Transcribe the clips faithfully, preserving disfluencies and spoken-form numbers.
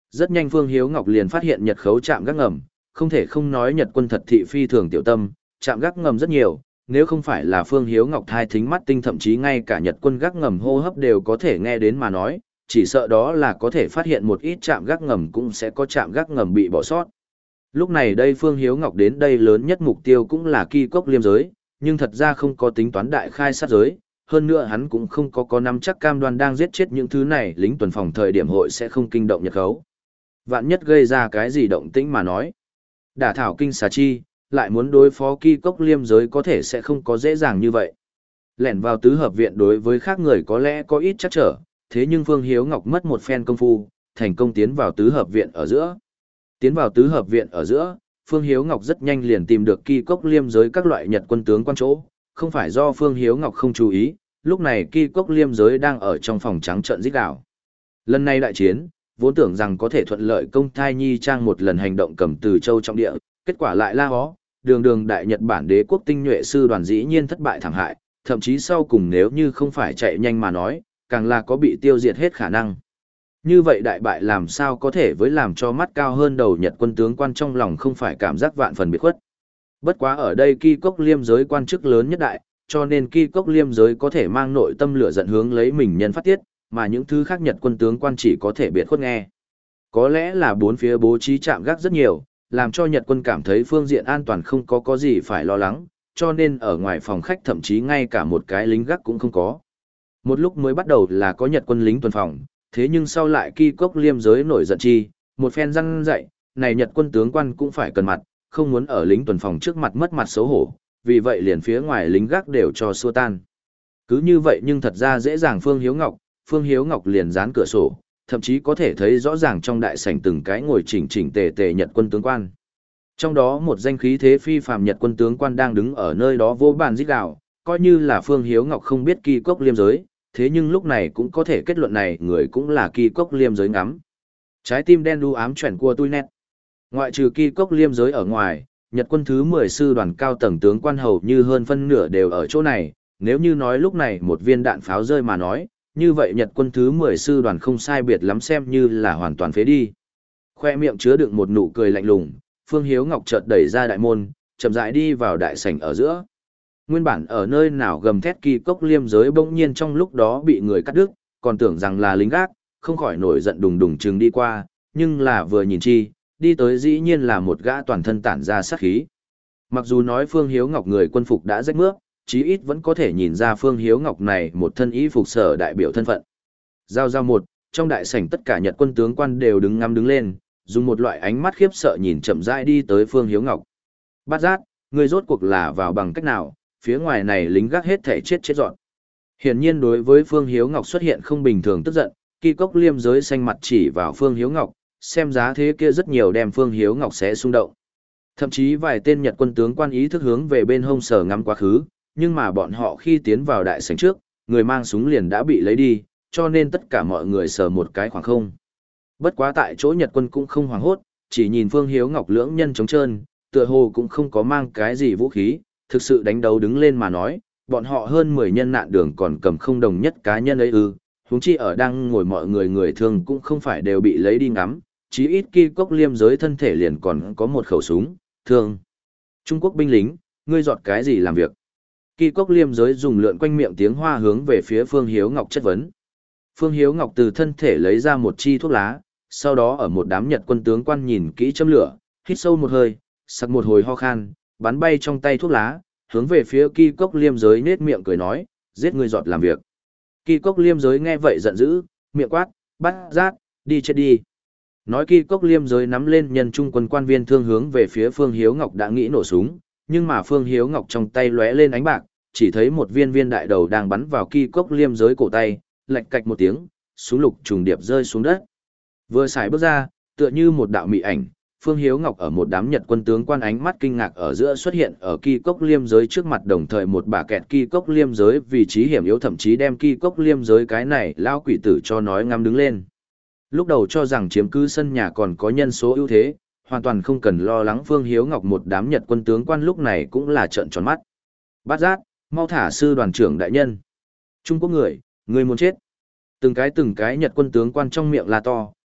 Rất nhanh Phương Hiếu Ngọc liền phát hiện Nhật khấu trạm gác ngầm, không thể không nói Nhật quân thật thị phi thường tiểu tâm, trạm gác ngầm rất nhiều, nếu không phải là Phương Hiếu Ngọc thai thính mắt tinh thậm chí ngay cả Nhật quân gác ngầm hô hấp đều có thể nghe đến mà nói, chỉ sợ đó là có thể phát hiện một ít trạm gác ngầm cũng sẽ có trạm gác ngầm bị bỏ sót. Lúc này đây Phương Hiếu Ngọc đến đây lớn nhất mục tiêu cũng là Ki Cốc Liêm giới, nhưng thật ra không có tính toán đại khai sát giới, hơn nữa hắn cũng không có có nắm chắc cam đoan đang giết chết những thứ này lính tuần phòng thời điểm hội sẽ không kinh động Nhật khấu. Vạn nhất gây ra cái gì động tĩnh mà nói. Đả thảo kinh xà chi, lại muốn đối phó Ki Cốc Liêm giới có thể sẽ không có dễ dàng như vậy. Lẻn vào tứ hợp viện đối với khác người có lẽ có ít chắc trở, thế nhưng Phương Hiếu Ngọc mất một phen công phu, thành công tiến vào tứ hợp viện ở giữa. Tiến vào tứ hợp viện ở giữa, Phương Hiếu Ngọc rất nhanh liền tìm được Ki Cốc Liêm giới các loại Nhật quân tướng quan chỗ, không phải do Phương Hiếu Ngọc không chú ý, lúc này Ki Cốc Liêm giới đang ở trong phòng trắng trợn rít gào. Lần này đại chiến, vốn tưởng rằng có thể thuận lợi công thai nhi trang một lần hành động cầm từ châu trong địa, kết quả lại la hó, đường đường đại Nhật Bản đế quốc tinh nhuệ sư đoàn dĩ nhiên thất bại thảm hại, thậm chí sau cùng nếu như không phải chạy nhanh mà nói, càng là có bị tiêu diệt hết khả năng. Như vậy đại bại làm sao có thể với làm cho mắt cao hơn đầu Nhật quân tướng quan trong lòng không phải cảm giác vạn phần biệt khuất. Bất quá ở đây Ki Cốc Liêm giới quan chức lớn nhất đại, cho nên Ki Cốc Liêm giới có thể mang nội tâm lửa giận hướng lấy mình nhân phát tiết, mà những thứ khác Nhật quân tướng quan chỉ có thể biệt khuất nghe. Có lẽ là bốn phía bố trí trạm gác rất nhiều, làm cho Nhật quân cảm thấy phương diện an toàn không có có gì phải lo lắng, cho nên ở ngoài phòng khách thậm chí ngay cả một cái lính gác cũng không có. Một lúc mới bắt đầu là có Nhật quân lính tuần phòng, thế nhưng sau lại Ki Cốc Liêm giới nổi giận chi, một phen răn dạy, này Nhật quân tướng quan cũng phải cần mặt, không muốn ở lính tuần phòng trước mặt mất mặt xấu hổ, vì vậy liền phía ngoài lính gác đều cho xua tan. Cứ như vậy nhưng thật ra dễ dàng Phương Hiếu Ngọc, Phương Hiếu Ngọc liền dán cửa sổ, thậm chí có thể thấy rõ ràng trong đại sảnh từng cái ngồi chỉnh chỉnh tề tề Nhật quân tướng quan. Trong đó một danh khí thế phi phàm Nhật quân tướng quan đang đứng ở nơi đó vô bàn rít gào, coi như là Phương Hiếu Ngọc không biết Ki Cốc Liêm giới, thế nhưng lúc này cũng có thể kết luận này người cũng là Ki Cốc Liêm giới ngắm. Trái tim đen đu ám chuyển của tôi nét. Ngoại trừ Ki Cốc Liêm giới ở ngoài, Nhật quân thứ mười sư đoàn cao tầng tướng quan hầu như hơn phân nửa đều ở chỗ này, nếu như nói lúc này một viên đạn pháo rơi mà nói, như vậy Nhật quân thứ mười sư đoàn không sai biệt lắm xem như là hoàn toàn phế đi. Khoe miệng chứa đựng một nụ cười lạnh lùng, Phương Hiếu Ngọc chợt đẩy ra đại môn, chậm rãi đi vào đại sảnh ở giữa. Nguyên bản ở nơi nào gầm thét Ki Cốc Liêm giới bỗng nhiên trong lúc đó bị người cắt đứt, còn tưởng rằng là lính gác, không khỏi nổi giận đùng đùng chừng đi qua, nhưng là vừa nhìn chi, đi tới dĩ nhiên là một gã toàn thân tản ra sát khí. Mặc dù nói Phương Hiếu Ngọc người quân phục đã rách mướp, chí ít vẫn có thể nhìn ra Phương Hiếu Ngọc này một thân y phục sở đại biểu thân phận. Giao giao một, trong đại sảnh tất cả Nhật quân tướng quan đều đứng ngắm đứng lên, dùng một loại ánh mắt khiếp sợ nhìn chậm rãi đi tới Phương Hiếu Ngọc. Bát Giác, ngươi rốt cuộc là vào bằng cách nào, phía ngoài này lính gác hết thể chết chết dọn. Hiển nhiên đối với Phương Hiếu Ngọc xuất hiện không bình thường tức giận, Ki Cốc Liêm giới xanh mặt chỉ vào Phương Hiếu Ngọc, xem giá thế kia rất nhiều đem Phương Hiếu Ngọc sẽ xung động. Thậm chí vài tên Nhật quân tướng quan ý thức hướng về bên hông sở ngắm quá khứ, nhưng mà bọn họ khi tiến vào đại sảnh trước, người mang súng liền đã bị lấy đi, cho nên tất cả mọi người sờ một cái khoảng không. Bất quá tại chỗ Nhật quân cũng không hoảng hốt, chỉ nhìn Phương Hiếu Ngọc lưỡng nhân trống trơn, tựa hồ cũng không có mang cái gì vũ khí, thực sự đánh đấu đứng lên mà nói, bọn họ hơn mười nhân nạn đường còn cầm không đồng nhất cá nhân ấy ư, huống chi ở đang ngồi mọi người người thường cũng không phải đều bị lấy đi ngắm, chí ít Ki Cốc Liêm giới thân thể liền còn có một khẩu súng, thương. Trung Quốc binh lính, ngươi dọt cái gì làm việc? Ki Cốc Liêm giới dùng lượn quanh miệng tiếng Hoa hướng về phía Phương Hiếu Ngọc chất vấn. Phương Hiếu Ngọc từ thân thể lấy ra một chi thuốc lá, sau đó ở một đám Nhật quân tướng quan nhìn kỹ châm lửa, hít sâu một hơi, sặc một hồi ho khan, bắn bay trong tay thuốc lá, hướng về phía Ki Cốc Liêm giới nết miệng cười nói, giết ngươi dọt làm việc. Ki Cốc Liêm giới nghe vậy giận dữ, miệng quát, Bát Giác, đi chết đi. Nói Ki Cốc Liêm giới nắm lên nhân trung quân quan viên thương hướng về phía Phương Hiếu Ngọc đã nghĩ nổ súng, nhưng mà Phương Hiếu Ngọc trong tay lóe lên ánh bạc, chỉ thấy một viên viên đại đầu đang bắn vào Ki Cốc Liêm giới cổ tay, lạch cạch một tiếng, súng lục trùng điệp rơi xuống đất. Vừa xài bước ra, tựa như một đạo mị ảnh, Phương Hiếu Ngọc ở một đám Nhật quân tướng quan ánh mắt kinh ngạc ở giữa xuất hiện ở Ki Cốc Liêm giới trước mặt, đồng thời một bà kẹt Ki Cốc Liêm giới vị trí hiểm yếu thậm chí đem Ki Cốc Liêm giới cái này lao quỷ tử cho nói ngắm đứng lên. Lúc đầu cho rằng chiếm cứ sân nhà còn có nhân số ưu thế, hoàn toàn không cần lo lắng Phương Hiếu Ngọc một đám Nhật quân tướng quan lúc này cũng là trợn tròn mắt. Bát Giác, mau thả sư đoàn trưởng đại nhân. Trung Quốc người, người muốn chết. Từng cái từng cái Nhật quân tướng quan trong miệng là to,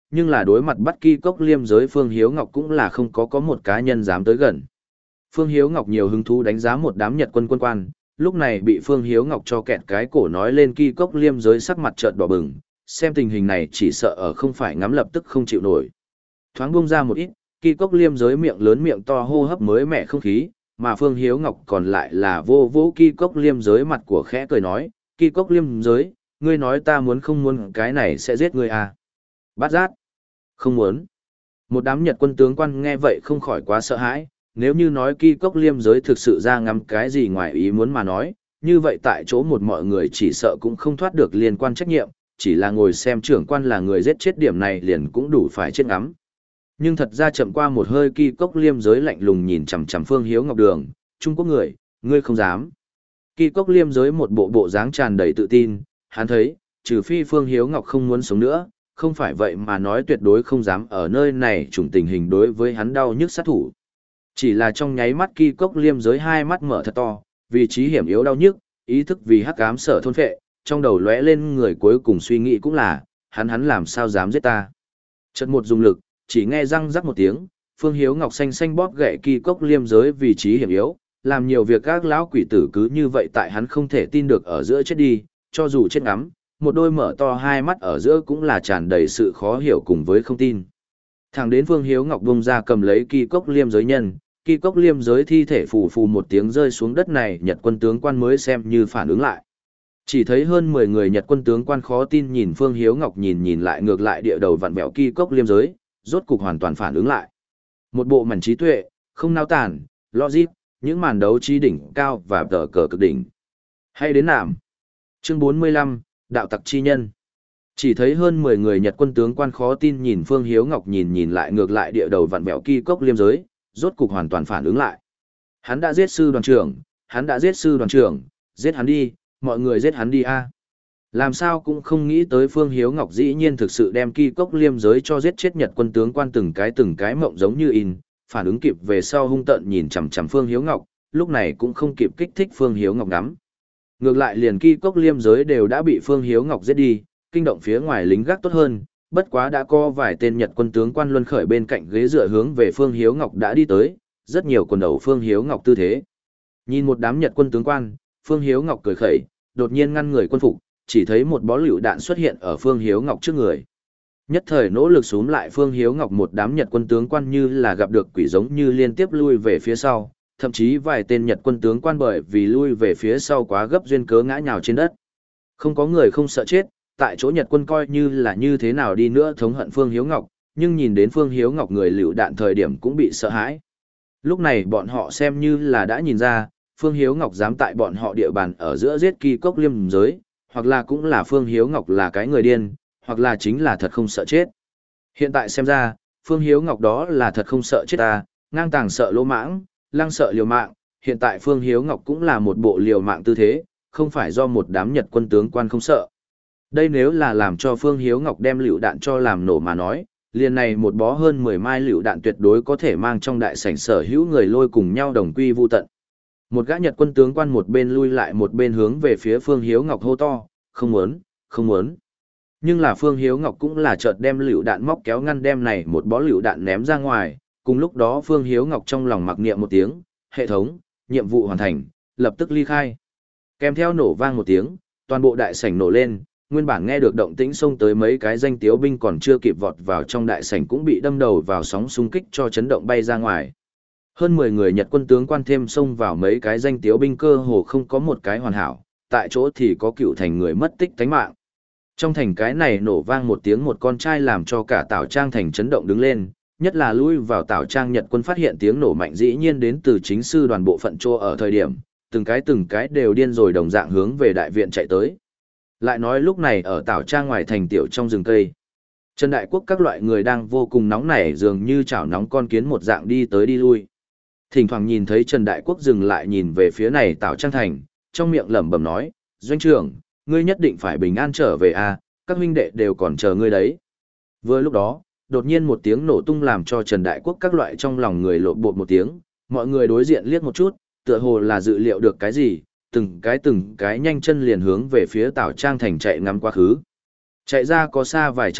nhưng là đối mặt bắt Ki Cốc Liêm giới Phương Hiếu Ngọc cũng là không có có một cá nhân dám tới gần. Phương Hiếu Ngọc nhiều hứng thú đánh giá một đám Nhật quân quân quan, lúc này bị Phương Hiếu Ngọc cho kẹt cái cổ nói lên Ki Cốc Liêm giới sắc mặt chợt đỏ bừng, xem tình hình này chỉ sợ ở không phải ngắm lập tức không chịu nổi. Thoáng buông ra một ít, Ki Cốc Liêm giới miệng lớn miệng to hô hấp mới mẻ không khí, mà Phương Hiếu Ngọc còn lại là vô vô Ki Cốc Liêm giới mặt của khẽ cười nói, Ki Cốc Liêm giới, ngươi nói ta muốn không muốn cái này sẽ giết ngươi à? Bát giác. Không muốn. Một đám Nhật quân tướng quan nghe vậy không khỏi quá sợ hãi, nếu như nói Ki Cốc Liêm giới thực sự ra ngắm cái gì ngoài ý muốn mà nói, như vậy tại chỗ một mọi người chỉ sợ cũng không thoát được liên quan trách nhiệm, chỉ là ngồi xem trưởng quan là người giết chết điểm này liền cũng đủ phải chết ngắm. Nhưng thật ra chậm qua một hơi Ki Cốc Liêm giới lạnh lùng nhìn chằm chằm Phương Hiếu Ngọc Đường, Trung Quốc người, ngươi không dám. Ki Cốc Liêm giới một bộ bộ dáng tràn đầy tự tin, hắn thấy, trừ phi Phương Hiếu Ngọc không muốn sống nữa, không phải vậy mà nói tuyệt đối không dám ở nơi này trùng tình hình đối với hắn đau nhức sát thủ. Chỉ là trong nháy mắt Ki Cốc Liêm giới hai mắt mở thật to, vị trí hiểm yếu đau nhức, ý thức vì hắc ám sở thôn phệ, trong đầu lóe lên người cuối cùng suy nghĩ cũng là, hắn hắn làm sao dám giết ta. Chợt một dùng lực, chỉ nghe răng rắc một tiếng, Phương Hiếu Ngọc xanh xanh bóp gậy Ki Cốc Liêm giới vị trí hiểm yếu, làm nhiều việc các lão quỷ tử cứ như vậy tại hắn không thể tin được ở giữa chết đi, cho dù chết ngắm, một đôi mở to hai mắt ở giữa cũng là tràn đầy sự khó hiểu cùng với không tin. Thẳng đến Phương Hiếu Ngọc bung ra cầm lấy Ki Cốc Liêm giới nhân, Ki Cốc Liêm giới thi thể phù phù một tiếng rơi xuống đất này, Nhật quân tướng quan mới xem như phản ứng lại. Chỉ thấy hơn mười người Nhật quân tướng quan khó tin nhìn Phương Hiếu Ngọc nhìn nhìn lại ngược lại địa đầu vặn vẹo Ki Cốc Liêm giới, rốt cục hoàn toàn phản ứng lại. Một bộ mảnh trí tuệ, không nao tản, logic, những màn đấu trí đỉnh cao và tờ cờ cực đỉnh. Hay đến nạm. Chương bốn mươi lăm, Đạo tặc chi nhân. Chỉ thấy hơn mười người Nhật quân tướng quan khó tin nhìn Phương Hiếu Ngọc nhìn nhìn lại ngược lại địa đầu vặn vẹo Ki Cốc Liêm giới, rốt cục hoàn toàn phản ứng lại. Hắn đã giết sư đoàn trưởng, hắn đã giết sư đoàn trưởng, giết hắn đi, mọi người giết hắn đi a. Làm sao cũng không nghĩ tới Phương Hiếu Ngọc dĩ nhiên thực sự đem Ki Cốc Liêm giới cho giết chết Nhật quân tướng quan từng cái từng cái mộng giống như in, phản ứng kịp về sau hung tợn nhìn chằm chằm Phương Hiếu Ngọc, lúc này cũng không kịp kích thích Phương Hiếu Ngọc ngắm. Ngược lại liền Ki Cốc Liêm giới đều đã bị Phương Hiếu Ngọc giết đi, kinh động phía ngoài lính gác tốt hơn, bất quá đã có vài tên Nhật quân tướng quan luân khởi bên cạnh ghế dựa hướng về Phương Hiếu Ngọc đã đi tới, rất nhiều quần đầu Phương Hiếu Ngọc tư thế. Nhìn một đám Nhật quân tướng quan, Phương Hiếu Ngọc cười khẩy, đột nhiên ngăn người quân phục, chỉ thấy một bó lựu đạn xuất hiện ở Phương Hiếu Ngọc trước người. Nhất thời nỗ lực xúm lại Phương Hiếu Ngọc một đám Nhật quân tướng quan như là gặp được quỷ giống như liên tiếp lui về phía sau, thậm chí vài tên Nhật quân tướng quan bởi vì lui về phía sau quá gấp duyên cớ ngã nhào trên đất. Không có người không sợ chết, tại chỗ Nhật quân coi như là như thế nào đi nữa thống hận Phương Hiếu Ngọc, nhưng nhìn đến Phương Hiếu Ngọc người lựu đạn thời điểm cũng bị sợ hãi. Lúc này bọn họ xem như là đã nhìn ra, Phương Hiếu Ngọc dám tại bọn họ địa bàn ở giữa giết Ki Cốc Liêm giới, hoặc là cũng là Phương Hiếu Ngọc là cái người điên, hoặc là chính là thật không sợ chết. Hiện tại xem ra, Phương Hiếu Ngọc đó là thật không sợ chết ta, ngang tàng sợ lỗ mãng, lăng sợ liều mạng, hiện tại Phương Hiếu Ngọc cũng là một bộ liều mạng tư thế, không phải do một đám Nhật quân tướng quan không sợ. Đây nếu là làm cho Phương Hiếu Ngọc đem lựu đạn cho làm nổ mà nói, liền này một bó hơn mười mai lựu đạn tuyệt đối có thể mang trong đại sảnh sở hữu người lôi cùng nhau đồng quy vu tận. Một gã Nhật quân tướng quan một bên lui lại một bên hướng về phía Phương Hiếu Ngọc hô to, không muốn, không muốn. Nhưng là Phương Hiếu Ngọc cũng là chợt đem lựu đạn móc kéo ngăn đem này một bó lựu đạn ném ra ngoài, cùng lúc đó Phương Hiếu Ngọc trong lòng mặc niệm một tiếng, hệ thống, nhiệm vụ hoàn thành, lập tức ly khai. Kèm theo nổ vang một tiếng, toàn bộ đại sảnh nổ lên, nguyên bản nghe được động tĩnh xông tới mấy cái danh tiếu binh còn chưa kịp vọt vào trong đại sảnh cũng bị đâm đầu vào sóng xung kích cho chấn động bay ra ngoài. Hơn mười người Nhật quân tướng quan thêm xông vào mấy cái danh tiếu binh cơ hồ không có một cái hoàn hảo, tại chỗ thì có cựu thành người mất tích tánh mạng. Trong thành cái này nổ vang một tiếng một con trai làm cho cả Tảo Trang thành chấn động đứng lên, nhất là lui vào Tảo Trang Nhật quân phát hiện tiếng nổ mạnh dĩ nhiên đến từ chính sư đoàn bộ phận trô ở thời điểm, từng cái từng cái đều điên rồi đồng dạng hướng về đại viện chạy tới. Lại nói lúc này ở Tảo Trang ngoài thành tiểu trong rừng cây, Trần Đại Quốc các loại người đang vô cùng nóng nảy dường như chảo nóng con kiến một dạng đi tới đi lui. Thỉnh thoảng nhìn thấy Trần Đại Quốc dừng lại nhìn về phía này Tảo Trang thành, trong miệng lẩm bẩm nói, doanh trưởng, ngươi nhất định phải bình an trở về a, các huynh đệ đều còn chờ ngươi đấy. Vừa lúc đó, đột nhiên một tiếng nổ tung làm cho Trần Đại Quốc các loại trong lòng người lộn bột một tiếng, mọi người đối diện liếc một chút, tựa hồ là dự liệu được cái gì, từng cái từng cái nhanh chân liền hướng về phía Tảo Trang thành chạy ngắm quá khứ. Chạy ra có xa vài trăm thước,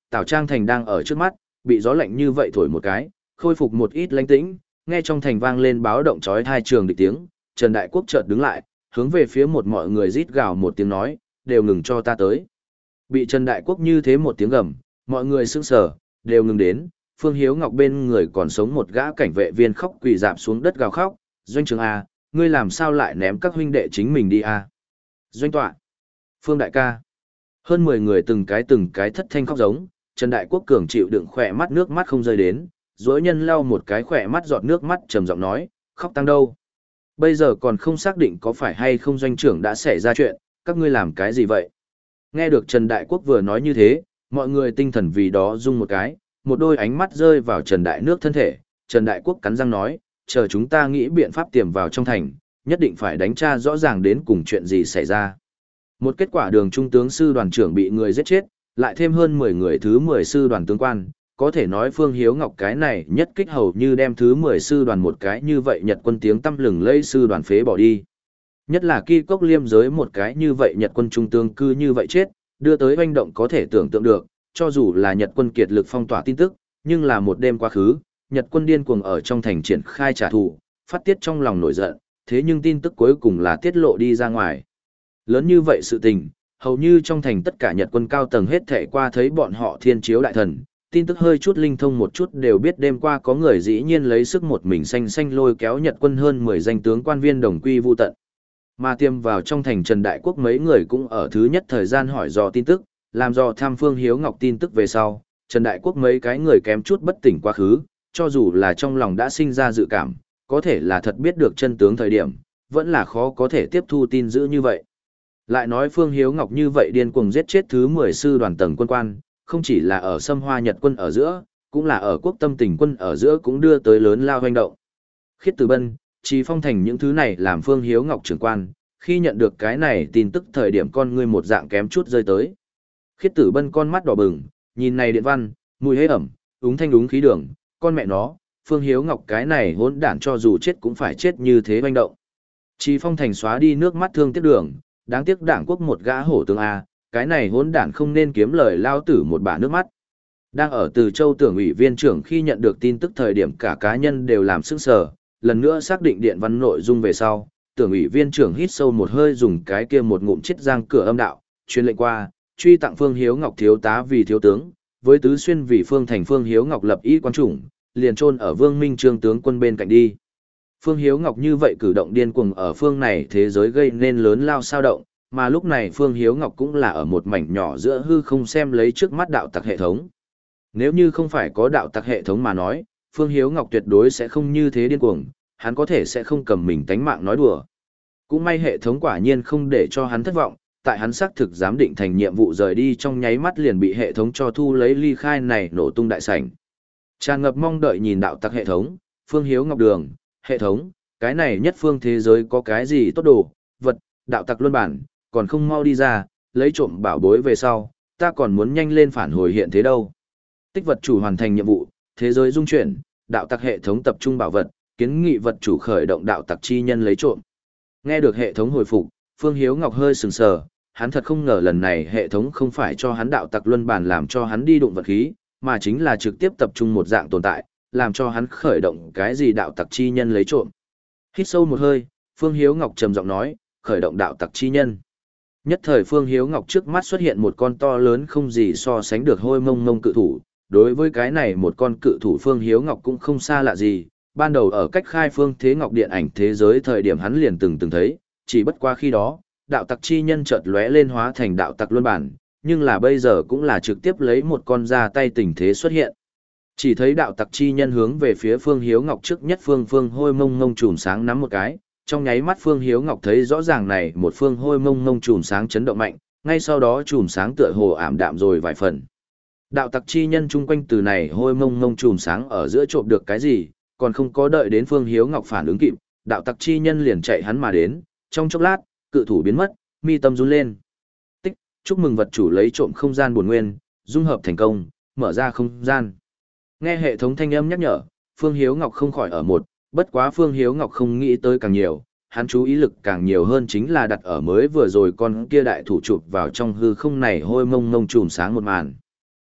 Tảo Trang thành đang ở trước mắt, bị gió lạnh như vậy thổi một cái, khôi phục một ít lãnh tĩnh, nghe trong thành vang lên báo động chói tai trường địch tiếng, Trần Đại Quốc chợt đứng lại, hướng về phía một mọi người rít gào một tiếng nói, đều ngừng cho ta tới. Bị Trần Đại Quốc như thế một tiếng gầm, mọi người sững sờ, đều ngừng đến, Phương Hiếu Ngọc bên người còn sống một gã cảnh vệ viên khóc quỳ rạp xuống đất gào khóc, Doanh trưởng A, ngươi làm sao lại ném các huynh đệ chính mình đi A. Doanh tọa, Phương Đại ca. Hơn mười người từng cái từng cái thất thanh khóc giống, Trần Đại Quốc cường chịu đựng khỏe mắt nước mắt không rơi đến, dối nhân lau một cái khỏe mắt giọt nước mắt trầm giọng nói, khóc tăng đâu. Bây giờ còn không xác định có phải hay không doanh trưởng đã xảy ra chuyện, các ngươi làm cái gì vậy? Nghe được Trần Đại Quốc vừa nói như thế, mọi người tinh thần vì đó rung một cái, một đôi ánh mắt rơi vào Trần Đại Nước thân thể, Trần Đại Quốc cắn răng nói, chờ chúng ta nghĩ biện pháp tiềm vào trong thành, nhất định phải đánh tra rõ ràng đến cùng chuyện gì xảy ra. Một kết quả đường trung tướng sư đoàn trưởng bị người giết chết, lại thêm hơn mười người thứ mười sư đoàn tướng quan, có thể nói Phương Hiếu Ngọc cái này nhất kích hầu như đem thứ mười sư đoàn một cái như vậy Nhật quân tiếng tăm lừng lây sư đoàn phế bỏ đi. Nhất là Kỳ Cốc Liêm giới một cái như vậy Nhật quân trung tướng cư như vậy chết, đưa tới hoành động có thể tưởng tượng được, cho dù là Nhật quân kiệt lực phong tỏa tin tức, nhưng là một đêm quá khứ, Nhật quân điên cuồng ở trong thành triển khai trả thù, phát tiết trong lòng nổi giận, thế nhưng tin tức cuối cùng là tiết lộ đi ra ngoài. Lớn như vậy sự tình, hầu như trong thành tất cả Nhật quân cao tầng hết thảy qua thấy bọn họ thiên chiếu đại thần, tin tức hơi chút linh thông một chút đều biết đêm qua có người dĩ nhiên lấy sức một mình xanh xanh lôi kéo Nhật quân hơn mười danh tướng quan viên đồng quy vu tận. Mà tiêm vào trong thành Trần Đại Quốc mấy người cũng ở thứ nhất thời gian hỏi dò tin tức, làm dò tham Phương Hiếu Ngọc tin tức về sau, Trần Đại Quốc mấy cái người kém chút bất tỉnh quá khứ, cho dù là trong lòng đã sinh ra dự cảm, có thể là thật biết được chân tướng thời điểm, vẫn là khó có thể tiếp thu tin dữ như vậy. Lại nói Phương Hiếu Ngọc như vậy điên cuồng giết chết thứ mười sư đoàn tầng quân quan, không chỉ là ở Sâm Hoa Nhật quân ở giữa, cũng là ở Quốc Tâm Tỉnh quân ở giữa cũng đưa tới lớn lao hoành động. Khiết Tử Bân, Trì Phong Thành những thứ này làm Phương Hiếu Ngọc trưởng quan, khi nhận được cái này tin tức thời điểm con ngươi một dạng kém chút rơi tới. Khiết Tử Bân con mắt đỏ bừng, nhìn này điện văn, mùi hế ẩm, úng thanh úng khí đường, con mẹ nó, Phương Hiếu Ngọc cái này hỗn đản cho dù chết cũng phải chết như thế hoành động. Trì Phong Thành xóa đi nước mắt thương tiếc đường, đáng tiếc đảng quốc một gã hổ tướng A, cái này hỗn đản không nên kiếm lời lao tử một bả nước mắt. Đang ở Từ Châu Tưởng ủy viên trưởng khi nhận được tin tức thời điểm cả cá nhân đều làm sững sờ, lần nữa xác định điện văn nội dung về sau, Tưởng ủy viên trưởng hít sâu một hơi dùng cái kia một ngụm chết giang cửa âm đạo, truyền lệnh qua, truy tặng Phương Hiếu Ngọc thiếu tá vì thiếu tướng, với tứ xuyên vì Phương thành Phương Hiếu Ngọc lập y quan chủng, liền chôn ở Vương Minh Trương tướng quân bên cạnh đi. Phương Hiếu Ngọc như vậy cử động điên cuồng ở phương này thế giới gây nên lớn lao sao động, mà lúc này Phương Hiếu Ngọc cũng là ở một mảnh nhỏ giữa hư không xem lấy trước mắt đạo tặc hệ thống. Nếu như không phải có đạo tặc hệ thống mà nói, Phương Hiếu Ngọc tuyệt đối sẽ không như thế điên cuồng, hắn có thể sẽ không cầm mình tánh mạng nói đùa. Cũng may hệ thống quả nhiên không để cho hắn thất vọng, tại hắn xác thực giám định thành nhiệm vụ rời đi trong nháy mắt liền bị hệ thống cho thu lấy ly khai này nổ tung đại sảnh. Tràn ngập mong đợi nhìn đạo tặc hệ thống, Phương Hiếu Ngọc đường, hệ thống, cái này nhất phương thế giới có cái gì tốt đồ, vật, đạo tặc luân bản, còn không mau đi ra, lấy trộm bảo bối về sau, ta còn muốn nhanh lên phản hồi hiện thế đâu. Tích vật chủ hoàn thành nhiệm vụ, thế giới dung chuyển, đạo tặc hệ thống tập trung bảo vật, kiến nghị vật chủ khởi động đạo tặc chi nhân lấy trộm. Nghe được hệ thống hồi phục, Phương Hiếu Ngọc hơi sừng sờ, hắn thật không ngờ lần này hệ thống không phải cho hắn đạo tặc luân bản làm cho hắn đi đụng vật khí, mà chính là trực tiếp tập trung một dạng tồn tại, làm cho hắn khởi động cái gì đạo tặc chi nhân lấy trộm. Hít sâu một hơi, Phương Hiếu Ngọc trầm giọng nói, khởi động đạo tặc chi nhân. Nhất thời Phương Hiếu Ngọc trước mắt xuất hiện một con to lớn không gì so sánh được hôi mông mông cự thủ. Đối với cái này một con cự thủ Phương Hiếu Ngọc cũng không xa lạ gì, ban đầu ở cách khai Phương Thế Ngọc điện ảnh thế giới thời điểm hắn liền từng từng thấy, chỉ bất qua khi đó, đạo tặc chi nhân chợt lóe lên hóa thành đạo tặc luân bản, nhưng là bây giờ cũng là trực tiếp lấy một con ra tay tình thế xuất hiện. Chỉ thấy đạo tặc chi nhân hướng về phía Phương Hiếu Ngọc trước nhất phương phương hôi mông mông chùm sáng nắm một cái, trong nháy mắt Phương Hiếu Ngọc thấy rõ ràng này một phương hôi mông mông chùm sáng chấn động mạnh, ngay sau đó chùm sáng tựa hồ ảm đạm rồi vài phần. Đạo tặc chi nhân chung quanh từ này hôi mông mông chùm sáng ở giữa trộm được cái gì, còn không có đợi đến Phương Hiếu Ngọc phản ứng kịp, đạo tặc chi nhân liền chạy hắn mà đến, trong chốc lát, cự thủ biến mất, mi tâm run lên. Tích, chúc mừng vật chủ lấy trộm không gian bổn nguyên, dung hợp thành công, mở ra không gian. Nghe hệ thống thanh âm nhắc nhở, Phương Hiếu Ngọc không khỏi ở một, bất quá Phương Hiếu Ngọc không nghĩ tới càng nhiều, hắn chú ý lực càng nhiều hơn chính là đặt ở mới vừa rồi con kia đại thủ chụp vào trong hư không này hôi mông mông chùm sáng một màn.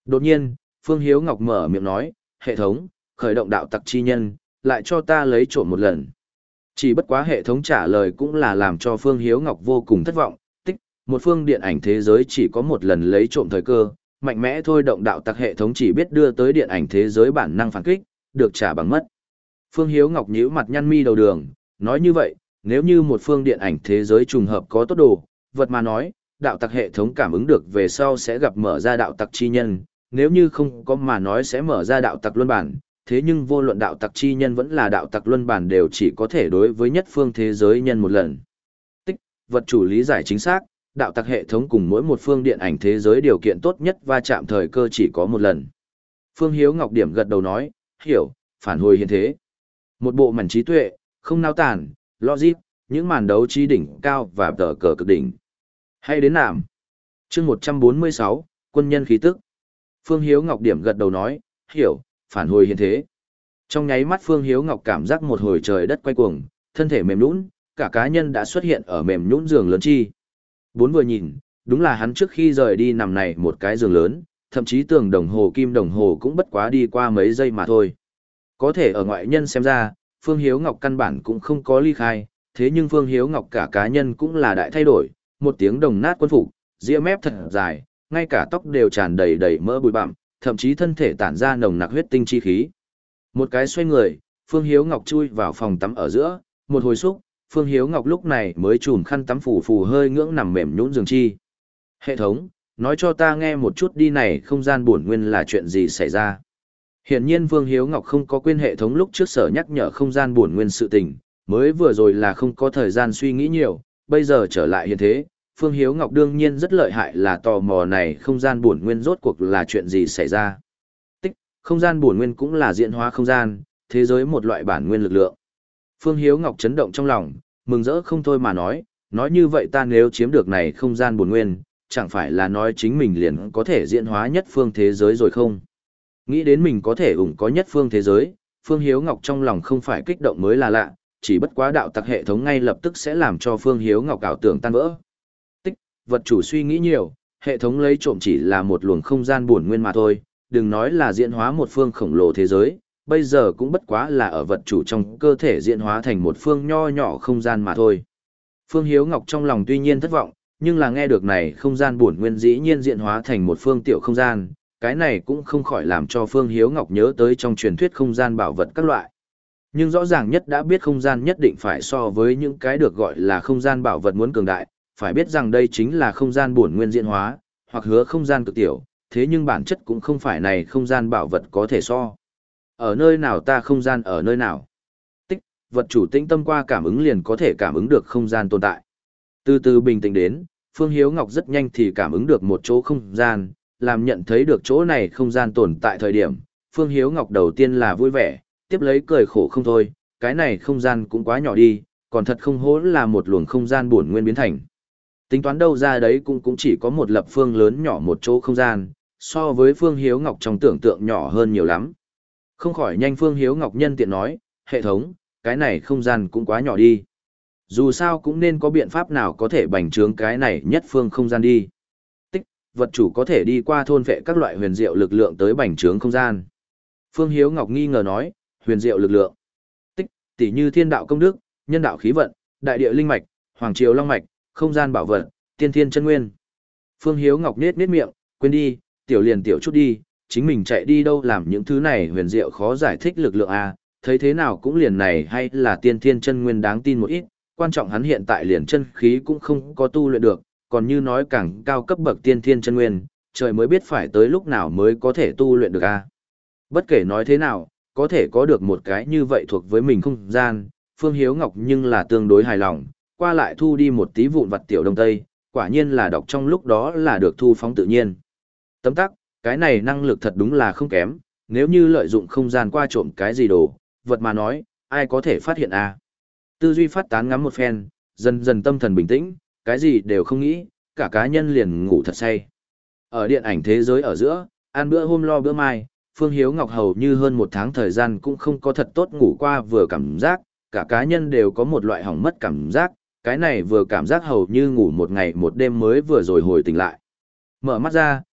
Đột nhiên, Phương Hiếu Ngọc mở miệng nói, hệ thống, khởi động đạo tặc chi nhân, lại cho ta lấy trộm một lần. Chỉ bất quá hệ thống trả lời cũng là làm cho Phương Hiếu Ngọc vô cùng thất vọng, tích, một phương điện ảnh thế giới chỉ có một lần lấy trộm thời cơ, mạnh mẽ thôi động đạo tặc hệ thống chỉ biết đưa tới điện ảnh thế giới bản năng phản kích, được trả bằng mất. Phương Hiếu Ngọc nhíu mặt nhăn mi đầu đường, nói như vậy, nếu như một phương điện ảnh thế giới trùng hợp có tốt đồ, vật mà nói, đạo tặc hệ thống cảm ứng được về sau sẽ gặp mở ra đạo tặc chi nhân, nếu như không có mà nói sẽ mở ra đạo tặc luân bản, thế nhưng vô luận đạo tặc chi nhân vẫn là đạo tặc luân bản đều chỉ có thể đối với nhất phương thế giới nhân một lần. Tích, vật chủ lý giải chính xác, đạo tặc hệ thống cùng mỗi một phương điện ảnh thế giới điều kiện tốt nhất va chạm thời cơ chỉ có một lần. Phương Hiếu Ngọc điểm gật đầu nói, hiểu, phản hồi hiện thế. Một bộ mảnh trí tuệ, không nao tản, logic, những màn đấu trí đỉnh cao và tờ cờ cực đỉnh. Hay đến nạm. Chương một trăm bốn mươi sáu, quân nhân khí tức. Phương Hiếu Ngọc điểm gật đầu nói, hiểu, phản hồi hiện thế. Trong nháy mắt Phương Hiếu Ngọc cảm giác một hồi trời đất quay cuồng, thân thể mềm nhũn, cả cá nhân đã xuất hiện ở mềm nhũn giường lớn chi. Bốn vừa nhìn, đúng là hắn trước khi rời đi nằm này một cái giường lớn, thậm chí tường đồng hồ kim đồng hồ cũng bất quá đi qua mấy giây mà thôi. Có thể ở ngoại nhân xem ra, Phương Hiếu Ngọc căn bản cũng không có ly khai, thế nhưng Phương Hiếu Ngọc cả cá nhân cũng là đại thay đổi, một tiếng đồng nát quân phục, ria mép thật dài, ngay cả tóc đều tràn đầy đầy mỡ bụi bặm, thậm chí thân thể tản ra nồng nặc huyết tinh chi khí. Một cái xoay người, Phương Hiếu Ngọc chui vào phòng tắm ở giữa, một hồi xúc, Phương Hiếu Ngọc lúc này mới chùm khăn tắm phủ phủ hơi ngưỡng nằm mềm nhũn giường chi. Hệ thống, nói cho ta nghe một chút đi này không gian bổn nguyên là chuyện gì xảy ra. Hiển nhiên Phương Hiếu Ngọc không có quên hệ thống lúc trước sở nhắc nhở không gian bổn nguyên sự tình, mới vừa rồi là không có thời gian suy nghĩ nhiều, bây giờ trở lại hiện thế, Phương Hiếu Ngọc đương nhiên rất lợi hại là tò mò này không gian bổn nguyên rốt cuộc là chuyện gì xảy ra. Tích, không gian bổn nguyên cũng là diễn hóa không gian, thế giới một loại bản nguyên lực lượng. Phương Hiếu Ngọc chấn động trong lòng, mừng rỡ không thôi mà nói, nói như vậy ta nếu chiếm được này không gian bổn nguyên, chẳng phải là nói chính mình liền có thể diễn hóa nhất phương thế giới rồi không? Nghĩ đến mình có thể ủng có nhất phương thế giới, Phương Hiếu Ngọc trong lòng không phải kích động mới là lạ, chỉ bất quá đạo tặc hệ thống ngay lập tức sẽ làm cho Phương Hiếu Ngọc ảo tưởng tan vỡ. Tích, vật chủ suy nghĩ nhiều, hệ thống lấy trộm chỉ là một luồng không gian bổn nguyên mà thôi, đừng nói là diễn hóa một phương khổng lồ thế giới, bây giờ cũng bất quá là ở vật chủ trong cơ thể diễn hóa thành một phương nho nhỏ không gian mà thôi. Phương Hiếu Ngọc trong lòng tuy nhiên thất vọng, nhưng là nghe được này không gian bổn nguyên dĩ nhiên diễn hóa thành một phương tiểu không gian, cái này cũng không khỏi làm cho Phương Hiếu Ngọc nhớ tới trong truyền thuyết không gian bảo vật các loại. Nhưng rõ ràng nhất đã biết không gian nhất định phải so với những cái được gọi là không gian bảo vật muốn cường đại, phải biết rằng đây chính là không gian bổn nguyên diễn hóa, hoặc hứa không gian cực tiểu, thế nhưng bản chất cũng không phải này không gian bảo vật có thể so. Ở nơi nào ta không gian ở nơi nào? Tích, vật chủ tĩnh tâm qua cảm ứng liền có thể cảm ứng được không gian tồn tại. Từ từ bình tĩnh đến, Phương Hiếu Ngọc rất nhanh thì cảm ứng được một chỗ không gian, làm nhận thấy được chỗ này không gian tồn tại thời điểm, Phương Hiếu Ngọc đầu tiên là vui vẻ, tiếp lấy cười khổ không thôi, cái này không gian cũng quá nhỏ đi, còn thật không hố là một luồng không gian bổn nguyên biến thành. Tính toán đâu ra đấy cũng cũng chỉ có một lập phương lớn nhỏ một chỗ không gian, so với Phương Hiếu Ngọc trong tưởng tượng nhỏ hơn nhiều lắm. Không khỏi nhanh Phương Hiếu Ngọc nhân tiện nói, hệ thống, cái này không gian cũng quá nhỏ đi. Dù sao cũng nên có biện pháp nào có thể bành trướng cái này nhất phương không gian đi. Tích, vật chủ có thể đi qua thôn vệ các loại huyền diệu lực lượng tới bành trướng không gian. Phương Hiếu Ngọc nghi ngờ nói, huyền diệu lực lượng. Tích, tỷ như thiên đạo công đức, nhân đạo khí vận, đại địa linh mạch, hoàng triều long mạch, không gian bảo vật, tiên thiên chân nguyên. Phương Hiếu Ngọc nết nết miệng, quên đi, tiểu liền tiểu chút đi, chính mình chạy đi đâu làm những thứ này huyền diệu khó giải thích lực lượng a, thấy thế nào cũng liền này hay là tiên thiên chân nguyên đáng tin một ít, quan trọng hắn hiện tại liền chân khí cũng không có tu luyện được, còn như nói càng cao cấp bậc tiên thiên chân nguyên, trời mới biết phải tới lúc nào mới có thể tu luyện được a. Bất kể nói thế nào, có thể có được một cái như vậy thuộc với mình không gian, Phương Hiếu Ngọc nhưng là tương đối hài lòng, qua lại thu đi một tí vụn vặt tiểu đông tây, quả nhiên là đọc trong lúc đó là được thu phóng tự nhiên. Tấm tắc, cái này năng lực thật đúng là không kém, nếu như lợi dụng không gian qua trộm cái gì đồ, vật mà nói, ai có thể phát hiện a. Tư duy phát tán ngắm một phen, dần dần tâm thần bình tĩnh, cái gì đều không nghĩ, cả cá nhân liền ngủ thật say. Ở điện ảnh thế giới ở giữa, ăn bữa hôm lo bữa mai, Phương Hiếu Ngọc hầu như hơn một tháng thời gian cũng không có thật tốt ngủ qua vừa cảm giác, cả cá nhân đều có một loại hỏng mất cảm giác, cái này vừa cảm giác hầu như ngủ một ngày một đêm mới vừa rồi hồi tỉnh lại. Mở mắt ra,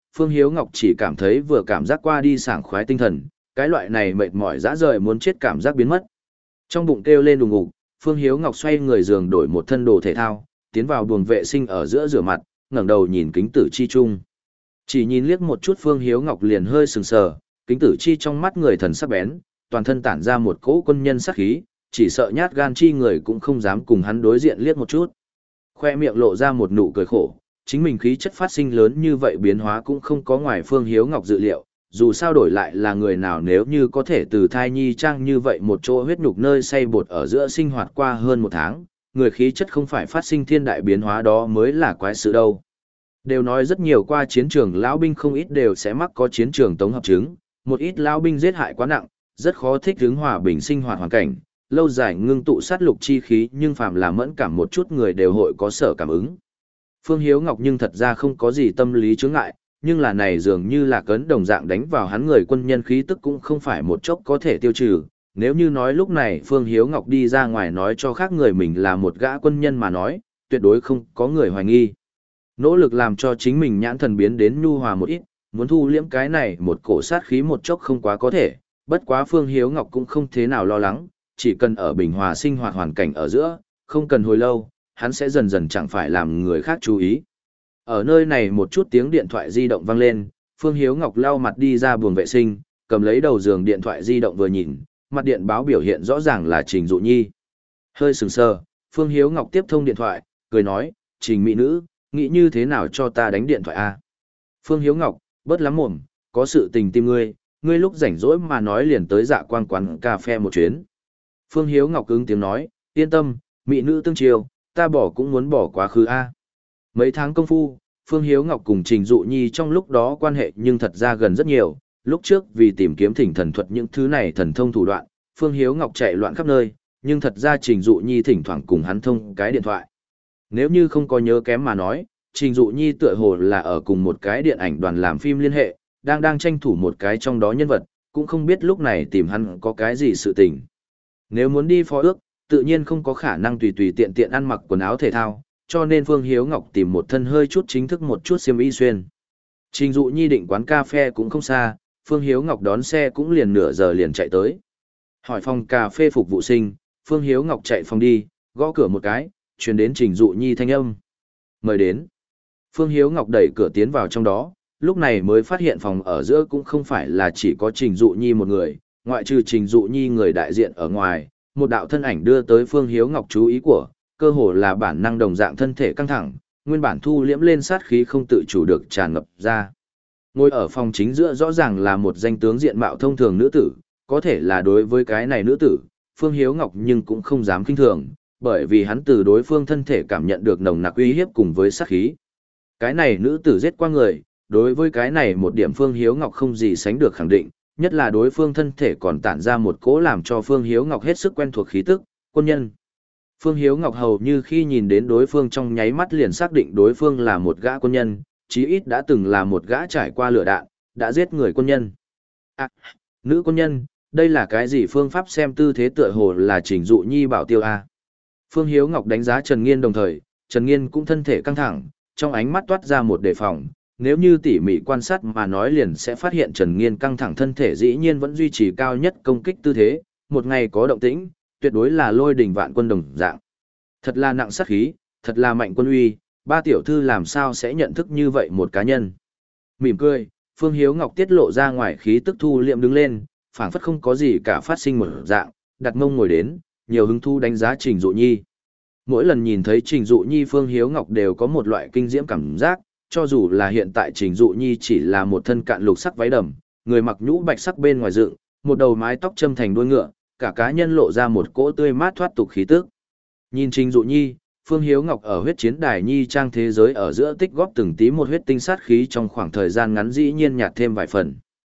Phương Hiếu Ngọc chỉ cảm thấy vừa cảm giác qua đi sảng khoái tinh thần, cái loại này mệt mỏi dã rời muốn chết cảm giác biến mất. Trong bụng kêu lên đùng ngục, Phương Hiếu Ngọc xoay người giường đổi một thân đồ thể thao, tiến vào buồng vệ sinh ở giữa rửa mặt, ngẩng đầu nhìn kính tử chi trung. Chỉ nhìn liếc một chút Phương Hiếu Ngọc liền hơi sừng sờ, kính tử chi trong mắt người thần sắc bén, toàn thân tản ra một cỗ quân nhân sát khí, chỉ sợ nhát gan chi người cũng không dám cùng hắn đối diện liếc một chút. Khoe miệng lộ ra một nụ cười khổ, chính mình khí chất phát sinh lớn như vậy biến hóa cũng không có ngoài Phương Hiếu Ngọc dự liệu, dù sao đổi lại là người nào nếu như có thể từ thai nhi trang như vậy một chỗ huyết nhục nơi xay bột ở giữa sinh hoạt qua hơn một tháng, người khí chất không phải phát sinh thiên đại biến hóa đó mới là quái sự đâu. Đều nói rất nhiều qua chiến trường lão binh không ít đều sẽ mắc có chiến trường tống hợp chứng, một ít lão binh giết hại quá nặng, rất khó thích ứng hòa bình sinh hoạt hoàn cảnh, lâu dài ngưng tụ sát lục chi khí nhưng phàm là mẫn cảm một chút người đều hội có sở cảm ứng. Phương Hiếu Ngọc nhưng thật ra không có gì tâm lý chướng ngại, nhưng là này dường như là cấn đồng dạng đánh vào hắn người quân nhân khí tức cũng không phải một chốc có thể tiêu trừ. Nếu như nói lúc này Phương Hiếu Ngọc đi ra ngoài nói cho khác người mình là một gã quân nhân mà nói, tuyệt đối không có người hoài nghi. Nỗ lực làm cho chính mình nhãn thần biến đến nhu hòa một ít, muốn thu liễm cái này một cổ sát khí một chốc không quá có thể, bất quá Phương Hiếu Ngọc cũng không thế nào lo lắng, chỉ cần ở bình hòa sinh hoạt hoàn cảnh ở giữa, không cần hồi lâu, hắn sẽ dần dần chẳng phải làm người khác chú ý. Ở nơi này một chút tiếng điện thoại di động vang lên, Phương Hiếu Ngọc lau mặt đi ra buồng vệ sinh, cầm lấy đầu giường điện thoại di động vừa nhìn, mặt điện báo biểu hiện rõ ràng là Trình Dụ Nhi. Hơi sừng sờ, Phương Hiếu Ngọc tiếp thông điện thoại, cười nói, Trình mỹ nữ, nghĩ như thế nào cho ta đánh điện thoại a? Phương Hiếu Ngọc, bớt lắm mồm, có sự tình tìm ngươi, ngươi lúc rảnh rỗi mà nói liền tới dạ quang quán cà phê một chuyến. Phương Hiếu Ngọc ứng tiếng nói, yên tâm, mỹ nữ tương chiều, ta bỏ cũng muốn bỏ quá khứ a. Mấy tháng công phu, Phương Hiếu Ngọc cùng Trình Dụ Nhi trong lúc đó quan hệ nhưng thật ra gần rất nhiều, lúc trước vì tìm kiếm thỉnh thần thuật những thứ này thần thông thủ đoạn, Phương Hiếu Ngọc chạy loạn khắp nơi, nhưng thật ra Trình Dụ Nhi thỉnh thoảng cùng hắn thông cái điện thoại. Nếu như không có nhớ kém mà nói, Trình Dụ Nhi tựa hồ là ở cùng một cái điện ảnh đoàn làm phim liên hệ, đang đang tranh thủ một cái trong đó nhân vật, cũng không biết lúc này tìm hắn có cái gì sự tình. Nếu muốn đi phó ước, tự nhiên không có khả năng tùy tùy tiện tiện ăn mặc quần áo thể thao, cho nên Phương Hiếu Ngọc tìm một thân hơi chút chính thức một chút xiêm y xuyên. Trình Dụ Nhi định quán cà phê cũng không xa, Phương Hiếu Ngọc đón xe cũng liền nửa giờ liền chạy tới. Hỏi phòng cà phê phục vụ sinh, Phương Hiếu Ngọc chạy phòng đi, gõ cửa một cái, truyền đến Trình Dụ Nhi thanh âm. Mời đến. Phương Hiếu Ngọc đẩy cửa tiến vào trong đó, lúc này mới phát hiện phòng ở giữa cũng không phải là chỉ có Trình Dụ Nhi một người, ngoại trừ Trình Dụ Nhi người đại diện ở ngoài, một đạo thân ảnh đưa tới Phương Hiếu Ngọc chú ý của, cơ hồ là bản năng đồng dạng thân thể căng thẳng, nguyên bản thu liễm lên sát khí không tự chủ được tràn ngập ra. Ngồi ở phòng chính giữa rõ ràng là một danh tướng diện mạo thông thường nữ tử, có thể là đối với cái này nữ tử, Phương Hiếu Ngọc nhưng cũng không dám kinh thường, bởi vì hắn từ đối phương thân thể cảm nhận được nồng nặc uy hiếp cùng với sát khí. Cái này nữ tử giết qua người, đối với cái này một điểm Phương Hiếu Ngọc không gì sánh được khẳng định, nhất là đối phương thân thể còn tản ra một cỗ làm cho Phương Hiếu Ngọc hết sức quen thuộc khí tức, quân nhân. Phương Hiếu Ngọc hầu như khi nhìn đến đối phương trong nháy mắt liền xác định đối phương là một gã quân nhân, chí ít đã từng là một gã trải qua lửa đạn, đã giết người quân nhân. À, nữ quân nhân, đây là cái gì phương pháp xem tư thế tựa hồ là Trình Dụ Nhi bảo tiêu a. Phương Hiếu Ngọc đánh giá Trần Nghiên đồng thời, Trần Nghiên cũng thân thể căng thẳng, trong ánh mắt toát ra một đề phòng, nếu như tỉ mỉ quan sát mà nói liền sẽ phát hiện Trần Nghiên căng thẳng thân thể dĩ nhiên vẫn duy trì cao nhất công kích tư thế, một ngày có động tĩnh, tuyệt đối là lôi đỉnh vạn quân đồng dạng. Thật là nặng sát khí, thật là mạnh quân uy, ba tiểu thư làm sao sẽ nhận thức như vậy một cá nhân. Mỉm cười, Phương Hiếu Ngọc tiết lộ ra ngoài khí tức thu liệm đứng lên, phảng phất không có gì cả phát sinh một dạng, đặt mông ngồi đến, nhiều hứng thu đánh giá Trình Dụ Nhi. Mỗi lần nhìn thấy Trình Dụ Nhi Phương Hiếu Ngọc đều có một loại kinh diễm cảm giác, cho dù là hiện tại Trình Dụ Nhi chỉ là một thân cạn lục sắc váy đầm, người mặc nhũ bạch sắc bên ngoài dựng, một đầu mái tóc châm thành đuôi ngựa, cả cá nhân lộ ra một cỗ tươi mát thoát tục khí tức. Nhìn Trình Dụ Nhi, Phương Hiếu Ngọc ở huyết chiến đài nhi trang thế giới ở giữa tích góp từng tí một huyết tinh sát khí trong khoảng thời gian ngắn dĩ nhiên nhạt thêm vài phần.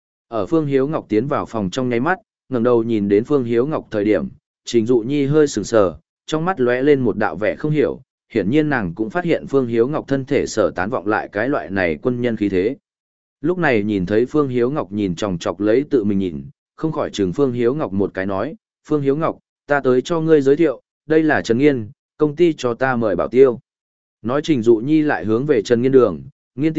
Ở Phương Hiếu Ngọc tiến vào phòng trong nháy mắt, ngẩng đầu nhìn đến Phương Hiếu Ngọc thời điểm, Trình Dụ Nhi hơi sừng sờ, trong mắt lóe lên một đạo vẻ không hiểu, hiển nhiên nàng cũng phát hiện Phương Hiếu Ngọc thân thể sở tán vọng lại cái loại này quân nhân khí thế. Lúc này nhìn thấy Phương Hiếu Ngọc nhìn chòng chọc lấy tự mình nhìn, không khỏi trừng Phương Hiếu Ngọc một cái nói, Phương Hiếu Ngọc, ta tới cho ngươi giới thiệu, đây là Trần Nghiên, công ty cho ta mời bảo tiêu. Nói Trình Dụ Nhi lại hướng về Trần Nghiên đường, Nghiên tỷ,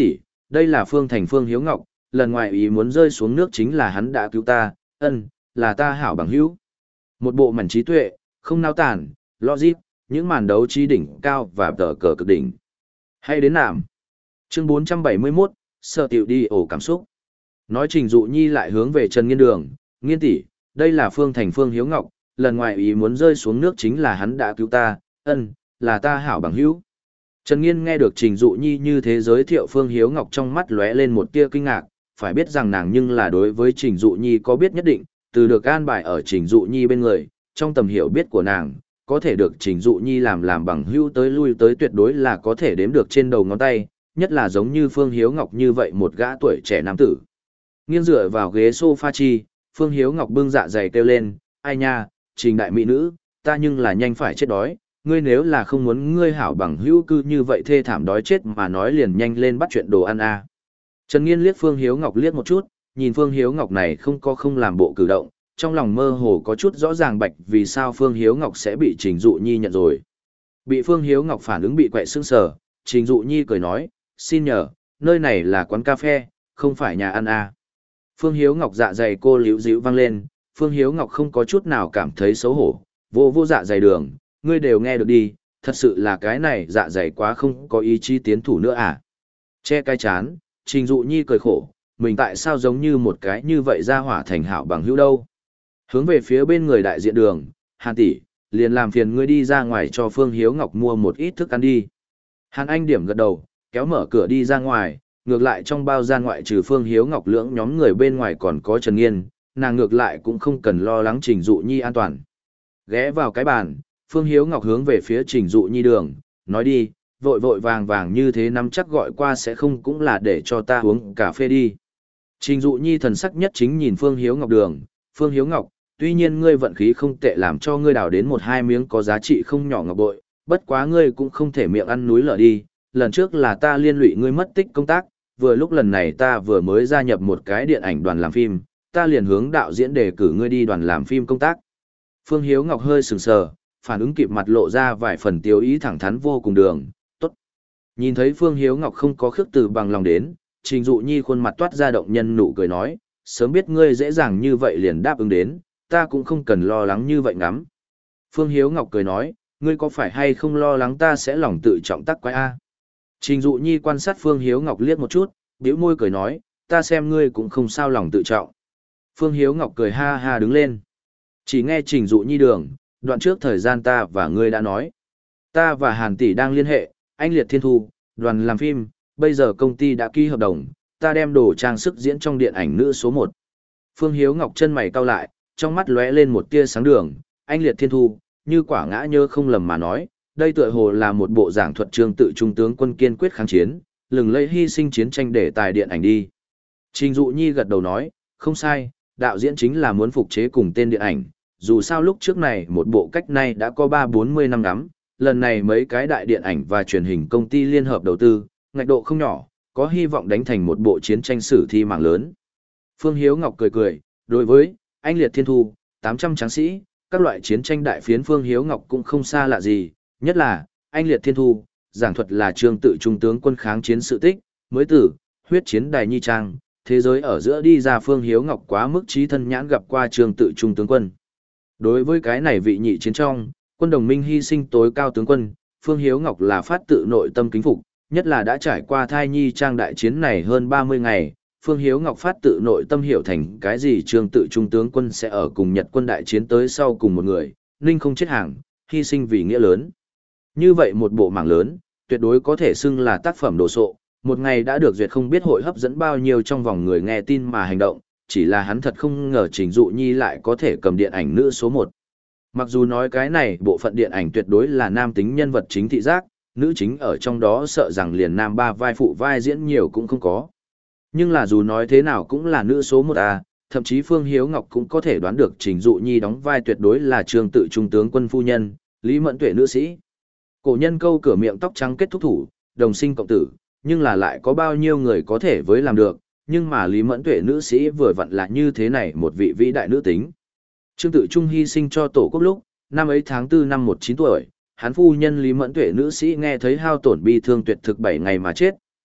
đây là Phương Thành Phương Hiếu Ngọc, lần ngoài ý muốn rơi xuống nước chính là hắn đã cứu ta, ân, là ta hảo bằng hữu. Một bộ mảnh trí tuệ, không nao tản, logic, những màn đấu trí đỉnh cao và tờ cờ cực đỉnh. Hay đến nạm. Chương bốn trăm bảy mươi mốt, sợ tiểu đi ổ cảm xúc. Nói Trình Dụ Nhi lại hướng về Trần Nghiên đường, Nghiên tỷ, đây là Phương Thành Phương Hiếu Ngọc, lần ngoài ý muốn rơi xuống nước chính là hắn đã cứu ta, ân, là ta hảo bằng hữu. Trần Nghiên nghe được Trình Dụ Nhi như thế giới thiệu Phương Hiếu Ngọc trong mắt lóe lên một tia kinh ngạc, phải biết rằng nàng nhưng là đối với Trình Dụ Nhi có biết nhất định, từ được an bài ở Trình Dụ Nhi bên người, trong tầm hiểu biết của nàng, có thể được Trình Dụ Nhi làm làm bằng hữu tới lui tới tuyệt đối là có thể đếm được trên đầu ngón tay, nhất là giống như Phương Hiếu Ngọc như vậy một gã tuổi trẻ nam tử. Nghiêng dựa vào ghế sofa chi, Phương Hiếu Ngọc bưng dạ dày kêu lên, ai nha, Trình đại mỹ nữ, ta nhưng là nhanh phải chết đói, ngươi nếu là không muốn ngươi hảo bằng hữu cư như vậy thê thảm đói chết mà nói liền nhanh lên bắt chuyện đồ ăn a. Trần Nghiên liếc Phương Hiếu Ngọc liếc một chút, nhìn Phương Hiếu Ngọc này không có không làm bộ cử động, trong lòng mơ hồ có chút rõ ràng bạch vì sao Phương Hiếu Ngọc sẽ bị Trình Dụ Nhi nhận rồi. Bị Phương Hiếu Ngọc phản ứng bị quậy sững sờ, Trình Dụ Nhi cười nói, xin nhờ, nơi này là quán cà phê, không phải nhà ăn a. Phương Hiếu Ngọc dạ dày cô liễu dĩu vang lên, Phương Hiếu Ngọc không có chút nào cảm thấy xấu hổ, vô vô dạ dày đường, ngươi đều nghe được đi, thật sự là cái này dạ dày quá không có ý chí tiến thủ nữa à. Che cái chán, Trình Dụ Nhi cười khổ, mình tại sao giống như một cái như vậy ra hỏa thành hảo bằng hữu đâu. Hướng về phía bên người đại diện đường, Hàn tỷ, liền làm phiền ngươi đi ra ngoài cho Phương Hiếu Ngọc mua một ít thức ăn đi. Hàn Anh điểm gật đầu, kéo mở cửa đi ra ngoài, ngược lại trong bao gian ngoại trừ Phương Hiếu Ngọc lưỡng nhóm người bên ngoài còn có Trần Nghiên, nàng ngược lại cũng không cần lo lắng Trình Dụ Nhi an toàn. Ghé vào cái bàn, Phương Hiếu Ngọc hướng về phía Trình Dụ Nhi đường, nói đi, vội vội vàng vàng như thế nắm chắc gọi qua sẽ không cũng là để cho ta uống cà phê đi. Trình Dụ Nhi thần sắc nhất chính nhìn Phương Hiếu Ngọc đường, Phương Hiếu Ngọc, tuy nhiên ngươi vận khí không tệ làm cho ngươi đào đến một hai miếng có giá trị không nhỏ ngọc bội, bất quá ngươi cũng không thể miệng ăn núi lở đi, lần trước là ta liên lụy ngươi mất tích công tác, vừa lúc lần này ta vừa mới gia nhập một cái điện ảnh đoàn làm phim, ta liền hướng đạo diễn đề cử ngươi đi đoàn làm phim công tác. Phương Hiếu Ngọc hơi sừng sờ, phản ứng kịp mặt lộ ra vài phần tiêu ý thẳng thắn vô cùng đường, tốt. Nhìn thấy Phương Hiếu Ngọc không có khước từ bằng lòng đến, Trình Dụ Nhi khuôn mặt toát ra động nhân nụ cười nói, sớm biết ngươi dễ dàng như vậy liền đáp ứng đến, ta cũng không cần lo lắng như vậy ngắm. Phương Hiếu Ngọc cười nói, ngươi có phải hay không lo lắng ta sẽ lòng tự trọng tắc quái a? Trình Dụ Nhi quan sát Phương Hiếu Ngọc liếc một chút, bĩu môi cười nói, ta xem ngươi cũng không sao lòng tự trọng. Phương Hiếu Ngọc cười ha ha đứng lên. Chỉ nghe Trình Dụ Nhi đường, đoạn trước thời gian ta và ngươi đã nói. Ta và Hàn tỷ đang liên hệ, anh Liệt Thiên Thu, đoàn làm phim, bây giờ công ty đã ký hợp đồng, ta đem đồ trang sức diễn trong điện ảnh nữ số một. Phương Hiếu Ngọc chân mày cau lại, trong mắt lóe lên một tia sáng đường, anh Liệt Thiên Thu, như quả ngã nhớ không lầm mà nói, đây tựa hồ là một bộ giảng thuật trương tự trung tướng quân kiên quyết kháng chiến, lừng lẫy hy sinh chiến tranh để tài điện ảnh đi. Trình Dụ Nhi gật đầu nói, không sai, đạo diễn chính là muốn phục chế cùng tên điện ảnh, dù sao lúc trước này một bộ cách này đã có ba bốn mươi năm ngắm, lần này mấy cái đại điện ảnh và truyền hình công ty liên hợp đầu tư, ngạch độ không nhỏ, có hy vọng đánh thành một bộ chiến tranh sử thi mạng lớn. Phương Hiếu Ngọc cười cười, đối với anh Liệt Thiên Thu, tám trăm tráng sĩ, các loại chiến tranh đại phiến Phương Hiếu Ngọc cũng không xa lạ gì, nhất là anh Liệt Thiên Thu, giảng thuật là trương tự trung tướng quân kháng chiến sự tích, mới tử, huyết chiến đài nhi trang, thế giới ở giữa đi ra Phương Hiếu Ngọc quá mức trí thân nhãn gặp qua trương tự trung tướng quân. Đối với cái này vị nhị chiến trong, quân đồng minh hy sinh tối cao tướng quân, Phương Hiếu Ngọc là phát tự nội tâm kính phục, nhất là đã trải qua thai nhi trang đại chiến này hơn ba mươi ngày, Phương Hiếu Ngọc phát tự nội tâm hiểu thành cái gì trương tự trung tướng quân sẽ ở cùng Nhật quân đại chiến tới sau cùng một người, ninh không chết hàng, hy sinh vì nghĩa lớn. Như vậy một bộ mảng lớn, tuyệt đối có thể xưng là tác phẩm đồ sộ, một ngày đã được duyệt không biết hội hấp dẫn bao nhiêu trong vòng người nghe tin mà hành động, chỉ là hắn thật không ngờ Trình Dụ Nhi lại có thể cầm điện ảnh nữ số một. Mặc dù nói cái này bộ phận điện ảnh tuyệt đối là nam tính nhân vật chính thị giác, nữ chính ở trong đó sợ rằng liền nam ba vai phụ vai diễn nhiều cũng không có. Nhưng là dù nói thế nào cũng là nữ số một à, thậm chí Phương Hiếu Ngọc cũng có thể đoán được Trình Dụ Nhi đóng vai tuyệt đối là trương tự trung tướng quân phu nhân, Lý Mẫn Tuệ nữ sĩ. Cổ nhân câu cửa miệng tóc trắng kết thúc thủ, đồng sinh cộng tử, nhưng là lại có bao nhiêu người có thể với làm được, nhưng mà Lý Mẫn Tuệ nữ sĩ vừa vặn là như thế này một vị vĩ đại nữ tính. Trương tự trung hy sinh cho tổ quốc lúc, năm ấy tháng tư năm một chín tuổi, hắn phu nhân Lý Mẫn Tuệ nữ sĩ nghe thấy hao tổn bi thương tuyệt thực bảy ngày mà chết,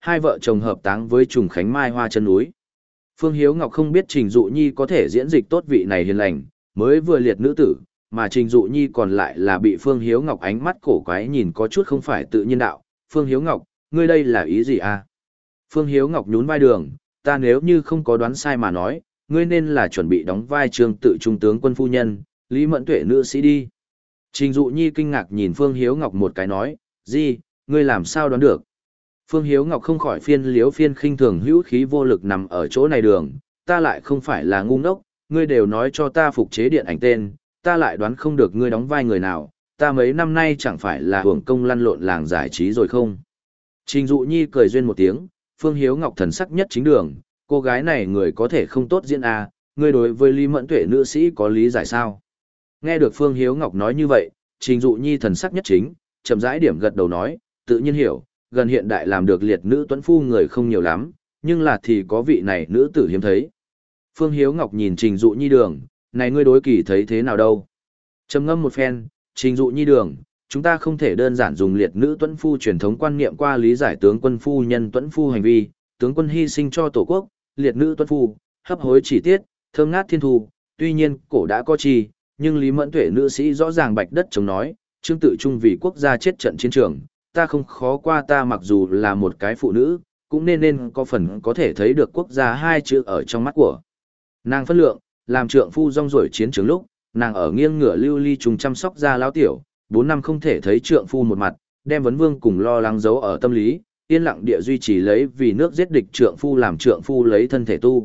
hai vợ chồng hợp táng với trùng khánh mai hoa chân núi. Phương Hiếu Ngọc không biết Trình Dụ Nhi có thể diễn dịch tốt vị này hiền lành, mới vừa liệt nữ tử, mà Trình Dụ Nhi còn lại là bị Phương Hiếu Ngọc ánh mắt cổ quái nhìn có chút không phải tự nhiên đạo. Phương Hiếu Ngọc, ngươi đây là ý gì à? Phương Hiếu Ngọc nhún vai đường, ta nếu như không có đoán sai mà nói, ngươi nên là chuẩn bị đóng vai trương tự trung tướng quân phu nhân, Lý Mẫn Tuệ nữ sĩ đi. Trình Dụ Nhi kinh ngạc nhìn Phương Hiếu Ngọc một cái nói, gì, ngươi làm sao đoán được? Phương Hiếu Ngọc không khỏi phiên liếu phiên khinh thường hữu khí vô lực nằm ở chỗ này đường, ta lại không phải là ngu ngốc, ngươi đều nói cho ta phục chế điện ảnh tên, ta lại đoán không được ngươi đóng vai người nào, ta mấy năm nay chẳng phải là hưởng công lăn lộn làng giải trí rồi không? Trình Dụ Nhi cười duyên một tiếng, Phương Hiếu Ngọc thần sắc nhất chính đường, cô gái này người có thể không tốt diễn à, ngươi đối với Lý Mẫn Tuệ nữ sĩ có lý giải sao? Nghe được Phương Hiếu Ngọc nói như vậy, Trình Dụ Nhi thần sắc nhất chính, chậm rãi điểm gật đầu nói, tự nhiên hiểu, gần hiện đại làm được liệt nữ tuấn phu người không nhiều lắm, nhưng là thì có vị này nữ tử hiếm thấy. Phương Hiếu Ngọc nhìn Trình Dụ Nhi đường, này ngươi đối kỳ thấy thế nào đâu? Trầm ngâm một phen, Trình Dụ Nhi đường, chúng ta không thể đơn giản dùng liệt nữ tuấn phu truyền thống quan niệm qua lý giải tướng quân phu nhân tuấn phu hành vi, tướng quân hy sinh cho tổ quốc, liệt nữ tuấn phu, hấp hối chỉ tiết, thơm ngát thiên thu, tuy nhiên cổ đã có chi, nhưng Lý Mẫn Tuệ nữ sĩ rõ ràng bạch đất chống nói, Trương Tự Trung vì quốc gia chết trận chiến trường, ta không khó qua ta mặc dù là một cái phụ nữ, cũng nên nên có phần có thể thấy được quốc gia hai chữ ở trong mắt của. Nàng phân lượng, làm trượng phu rong ruổi chiến trường lúc, nàng ở nghiêng ngửa lưu ly trùng chăm sóc ra lão tiểu, bốn năm không thể thấy trượng phu một mặt, đem vấn vương cùng lo lắng giấu ở tâm lý, yên lặng địa duy trì lấy vì nước giết địch trượng phu làm trượng phu lấy thân thể tu.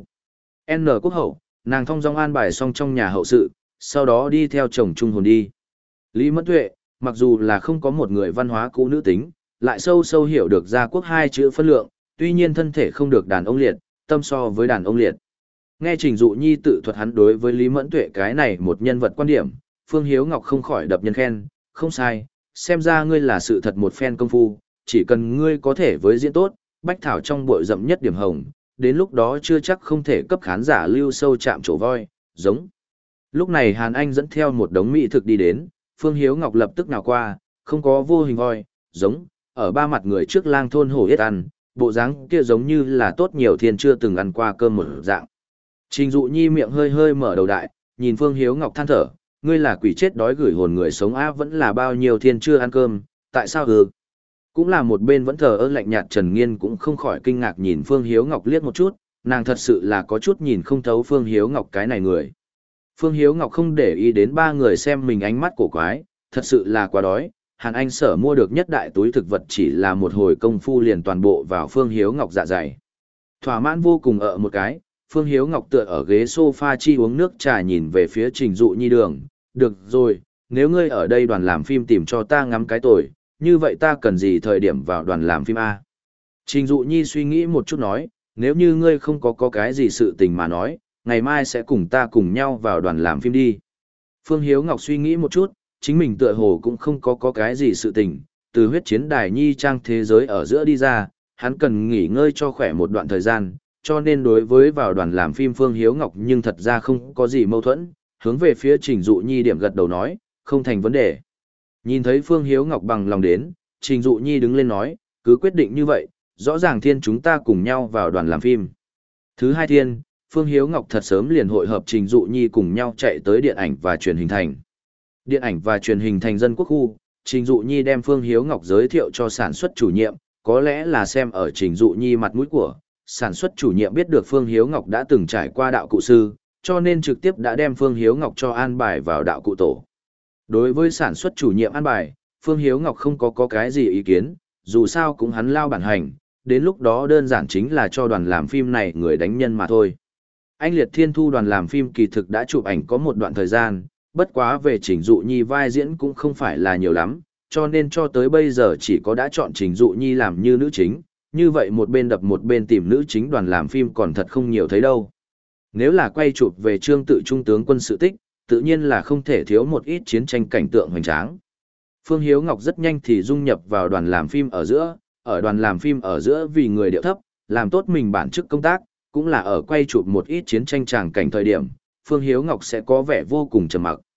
N quốc hậu, nàng thông dong an bài xong trong nhà hậu sự, sau đó đi theo chồng trung hồn đi. Lý Mẫn Tuệ, mặc dù là không có một người văn hóa cũ nữ tính, lại sâu sâu hiểu được gia quốc hai chữ phân lượng, tuy nhiên thân thể không được đàn ông liệt, tâm so với đàn ông liệt. Nghe Trình Dụ Nhi tự thuật hắn đối với Lý Mẫn Tuệ cái này một nhân vật quan điểm, Phương Hiếu Ngọc không khỏi đập nhân khen, không sai, xem ra ngươi là sự thật một phen công phu, chỉ cần ngươi có thể với diễn tốt, bách thảo trong bội rậm nhất điểm hồng, đến lúc đó chưa chắc không thể cấp khán giả lưu sâu chạm chỗ voi, giống. Lúc này Hàn Anh dẫn theo một đống mỹ thực đi đến, Phương Hiếu Ngọc lập tức nào qua, không có vô hình voi, giống, ở ba mặt người trước lang thôn hổ yết ăn, bộ dáng kia giống như là tốt nhiều thiên chưa từng ăn qua cơm một dạng. Trình Dụ Nhi miệng hơi hơi mở đầu đại, nhìn Phương Hiếu Ngọc than thở, ngươi là quỷ chết đói gửi hồn người sống á vẫn là bao nhiêu thiên chưa ăn cơm, tại sao ừ? Cũng là một bên vẫn thờ ơ lạnh nhạt Trần Nghiên cũng không khỏi kinh ngạc nhìn Phương Hiếu Ngọc liếc một chút, nàng thật sự là có chút nhìn không thấu Phương Hiếu Ngọc cái này người. Phương Hiếu Ngọc không để ý đến ba người xem mình ánh mắt cổ quái, thật sự là quá đói, Hàn Anh Sở mua được nhất đại túi thực vật chỉ là một hồi công phu liền toàn bộ vào Phương Hiếu Ngọc dạ dày. Thỏa mãn vô cùng ở một cái, Phương Hiếu Ngọc tựa ở ghế sofa chi uống nước trà nhìn về phía Trình Dụ Nhi đường, được rồi, nếu ngươi ở đây đoàn làm phim tìm cho ta ngắm cái tội, như vậy ta cần gì thời điểm vào đoàn làm phim A. Trình Dụ Nhi suy nghĩ một chút nói, nếu như ngươi không có có cái gì sự tình mà nói, ngày mai sẽ cùng ta cùng nhau vào đoàn làm phim đi. Phương Hiếu Ngọc suy nghĩ một chút, chính mình tựa hồ cũng không có có cái gì sự tình, từ huyết chiến đài nhi trang thế giới ở giữa đi ra, hắn cần nghỉ ngơi cho khỏe một đoạn thời gian, cho nên đối với vào đoàn làm phim Phương Hiếu Ngọc nhưng thật ra không có gì mâu thuẫn, hướng về phía Trình Dụ Nhi điểm gật đầu nói, không thành vấn đề. Nhìn thấy Phương Hiếu Ngọc bằng lòng đến, Trình Dụ Nhi đứng lên nói, cứ quyết định như vậy, rõ ràng thiên chúng ta cùng nhau vào đoàn làm phim. Thứ hai thiên, Phương Hiếu Ngọc thật sớm liền hội hợp Trình Dụ Nhi cùng nhau chạy tới điện ảnh và truyền hình thành. Điện ảnh và truyền hình thành dân quốc khu, Trình Dụ Nhi đem Phương Hiếu Ngọc giới thiệu cho sản xuất chủ nhiệm, có lẽ là xem ở Trình Dụ Nhi mặt mũi của, sản xuất chủ nhiệm biết được Phương Hiếu Ngọc đã từng trải qua đạo cụ sư, cho nên trực tiếp đã đem Phương Hiếu Ngọc cho an bài vào đạo cụ tổ. Đối với sản xuất chủ nhiệm an bài, Phương Hiếu Ngọc không có có cái gì ý kiến, dù sao cũng hắn lao bản hành, đến lúc đó đơn giản chính là cho đoàn làm phim này người đánh nhân mà thôi. Anh Liệt Thiên Thu đoàn làm phim kỳ thực đã chụp ảnh có một đoạn thời gian, bất quá về Trình Dụ Nhi vai diễn cũng không phải là nhiều lắm, cho nên cho tới bây giờ chỉ có đã chọn Trình Dụ Nhi làm như nữ chính, như vậy một bên đập một bên tìm nữ chính đoàn làm phim còn thật không nhiều thấy đâu. Nếu là quay chụp về Trương Tự Trung tướng quân sự tích, tự nhiên là không thể thiếu một ít chiến tranh cảnh tượng hoành tráng. Phương Hiếu Ngọc rất nhanh thì dung nhập vào đoàn làm phim ở giữa, ở đoàn làm phim ở giữa vì người điệu thấp, làm tốt mình bản chức công tác, cũng là ở quay chụp một ít chiến tranh tràng cảnh thời điểm, Phương Hiếu Ngọc sẽ có vẻ vô cùng trầm mặc.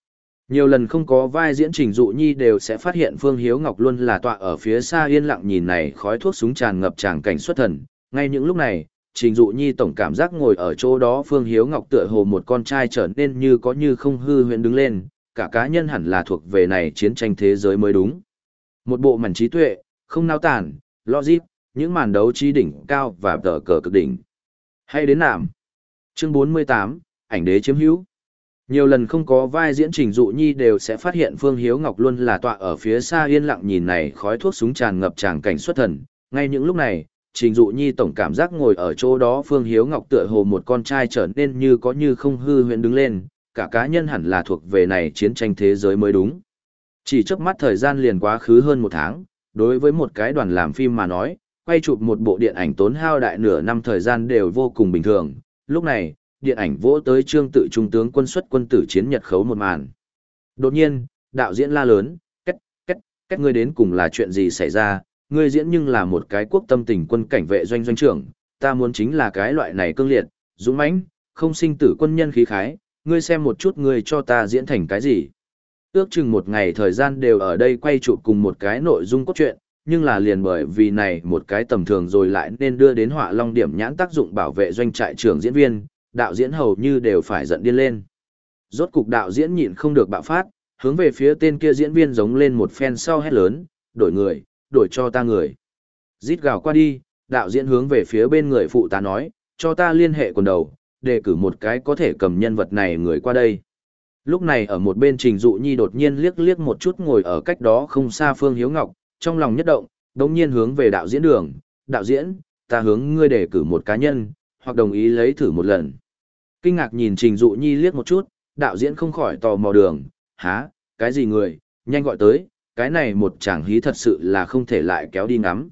Nhiều lần không có vai diễn Trình Dụ Nhi đều sẽ phát hiện Phương Hiếu Ngọc luôn là tọa ở phía xa yên lặng nhìn này khói thuốc súng tràn ngập tràng cảnh xuất thần. Ngay những lúc này, Trình Dụ Nhi tổng cảm giác ngồi ở chỗ đó Phương Hiếu Ngọc tựa hồ một con trai trở nên như có như không hư huyễn đứng lên, cả cá nhân hẳn là thuộc về này chiến tranh thế giới mới đúng. Một bộ mảnh trí tuệ, không nao tản, logic, những màn đấu trí đỉnh cao và tờ cờ cực đỉnh. Hay đến nạm. Chương bốn mươi tám, ảnh đế chiếm hữu. Nhiều lần không có vai diễn Trình Dụ Nhi đều sẽ phát hiện Phương Hiếu Ngọc luôn là tọa ở phía xa yên lặng nhìn này khói thuốc súng tràn ngập tràng cảnh xuất thần. Ngay những lúc này, Trình Dụ Nhi tổng cảm giác ngồi ở chỗ đó Phương Hiếu Ngọc tựa hồ một con trai trở nên như có như không hư huyễn đứng lên, cả cá nhân hẳn là thuộc về này chiến tranh thế giới mới đúng. Chỉ chớp mắt thời gian liền quá khứ hơn một tháng, đối với một cái đoàn làm phim mà nói, quay chụp một bộ điện ảnh tốn hao đại nửa năm thời gian đều vô cùng bình thường. Lúc này, điện ảnh vỗ tới trương tự trung tướng quân xuất quân tử chiến Nhật khấu một màn. Đột nhiên, đạo diễn la lớn, két, két, két ngươi đến cùng là chuyện gì xảy ra, ngươi diễn nhưng là một cái quốc tâm tình quân cảnh vệ doanh doanh trưởng, ta muốn chính là cái loại này cương liệt, dũng mãnh, không sinh tử quân nhân khí khái, ngươi xem một chút ngươi cho ta diễn thành cái gì. Ước chừng một ngày thời gian đều ở đây quay chụp cùng một cái nội dung cốt truyện, nhưng là liền bởi vì này một cái tầm thường rồi lại nên đưa đến họa long điểm nhãn tác dụng bảo vệ doanh trại trưởng diễn viên, đạo diễn hầu như đều phải giận điên lên. Rốt cục đạo diễn nhịn không được bạo phát, hướng về phía tên kia diễn viên giống lên một phen sau hét lớn, đổi người, đổi cho ta người. Rít gào qua đi, đạo diễn hướng về phía bên người phụ tá nói, cho ta liên hệ quần đầu, đề cử một cái có thể cầm nhân vật này người qua đây. Lúc này ở một bên Trình Dụ Nhi đột nhiên liếc liếc một chút ngồi ở cách đó không xa Phương Hiếu Ngọc, trong lòng nhất động, đồng nhiên hướng về đạo diễn đường, đạo diễn, ta hướng ngươi đề cử một cá nhân, hoặc đồng ý lấy thử một lần. Kinh ngạc nhìn Trình Dụ Nhi liếc một chút, đạo diễn không khỏi tò mò đường, há, cái gì người, nhanh gọi tới, cái này một chàng hí thật sự là không thể lại kéo đi ngắm.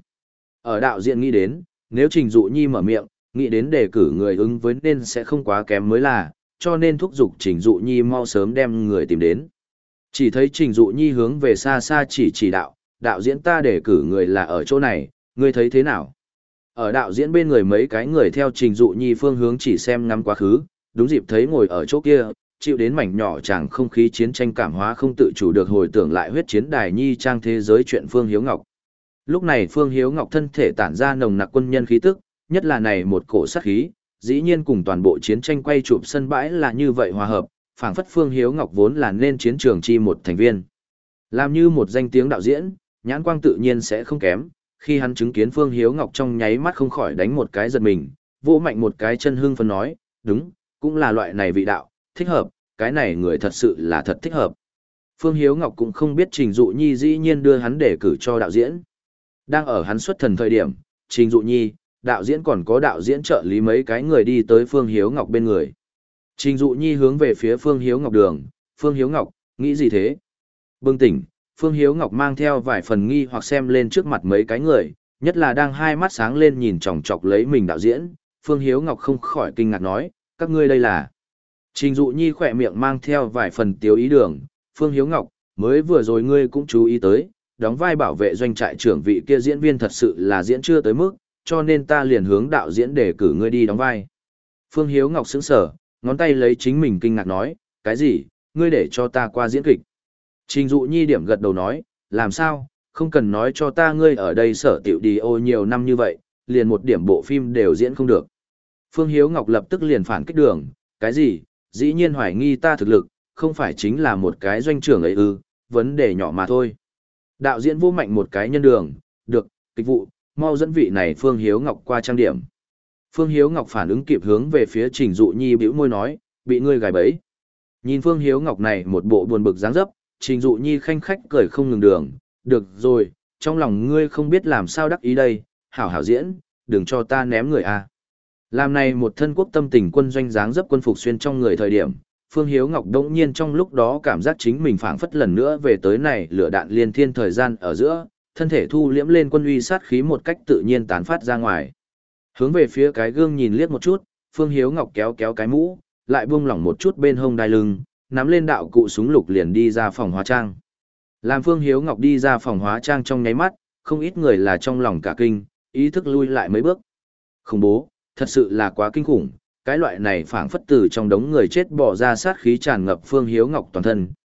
Ở đạo diễn nghĩ đến, nếu Trình Dụ Nhi mở miệng, nghĩ đến đề cử người ứng với nên sẽ không quá kém mới là, cho nên thúc giục Trình Dụ Nhi mau sớm đem người tìm đến. Chỉ thấy Trình Dụ Nhi hướng về xa xa chỉ chỉ đạo, đạo diễn ta đề cử người là ở chỗ này, ngươi thấy thế nào? Ở đạo diễn bên người mấy cái người theo Trình Dụ Nhi phương hướng chỉ xem ngắm quá khứ, đúng dịp thấy ngồi ở chỗ kia, chịu đến mảnh nhỏ chàng không khí chiến tranh cảm hóa không tự chủ được hồi tưởng lại huyết chiến đài nhi trang thế giới chuyện Phương Hiếu Ngọc. Lúc này Phương Hiếu Ngọc thân thể tản ra nồng nặc quân nhân khí tức, nhất là này một cổ sát khí, dĩ nhiên cùng toàn bộ chiến tranh quay chụp sân bãi là như vậy hòa hợp, phảng phất Phương Hiếu Ngọc vốn là nên chiến trường chi một thành viên. Làm như một danh tiếng đạo diễn, nhãn quang tự nhiên sẽ không kém, khi hắn chứng kiến Phương Hiếu Ngọc trong nháy mắt không khỏi đánh một cái giật mình, vỗ mạnh một cái chân hưng phấn nói, đúng, cũng là loại này vị đạo, thích hợp, cái này người thật sự là thật thích hợp. Phương Hiếu Ngọc cũng không biết Trình Dụ Nhi dĩ nhiên đưa hắn để cử cho đạo diễn. Đang ở hắn xuất thần thời điểm, Trình Dụ Nhi, đạo diễn còn có đạo diễn trợ lý mấy cái người đi tới Phương Hiếu Ngọc bên người. Trình Dụ Nhi hướng về phía Phương Hiếu Ngọc đường, Phương Hiếu Ngọc, nghĩ gì thế? Bừng tỉnh, Phương Hiếu Ngọc mang theo vài phần nghi hoặc xem lên trước mặt mấy cái người, nhất là đang hai mắt sáng lên nhìn chòng chọc lấy mình đạo diễn, Phương Hiếu Ngọc không khỏi kinh ngạc nói, các ngươi đây là. Trình Dụ Nhi khỏe miệng mang theo vài phần tiếu ý đường, Phương Hiếu Ngọc, mới vừa rồi ngươi cũng chú ý tới, đóng vai bảo vệ doanh trại trưởng vị kia diễn viên thật sự là diễn chưa tới mức, cho nên ta liền hướng đạo diễn để cử ngươi đi đóng vai. Phương Hiếu Ngọc sững sờ, ngón tay lấy chính mình kinh ngạc nói, cái gì, ngươi để cho ta qua diễn kịch. Trình Dụ Nhi điểm gật đầu nói, làm sao, không cần nói cho ta ngươi ở đây sở tiểu đi ô nhiều năm như vậy, liền một điểm bộ phim đều diễn không được. Phương Hiếu Ngọc lập tức liền phản kích đường, cái gì, dĩ nhiên hoài nghi ta thực lực, không phải chính là một cái doanh trưởng ấy ư, vấn đề nhỏ mà thôi. Đạo diễn vô mạnh một cái nhân đường, được, kịch vụ, mau dẫn vị này Phương Hiếu Ngọc qua trang điểm. Phương Hiếu Ngọc phản ứng kịp hướng về phía Trình Dụ Nhi bĩu môi nói, bị ngươi gài bẫy. Nhìn Phương Hiếu Ngọc này một bộ buồn bực dáng dấp, Trình Dụ Nhi khanh khách cười không ngừng đường, được rồi, trong lòng ngươi không biết làm sao đắc ý đây, hảo hảo diễn, đừng cho ta ném người a. Làm này một thân quốc tâm tình quân doanh dáng dấp quân phục xuyên trong người thời điểm, Phương Hiếu Ngọc đống nhiên trong lúc đó cảm giác chính mình phảng phất lần nữa về tới này lửa đạn liên thiên thời gian ở giữa, thân thể thu liễm lên quân uy sát khí một cách tự nhiên tán phát ra ngoài. Hướng về phía cái gương nhìn liếc một chút, Phương Hiếu Ngọc kéo kéo cái mũ, lại buông lỏng một chút bên hông đai lưng, nắm lên đạo cụ súng lục liền đi ra phòng hóa trang. Làm Phương Hiếu Ngọc đi ra phòng hóa trang trong nháy mắt, không ít người là trong lòng cả kinh, ý thức lui lại mấy bước. Khủng bố, thật sự là quá kinh khủng, cái loại này phảng phất từ trong đống người chết bỏ ra sát khí tràn ngập Phương Hiếu Ngọc toàn thân,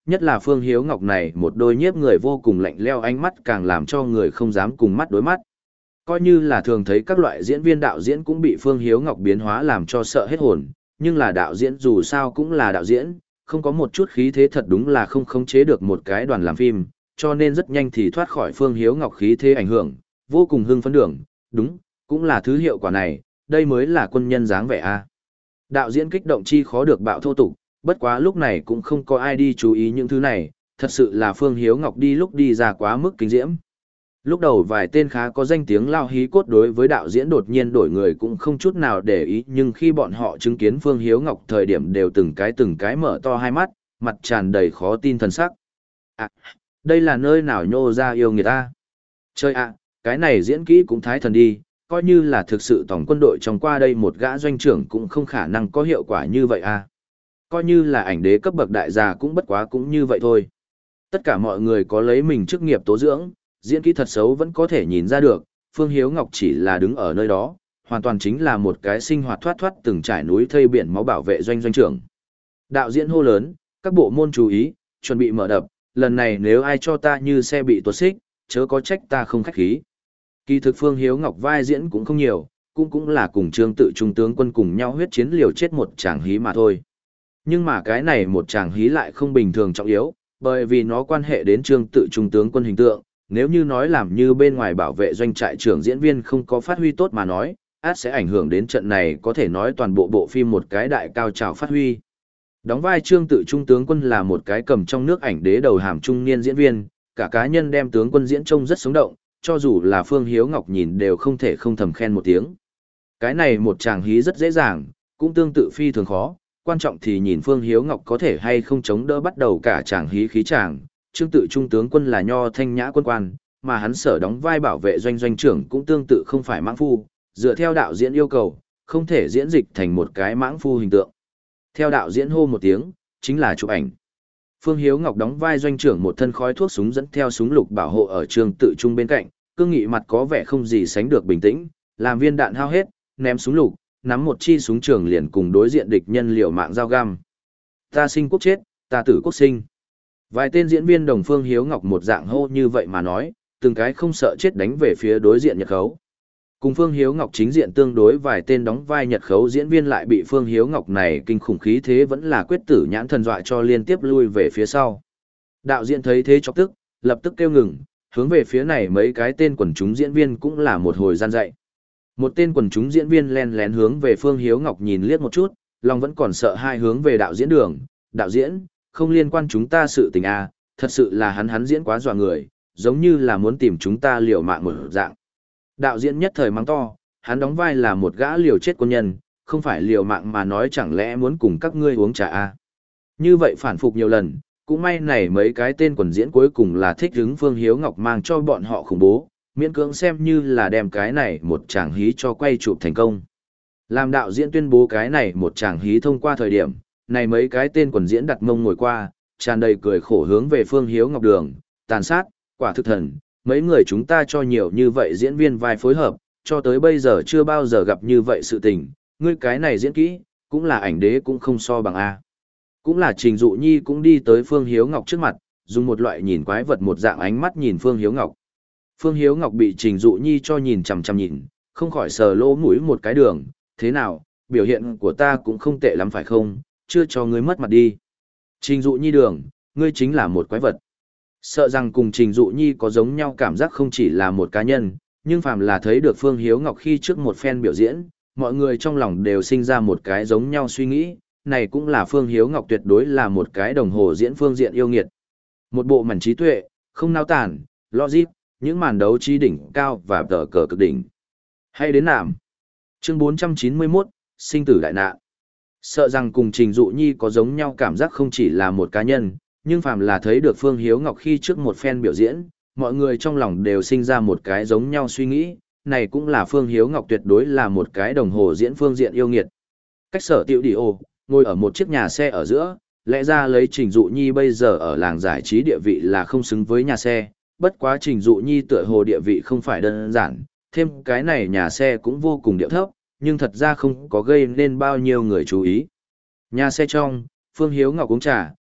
nhất là Phương Hiếu Ngọc này một đôi nhiếp người vô cùng lạnh leo ánh mắt càng làm cho người không dám cùng mắt đối mắt. Coi như là thường thấy các loại diễn viên đạo diễn cũng bị Phương Hiếu Ngọc biến hóa làm cho sợ hết hồn, nhưng là đạo diễn dù sao cũng là đạo diễn, không có một chút khí thế thật đúng là không khống chế được một cái đoàn làm phim, cho nên rất nhanh thì thoát khỏi Phương Hiếu Ngọc khí thế ảnh hưởng, vô cùng hưng phấn đường, đúng, cũng là thứ hiệu quả này, đây mới là quân nhân dáng vẻ a. Đạo diễn kích động chi khó được bạo thô tục, bất quá lúc này cũng không có ai đi chú ý những thứ này, thật sự là Phương Hiếu Ngọc đi lúc đi ra quá mức kinh diễm. Lúc đầu vài tên khá có danh tiếng lao hí cốt đối với đạo diễn đột nhiên đổi người cũng không chút nào để ý, nhưng khi bọn họ chứng kiến Phương Hiếu Ngọc thời điểm đều từng cái từng cái mở to hai mắt, mặt tràn đầy khó tin thần sắc. À, đây là nơi nào nhô ra yêu người ta? Chơi ạ, cái này diễn kỹ cũng thái thần đi, coi như là thực sự tổng quân đội trong qua đây một gã doanh trưởng cũng không khả năng có hiệu quả như vậy à. Coi như là ảnh đế cấp bậc đại gia cũng bất quá cũng như vậy thôi. Tất cả mọi người có lấy mình chức nghiệp tố dưỡng, diễn kỹ thật xấu vẫn có thể nhìn ra được, Phương Hiếu Ngọc chỉ là đứng ở nơi đó, hoàn toàn chính là một cái sinh hoạt thoát thoát từng trải núi thây biển máu bảo vệ doanh doanh trưởng. Đạo diễn hô lớn, các bộ môn chú ý, chuẩn bị mở đập, lần này nếu ai cho ta như xe bị tuột xích, chớ có trách ta không khách khí. Kỳ thực Phương Hiếu Ngọc vai diễn cũng không nhiều, cũng cũng là cùng Trương Tự Trung tướng quân cùng nhau huyết chiến liều chết một chàng hí mà thôi. Nhưng mà cái này một chàng hí lại không bình thường trọng yếu, bởi vì nó quan hệ đến Trương Tự Trung tướng quân hình tượng, nếu như nói làm như bên ngoài bảo vệ doanh trại trưởng diễn viên không có phát huy tốt mà nói, át sẽ ảnh hưởng đến trận này có thể nói toàn bộ bộ phim một cái đại cao trào phát huy. Đóng vai Trương Tự Trung tướng quân là một cái cầm trong nước ảnh đế đầu hàm trung niên diễn viên, cả cá nhân đem tướng quân diễn trông rất sống động, cho dù là Phương Hiếu Ngọc nhìn đều không thể không thầm khen một tiếng. Cái này một chàng hí rất dễ dàng, cũng tương tự phi thường khó, quan trọng thì nhìn Phương Hiếu Ngọc có thể hay không chống đỡ bắt đầu cả chàng hí khí chàng. Trương Tự Trung tướng quân là nho thanh nhã quân quan, mà hắn sở đóng vai bảo vệ doanh doanh trưởng cũng tương tự không phải mãng phu, dựa theo đạo diễn yêu cầu, không thể diễn dịch thành một cái mãng phu hình tượng. Theo đạo diễn hô một tiếng, chính là chụp ảnh. Phương Hiếu Ngọc đóng vai doanh trưởng một thân khói thuốc súng dẫn theo súng lục bảo hộ ở Trương Tự Trung bên cạnh, cương nghị mặt có vẻ không gì sánh được bình tĩnh, làm viên đạn hao hết, ném súng lục, nắm một chi súng trường liền cùng đối diện địch nhân liều mạng giao găm. Ta sinh quốc chết, ta tử quốc sinh. Vài tên diễn viên đồng Phương Hiếu Ngọc một dạng hô như vậy mà nói, từng cái không sợ chết đánh về phía đối diện Nhật Khấu. Cùng Phương Hiếu Ngọc chính diện tương đối vài tên đóng vai Nhật Khấu diễn viên lại bị Phương Hiếu Ngọc này kinh khủng khí thế vẫn là quyết tử nhãn thần dọa cho liên tiếp lui về phía sau. Đạo diễn thấy thế chọc tức, lập tức kêu ngừng, hướng về phía này mấy cái tên quần chúng diễn viên cũng là một hồi gian dạy. Một tên quần chúng diễn viên len lén hướng về Phương Hiếu Ngọc nhìn liếc một chút, lòng vẫn còn sợ hai hướng về đạo diễn đường, đạo diễn, không liên quan chúng ta sự tình à, thật sự là hắn hắn diễn quá dọa người, giống như là muốn tìm chúng ta liều mạng một dạng. Đạo diễn nhất thời mắng to, hắn đóng vai là một gã liều chết quân nhân, không phải liều mạng mà nói chẳng lẽ muốn cùng các ngươi uống trà à. Như vậy phản phục nhiều lần, cũng may này mấy cái tên quần diễn cuối cùng là thích hứng Phương Hiếu Ngọc mang cho bọn họ khủng bố, miễn cưỡng xem như là đem cái này một chàng hí cho quay chụp thành công. Làm đạo diễn tuyên bố cái này một chàng hí thông qua thời điểm, này mấy cái tên quần diễn đặt mông ngồi qua, tràn đầy cười khổ hướng về Phương Hiếu Ngọc đường, tàn sát, quả thực thần, mấy người chúng ta cho nhiều như vậy diễn viên vai phối hợp, cho tới bây giờ chưa bao giờ gặp như vậy sự tình, ngươi cái này diễn kỹ, cũng là ảnh đế cũng không so bằng A. Cũng là Trình Dụ Nhi cũng đi tới Phương Hiếu Ngọc trước mặt, dùng một loại nhìn quái vật một dạng ánh mắt nhìn Phương Hiếu Ngọc. Phương Hiếu Ngọc bị Trình Dụ Nhi cho nhìn chằm chằm nhìn, không khỏi sờ lỗ mũi một cái đường, thế nào, biểu hiện của ta cũng không tệ lắm phải không, chưa cho ngươi mất mặt đi. Trình Dụ Nhi đường, ngươi chính là một quái vật. Sợ rằng cùng Trình Dụ Nhi có giống nhau cảm giác không chỉ là một cá nhân, nhưng phàm là thấy được Phương Hiếu Ngọc khi trước một phen biểu diễn, mọi người trong lòng đều sinh ra một cái giống nhau suy nghĩ, này cũng là Phương Hiếu Ngọc tuyệt đối là một cái đồng hồ diễn phương diện yêu nghiệt. Một bộ mảnh trí tuệ, không nao tản, logic, những màn đấu trí đỉnh cao và tờ cờ cực đỉnh. Hay đến nạm. Chương bốn trăm chín mươi mốt, sinh tử đại nạn. Sợ rằng cùng Trình Dụ Nhi có giống nhau cảm giác không chỉ là một cá nhân, nhưng phàm là thấy được Phương Hiếu Ngọc khi trước một phen biểu diễn, mọi người trong lòng đều sinh ra một cái giống nhau suy nghĩ, này cũng là Phương Hiếu Ngọc tuyệt đối là một cái đồng hồ diễn phương diện yêu nghiệt. Cách sở tiệu đi ô, ngồi ở một chiếc nhà xe ở giữa, lẽ ra lấy Trình Dụ Nhi bây giờ ở làng giải trí địa vị là không xứng với nhà xe, bất quá Trình Dụ Nhi tựa hồ địa vị không phải đơn giản, thêm cái này nhà xe cũng vô cùng điệu thấp, nhưng thật ra không có gây nên bao nhiêu người chú ý. Nhà xe trong, Phương Hiếu Ngọc uống trà,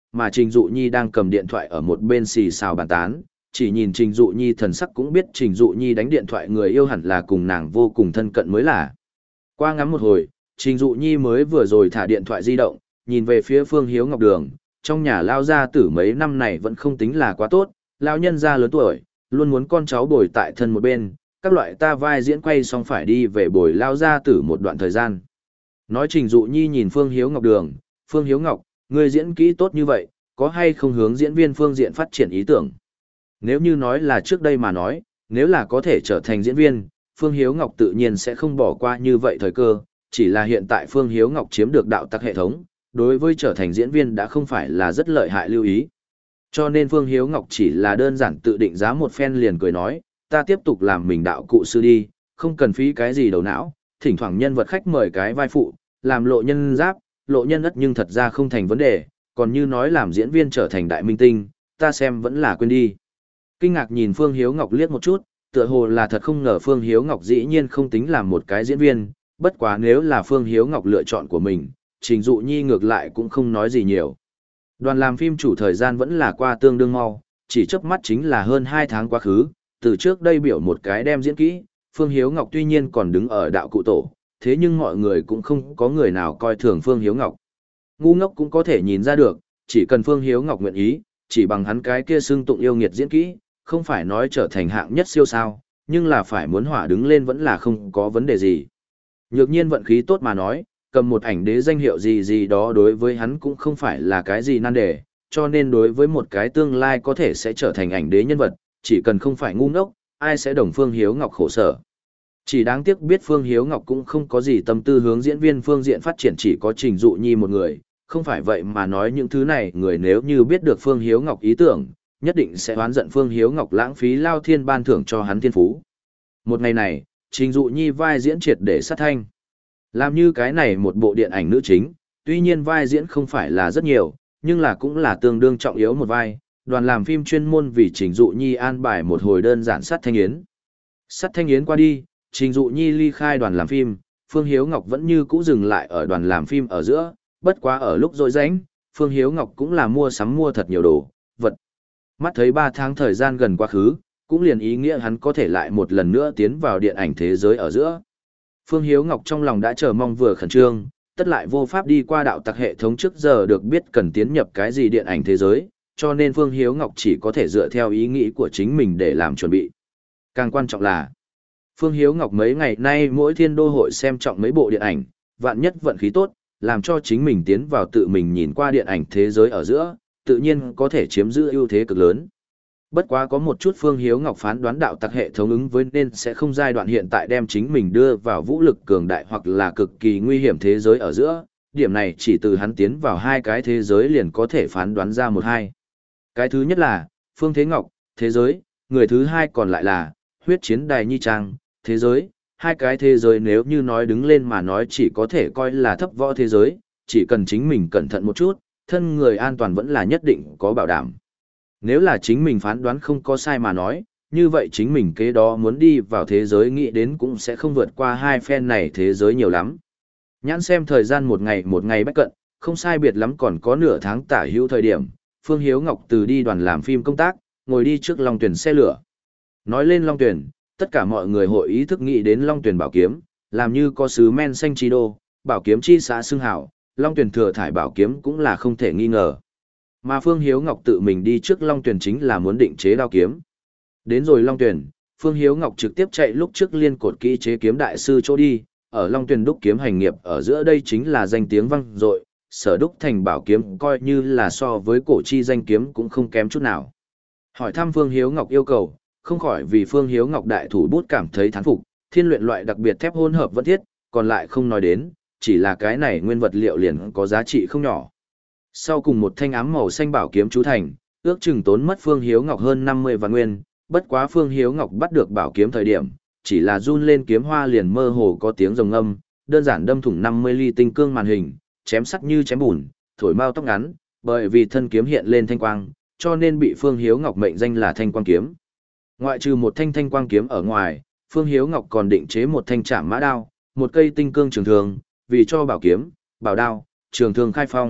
mà Trình Dụ Nhi đang cầm điện thoại ở một bên xì xào bàn tán, chỉ nhìn Trình Dụ Nhi thần sắc cũng biết Trình Dụ Nhi đánh điện thoại người yêu hẳn là cùng nàng vô cùng thân cận mới là. Qua ngắm một hồi, Trình Dụ Nhi mới vừa rồi thả điện thoại di động, nhìn về phía Phương Hiếu Ngọc đường, trong nhà lao gia tử mấy năm này vẫn không tính là quá tốt, lao nhân gia lớn tuổi, luôn muốn con cháu bồi tại thân một bên, các loại ta vai diễn quay xong phải đi về bồi lao gia tử một đoạn thời gian. Nói Trình Dụ Nhi nhìn Phương Hiếu Ngọc đường, Phương Hiếu Ngọc, người diễn kỹ tốt như vậy, có hay không hướng diễn viên phương diện phát triển ý tưởng? Nếu như nói là trước đây mà nói, nếu là có thể trở thành diễn viên, Phương Hiếu Ngọc tự nhiên sẽ không bỏ qua như vậy thời cơ, chỉ là hiện tại Phương Hiếu Ngọc chiếm được đạo tặc hệ thống, đối với trở thành diễn viên đã không phải là rất lợi hại lưu ý. Cho nên Phương Hiếu Ngọc chỉ là đơn giản tự định giá một phen liền cười nói, ta tiếp tục làm mình đạo cụ sư đi, không cần phí cái gì đầu não, thỉnh thoảng nhân vật khách mời cái vai phụ, làm lộ nhân giáp, lộ nhân ất nhưng thật ra không thành vấn đề, còn như nói làm diễn viên trở thành đại minh tinh, ta xem vẫn là quên đi. Kinh ngạc nhìn Phương Hiếu Ngọc liếc một chút, tựa hồ là thật không ngờ Phương Hiếu Ngọc dĩ nhiên không tính làm một cái diễn viên, bất quá nếu là Phương Hiếu Ngọc lựa chọn của mình, Trình Dụ Nhi ngược lại cũng không nói gì nhiều. Đoàn làm phim chủ thời gian vẫn là qua tương đương mau, chỉ chớp mắt chính là hơn hai tháng quá khứ, từ trước đây biểu một cái đem diễn kỹ, Phương Hiếu Ngọc tuy nhiên còn đứng ở đạo cụ tổ, thế nhưng mọi người cũng không có người nào coi thường Phương Hiếu Ngọc. Ngu ngốc cũng có thể nhìn ra được, chỉ cần Phương Hiếu Ngọc nguyện ý, chỉ bằng hắn cái kia xưng tụng yêu nghiệt diễn kỹ, không phải nói trở thành hạng nhất siêu sao, nhưng là phải muốn hỏa đứng lên vẫn là không có vấn đề gì. Nhược nhiên vận khí tốt mà nói, cầm một ảnh đế danh hiệu gì gì đó đối với hắn cũng không phải là cái gì nan đề, cho nên đối với một cái tương lai có thể sẽ trở thành ảnh đế nhân vật, chỉ cần không phải ngu ngốc, ai sẽ đồng Phương Hiếu Ngọc khổ sở. Chỉ đáng tiếc biết Phương Hiếu Ngọc cũng không có gì tâm tư hướng diễn viên phương diện phát triển, chỉ có Trình Dụ Nhi một người, không phải vậy mà nói những thứ này người nếu như biết được Phương Hiếu Ngọc ý tưởng, nhất định sẽ oán giận Phương Hiếu Ngọc lãng phí lao thiên ban thưởng cho hắn thiên phú. Một ngày này, Trình Dụ Nhi vai diễn triệt để sát thanh. Làm như cái này một bộ điện ảnh nữ chính, tuy nhiên vai diễn không phải là rất nhiều, nhưng là cũng là tương đương trọng yếu một vai. Đoàn làm phim chuyên môn vì Trình Dụ Nhi an bài một hồi đơn giản sát thanh yến. Sát thanh yến qua đi, Trình Dụ Nhi ly khai đoàn làm phim, Phương Hiếu Ngọc vẫn như cũ dừng lại ở đoàn làm phim ở giữa, bất quá ở lúc rỗi rảnh, Phương Hiếu Ngọc cũng là mua sắm mua thật nhiều đồ, vật. Mắt thấy ba tháng thời gian gần quá khứ, cũng liền ý nghĩa hắn có thể lại một lần nữa tiến vào điện ảnh thế giới ở giữa. Phương Hiếu Ngọc trong lòng đã chờ mong vừa khẩn trương, tất lại vô pháp đi qua đạo tặc hệ thống trước giờ được biết cần tiến nhập cái gì điện ảnh thế giới, cho nên Phương Hiếu Ngọc chỉ có thể dựa theo ý nghĩ của chính mình để làm chuẩn bị. Càng quan trọng là, Phương Hiếu Ngọc mấy ngày nay mỗi thiên đô hội xem trọng mấy bộ điện ảnh, vạn nhất vận khí tốt, làm cho chính mình tiến vào tự mình nhìn qua điện ảnh thế giới ở giữa, tự nhiên có thể chiếm giữ ưu thế cực lớn. Bất quá có một chút Phương Hiếu Ngọc phán đoán đạo tặc hệ thống ứng với nên sẽ không giai đoạn hiện tại đem chính mình đưa vào vũ lực cường đại hoặc là cực kỳ nguy hiểm thế giới ở giữa, điểm này chỉ từ hắn tiến vào hai cái thế giới liền có thể phán đoán ra một hai. Cái thứ nhất là, Phương Thế Ngọc, thế giới, người thứ hai còn lại là, huyết chiến đài nhi trang, thế giới, hai cái thế giới nếu như nói đứng lên mà nói chỉ có thể coi là thấp võ thế giới, chỉ cần chính mình cẩn thận một chút, thân người an toàn vẫn là nhất định có bảo đảm. Nếu là chính mình phán đoán không có sai mà nói, như vậy chính mình kế đó muốn đi vào thế giới nghĩ đến cũng sẽ không vượt qua hai phen này thế giới nhiều lắm. Nhãn xem thời gian một ngày một ngày bách cận, không sai biệt lắm còn có nửa tháng tả hữu thời điểm, Phương Hiếu Ngọc từ đi đoàn làm phim công tác, ngồi đi trước Long Tuyển xe lửa. Nói lên Long Tuyển, tất cả mọi người hội ý thức nghĩ đến Long Tuyển bảo kiếm, làm như có sứ men xanh chi đô, bảo kiếm chi xã xưng hảo, Long Tuyển thừa thải bảo kiếm cũng là không thể nghi ngờ. Mà Phương Hiếu Ngọc tự mình đi trước Long Tuyển chính là muốn định chế đao kiếm. Đến rồi Long Tuyển, Phương Hiếu Ngọc trực tiếp chạy lúc trước liên cột kỹ chế kiếm đại sư chỗ đi, ở Long Tuyển đúc kiếm hành nghiệp ở giữa đây chính là danh tiếng vang dội, sở đúc thành bảo kiếm coi như là so với cổ chi danh kiếm cũng không kém chút nào. Hỏi thăm Phương Hiếu Ngọc yêu cầu, không khỏi vì Phương Hiếu Ngọc đại thủ bút cảm thấy thán phục, thiên luyện loại đặc biệt thép hỗn hợp vẫn thiết, còn lại không nói đến, chỉ là cái này nguyên vật liệu liền có giá trị không nhỏ. Sau cùng một thanh ám màu xanh bảo kiếm chú thành, ước chừng tốn mất Phương Hiếu Ngọc hơn năm mươi vạn nguyên, bất quá Phương Hiếu Ngọc bắt được bảo kiếm thời điểm, chỉ là run lên kiếm hoa liền mơ hồ có tiếng rồng âm, đơn giản đâm thủng năm mươi ly tinh cương màn hình, chém sắc như chém bùn, thổi mau tóc ngắn, bởi vì thân kiếm hiện lên thanh quang, cho nên bị Phương Hiếu Ngọc mệnh danh là thanh quang kiếm. Ngoại trừ một thanh thanh quang kiếm ở ngoài, Phương Hiếu Ngọc còn định chế một thanh trảm mã đao, một cây tinh cương trường thương, vì cho bảo kiếm, bảo đao, trường thương khai phong,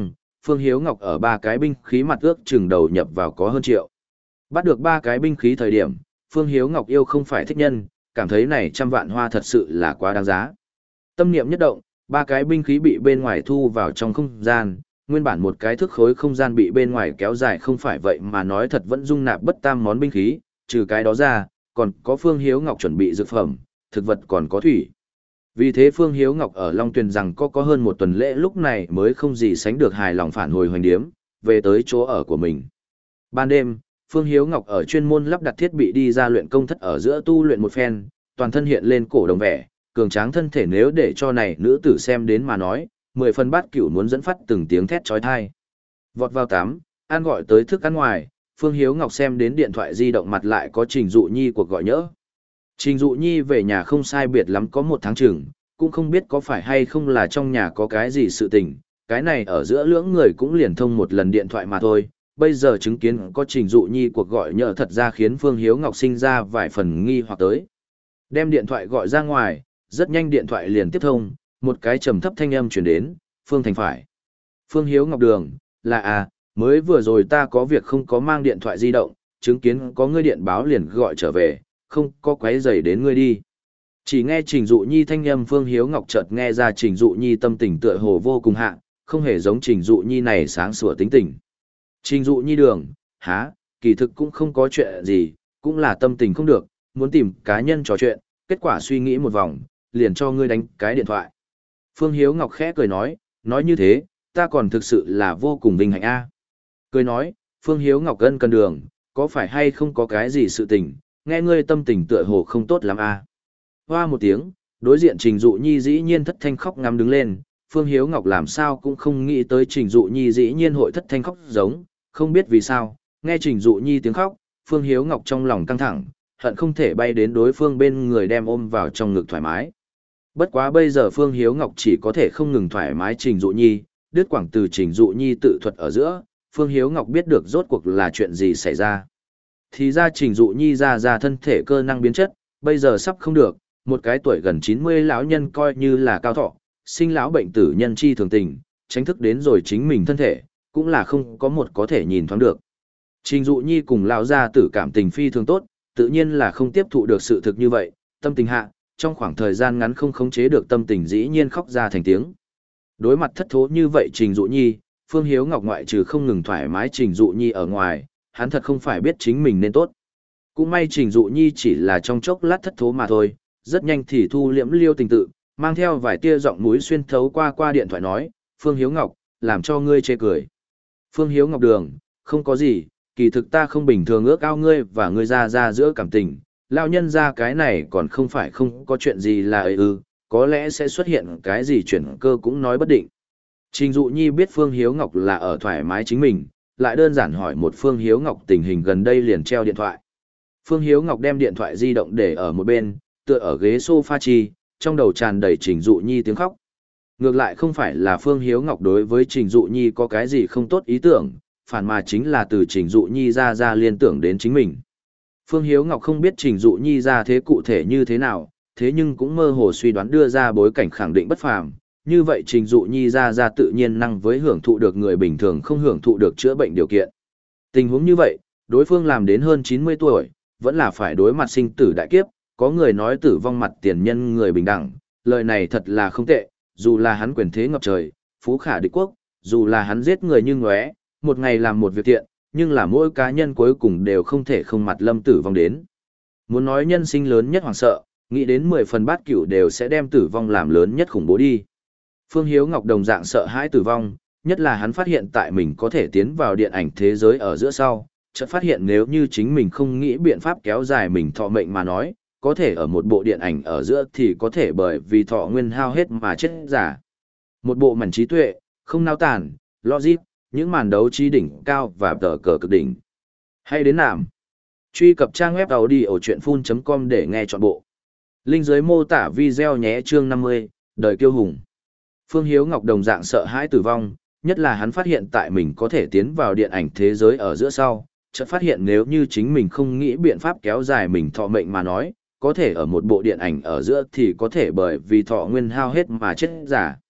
Phương Hiếu Ngọc ở ba cái binh khí mặt ước chừng đầu nhập vào có hơn triệu. Bắt được ba cái binh khí thời điểm, Phương Hiếu Ngọc yêu không phải thích nhân, cảm thấy này trăm vạn hoa thật sự là quá đáng giá. Tâm niệm nhất động, ba cái binh khí bị bên ngoài thu vào trong không gian, nguyên bản một cái thước khối không gian bị bên ngoài kéo dài không phải vậy mà nói thật vẫn dung nạp bất tam món binh khí, trừ cái đó ra, còn có Phương Hiếu Ngọc chuẩn bị dược phẩm, thực vật còn có thủy. Vì thế Phương Hiếu Ngọc ở Long Tuyền rằng có có hơn một tuần lễ lúc này mới không gì sánh được hài lòng phản hồi hoành điếm, về tới chỗ ở của mình. Ban đêm, Phương Hiếu Ngọc ở chuyên môn lắp đặt thiết bị đi ra luyện công thất ở giữa tu luyện một phen, toàn thân hiện lên cổ đồng vẻ, cường tráng thân thể nếu để cho này nữ tử xem đến mà nói, mười phần bát cửu muốn dẫn phát từng tiếng thét chói tai. Vọt vào tắm, ăn gọi tới thức ăn ngoài, Phương Hiếu Ngọc xem đến điện thoại di động mặt lại có Trình Dụ Nhi cuộc gọi nhỡ. Trình Dụ Nhi về nhà không sai biệt lắm có một tháng chừng, cũng không biết có phải hay không là trong nhà có cái gì sự tình, cái này ở giữa lưỡng người cũng liền thông một lần điện thoại mà thôi. Bây giờ chứng kiến có Trình Dụ Nhi cuộc gọi nhỡ thật ra khiến Phương Hiếu Ngọc sinh ra vài phần nghi hoặc tới. Đem điện thoại gọi ra ngoài, rất nhanh điện thoại liền tiếp thông, một cái trầm thấp thanh âm chuyển đến, Phương Thành phải. Phương Hiếu Ngọc Đường, là à, mới vừa rồi ta có việc không có mang điện thoại di động, chứng kiến có ngươi điện báo liền gọi trở về, không có quấy rầy đến ngươi đi. Chỉ nghe Trình Dụ Nhi thanh âm Phương Hiếu Ngọc chợt nghe ra Trình Dụ Nhi tâm tình tựa hồ vô cùng hạ, không hề giống Trình Dụ Nhi này sáng sủa tính tình. Trình Dụ Nhi Đường, há, kỳ thực cũng không có chuyện gì, cũng là tâm tình không được, muốn tìm cá nhân trò chuyện, kết quả suy nghĩ một vòng, liền cho ngươi đánh cái điện thoại. Phương Hiếu Ngọc khẽ cười nói, nói như thế, ta còn thực sự là vô cùng vinh hạnh a. Cười nói, Phương Hiếu Ngọc Ân cần đường, có phải hay không có cái gì sự tình, nghe ngươi tâm tình tựa hồ không tốt lắm a. Hoa một tiếng, đối diện Trình Dụ Nhi dĩ nhiên thất thanh khóc ngắm đứng lên, Phương Hiếu Ngọc làm sao cũng không nghĩ tới Trình Dụ Nhi dĩ nhiên hội thất thanh khóc giống, không biết vì sao, nghe Trình Dụ Nhi tiếng khóc, Phương Hiếu Ngọc trong lòng căng thẳng, hận không thể bay đến đối phương bên người đem ôm vào trong ngực thoải mái. Bất quá bây giờ Phương Hiếu Ngọc chỉ có thể không ngừng thoải mái Trình Dụ Nhi, đứt quảng từ Trình Dụ Nhi tự thuật ở giữa, Phương Hiếu Ngọc biết được rốt cuộc là chuyện gì xảy ra. Thì ra Trình Dụ Nhi ra ra thân thể cơ năng biến chất, bây giờ sắp không được, một cái tuổi gần chín mươi lão nhân coi như là cao thọ, sinh lão bệnh tử nhân chi thường tình, tránh thức đến rồi chính mình thân thể, cũng là không có một có thể nhìn thoáng được. Trình Dụ Nhi cùng lão gia tử cảm tình phi thường tốt, tự nhiên là không tiếp thụ được sự thực như vậy, tâm tình hạ, trong khoảng thời gian ngắn không khống chế được tâm tình dĩ nhiên khóc ra thành tiếng. Đối mặt thất thố như vậy Trình Dụ Nhi, Phương Hiếu Ngọc ngoại trừ không ngừng thoải mái Trình Dụ Nhi ở ngoài, hắn thật không phải biết chính mình nên tốt. Cũng may Trình Dụ Nhi chỉ là trong chốc lát thất thố mà thôi, rất nhanh thì thu liễm liêu tình tự, mang theo vài tia giọng mũi xuyên thấu qua qua điện thoại nói, Phương Hiếu Ngọc, làm cho ngươi chê cười. Phương Hiếu Ngọc Đường, không có gì, kỳ thực ta không bình thường ước ao ngươi và ngươi ra ra giữa cảm tình, lao nhân ra cái này còn không phải không có chuyện gì là ấy ư, có lẽ sẽ xuất hiện cái gì chuyển cơ cũng nói bất định. Trình Dụ Nhi biết Phương Hiếu Ngọc là ở thoải mái chính mình, lại đơn giản hỏi một Phương Hiếu Ngọc tình hình gần đây liền treo điện thoại. Phương Hiếu Ngọc đem điện thoại di động để ở một bên, tựa ở ghế sofa chi, trong đầu tràn đầy Trình Dụ Nhi tiếng khóc. Ngược lại không phải là Phương Hiếu Ngọc đối với Trình Dụ Nhi có cái gì không tốt ý tưởng, phản mà chính là từ Trình Dụ Nhi ra ra liên tưởng đến chính mình. Phương Hiếu Ngọc không biết Trình Dụ Nhi ra thế cụ thể như thế nào, thế nhưng cũng mơ hồ suy đoán đưa ra bối cảnh khẳng định bất phàm. Như vậy Trình Dụ Nhi ra ra tự nhiên năng với hưởng thụ được người bình thường không hưởng thụ được chữa bệnh điều kiện. Tình huống như vậy, đối phương làm đến hơn chín mươi tuổi, vẫn là phải đối mặt sinh tử đại kiếp, có người nói tử vong mặt tiền nhân người bình đẳng, lời này thật là không tệ, dù là hắn quyền thế ngập trời, phú khả địch quốc, dù là hắn giết người như ngóe, một ngày làm một việc thiện, nhưng là mỗi cá nhân cuối cùng đều không thể không mặt lâm tử vong đến. Muốn nói nhân sinh lớn nhất hoảng sợ, nghĩ đến mười phần bát cửu đều sẽ đem tử vong làm lớn nhất khủng bố đi. Phương Hiếu Ngọc đồng dạng sợ hãi tử vong, nhất là hắn phát hiện tại mình có thể tiến vào điện ảnh thế giới ở giữa sau, chợt phát hiện nếu như chính mình không nghĩ biện pháp kéo dài mình thọ mệnh mà nói, có thể ở một bộ điện ảnh ở giữa thì có thể bởi vì thọ nguyên hao hết mà chết giả. Một bộ mảnh trí tuệ, không nao tản, logic, những màn đấu trí đỉnh cao và tờ cờ cực đỉnh. Hay đến nàm. Truy cập trang web audiochuyenphun chấm com để nghe trọn bộ. Link dưới mô tả video nhé. Chương năm mươi, đời kiêu hùng. Phương Hiếu Ngọc đồng dạng sợ hãi tử vong, nhất là hắn phát hiện tại mình có thể tiến vào điện ảnh thế giới ở giữa sau, chợt phát hiện nếu như chính mình không nghĩ biện pháp kéo dài mình thọ mệnh mà nói, có thể ở một bộ điện ảnh ở giữa thì có thể bởi vì thọ nguyên hao hết mà chết giả.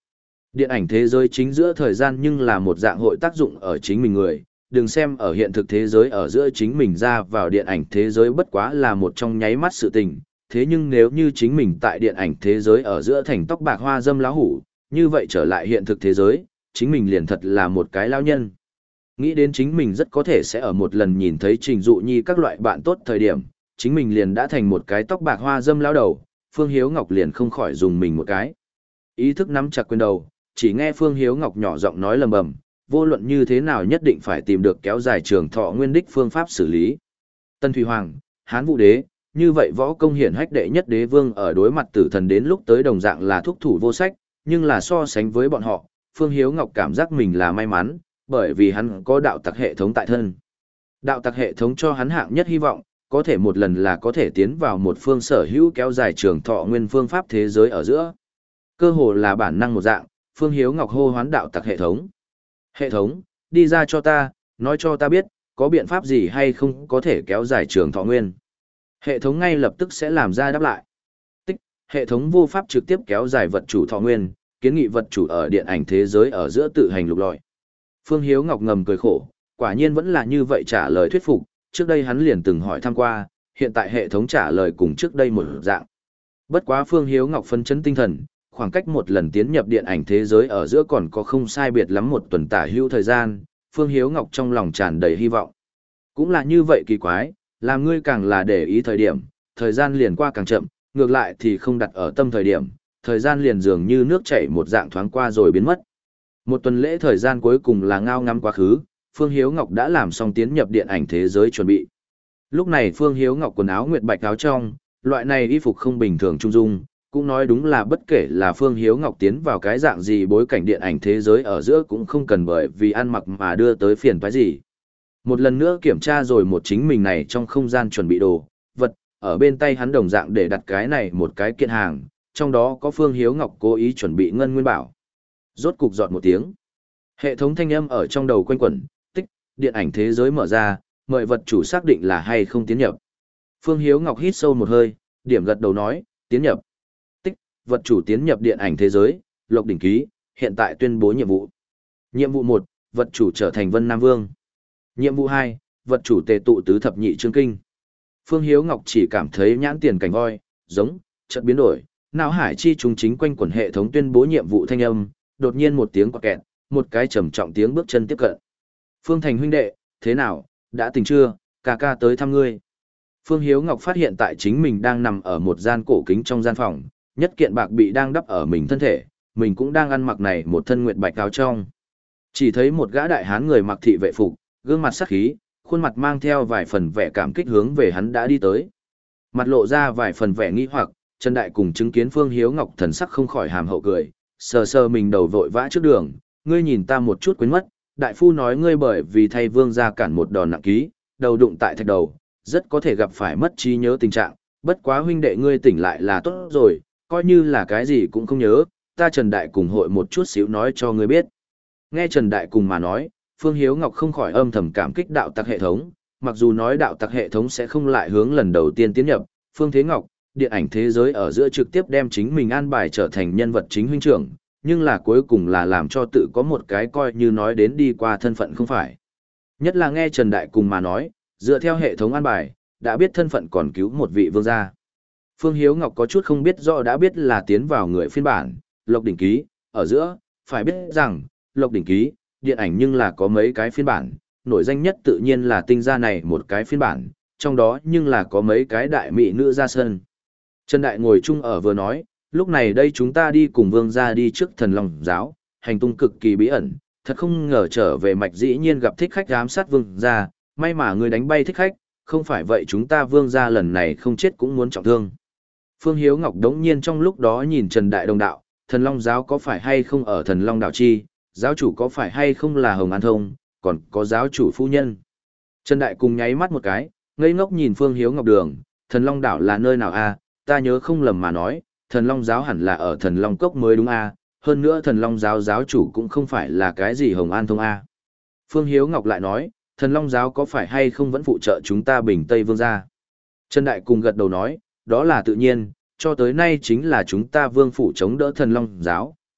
Điện ảnh thế giới chính giữa thời gian nhưng là một dạng hội tác dụng ở chính mình người, đừng xem ở hiện thực thế giới ở giữa chính mình ra vào điện ảnh thế giới bất quá là một trong nháy mắt sự tình, thế nhưng nếu như chính mình tại điện ảnh thế giới ở giữa thành tóc bạc hoa dâm lão hủ, như vậy trở lại hiện thực thế giới, chính mình liền thật là một cái lão nhân. Nghĩ đến chính mình rất có thể sẽ ở một lần nhìn thấy Trình Dụ Nhi các loại bạn tốt thời điểm, chính mình liền đã thành một cái tóc bạc hoa dâm lão đầu, Phương Hiếu Ngọc liền không khỏi dùng mình một cái. Ý thức nắm chặt quyền đầu, chỉ nghe Phương Hiếu Ngọc nhỏ giọng nói lầm bầm, vô luận như thế nào nhất định phải tìm được kéo dài trường thọ nguyên đích phương pháp xử lý. Tân Thủy Hoàng, Hán Vũ Đế, như vậy võ công hiển hách đệ nhất đế vương ở đối mặt tử thần đến lúc tới đồng dạng là thúc thủ vô sách, nhưng là so sánh với bọn họ, Phương Hiếu Ngọc cảm giác mình là may mắn, bởi vì hắn có đạo tặc hệ thống tại thân. Đạo tặc hệ thống cho hắn hạng nhất hy vọng, có thể một lần là có thể tiến vào một phương sở hữu kéo dài trường thọ nguyên phương pháp thế giới ở giữa. Cơ hồ là bản năng một dạng, Phương Hiếu Ngọc hô hoán đạo tặc hệ thống. Hệ thống, đi ra cho ta, nói cho ta biết, có biện pháp gì hay không có thể kéo dài trường thọ nguyên. Hệ thống ngay lập tức sẽ làm ra đáp lại. Tích, hệ thống vô pháp trực tiếp kéo dài vật chủ thọ nguyên, kiến nghị vật chủ ở điện ảnh thế giới ở giữa tự hành lục lọi. Phương Hiếu Ngọc ngầm cười khổ, quả nhiên vẫn là như vậy trả lời thuyết phục, trước đây hắn liền từng hỏi thăm qua, hiện tại hệ thống trả lời cùng trước đây một dạng. Bất quá Phương Hiếu Ngọc phân chấn tinh thần, khoảng cách một lần tiến nhập điện ảnh thế giới ở giữa còn có không sai biệt lắm một tuần tả hữu thời gian, Phương Hiếu Ngọc trong lòng tràn đầy hy vọng. Cũng là như vậy kỳ quái, làm ngươi càng là để ý thời điểm, thời gian liền qua càng chậm, ngược lại thì không đặt ở tâm thời điểm, thời gian liền dường như nước chảy một dạng thoáng qua rồi biến mất. Một tuần lễ thời gian cuối cùng là ngao ngắm quá khứ, Phương Hiếu Ngọc đã làm xong tiến nhập điện ảnh thế giới chuẩn bị. Lúc này Phương Hiếu Ngọc quần áo nguyệt bạch áo trong, loại này y phục không bình thường trung dung, cũng nói đúng là bất kể là Phương Hiếu Ngọc tiến vào cái dạng gì bối cảnh điện ảnh thế giới ở giữa cũng không cần bởi vì ăn mặc mà đưa tới phiền toái gì. Một lần nữa kiểm tra rồi một chính mình này trong không gian chuẩn bị đồ, vật, ở bên tay hắn đồng dạng để đặt cái này một cái kiện hàng, trong đó có Phương Hiếu Ngọc cố ý chuẩn bị ngân nguyên bảo. Rốt cục dọn một tiếng. Hệ thống thanh âm ở trong đầu quanh quẩn, tích, điện ảnh thế giới mở ra, mời vật chủ xác định là hay không tiến nhập. Phương Hiếu Ngọc hít sâu một hơi, điểm gật đầu nói, tiến nhập. Tích, vật chủ tiến nhập điện ảnh thế giới, Lộc đỉnh ký, hiện tại tuyên bố nhiệm vụ. Nhiệm vụ một, vật chủ trở thành Vân Nam Vương. Nhiệm vụ hai, vật chủ tề tụ tứ thập nhị chương kinh. Phương Hiếu Ngọc chỉ cảm thấy nhãn tiền cảnh voi, giống, chợt biến đổi, não hải chi trùng chính quanh quẩn hệ thống tuyên bố nhiệm vụ thanh âm, đột nhiên một tiếng quạt kẹt, một cái trầm trọng tiếng bước chân tiếp cận. Phương Thành huynh đệ, thế nào, đã tỉnh chưa, ca ca tới thăm ngươi. Phương Hiếu Ngọc phát hiện tại chính mình đang nằm ở một gian cổ kính trong gian phòng, nhất kiện bạc bị đang đắp ở mình thân thể, mình cũng đang ăn mặc này một thân nguyệt bạch áo trong. Chỉ thấy một gã đại hán người mặc thị vệ phục, gương mặt sắc khí, khuôn mặt mang theo vài phần vẻ cảm kích hướng về hắn đã đi tới. Mặt lộ ra vài phần vẻ nghi hoặc, Trần Đại cùng chứng kiến Phương Hiếu Ngọc thần sắc không khỏi hàm hậu cười, sờ sờ mình đầu vội vã trước đường, ngươi nhìn ta một chút quên mất, đại phu nói ngươi bởi vì thay vương gia cản một đòn nặng ký, đầu đụng tại thạch đầu, rất có thể gặp phải mất trí nhớ tình trạng, bất quá huynh đệ ngươi tỉnh lại là tốt rồi, coi như là cái gì cũng không nhớ, ta Trần Đại cùng hội một chút xíu nói cho ngươi biết. Nghe Trần Đại cùng mà nói, Phương Hiếu Ngọc không khỏi âm thầm cảm kích đạo tặc hệ thống, mặc dù nói đạo tặc hệ thống sẽ không lại hướng lần đầu tiên tiến nhập, Phương Thế Ngọc, điện ảnh thế giới ở giữa trực tiếp đem chính mình an bài trở thành nhân vật chính huynh trưởng, nhưng là cuối cùng là làm cho tự có một cái coi như nói đến đi qua thân phận không phải. Nhất là nghe Trần Đại cùng mà nói, dựa theo hệ thống an bài, đã biết thân phận còn cứu một vị vương gia. Phương Hiếu Ngọc có chút không biết rõ đã biết là tiến vào người phiên bản, Lộc đỉnh ký, ở giữa, phải biết rằng, Lộc đỉnh ký, điện ảnh nhưng là có mấy cái phiên bản, nổi danh nhất tự nhiên là tinh gia này một cái phiên bản, trong đó nhưng là có mấy cái đại mỹ nữ ra sân. Trần Đại ngồi chung ở vừa nói, lúc này đây chúng ta đi cùng vương gia đi trước thần long giáo, hành tung cực kỳ bí ẩn, thật không ngờ trở về mạch dĩ nhiên gặp thích khách ám sát vương gia, may mà người đánh bay thích khách, không phải vậy chúng ta vương gia lần này không chết cũng muốn trọng thương. Phương Hiếu Ngọc đống nhiên trong lúc đó nhìn Trần Đại đồng đạo, thần long giáo có phải hay không ở thần long đảo chi, giáo chủ có phải hay không là Hồng An Thông, còn có giáo chủ phu nhân. Trần Đại cùng nháy mắt một cái, ngây ngốc nhìn Phương Hiếu Ngọc đường, thần long đảo là nơi nào a? Ta nhớ không lầm mà nói, thần long giáo hẳn là ở thần long cốc mới đúng a, hơn nữa thần long giáo giáo chủ cũng không phải là cái gì Hồng An Thông a. Phương Hiếu Ngọc lại nói, thần long giáo có phải hay không vẫn phụ trợ chúng ta bình Tây Vương gia. Trần Đại cùng gật đầu nói, đó là tự nhiên, cho tới nay chính là chúng ta vương phủ chống đỡ thần long giáo,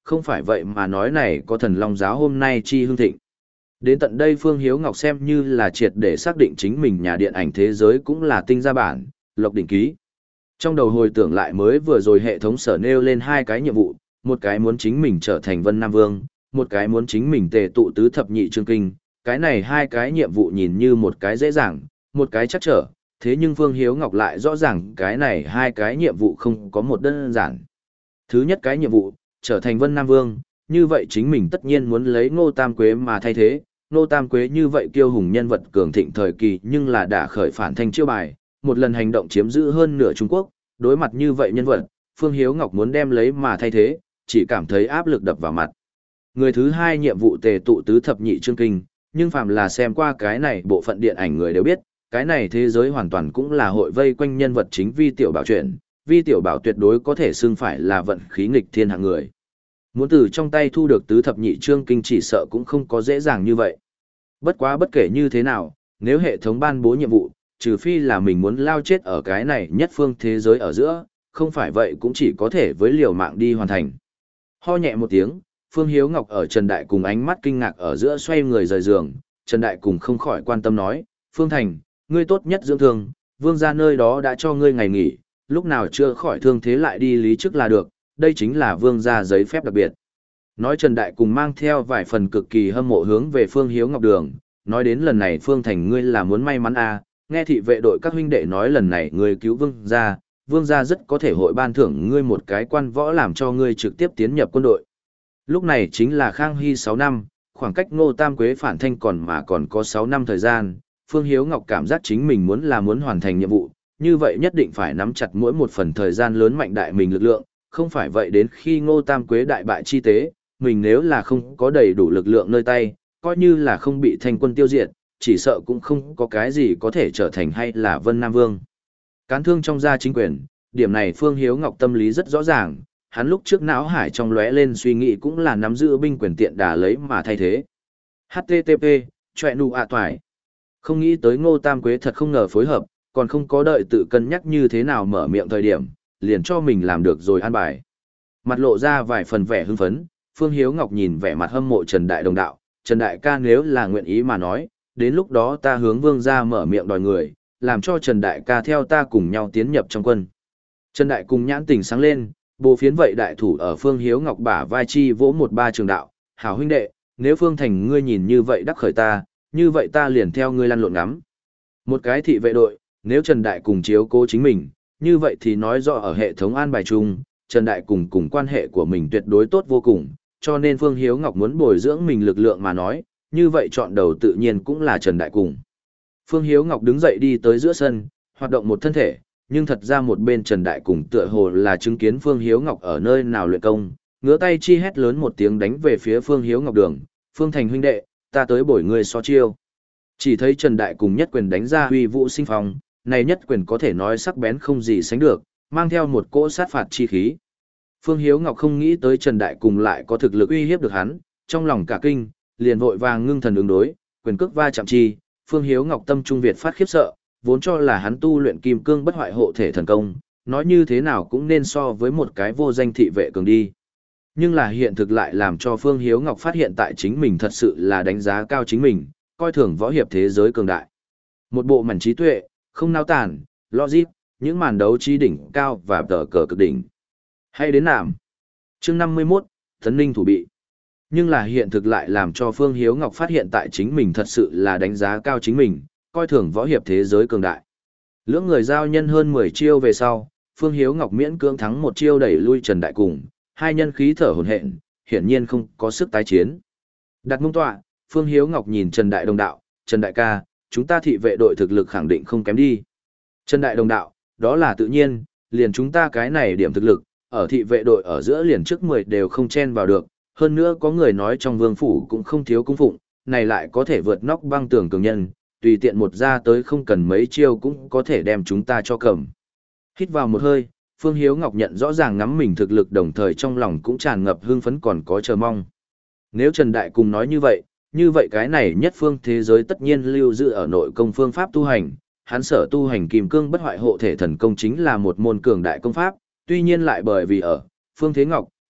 không phải vậy mà nói này có thần long giáo hôm nay chi hương thịnh. Đến tận đây Phương Hiếu Ngọc xem như là triệt để xác định chính mình nhà điện ảnh thế giới cũng là tinh gia bản, Lộc Đỉnh Ký. Trong đầu hồi tưởng lại mới vừa rồi hệ thống sở nêu lên hai cái nhiệm vụ, một cái muốn chính mình trở thành Vân Nam Vương, một cái muốn chính mình tề tụ tứ thập nhị chương kinh. Cái này hai cái nhiệm vụ nhìn như một cái dễ dàng, một cái chắc trở, thế nhưng Phương Hiếu Ngọc lại rõ ràng cái này hai cái nhiệm vụ không có một đơn giản. Thứ nhất cái nhiệm vụ, trở thành Vân Nam Vương, như vậy chính mình tất nhiên muốn lấy Ngô Tam Quế mà thay thế. Ngô Tam Quế như vậy kiêu hùng nhân vật cường thịnh thời kỳ nhưng là đã khởi phản thanh chiêu bài, một lần hành động chiếm giữ hơn nửa Trung Quốc, đối mặt như vậy nhân vật, Phương Hiếu Ngọc muốn đem lấy mà thay thế, chỉ cảm thấy áp lực đập vào mặt. Người thứ hai nhiệm vụ tề tụ tứ thập nhị chương kinh, nhưng phàm là xem qua cái này bộ phận điện ảnh người đều biết, cái này thế giới hoàn toàn cũng là hội vây quanh nhân vật chính Vi Tiểu Bảo chuyện, Vi Tiểu Bảo tuyệt đối có thể xưng phải là vận khí nghịch thiên hạng người. Muốn từ trong tay thu được tứ thập nhị chương kinh chỉ sợ cũng không có dễ dàng như vậy. Bất quá bất kể như thế nào, nếu hệ thống ban bố nhiệm vụ, trừ phi là mình muốn lao chết ở cái này nhất phương thế giới ở giữa, không phải vậy cũng chỉ có thể với liều mạng đi hoàn thành. Ho nhẹ một tiếng, Phương Hiếu Ngọc ở Trần Đại cùng ánh mắt kinh ngạc ở giữa xoay người rời giường, Trần Đại cùng không khỏi quan tâm nói, Phương Thành, ngươi tốt nhất dưỡng thương, vương gia nơi đó đã cho ngươi ngày nghỉ, lúc nào chưa khỏi thương thế lại đi lý chức là được, đây chính là vương gia giấy phép đặc biệt. Nói Trần Đại cùng mang theo vài phần cực kỳ hâm mộ hướng về Phương Hiếu Ngọc đường, nói đến lần này Phương Thành ngươi là muốn may mắn à, nghe thị vệ đội các huynh đệ nói lần này ngươi cứu vương gia, vương gia rất có thể hội ban thưởng ngươi một cái quan võ làm cho ngươi trực tiếp tiến nhập quân đội. Lúc này chính là Khang Hy sáu năm, khoảng cách Ngô Tam Quế phản thanh còn mà còn có sáu năm thời gian, Phương Hiếu Ngọc cảm giác chính mình muốn là muốn hoàn thành nhiệm vụ, như vậy nhất định phải nắm chặt mỗi một phần thời gian lớn mạnh đại mình lực lượng, không phải vậy đến khi Ngô Tam Quế đại bại chi tế, mình nếu là không có đầy đủ lực lượng nơi tay, coi như là không bị thanh quân tiêu diệt, chỉ sợ cũng không có cái gì có thể trở thành hay là Vân Nam Vương. Cán thương trong gia chính quyền, điểm này Phương Hiếu Ngọc tâm lý rất rõ ràng, hắn lúc trước não hải trong lóe lên suy nghĩ cũng là nắm giữ binh quyền tiện đà lấy mà thay thế. hát tê tê pê, chọe nụ ạ toài. Không nghĩ tới Ngô Tam Quế thật không ngờ phối hợp, còn không có đợi tự cân nhắc như thế nào mở miệng thời điểm, liền cho mình làm được rồi an bài. Mặt lộ ra vài phần vẻ hưng phấn, Phương Hiếu Ngọc nhìn vẻ mặt hâm mộ Trần Đại đồng đạo, Trần Đại ca nếu là nguyện ý mà nói, đến lúc đó ta hướng vương gia mở miệng đòi người, làm cho Trần Đại ca theo ta cùng nhau tiến nhập trong quân. Trần Đại cùng nhãn tình sáng lên, bố phiến vậy đại thủ ở Phương Hiếu Ngọc bả vai chi vỗ một ba trường đạo, hảo huynh đệ, nếu Phương Thành ngươi nhìn như vậy đắc khởi ta, như vậy ta liền theo ngươi lăn lộn ngắm. Một cái thị vệ đội, nếu Trần Đại cùng chiếu cố chính mình, như vậy thì nói rõ ở hệ thống an bài chung, Trần Đại cùng cùng quan hệ của mình tuyệt đối tốt vô cùng, cho nên Phương Hiếu Ngọc muốn bồi dưỡng mình lực lượng mà nói, như vậy chọn đầu tự nhiên cũng là Trần Đại cùng. Phương Hiếu Ngọc đứng dậy đi tới giữa sân, hoạt động một thân thể, nhưng thật ra một bên Trần Đại cùng tựa hồ là chứng kiến Phương Hiếu Ngọc ở nơi nào luyện công, ngửa tay chi hét lớn một tiếng đánh về phía Phương Hiếu Ngọc đường, Phương Thành huynh đệ, ta tới bổi ngươi so chiêu. Chỉ thấy Trần Đại cùng nhất quyền đánh ra huy vũ sinh phong, này nhất quyền có thể nói sắc bén không gì sánh được, mang theo một cỗ sát phạt chi khí. Phương Hiếu Ngọc không nghĩ tới Trần Đại cùng lại có thực lực uy hiếp được hắn, trong lòng cả kinh, liền vội vàng ngưng thần ứng đối, quyền cước va chạm chi, Phương Hiếu Ngọc tâm trung việt phát khiếp sợ, vốn cho là hắn tu luyện kim cương bất hoại hộ thể thần công, nói như thế nào cũng nên so với một cái vô danh thị vệ cường đi. Nhưng là hiện thực lại làm cho Phương Hiếu Ngọc phát hiện tại chính mình thật sự là đánh giá cao chính mình, coi thường võ hiệp thế giới cường đại. Một bộ mảnh trí tuệ, không nao tàn, logic, những màn đấu trí đỉnh cao và tờ cờ cực đỉnh. Hay đến nàm. Chương năm mươi mốt, Tấn Ninh thủ bị. Nhưng là hiện thực lại làm cho Phương Hiếu Ngọc phát hiện tại chính mình thật sự là đánh giá cao chính mình, coi thường võ hiệp thế giới cường đại. Lưỡng người giao nhân hơn mười chiêu về sau, Phương Hiếu Ngọc miễn cưỡng thắng một chiêu đẩy lui Trần Đại cùng, hai nhân khí thở hổn hển, hiển nhiên không có sức tái chiến. Đặt mông tọa, Phương Hiếu Ngọc nhìn Trần Đại đồng đạo, Trần Đại ca, chúng ta thị vệ đội thực lực khẳng định không kém đi. Trần Đại đồng đạo, đó là tự nhiên, liền chúng ta cái này điểm thực lực, ở thị vệ đội ở giữa liền trước mười đều không chen vào được, hơn nữa có người nói trong vương phủ cũng không thiếu cung phụng, này lại có thể vượt nóc băng tường cường nhân, tùy tiện một ra tới không cần mấy chiêu cũng có thể đem chúng ta cho cầm. Hít vào một hơi, Phương Hiếu Ngọc nhận rõ ràng ngắm mình thực lực đồng thời trong lòng cũng tràn ngập hưng phấn còn có chờ mong. Nếu Trần Đại cùng nói như vậy, như vậy cái này nhất phương thế giới tất nhiên lưu giữ ở nội công phương pháp tu hành, hắn sở tu hành kim cương bất hoại hộ thể thần công chính là một môn cường đại công pháp, tuy nhiên lại bởi vì ở Phương Thế Ngọc,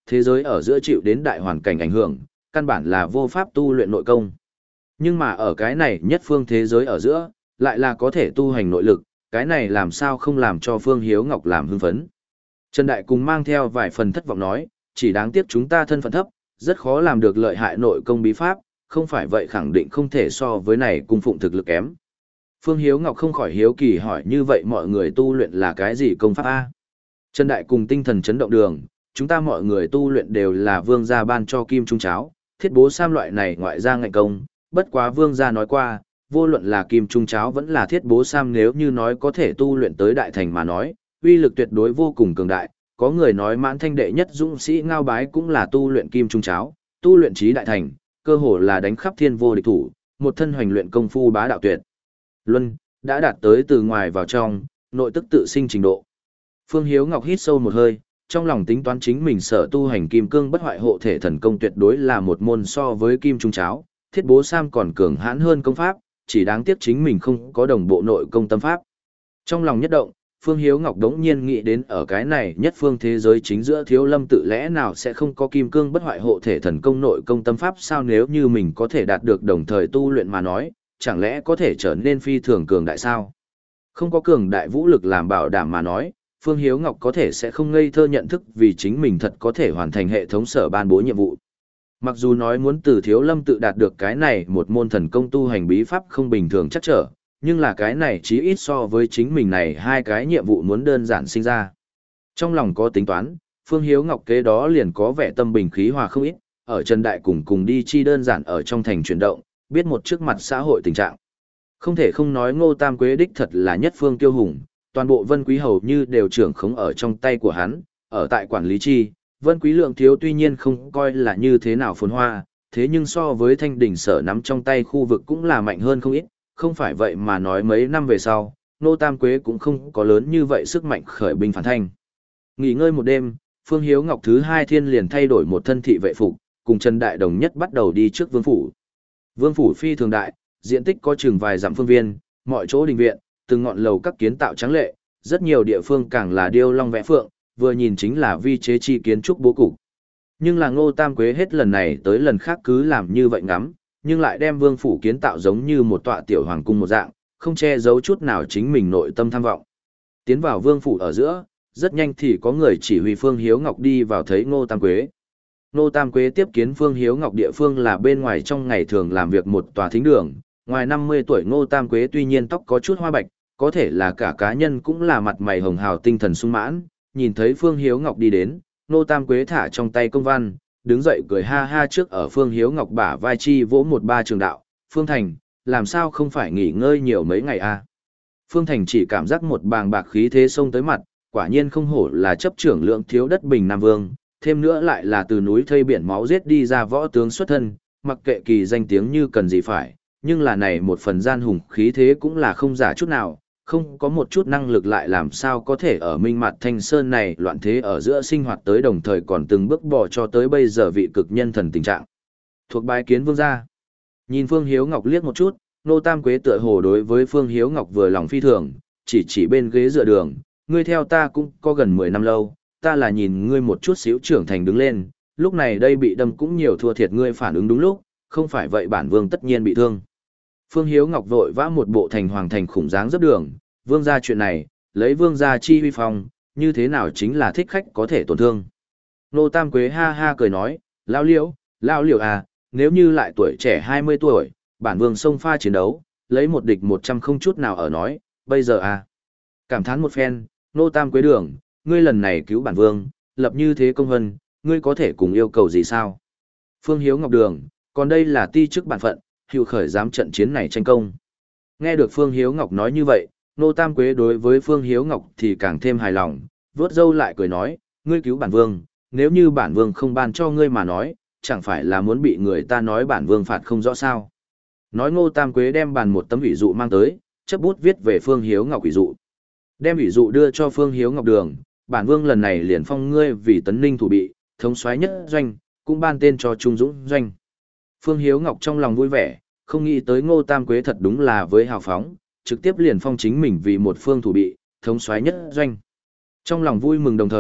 thế giới ở giữa chịu đến đại hoàn cảnh ảnh hưởng, căn bản là vô pháp tu luyện nội công. Nhưng mà ở cái này nhất phương thế giới ở giữa, lại là có thể tu hành nội lực, cái này làm sao không làm cho Phương Hiếu Ngọc làm hưng phấn. Trần Đại cùng mang theo vài phần thất vọng nói, chỉ đáng tiếc chúng ta thân phận thấp, rất khó làm được lợi hại nội công bí pháp, không phải vậy khẳng định không thể so với này cung phụng thực lực kém. Phương Hiếu Ngọc không khỏi hiếu kỳ hỏi như vậy mọi người tu luyện là cái gì công pháp A? Trần Đại cùng tinh thần chấn động đường, chúng ta mọi người tu luyện đều là vương gia ban cho kim trung cháo, thiết bố sam loại này ngoại gia ngạnh công, bất quá vương gia nói qua, vô luận là kim trung cháo vẫn là thiết bố sam nếu như nói có thể tu luyện tới đại thành mà nói, uy lực tuyệt đối vô cùng cường đại, có người nói mãn thanh đệ nhất dũng sĩ ngao bái cũng là tu luyện kim trung cháo, tu luyện trí đại thành, cơ hồ là đánh khắp thiên vô địch thủ, một thân hoành luyện công phu bá đạo tuyệt. Luân, đã đạt tới từ ngoài vào trong, nội tức tự sinh trình độ. Phương Hiếu Ngọc hít sâu một hơi, trong lòng tính toán chính mình sở tu hành kim cương bất hoại hộ thể thần công tuyệt đối là một môn so với kim trung cháo, thiết bố sam còn cường hãn hơn công pháp, chỉ đáng tiếc chính mình không có đồng bộ nội công tâm pháp. Trong lòng nhất động, Phương Hiếu Ngọc đống nhiên nghĩ đến ở cái này nhất phương thế giới chính giữa Thiếu Lâm tự lẽ nào sẽ không có kim cương bất hoại hộ thể thần công nội công tâm pháp sao nếu như mình có thể đạt được đồng thời tu luyện mà nói, chẳng lẽ có thể trở nên phi thường cường đại sao? Không có cường đại vũ lực làm bảo đảm mà nói, Phương Hiếu Ngọc có thể sẽ không ngây thơ nhận thức vì chính mình thật có thể hoàn thành hệ thống sở ban bố nhiệm vụ. Mặc dù nói muốn từ Thiếu Lâm tự đạt được cái này một môn thần công tu hành bí pháp không bình thường chắc trở, nhưng là cái này chí ít so với chính mình này hai cái nhiệm vụ muốn đơn giản sinh ra. Trong lòng có tính toán, Phương Hiếu Ngọc kế đó liền có vẻ tâm bình khí hòa không ít, ở Trần Đại cùng cùng đi chi đơn giản ở trong thành chuyển động, biết một trước mặt xã hội tình trạng. Không thể không nói Ngô Tam Quế đích thật là nhất phương tiêu hùng, toàn bộ Vân Quý hầu như đều trưởng khống ở trong tay của hắn, ở tại quản lý chi, Vân Quý lượng thiếu tuy nhiên không coi là như thế nào phồn hoa, thế nhưng so với thanh đỉnh sở nắm trong tay khu vực cũng là mạnh hơn không ít, không phải vậy mà nói mấy năm về sau, Ngô Tam Quế cũng không có lớn như vậy sức mạnh khởi binh phản thanh. Nghỉ ngơi một đêm, Phương Hiếu Ngọc thứ hai thiên liền thay đổi một thân thị vệ phục, cùng Trần Đại đồng nhất bắt đầu đi trước vương phủ. Vương phủ phi thường đại, diện tích có chừng vài dặm phương viên, mọi chỗ đình viện, từng ngọn lầu các kiến tạo trắng lệ, rất nhiều địa phương càng là điêu long vẽ phượng, vừa nhìn chính là vi chế chi kiến trúc bố cục. Nhưng là Ngô Tam Quế hết lần này tới lần khác cứ làm như vậy ngắm, nhưng lại đem vương phủ kiến tạo giống như một tọa tiểu hoàng cung một dạng, không che giấu chút nào chính mình nội tâm tham vọng. Tiến vào vương phủ ở giữa, rất nhanh thì có người chỉ huy Phương Hiếu Ngọc đi vào thấy Ngô Tam Quế. Ngô Tam Quế tiếp kiến Phương Hiếu Ngọc địa phương là bên ngoài trong ngày thường làm việc một tòa thính đường, ngoài năm mươi tuổi Ngô Tam Quế tuy nhiên tóc có chút hoa bạch, có thể là cả cá nhân cũng là mặt mày hồng hào tinh thần sung mãn, nhìn thấy Phương Hiếu Ngọc đi đến, Ngô Tam Quế thả trong tay công văn, đứng dậy cười ha ha trước ở Phương Hiếu Ngọc bả vai chi vỗ một ba trường đạo, Phương Thành, làm sao không phải nghỉ ngơi nhiều mấy ngày à? Phương Thành chỉ cảm giác một bàng bạc khí thế xông tới mặt, quả nhiên không hổ là chấp trưởng lượng thiếu đất Bình Nam Vương, thêm nữa lại là từ núi thây biển máu giết đi ra võ tướng xuất thân, mặc kệ kỳ danh tiếng như cần gì phải, nhưng là này một phần gian hùng khí thế cũng là không giả chút nào, không có một chút năng lực lại làm sao có thể ở minh mặt thanh sơn này loạn thế ở giữa sinh hoạt tới đồng thời còn từng bước bỏ cho tới bây giờ vị cực nhân thần tình trạng. Thuộc bái kiến vương gia. Nhìn Phương Hiếu Ngọc liếc một chút, Ngô Tam Quế tựa hồ đối với Phương Hiếu Ngọc vừa lòng phi thường, chỉ chỉ bên ghế dựa đường, ngươi theo ta cũng có gần mười năm lâu, ta là nhìn ngươi một chút xíu trưởng thành đứng lên, lúc này đây bị đâm cũng nhiều thua thiệt ngươi phản ứng đúng lúc, không phải vậy bản vương tất nhiên bị thương. Phương Hiếu Ngọc vội vã một bộ thành hoàng thành khủng dáng dấp đường, vương gia chuyện này, lấy vương gia chi huy phong, như thế nào chính là thích khách có thể tổn thương. Ngô Tam Quế ha ha cười nói, lão liễu, lão liễu à, nếu như lại tuổi trẻ hai mươi tuổi, bản vương xông pha chiến đấu, lấy một địch một trăm không chút nào ở nói, bây giờ à. Cảm thán một phen, Ngô Tam Quế đường, ngươi lần này cứu bản vương, lập như thế công hân, ngươi có thể cùng yêu cầu gì sao? Phương Hiếu Ngọc đường, còn đây là ti chức bản phận, hữu khởi dám trận chiến này tranh công. Nghe được Phương Hiếu Ngọc nói như vậy, Ngô Tam Quế đối với Phương Hiếu Ngọc thì càng thêm hài lòng, vuốt râu lại cười nói, ngươi cứu bản vương, nếu như bản vương không ban cho ngươi mà nói, chẳng phải là muốn bị người ta nói bản vương phạt không rõ sao. Nói Ngô Tam Quế đem bàn một tấm ủy dụ mang tới, chấp bút viết về Phương Hiếu Ngọc ủy dụ. Đem ủy dụ đưa cho Phương Hiếu Ngọc đường, bản vương lần này liền phong ngươi vì tấn ninh thủ bị, thống soái nhất doanh, cũng ban tên cho Trung Dũng doanh. Phương Hiếu Ngọc trong lòng vui vẻ, không nghĩ tới Ngô Tam Quế thật đúng là với hào phóng, trực tiếp liền phong chính mình vì một phương thủ bị, thống soái nhất doanh. Trong lòng vui mừng đồng thời,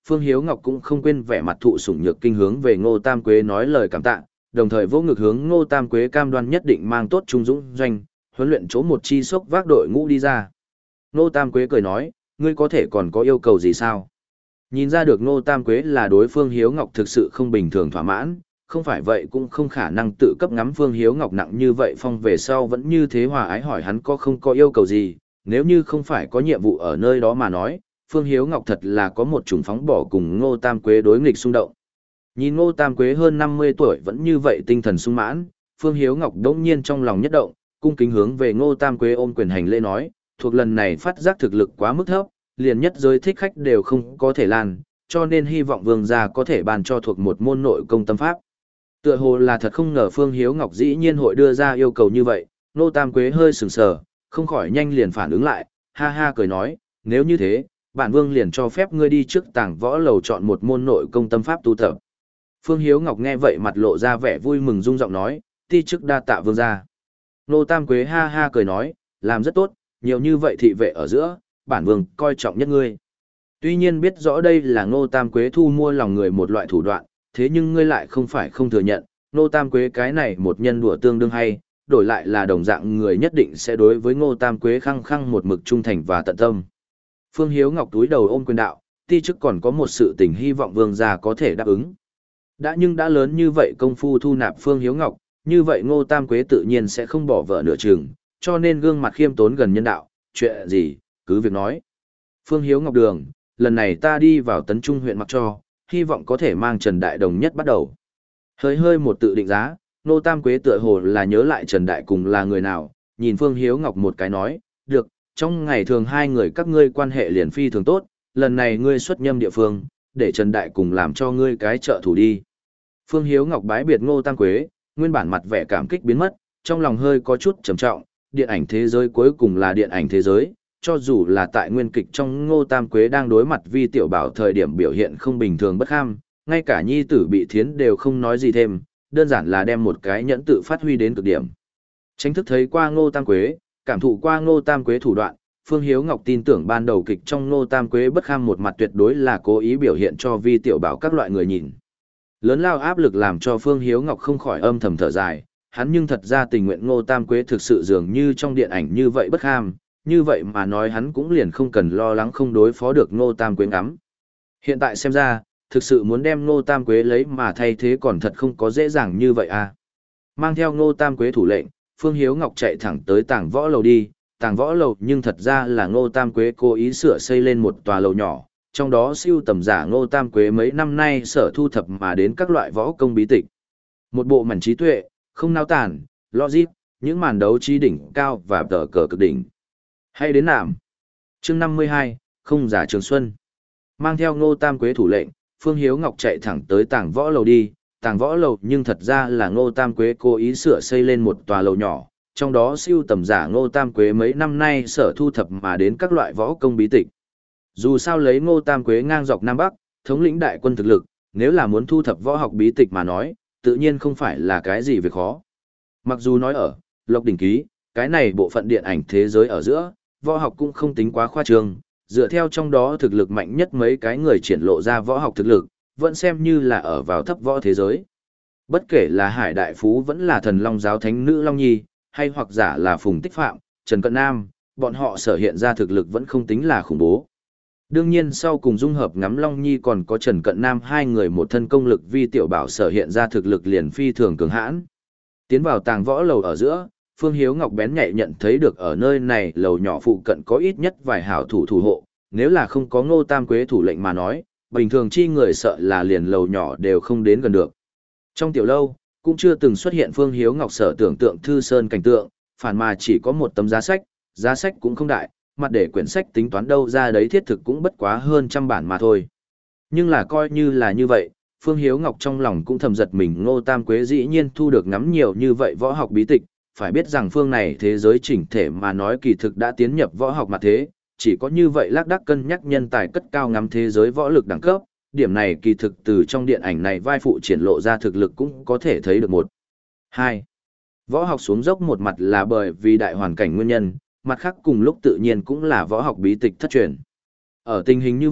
Phương Hiếu Ngọc cũng không quên vẻ mặt thụ sủng nhược kinh hướng về Ngô Tam Quế nói lời cảm tạ, đồng thời vỗ ngực hướng Ngô Tam Quế cam đoan nhất định mang tốt trung dũng doanh, huấn luyện chỗ một chi sốc vác đội ngũ đi ra. Ngô Tam Quế cười nói, ngươi có thể còn có yêu cầu gì sao? Nhìn ra được Ngô Tam Quế là đối Phương Hiếu Ngọc thực sự không bình thường thỏa mãn, không phải vậy cũng không khả năng tự cấp ngắm Phương Hiếu Ngọc nặng như vậy phong về sau vẫn như thế hòa ái hỏi hắn có không có yêu cầu gì, nếu như không phải có nhiệm vụ ở nơi đó mà nói, Phương Hiếu Ngọc thật là có một chủng phóng bỏ cùng Ngô Tam Quế đối nghịch xung động. Nhìn Ngô Tam Quế hơn năm mươi tuổi vẫn như vậy tinh thần sung mãn, Phương Hiếu Ngọc đống nhiên trong lòng nhất động, cung kính hướng về Ngô Tam Quế ôm quyền hành lễ nói, thuộc lần này phát giác thực lực quá mức thấp, liền nhất giới thích khách đều không có thể lan, cho nên hy vọng vương gia có thể ban cho thuộc một môn nội công tâm pháp. Tựa hồ là thật không ngờ Phương Hiếu Ngọc dĩ nhiên hội đưa ra yêu cầu như vậy, Ngô Tam Quế hơi sừng sờ, không khỏi nhanh liền phản ứng lại, ha ha cười nói, nếu như thế, bản vương liền cho phép ngươi đi trước tàng võ lầu chọn một môn nội công tâm pháp tu tập. Phương Hiếu Ngọc nghe vậy mặt lộ ra vẻ vui mừng rung giọng nói, ti chức đa tạ vương gia. Ngô Tam Quế ha ha cười nói, làm rất tốt, nhiều như vậy thị vệ ở giữa, bản vương coi trọng nhất ngươi. Tuy nhiên biết rõ đây là Ngô Tam Quế thu mua lòng người một loại thủ đoạn, thế nhưng ngươi lại không phải không thừa nhận, Ngô Tam Quế cái này một nhân đùa tương đương hay, đổi lại là đồng dạng người nhất định sẽ đối với Ngô Tam Quế khăng khăng một mực trung thành và tận tâm. Phương Hiếu Ngọc túi đầu ôm quyền đạo, ti chức còn có một sự tình hy vọng vương gia có thể đáp ứng. Đã nhưng đã lớn như vậy công phu thu nạp Phương Hiếu Ngọc, như vậy Ngô Tam Quế tự nhiên sẽ không bỏ vợ nửa chừng, cho nên gương mặt khiêm tốn gần nhân đạo, chuyện gì, cứ việc nói. Phương Hiếu Ngọc đường, lần này ta đi vào Tấn Trung huyện Mặc Cho, hy vọng có thể mang Trần Đại đồng nhất bắt đầu. Hơi hơi một tự định giá, Ngô Tam Quế tựa hồ là nhớ lại Trần Đại cùng là người nào, nhìn Phương Hiếu Ngọc một cái nói, được, trong ngày thường hai người các ngươi quan hệ liền phi thường tốt, lần này ngươi xuất nhâm địa phương, để Trần Đại cùng làm cho ngươi cái trợ thủ đi. Phương Hiếu Ngọc bái biệt Ngô Tam Quế, nguyên bản mặt vẻ cảm kích biến mất, trong lòng hơi có chút trầm trọng, điện ảnh thế giới cuối cùng là điện ảnh thế giới, cho dù là tại nguyên kịch trong Ngô Tam Quế đang đối mặt Vi Tiểu Bảo thời điểm biểu hiện không bình thường bất kham, ngay cả nhi tử bị thiến đều không nói gì thêm, đơn giản là đem một cái nhẫn tự phát huy đến cực điểm. Tránh thức thấy qua Ngô Tam Quế, cảm thụ qua Ngô Tam Quế thủ đoạn, Phương Hiếu Ngọc tin tưởng ban đầu kịch trong Ngô Tam Quế bất kham một mặt tuyệt đối là cố ý biểu hiện cho Vi Tiểu Bảo các loại người nhìn. Lớn lao áp lực làm cho Phương Hiếu Ngọc không khỏi âm thầm thở dài, hắn nhưng thật ra tình nguyện Ngô Tam Quế thực sự dường như trong điện ảnh như vậy bất kham, như vậy mà nói hắn cũng liền không cần lo lắng không đối phó được Ngô Tam Quế ngắm. Hiện tại xem ra, thực sự muốn đem Ngô Tam Quế lấy mà thay thế còn thật không có dễ dàng như vậy à. Mang theo Ngô Tam Quế thủ lệnh, Phương Hiếu Ngọc chạy thẳng tới tàng võ lầu đi, tàng võ lầu nhưng thật ra là Ngô Tam Quế cố ý sửa xây lên một tòa lầu nhỏ, trong đó siêu tầm giả Ngô Tam Quế mấy năm nay sở thu thập mà đến các loại võ công bí tịch. Một bộ mảnh trí tuệ, không nao tản, logic, những màn đấu trí đỉnh cao và tờ cờ cực đỉnh. Hay đến nạm. Chương năm mươi hai, không giả Trường Xuân. Mang theo Ngô Tam Quế thủ lệnh, Phương Hiếu Ngọc chạy thẳng tới tàng võ lầu đi, tàng võ lầu nhưng thật ra là Ngô Tam Quế cố ý sửa xây lên một tòa lầu nhỏ, trong đó siêu tầm giả Ngô Tam Quế mấy năm nay sở thu thập mà đến các loại võ công bí tịch. Dù sao lấy Ngô Tam Quế ngang dọc Nam Bắc, thống lĩnh đại quân thực lực, nếu là muốn thu thập võ học bí tịch mà nói, tự nhiên không phải là cái gì việc khó. Mặc dù nói ở Lộc Đỉnh Ký, cái này bộ phận điện ảnh thế giới ở giữa, võ học cũng không tính quá khoa trương, dựa theo trong đó thực lực mạnh nhất mấy cái người triển lộ ra võ học thực lực, vẫn xem như là ở vào thấp võ thế giới. Bất kể là Hải Đại Phú vẫn là thần Long giáo thánh nữ Long Nhi, hay hoặc giả là Phùng Tích Phạm, Trần Cận Nam, bọn họ sở hiện ra thực lực vẫn không tính là khủng bố. Đương nhiên sau cùng dung hợp ngắm Long Nhi còn có Trần Cận Nam hai người một thân công lực Vi Tiểu Bảo sở hiện ra thực lực liền phi thường cường hãn. Tiến vào tàng võ lầu ở giữa, Phương Hiếu Ngọc bén nhạy nhận thấy được ở nơi này lầu nhỏ phụ cận có ít nhất vài hảo thủ thủ hộ, nếu là không có Ngô Tam Quế thủ lệnh mà nói, bình thường chi người sợ là liền lầu nhỏ đều không đến gần được. Trong tiểu lâu, cũng chưa từng xuất hiện Phương Hiếu Ngọc sở tưởng tượng thư sơn cảnh tượng, phản mà chỉ có một tấm giá sách, giá sách cũng không đại, mặt để quyển sách tính toán đâu ra đấy thiết thực cũng bất quá hơn trăm bản mà thôi. Nhưng là coi như là như vậy, Phương Hiếu Ngọc trong lòng cũng thầm giật mình Ngô Tam Quế dĩ nhiên thu được ngắm nhiều như vậy võ học bí tịch, phải biết rằng phương này thế giới chỉnh thể mà nói kỳ thực đã tiến nhập võ học mặt thế, chỉ có như vậy lác đác cân nhắc nhân tài cất cao ngắm thế giới võ lực đẳng cấp, điểm này kỳ thực từ trong điện ảnh này vai phụ triển lộ ra thực lực cũng có thể thấy được một. Hai. Võ học xuống dốc một mặt là bởi vì đại hoàn cảnh nguyên nhân, mặt khác cùng lúc tự nhiên cũng là võ học bí tịch thất truyền. Ở tình hình như vậy,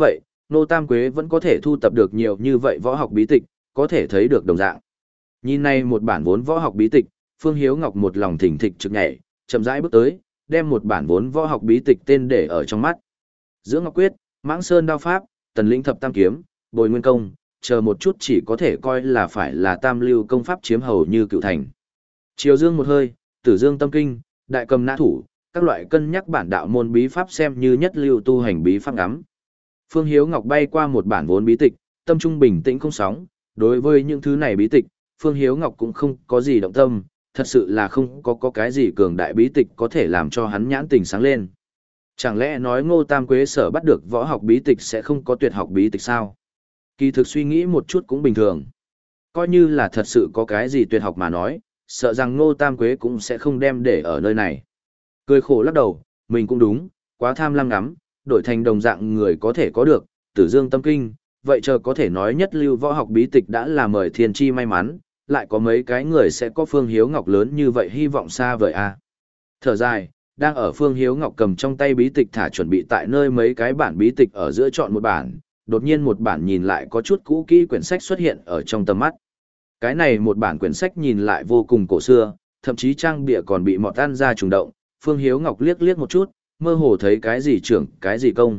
Ngô Tam Quế vẫn có thể thu tập được nhiều như vậy võ học bí tịch, có thể thấy được đồng dạng. Nhìn này một bản vốn võ học bí tịch, Phương Hiếu Ngọc một lòng thỉnh thịch trực nhảy, chậm rãi bước tới, đem một bản vốn võ học bí tịch tên để ở trong mắt. Dưỡng Ngọc Quyết, Mãng Sơn Đao Pháp, Tần Lĩnh Thập Tam Kiếm, Bồi Nguyên Công, chờ một chút chỉ có thể coi là phải là tam lưu công pháp chiếm hầu như cựu thành. Triều Dương một hơi, Tử Dương Tâm Kinh, Đại Cầm Nã Thủ, các loại cân nhắc bản đạo môn bí pháp xem như nhất lưu tu hành bí pháp ngắm. Phương Hiếu Ngọc bay qua một bản vốn bí tịch, tâm trung bình tĩnh không sóng, đối với những thứ này bí tịch, Phương Hiếu Ngọc cũng không có gì động tâm, thật sự là không có có cái gì cường đại bí tịch có thể làm cho hắn nhãn tình sáng lên. Chẳng lẽ nói Ngô Tam Quế sở bắt được võ học bí tịch sẽ không có tuyệt học bí tịch sao? Kỳ thực suy nghĩ một chút cũng bình thường. Coi như là thật sự có cái gì tuyệt học mà nói, sợ rằng Ngô Tam Quế cũng sẽ không đem để ở nơi này. Cười khổ lắc đầu, mình cũng đúng, quá tham lam ngắm, đổi thành đồng dạng người có thể có được, Tử Dương Tâm Kinh, vậy chờ có thể nói nhất lưu võ học bí tịch đã là mời thiên chi may mắn, lại có mấy cái người sẽ có Phương Hiếu Ngọc lớn như vậy hy vọng xa vời a. Thở dài, đang ở Phương Hiếu Ngọc cầm trong tay bí tịch thả chuẩn bị tại nơi mấy cái bản bí tịch ở giữa chọn một bản, đột nhiên một bản nhìn lại có chút cũ kỹ quyển sách xuất hiện ở trong tầm mắt. Cái này một bản quyển sách nhìn lại vô cùng cổ xưa, thậm chí trang bìa còn bị mọt tan ra trùng động, Phương Hiếu Ngọc liếc liếc một chút, mơ hồ thấy cái gì trưởng, cái gì công.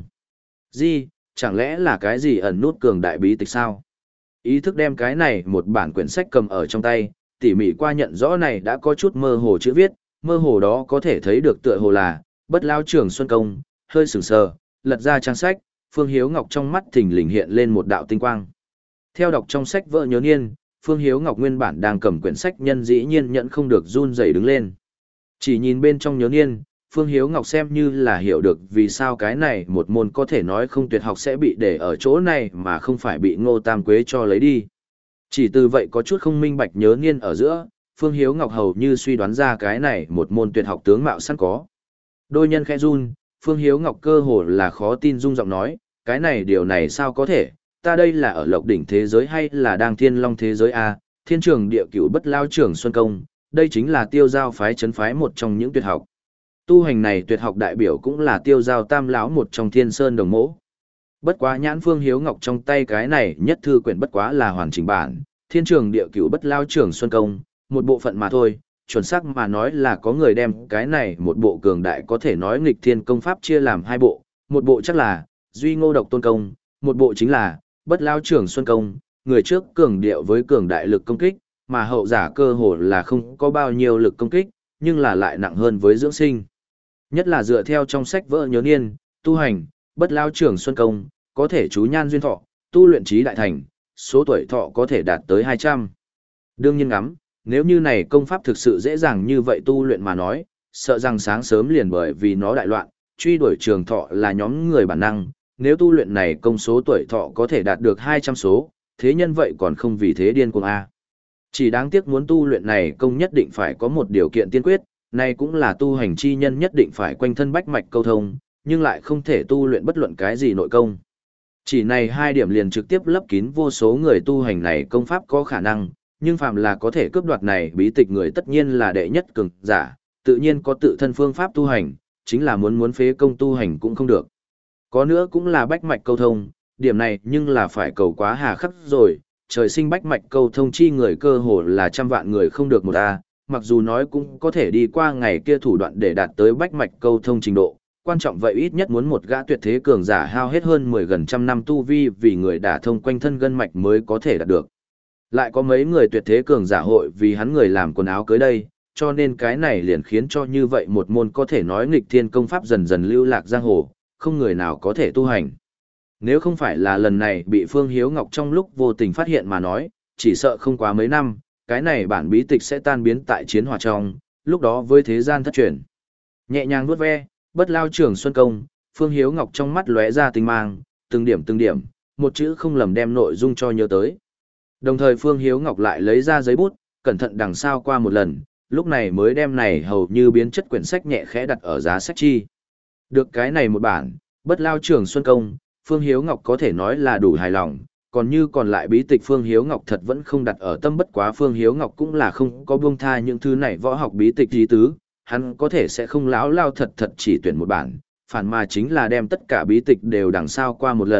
Gì, chẳng lẽ là cái gì ẩn nút cường đại bí tịch sao? Ý thức đem cái này một bản quyển sách cầm ở trong tay, tỉ mỉ qua nhận rõ này đã có chút mơ hồ chữ viết, mơ hồ đó có thể thấy được tựa hồ là, bất lao trưởng xuân công, hơi sừng sờ, lật ra trang sách, Phương Hiếu Ngọc trong mắt thình lình hiện lên một đạo tinh quang. Theo đọc trong sách vợ nhớ niên, Phương Hiếu Ngọc nguyên bản đang cầm quyển sách nhân dĩ nhiên nhận không được run rẩy đứng lên. Chỉ nhìn bên trong nhớ niên, Phương Hiếu Ngọc xem như là hiểu được vì sao cái này một môn có thể nói không tuyệt học sẽ bị để ở chỗ này mà không phải bị Ngô Tam Quế cho lấy đi. Chỉ từ vậy có chút không minh bạch nhớ niên ở giữa, Phương Hiếu Ngọc hầu như suy đoán ra cái này một môn tuyệt học tướng mạo sẵn có. Đôi nhân khẽ run, Phương Hiếu Ngọc cơ hồ là khó tin rung giọng nói, cái này điều này sao có thể, ta đây là ở lộc đỉnh thế giới hay là đang thiên long thế giới a? Thiên trường địa cửu bất lao trưởng xuân công, đây chính là tiêu giao phái chấn phái một trong những tuyệt học. Tu hành này tuyệt học đại biểu cũng là tiêu giao tam lão một trong thiên sơn đồng mẫu. Bất quá nhãn Phương Hiếu Ngọc trong tay cái này nhất thư quyển bất quá là hoàn chỉnh bản, thiên trường địa cửu bất lao trưởng xuân công, một bộ phận mà thôi, chuẩn xác mà nói là có người đem cái này một bộ cường đại có thể nói nghịch thiên công pháp chia làm hai bộ, một bộ chắc là duy ngô độc tôn công, một bộ chính là bất lao trưởng xuân công, người trước cường điệu với cường đại lực công kích, mà hậu giả cơ hồ là không có bao nhiêu lực công kích, nhưng là lại nặng hơn với dưỡng sinh. Nhất là dựa theo trong sách vỡ nhớ niên, tu hành, bất lao trưởng xuân công, có thể chú nhan duyên thọ, tu luyện trí đại thành, số tuổi thọ có thể đạt tới hai trăm. Đương nhiên ngắm, nếu như này công pháp thực sự dễ dàng như vậy tu luyện mà nói, sợ rằng sáng sớm liền bởi vì nó đại loạn, truy đuổi trường thọ là nhóm người bản năng, nếu tu luyện này công số tuổi thọ có thể đạt được hai trăm số, thế nhân vậy còn không vì thế điên cuồng a. Chỉ đáng tiếc muốn tu luyện này công nhất định phải có một điều kiện tiên quyết, này cũng là tu hành chi nhân nhất định phải quanh thân bách mạch câu thông, nhưng lại không thể tu luyện bất luận cái gì nội công. Chỉ này hai điểm liền trực tiếp lấp kín vô số người tu hành này công pháp có khả năng, nhưng phàm là có thể cướp đoạt này bí tịch người tất nhiên là đệ nhất cường giả, tự nhiên có tự thân phương pháp tu hành, chính là muốn muốn phế công tu hành cũng không được. Có nữa cũng là bách mạch câu thông, điểm này nhưng là phải cầu quá hà khắc rồi, trời sinh bách mạch câu thông chi người cơ hồ là trăm vạn người không được một a, mặc dù nói cũng có thể đi qua ngày kia thủ đoạn để đạt tới bách mạch câu thông trình độ, quan trọng vậy ít nhất muốn một gã tuyệt thế cường giả hao hết hơn mười gần trăm năm tu vi vì người đả thông quanh thân gân mạch mới có thể đạt được. Lại có mấy người tuyệt thế cường giả hội vì hắn người làm quần áo cưới đây, cho nên cái này liền khiến cho như vậy một môn có thể nói nghịch thiên công pháp dần dần lưu lạc giang hồ, không người nào có thể tu hành. Nếu không phải là lần này bị Phương Hiếu Ngọc trong lúc vô tình phát hiện mà nói, chỉ sợ không quá mấy năm, cái này bản bí tịch sẽ tan biến tại chiến hỏa trong, lúc đó với thế gian thất truyền. Nhẹ nhàng vuốt ve, bất lao trưởng xuân công, Phương Hiếu Ngọc trong mắt lóe ra tinh mang, từng điểm từng điểm, một chữ không lầm đem nội dung cho nhớ tới. Đồng thời Phương Hiếu Ngọc lại lấy ra giấy bút, cẩn thận đằng sau qua một lần, lúc này mới đem này hầu như biến chất quyển sách nhẹ khẽ đặt ở giá sách chi. Được cái này một bản, bất lao trưởng xuân công, Phương Hiếu Ngọc có thể nói là đủ hài lòng, còn như còn lại bí tịch Phương Hiếu Ngọc thật vẫn không đặt ở tâm, bất quá Phương Hiếu Ngọc cũng là không có buông tha những thứ này võ học bí tịch ý tứ, hắn có thể sẽ không láo lao thật thật chỉ tuyển một bản, phản mà chính là đem tất cả bí tịch đều đằng sau qua một lần,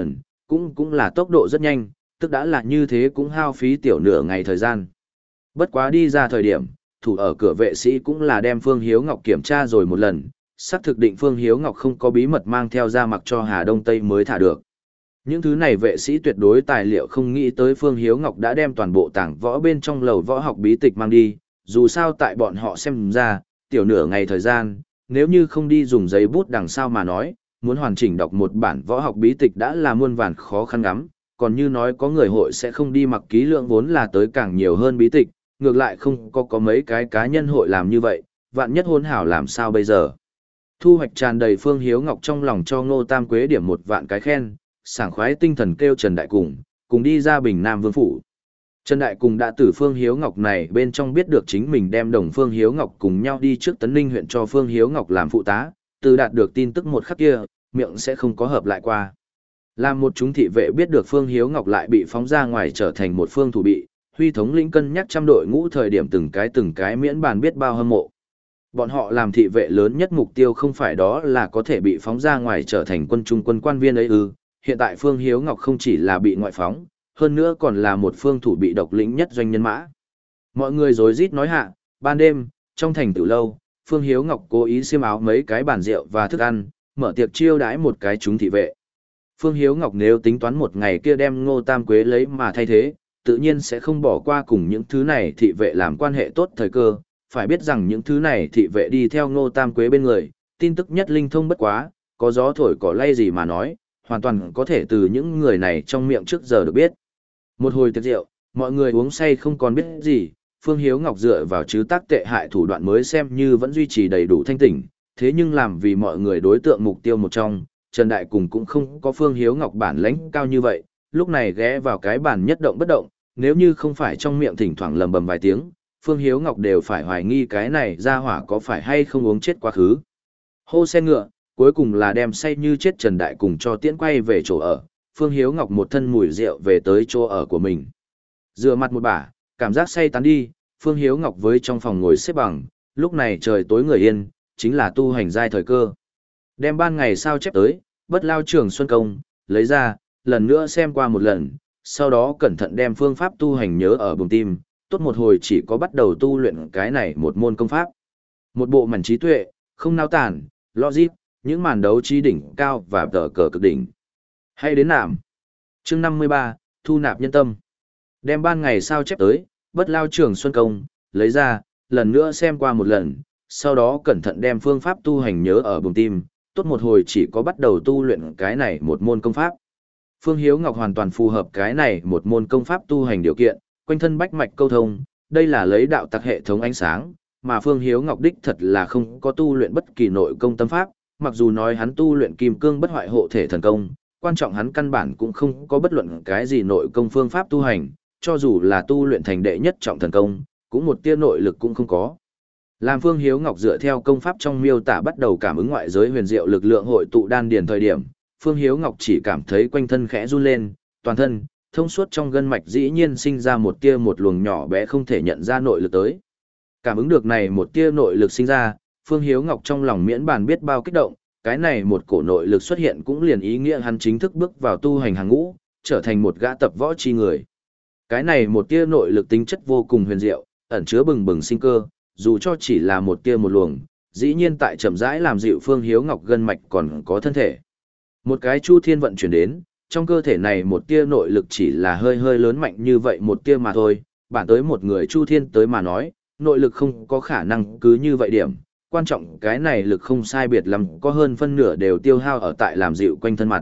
cũng cũng là tốc độ rất nhanh, tức đã là như thế cũng hao phí tiểu nửa ngày thời gian. Bất quá đi ra thời điểm, thủ ở cửa vệ sĩ cũng là đem Phương Hiếu Ngọc kiểm tra rồi một lần, xác thực định Phương Hiếu Ngọc không có bí mật mang theo ra mặc cho Hà Đông Tây mới thả được. Những thứ này vệ sĩ tuyệt đối tài liệu không nghĩ tới Phương Hiếu Ngọc đã đem toàn bộ tảng võ bên trong lầu võ học bí tịch mang đi, dù sao tại bọn họ xem ra, tiểu nửa ngày thời gian, nếu như không đi dùng giấy bút đằng sau mà nói, muốn hoàn chỉnh đọc một bản võ học bí tịch đã là muôn vàn khó khăn lắm, còn như nói có người hội sẽ không đi mặc ký lượng vốn là tới càng nhiều hơn bí tịch, ngược lại không có có mấy cái cá nhân hội làm như vậy, vạn nhất hôn hảo làm sao bây giờ. Thu hoạch tràn đầy Phương Hiếu Ngọc trong lòng cho Ngô Tam Quế điểm một vạn cái khen, sảng khoái tinh thần kêu Trần Đại Cùng, cùng đi ra Bình Nam Vương Phủ. Trần Đại Cùng đã từ Phương Hiếu Ngọc này bên trong biết được chính mình đem đồng Phương Hiếu Ngọc cùng nhau đi trước Tấn Ninh huyện cho Phương Hiếu Ngọc làm phụ tá, từ đạt được tin tức một khắc kia, miệng sẽ không có hợp lại qua. Làm một chúng thị vệ biết được Phương Hiếu Ngọc lại bị phóng ra ngoài trở thành một phương thủ bị, Huy thống lĩnh cân nhắc trăm đội ngũ thời điểm từng cái từng cái miễn bàn biết bao hâm mộ. Bọn họ làm thị vệ lớn nhất mục tiêu không phải đó là có thể bị phóng ra ngoài trở thành quân trung quân quan viên ấy ư, hiện tại Phương Hiếu Ngọc không chỉ là bị ngoại phóng, hơn nữa còn là một phương thủ bị độc lĩnh nhất doanh nhân mã. Mọi người rối rít nói hạ, ban đêm, trong thành tử lâu, Phương Hiếu Ngọc cố ý xiêm áo mấy cái bàn rượu và thức ăn, mở tiệc chiêu đãi một cái chúng thị vệ. Phương Hiếu Ngọc nếu tính toán một ngày kia đem Ngô Tam Quế lấy mà thay thế, tự nhiên sẽ không bỏ qua cùng những thứ này thị vệ làm quan hệ tốt thời cơ, phải biết rằng những thứ này thị vệ đi theo Ngô Tam Quế bên người, tin tức nhất linh thông bất quá, có gió thổi cỏ lay gì mà nói, hoàn toàn có thể từ những người này trong miệng trước giờ được biết. Một hồi tiệc rượu, mọi người uống say không còn biết gì, Phương Hiếu Ngọc dựa vào chứ tác tệ hại thủ đoạn mới xem như vẫn duy trì đầy đủ thanh tỉnh, thế nhưng làm vì mọi người đối tượng mục tiêu một trong, Trần Đại Cùng cũng không có Phương Hiếu Ngọc bản lãnh cao như vậy, lúc này ghé vào cái bàn nhất động bất động, nếu như không phải trong miệng thỉnh thoảng lầm bầm vài tiếng, Phương Hiếu Ngọc đều phải hoài nghi cái này ra hỏa có phải hay không uống chết quá khứ. Hô xe ngựa, cuối cùng là đem say như chết Trần Đại Cùng cho tiễn quay về chỗ ở, Phương Hiếu Ngọc một thân mùi rượu về tới chỗ ở của mình. Rửa mặt một bả, cảm giác say tán đi, Phương Hiếu Ngọc với trong phòng ngồi xếp bằng, lúc này trời tối người yên, chính là tu hành giai thời cơ. Đem ban ngày sao chép tới, bất lao trường xuân công, lấy ra, lần nữa xem qua một lần, sau đó cẩn thận đem phương pháp tu hành nhớ ở bụng tim, tốt một hồi chỉ có bắt đầu tu luyện cái này một môn công pháp. Một bộ mảnh trí tuệ, không nao tản, logic, những màn đấu trí đỉnh cao và tờ cờ cực đỉnh. Hay đến nạm. Chương năm mươi ba, thu nạp nhân tâm. Đem ban ngày sao chép tới, bất lao trường xuân công, lấy ra, lần nữa xem qua một lần, sau đó cẩn thận đem phương pháp tu hành nhớ ở bụng tim, tốt một hồi chỉ có bắt đầu tu luyện cái này một môn công pháp. Phương Hiếu Ngọc hoàn toàn phù hợp cái này một môn công pháp tu hành điều kiện, quanh thân bách mạch câu thông, đây là lấy đạo tặc hệ thống ánh sáng, mà Phương Hiếu Ngọc đích thật là không có tu luyện bất kỳ nội công tâm pháp, mặc dù nói hắn tu luyện kim cương bất hoại hộ thể thần công, quan trọng hắn căn bản cũng không có bất luận cái gì nội công phương pháp tu hành, cho dù là tu luyện thành đệ nhất trọng thần công, cũng một tia nội lực cũng không có. Làm Phương Hiếu Ngọc dựa theo công pháp trong miêu tả bắt đầu cảm ứng ngoại giới huyền diệu lực lượng hội tụ đan điền thời điểm, Phương Hiếu Ngọc chỉ cảm thấy quanh thân khẽ run lên, toàn thân, thông suốt trong gân mạch dĩ nhiên sinh ra một tia một luồng nhỏ bé không thể nhận ra nội lực tới. Cảm ứng được này một tia nội lực sinh ra, Phương Hiếu Ngọc trong lòng miễn bàn biết bao kích động, cái này một cổ nội lực xuất hiện cũng liền ý nghĩa hắn chính thức bước vào tu hành hàng ngũ, trở thành một gã tập võ chi người. Cái này một tia nội lực tính chất vô cùng huyền diệu, ẩn chứa bừng bừng sinh cơ, dù cho chỉ là một tia một luồng, dĩ nhiên tại chậm rãi làm dịu Phương Hiếu Ngọc gân mạch còn có thân thể. Một cái chu thiên vận chuyển đến, trong cơ thể này một tia nội lực chỉ là hơi hơi lớn mạnh như vậy một tia mà thôi, bản tới một người chu thiên tới mà nói, nội lực không có khả năng cứ như vậy điểm, quan trọng cái này lực không sai biệt lắm, có hơn phân nửa đều tiêu hao ở tại làm dịu quanh thân mặt.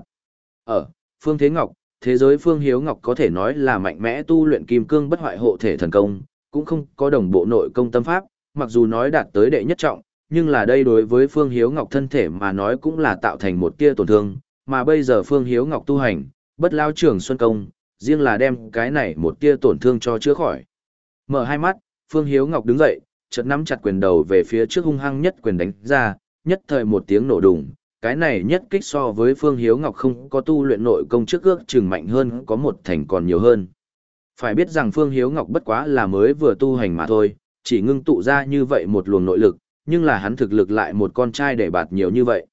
Ở Phương Thế Ngọc, thế giới Phương Hiếu Ngọc có thể nói là mạnh mẽ tu luyện kim cương bất hoại hộ thể thần công, cũng không có đồng bộ nội công tâm pháp, mặc dù nói đạt tới đệ nhất trọng, nhưng là đây đối với Phương Hiếu Ngọc thân thể mà nói cũng là tạo thành một tia tổn thương, mà bây giờ Phương Hiếu Ngọc tu hành, bất lao trường xuân công, riêng là đem cái này một tia tổn thương cho chữa khỏi. Mở hai mắt, Phương Hiếu Ngọc đứng dậy, chợt nắm chặt quyền đầu về phía trước hung hăng nhất quyền đánh ra, nhất thời một tiếng nổ đùng, cái này nhất kích so với Phương Hiếu Ngọc không có tu luyện nội công trước ước chừng mạnh hơn có một thành còn nhiều hơn. Phải biết rằng Phương Hiếu Ngọc bất quá là mới vừa tu hành mà thôi, chỉ ngưng tụ ra như vậy một luồng nội lực, nhưng là hắn thực lực lại một con trai để bạt nhiều như vậy.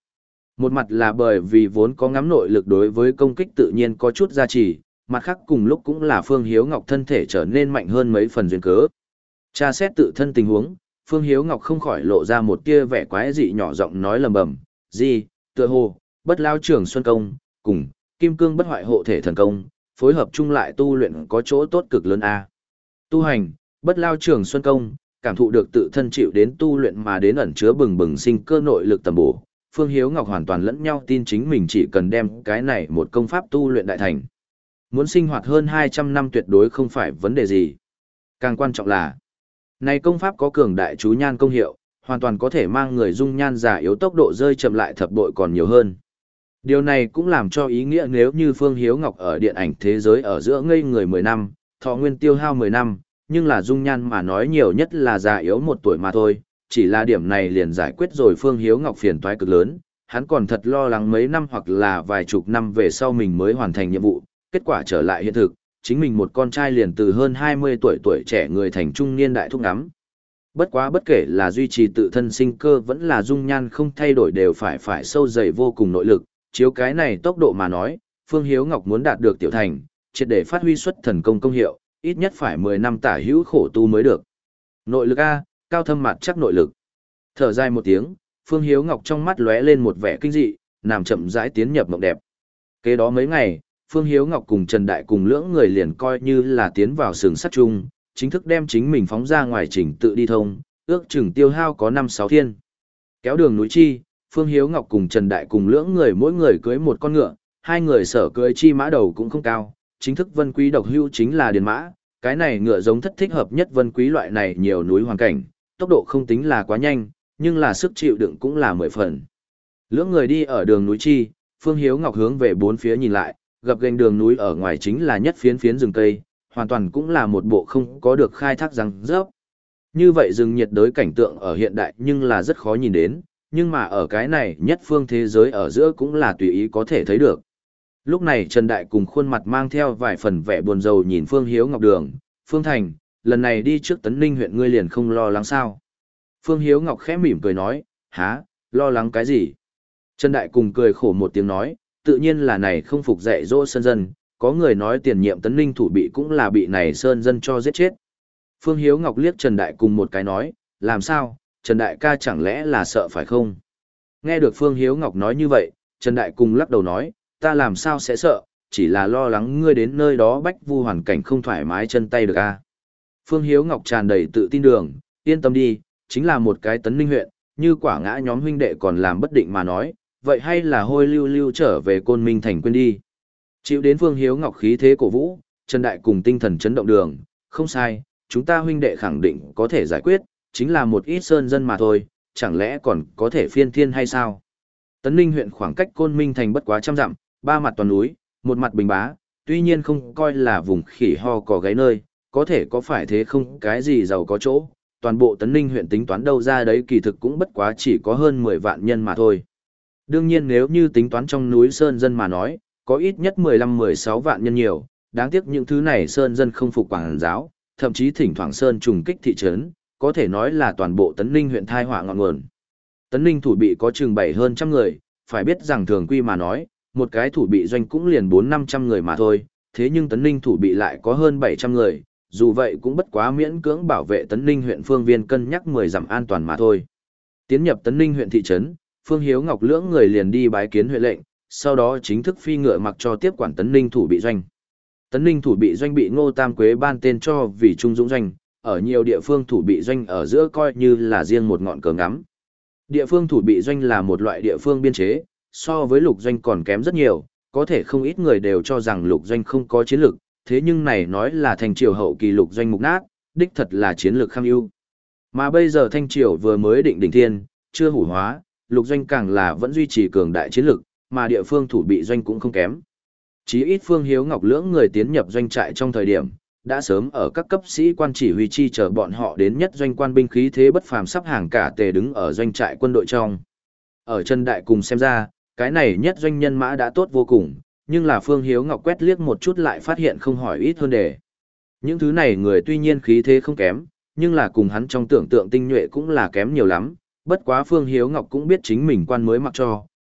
Một mặt là bởi vì vốn có ngắm nội lực đối với công kích tự nhiên có chút gia trì, mặt khác cùng lúc cũng là Phương Hiếu Ngọc thân thể trở nên mạnh hơn mấy phần duyên cớ. Tra xét tự thân tình huống, Phương Hiếu Ngọc không khỏi lộ ra một tia vẻ quái dị nhỏ giọng nói lầm bầm, gì, tựa hồ, bất lao trưởng xuân công, cùng, kim cương bất hoại hộ thể thần công, phối hợp chung lại tu luyện có chỗ tốt cực lớn a. Tu hành, bất lao trưởng xuân công, cảm thụ được tự thân chịu đến tu luyện mà đến ẩn chứa bừng bừng sinh cơ nội lực tầm bổ. Phương Hiếu Ngọc hoàn toàn lẫn nhau tin chính mình chỉ cần đem cái này một công pháp tu luyện đại thành. Muốn sinh hoạt hơn hai trăm năm tuyệt đối không phải vấn đề gì. Càng quan trọng là, này công pháp có cường đại chú nhan công hiệu, hoàn toàn có thể mang người dung nhan già yếu tốc độ rơi chậm lại thập bội còn nhiều hơn. Điều này cũng làm cho ý nghĩa nếu như Phương Hiếu Ngọc ở điện ảnh thế giới ở giữa ngây người mười năm, thọ nguyên tiêu hao mười năm, nhưng là dung nhan mà nói nhiều nhất là già yếu một tuổi mà thôi, chỉ là điểm này liền giải quyết rồi Phương Hiếu Ngọc phiền toái cực lớn, hắn còn thật lo lắng mấy năm hoặc là vài chục năm về sau mình mới hoàn thành nhiệm vụ, kết quả trở lại hiện thực, chính mình một con trai liền từ hơn hai mươi tuổi tuổi trẻ người thành trung niên đại thúc ngắm. Bất quá bất kể là duy trì tự thân sinh cơ vẫn là dung nhan không thay đổi đều phải phải sâu dày vô cùng nội lực, chiếu cái này tốc độ mà nói, Phương Hiếu Ngọc muốn đạt được tiểu thành, triệt để phát huy xuất thần công công hiệu, ít nhất phải mười năm tả hữu khổ tu mới được. Nội lực A, cao thâm mặt chắc nội lực. Thở dài một tiếng, Phương Hiếu Ngọc trong mắt lóe lên một vẻ kinh dị, nằm chậm rãi tiến nhập mộng đẹp. Kế đó mấy ngày, Phương Hiếu Ngọc cùng Trần Đại cùng lưỡng người liền coi như là tiến vào sừng sắt chung, chính thức đem chính mình phóng ra ngoài trình tự đi thông, ước chừng tiêu hao có năm sáu thiên. Kéo đường núi chi, Phương Hiếu Ngọc cùng Trần Đại cùng lưỡng người mỗi người cưới một con ngựa, hai người sở cưới chi mã đầu cũng không cao, chính thức vân quý độc hưu chính là điền mã, cái này ngựa giống thất thích hợp nhất vân quý loại này nhiều núi hoàn cảnh, tốc độ không tính là quá nhanh, nhưng là sức chịu đựng cũng là mười phần. Lưỡng người đi ở đường núi chi, Phương Hiếu Ngọc hướng về bốn phía nhìn lại, gặp gành đường núi ở ngoài chính là nhất phiến phiến rừng cây, hoàn toàn cũng là một bộ không có được khai thác răng rớp. Như vậy rừng nhiệt đới cảnh tượng ở hiện đại nhưng là rất khó nhìn đến, nhưng mà ở cái này nhất phương thế giới ở giữa cũng là tùy ý có thể thấy được. Lúc này Trần Đại cùng khuôn mặt mang theo vài phần vẻ buồn rầu nhìn Phương Hiếu Ngọc đường, Phương Thành, lần này đi trước Tấn Ninh huyện ngươi liền không lo lắng sao. Phương Hiếu Ngọc khẽ mỉm cười nói, há, lo lắng cái gì? Trần Đại cùng cười khổ một tiếng nói, tự nhiên là này không phục dạy dỗ sơn dân, có người nói tiền nhiệm Tấn Ninh thủ bị cũng là bị này sơn dân cho giết chết. Phương Hiếu Ngọc liếc Trần Đại cùng một cái nói, làm sao, Trần Đại ca chẳng lẽ là sợ phải không? Nghe được Phương Hiếu Ngọc nói như vậy, Trần Đại cùng lắc đầu nói, ta làm sao sẽ sợ, chỉ là lo lắng ngươi đến nơi đó bách vu hoàn cảnh không thoải mái chân tay được a. Phương Hiếu Ngọc tràn đầy tự tin đường, yên tâm đi, chính là một cái Tấn Ninh huyện, như quả ngã nhóm huynh đệ còn làm bất định mà nói, vậy hay là hôi lưu lưu trở về Côn Minh thành quên đi. Chịu đến Phương Hiếu Ngọc khí thế cổ vũ, Trần Đại cùng tinh thần chấn động đường, không sai, chúng ta huynh đệ khẳng định có thể giải quyết, chính là một ít sơn dân mà thôi, chẳng lẽ còn có thể phiên thiên hay sao? Tấn Ninh huyện khoảng cách Côn Minh thành bất quá trăm dặm, ba mặt toàn núi, một mặt bình bá, tuy nhiên không coi là vùng khỉ ho cò gáy nơi, có thể có phải thế không cái gì giàu có chỗ, toàn bộ Tấn Ninh huyện tính toán đâu ra đấy kỳ thực cũng bất quá chỉ có hơn mười vạn nhân mà thôi. Đương nhiên nếu như tính toán trong núi sơn dân mà nói, có ít nhất mười lăm mười sáu vạn nhân nhiều, đáng tiếc những thứ này sơn dân không phục quảng giáo, thậm chí thỉnh thoảng sơn trùng kích thị trấn, có thể nói là toàn bộ Tấn Ninh huyện thai họa ngọn nguồn. Tấn Ninh thủ bị có chừng bảy hơn trăm người, phải biết rằng thường quy mà nói, một cái thủ bị doanh cũng liền bốn năm trăm người mà thôi, thế nhưng Tấn Ninh thủ bị lại có hơn bảy trăm người, dù vậy cũng bất quá miễn cưỡng bảo vệ Tấn Ninh huyện phương viên cân nhắc mười dặm an toàn mà thôi. Tiến nhập Tấn Ninh huyện thị trấn, Phương Hiếu Ngọc lưỡng người liền đi bái kiến huyện lệnh, sau đó chính thức phi ngựa mặc cho tiếp quản Tấn Ninh thủ bị doanh. Tấn Ninh thủ bị doanh bị Ngô Tam Quế ban tên cho vì trung dũng doanh, ở nhiều địa phương thủ bị doanh ở giữa coi như là riêng một ngọn cờ ngắm. Địa phương thủ bị doanh là một loại địa phương biên chế, so với lục doanh còn kém rất nhiều, có thể không ít người đều cho rằng lục doanh không có chiến lược, thế nhưng này nói là thành triều hậu kỳ lục doanh mục nát, đích thật là chiến lược kham ưu. Mà bây giờ thanh triều vừa mới định đỉnh thiên, chưa hủ hóa, lục doanh càng là vẫn duy trì cường đại chiến lược, mà địa phương thủ bị doanh cũng không kém. Chí ít Phương Hiếu Ngọc lưỡng người tiến nhập doanh trại trong thời điểm, đã sớm ở các cấp sĩ quan chỉ huy chi chờ bọn họ đến nhất doanh quan binh khí thế bất phàm sắp hàng cả tề đứng ở doanh trại quân đội trong. Ở chân đại cùng xem ra, cái này nhất doanh nhân mã đã tốt vô cùng, nhưng là Phương Hiếu Ngọc quét liếc một chút lại phát hiện không hỏi ít hơn đề. Những thứ này người tuy nhiên khí thế không kém, nhưng là cùng hắn trong tưởng tượng tinh nhuệ cũng là kém nhiều lắm, bất quá Phương Hiếu Ngọc cũng biết chính mình quan mới mặc cho,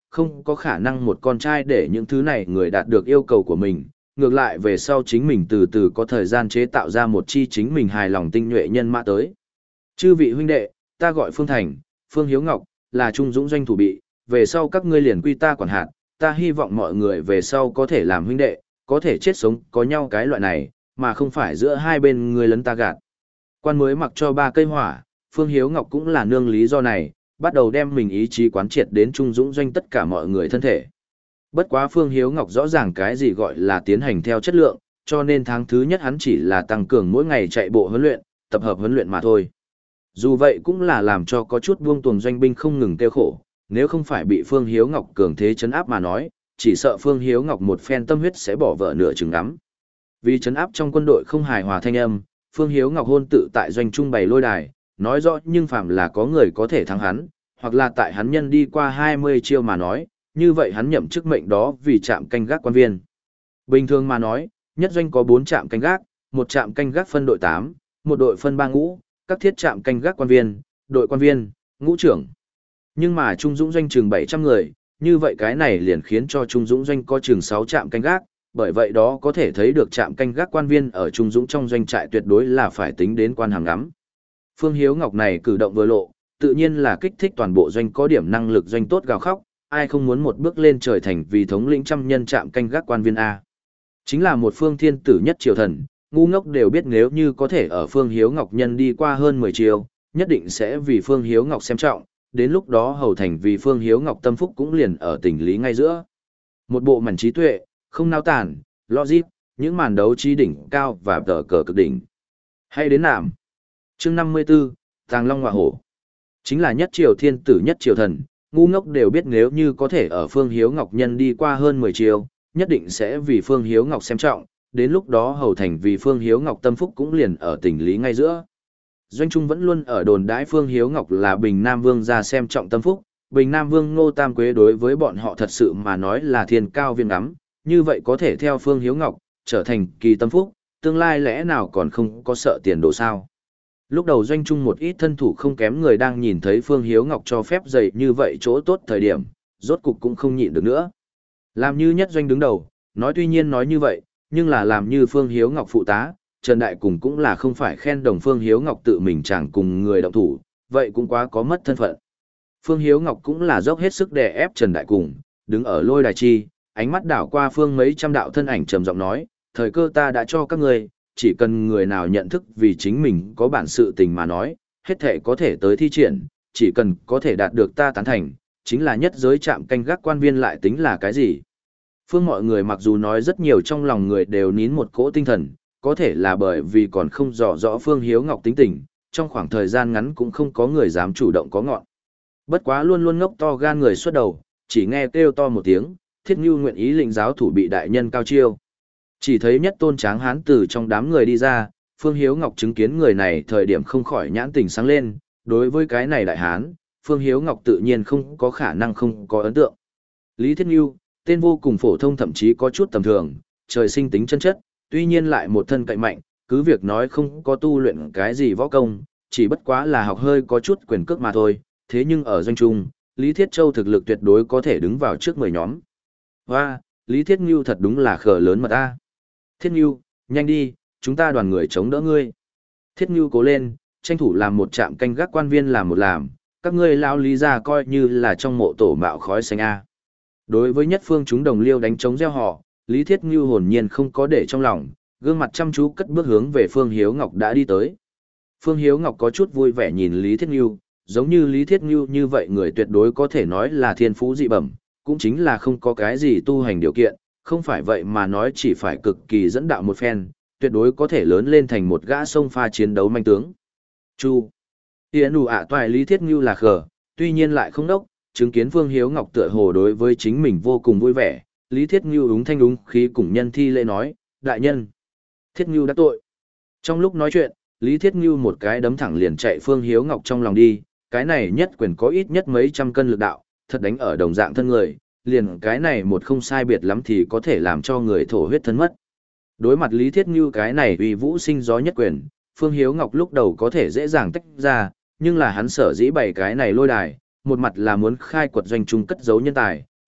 không có khả năng một con trai để những thứ này người đạt được yêu cầu của mình, ngược lại về sau chính mình từ từ có thời gian chế tạo ra một chi chính mình hài lòng tinh nhuệ nhân mã tới. Chư vị huynh đệ, ta gọi Phương Thành, Phương Hiếu Ngọc, là Trung Dũng doanh thủ bị, về sau các ngươi liền quy ta quản hạt, ta hy vọng mọi người về sau có thể làm huynh đệ, có thể chết sống có nhau cái loại này, mà không phải giữa hai bên người lấn ta gạt. Quan mới mặc cho ba cây hỏa, Phương Hiếu Ngọc cũng là nương lý do này, bắt đầu đem mình ý chí quán triệt đến Trung Dũng doanh tất cả mọi người thân thể. Bất quá Phương Hiếu Ngọc rõ ràng cái gì gọi là tiến hành theo chất lượng, cho nên tháng thứ nhất hắn chỉ là tăng cường mỗi ngày chạy bộ huấn luyện, tập hợp huấn luyện mà thôi. Dù vậy cũng là làm cho có chút buông tuồng doanh binh không ngừng tiêu khổ, nếu không phải bị Phương Hiếu Ngọc cường thế chấn áp mà nói, chỉ sợ Phương Hiếu Ngọc một phen tâm huyết sẽ bỏ vợ nửa chừng ngắm. Vì chấn áp trong quân đội không hài hòa thanh âm, Phương Hiếu Ngọc hôn tự tại doanh trung bày lôi đài, nói rõ nhưng phàm là có người có thể thắng hắn, hoặc là tại hắn nhân đi qua hai mươi chiêu mà nói, như vậy hắn nhậm chức mệnh đó vì trạm canh gác quan viên. Bình thường mà nói, nhất doanh có bốn trạm canh gác, một trạm canh gác phân đội tám, một đội phân ba ngũ, các thiết trạm canh gác quan viên, đội quan viên, ngũ trưởng. Nhưng mà Trung Dũng doanh chừng bảy trăm người, như vậy cái này liền khiến cho Trung Dũng doanh có chừng sáu trạm canh gác, bởi vậy đó có thể thấy được trạm canh gác quan viên ở Trung Dũng trong doanh trại tuyệt đối là phải tính đến quan hàng ngắm. Phương Hiếu Ngọc này cử động vừa lộ, tự nhiên là kích thích toàn bộ doanh có điểm năng lực doanh tốt gào khóc, ai không muốn một bước lên trời thành vì thống lĩnh trăm nhân trạm canh gác quan viên A. Chính là một phương thiên tử nhất triều thần, ngu ngốc đều biết nếu như có thể ở Phương Hiếu Ngọc nhân đi qua hơn mười chiều, nhất định sẽ vì Phương Hiếu Ngọc xem trọng, đến lúc đó hầu thành vì Phương Hiếu Ngọc tâm phúc cũng liền ở tình lý ngay giữa. Một bộ màn trí tuệ, không nao tản, logic, những màn đấu trí đỉnh cao và tờ cờ cực đỉnh. Hay đến nạm. Chương năm mươi 54, Tàng Long Ngọa Hổ. Chính là nhất triều thiên tử nhất triều thần, ngu ngốc đều biết nếu như có thể ở Phương Hiếu Ngọc nhân đi qua hơn mười chiều, nhất định sẽ vì Phương Hiếu Ngọc xem trọng, đến lúc đó hầu thành vì Phương Hiếu Ngọc tâm phúc cũng liền ở tình lý ngay giữa. Doanh Trung vẫn luôn ở đồn đãi Phương Hiếu Ngọc là Bình Nam Vương ra xem trọng tâm phúc, Bình Nam Vương Ngô Tam Quế đối với bọn họ thật sự mà nói là thiên cao viên ngắm, như vậy có thể theo Phương Hiếu Ngọc, trở thành kỳ tâm phúc, tương lai lẽ nào còn không có sợ tiền đồ sao. Lúc đầu Doanh Trung một ít thân thủ không kém người đang nhìn thấy Phương Hiếu Ngọc cho phép dạy như vậy chỗ tốt thời điểm, rốt cục cũng không nhịn được nữa. Làm như nhất doanh đứng đầu, nói tuy nhiên nói như vậy, nhưng là làm như Phương Hiếu Ngọc phụ tá, Trần Đại Cùng cũng là không phải khen đồng Phương Hiếu Ngọc tự mình chẳng cùng người động thủ, vậy cũng quá có mất thân phận. Phương Hiếu Ngọc cũng là dốc hết sức đè ép Trần Đại Cùng, đứng ở lôi đài chi, ánh mắt đảo qua phương mấy trăm đạo thân ảnh trầm giọng nói, thời cơ ta đã cho các ngươi, chỉ cần người nào nhận thức vì chính mình có bản sự tình mà nói, hết thể có thể tới thi triển, chỉ cần có thể đạt được ta tán thành, chính là nhất giới trạm canh gác quan viên lại tính là cái gì. Phương mọi người mặc dù nói rất nhiều trong lòng người đều nín một cỗ tinh thần, có thể là bởi vì còn không rõ rõ Phương Hiếu Ngọc tính tình, trong khoảng thời gian ngắn cũng không có người dám chủ động có ngọn. Bất quá luôn luôn ngốc to gan người xuất đầu, chỉ nghe kêu to một tiếng, Thiết Ngưu nguyện ý lĩnh giáo thủ bị đại nhân cao chiêu. Chỉ thấy nhất tôn tráng hán từ trong đám người đi ra, Phương Hiếu Ngọc chứng kiến người này thời điểm không khỏi nhãn tình sáng lên, đối với cái này đại hán, Phương Hiếu Ngọc tự nhiên không có khả năng không có ấn tượng. Lý Thiết Ngưu, tên vô cùng phổ thông thậm chí có chút tầm thường, trời sinh tính chân chất, tuy nhiên lại một thân cậy mạnh, cứ việc nói không có tu luyện cái gì võ công, chỉ bất quá là học hơi có chút quyền cước mà thôi, thế nhưng ở doanh trung, Lý Thiết Châu thực lực tuyệt đối có thể đứng vào trước mười nhóm. Và, Lý Thiết Ngưu thật đúng là khờ lớn mật a. Thiết Ngưu, nhanh đi, chúng ta đoàn người chống đỡ ngươi. Thiết Ngưu cố lên, tranh thủ làm một trạm canh gác quan viên làm một làm, các ngươi lao lý ra coi như là trong mộ tổ mạo khói xanh a. Đối với nhất phương chúng đồng liêu đánh chống gieo họ, Lý Thiết Ngưu hồn nhiên không có để trong lòng, gương mặt chăm chú cất bước hướng về Phương Hiếu Ngọc đã đi tới. Phương Hiếu Ngọc có chút vui vẻ nhìn Lý Thiết Ngưu, giống như Lý Thiết Ngưu như vậy người tuyệt đối có thể nói là thiên phú dị bẩm, cũng chính là không có cái gì tu hành điều kiện, không phải vậy mà nói chỉ phải cực kỳ dẫn đạo một phen, tuyệt đối có thể lớn lên thành một gã sông pha chiến đấu manh tướng. Chu. Tiễn đủ ạ toại Lý Thiết Ngưu là khờ, tuy nhiên lại không đốc, chứng kiến Phương Hiếu Ngọc tựa hồ đối với chính mình vô cùng vui vẻ, Lý Thiết Ngưu úng thanh úng khí cùng nhân thi lễ nói, đại nhân. Thiết Ngưu đã tội. Trong lúc nói chuyện, Lý Thiết Ngưu một cái đấm thẳng liền chạy Phương Hiếu Ngọc trong lòng đi, cái này nhất quyền có ít nhất mấy trăm cân lực đạo, thật đánh ở đồng dạng thân người, liền cái này một không sai biệt lắm thì có thể làm cho người thổ huyết thân mất. Đối mặt Lý Thiết Ngưu cái này uy vũ sinh gió nhất quyền, Phương Hiếu Ngọc lúc đầu có thể dễ dàng tách ra, nhưng là hắn sở dĩ bày cái này lôi đài, một mặt là muốn khai quật doanh trung cất giấu nhân tài,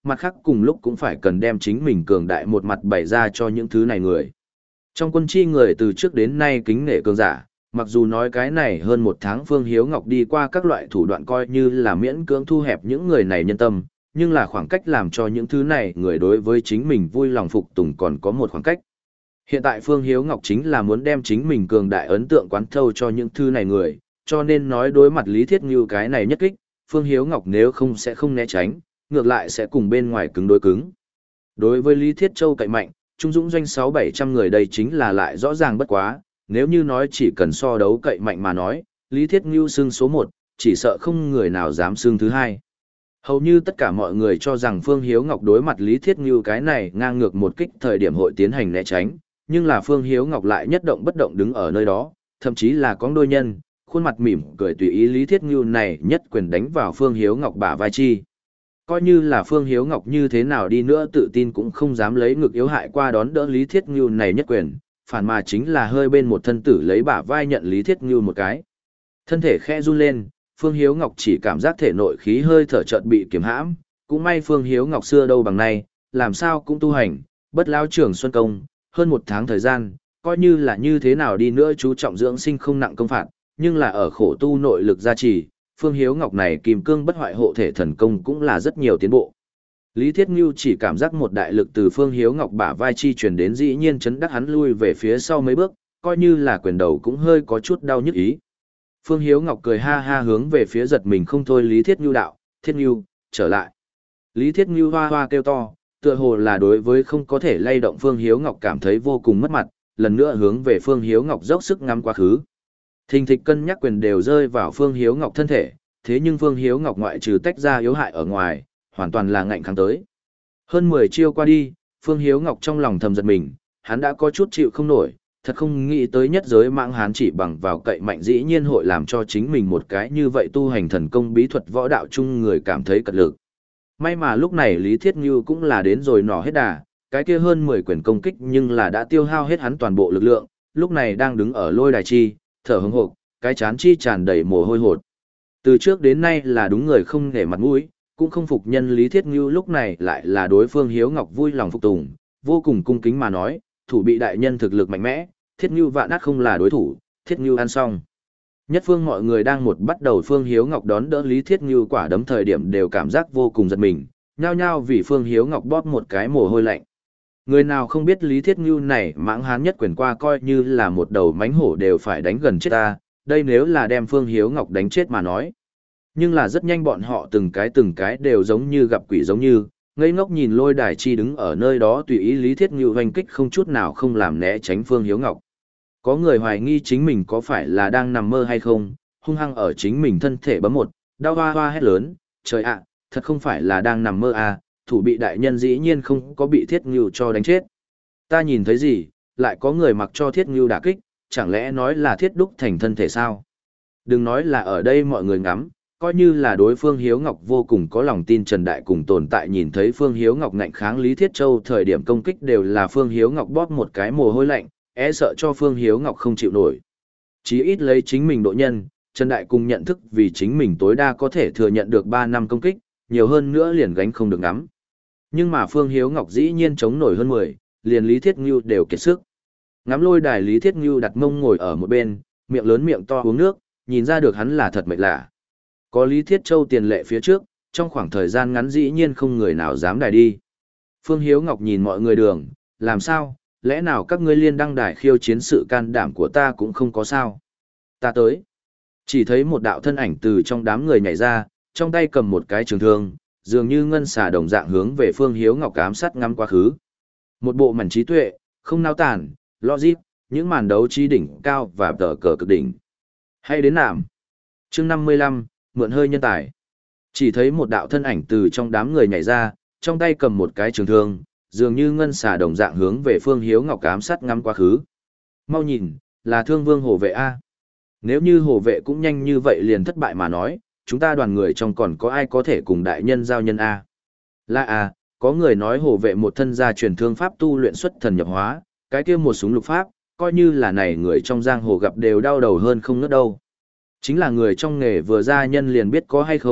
mặt khác cùng lúc cũng phải cần đem chính mình cường đại một mặt bày ra cho những thứ này người. Trong quân chi người từ trước đến nay kính nể cường giả, mặc dù nói cái này hơn một tháng Phương Hiếu Ngọc đi qua các loại thủ đoạn coi như là miễn cưỡng thu hẹp những người này nhân tâm, nhưng là khoảng cách làm cho những thứ này người đối với chính mình vui lòng phục tùng còn có một khoảng cách. Hiện tại Phương Hiếu Ngọc chính là muốn đem chính mình cường đại ấn tượng quán thâu cho những thứ này người, cho nên nói đối mặt Lý Thiết Ngưu cái này nhất kích, Phương Hiếu Ngọc nếu không sẽ không né tránh, ngược lại sẽ cùng bên ngoài cứng đối cứng. Đối với Lý Thiết Châu cậy mạnh, Trung Dũng doanh sáu bảy trăm người đây chính là lại rõ ràng bất quá, nếu như nói chỉ cần so đấu cậy mạnh mà nói, Lý Thiết Ngưu xưng số một, chỉ sợ không người nào dám xưng thứ hai. Hầu như tất cả mọi người cho rằng Phương Hiếu Ngọc đối mặt Lý Thiết Ngưu cái này ngang ngược một kích thời điểm hội tiến hành né tránh, nhưng là Phương Hiếu Ngọc lại nhất động bất động đứng ở nơi đó, thậm chí là có đôi nhân, khuôn mặt mỉm cười tùy ý Lý Thiết Ngưu này nhất quyền đánh vào Phương Hiếu Ngọc bả vai chi. Coi như là Phương Hiếu Ngọc như thế nào đi nữa tự tin cũng không dám lấy ngực yếu hại qua đón đỡ Lý Thiết Ngưu này nhất quyền, phản mà chính là hơi bên một thân tử lấy bả vai nhận Lý Thiết Ngưu một cái. Thân thể khẽ run lên, Phương Hiếu Ngọc chỉ cảm giác thể nội khí hơi thở chợt bị kiềm hãm, cũng may Phương Hiếu Ngọc xưa đâu bằng nay, làm sao cũng tu hành, bất lao trưởng xuân công, hơn một tháng thời gian, coi như là như thế nào đi nữa chú trọng dưỡng sinh không nặng công phạt, nhưng là ở khổ tu nội lực gia trì, Phương Hiếu Ngọc này kim cương bất hoại hộ thể thần công cũng là rất nhiều tiến bộ. Lý Thiết Ngưu chỉ cảm giác một đại lực từ Phương Hiếu Ngọc bả vai chi truyền đến dĩ nhiên chấn đắc hắn lui về phía sau mấy bước, coi như là quyền đầu cũng hơi có chút đau nhức ý. Phương Hiếu Ngọc cười ha ha hướng về phía giật mình không thôi Lý Thiết Ngưu đạo, Thiết Ngưu, trở lại. Lý Thiết Ngưu hoa hoa kêu to, tựa hồ là đối với không có thể lay động Phương Hiếu Ngọc cảm thấy vô cùng mất mặt, lần nữa hướng về Phương Hiếu Ngọc dốc sức ngắm quá khứ. Thình thịch cân nhắc quyền đều rơi vào Phương Hiếu Ngọc thân thể, thế nhưng Phương Hiếu Ngọc ngoại trừ tách ra yếu hại ở ngoài, hoàn toàn là ngạnh kháng tới. Hơn mười chiêu qua đi, Phương Hiếu Ngọc trong lòng thầm giật mình, hắn đã có chút chịu không nổi, thật không nghĩ tới nhất giới mạng hán chỉ bằng vào cậy mạnh dĩ nhiên hội làm cho chính mình một cái như vậy tu hành thần công bí thuật võ đạo chung người cảm thấy cật lực. May mà lúc này Lý Thiết Ngưu cũng là đến rồi nỏ hết đà, cái kia hơn mười quyền công kích nhưng là đã tiêu hao hết hắn toàn bộ lực lượng, lúc này đang đứng ở lôi đài chi, thở hững hộc, cái chán chi tràn đầy mồ hôi hột. Từ trước đến nay là đúng người không để mặt mũi, cũng không phục nhân Lý Thiết Ngưu lúc này lại là đối phương Hiếu Ngọc vui lòng phục tùng, vô cùng cung kính mà nói, thủ bị đại nhân thực lực mạnh mẽ, Thiết Ngưu vạn át không là đối thủ, Thiết Ngưu ăn xong. Nhất phương mọi người đang một bắt đầu Phương Hiếu Ngọc đón đỡ Lý Thiết Ngưu quả đấm thời điểm đều cảm giác vô cùng giật mình, nhao nhao vì Phương Hiếu Ngọc bóp một cái mồ hôi lạnh. Người nào không biết Lý Thiết Ngưu này mãng hán nhất quyền qua coi như là một đầu mánh hổ đều phải đánh gần chết ta, đây nếu là đem Phương Hiếu Ngọc đánh chết mà nói. Nhưng là rất nhanh bọn họ từng cái từng cái đều giống như gặp quỷ giống như, ngây ngốc nhìn lôi đài chi đứng ở nơi đó tùy ý Lý Thiết Ngưu hoành kích không chút nào không làm né tránh Phương Hiếu Ngọc. Có người hoài nghi chính mình có phải là đang nằm mơ hay không, hung hăng ở chính mình thân thể bấm một, đau hoa hoa hét lớn, trời ạ, thật không phải là đang nằm mơ à, thủ bị đại nhân dĩ nhiên không có bị Thiết Ngưu cho đánh chết. Ta nhìn thấy gì, lại có người mặc cho Thiết Ngưu đả kích, chẳng lẽ nói là Thiết Đúc thành thân thể sao? Đừng nói là ở đây mọi người ngắm, coi như là đối phương Hiếu Ngọc vô cùng có lòng tin Trần Đại cùng tồn tại nhìn thấy Phương Hiếu Ngọc ngạnh kháng Lý Thiết Châu thời điểm công kích đều là Phương Hiếu Ngọc bóp một cái mồ hôi lạnh, e sợ cho Phương Hiếu Ngọc không chịu nổi. Chí ít lấy chính mình độ nhân, Trần Đại cùng nhận thức vì chính mình tối đa có thể thừa nhận được ba năm công kích, nhiều hơn nữa liền gánh không được ngắm. Nhưng mà Phương Hiếu Ngọc dĩ nhiên chống nổi hơn mười, liền Lý Thiết Ngưu đều kiệt sức. Ngắm lôi đài Lý Thiết Ngưu đặt mông ngồi ở một bên, miệng lớn miệng to uống nước, nhìn ra được hắn là thật mệt lạ. Có Lý Thiết Châu tiền lệ phía trước, trong khoảng thời gian ngắn dĩ nhiên không người nào dám đài đi. Phương Hiếu Ngọc nhìn mọi người đường, làm sao, lẽ nào các ngươi liên đăng đài khiêu chiến sự can đảm của ta cũng không có sao. Ta tới. Chỉ thấy một đạo thân ảnh từ trong đám người nhảy ra, trong tay cầm một cái trường thương, dường như ngân xà đồng dạng hướng về Phương Hiếu Ngọc ám sát ngắm quá khứ. Một bộ mảnh trí tuệ, không nao tản, logic, những màn đấu trí đỉnh cao và tờ cờ cực đỉnh. Hay đến nạm. Chương năm mươi lăm, mượn hơi nhân tài. Chỉ thấy một đạo thân ảnh từ trong đám người nhảy ra, trong tay cầm một cái trường thương, dường như ngân xà đồng dạng hướng về Phương Hiếu Ngọc ám sát ngắm quá khứ. Mau nhìn, là Thương Vương Hổ Vệ A. Nếu như Hổ Vệ cũng nhanh như vậy liền thất bại mà nói, chúng ta đoàn người trong còn có ai có thể cùng đại nhân giao nhân A. Là A, có người nói Hổ Vệ một thân gia truyền thương pháp tu luyện xuất thần nhập hóa, cái kia một súng lục pháp, coi như là này người trong giang hồ gặp đều đau đầu hơn không ngớt đâu. Chính là người trong nghề vừa ra nhân liền biết có hay không,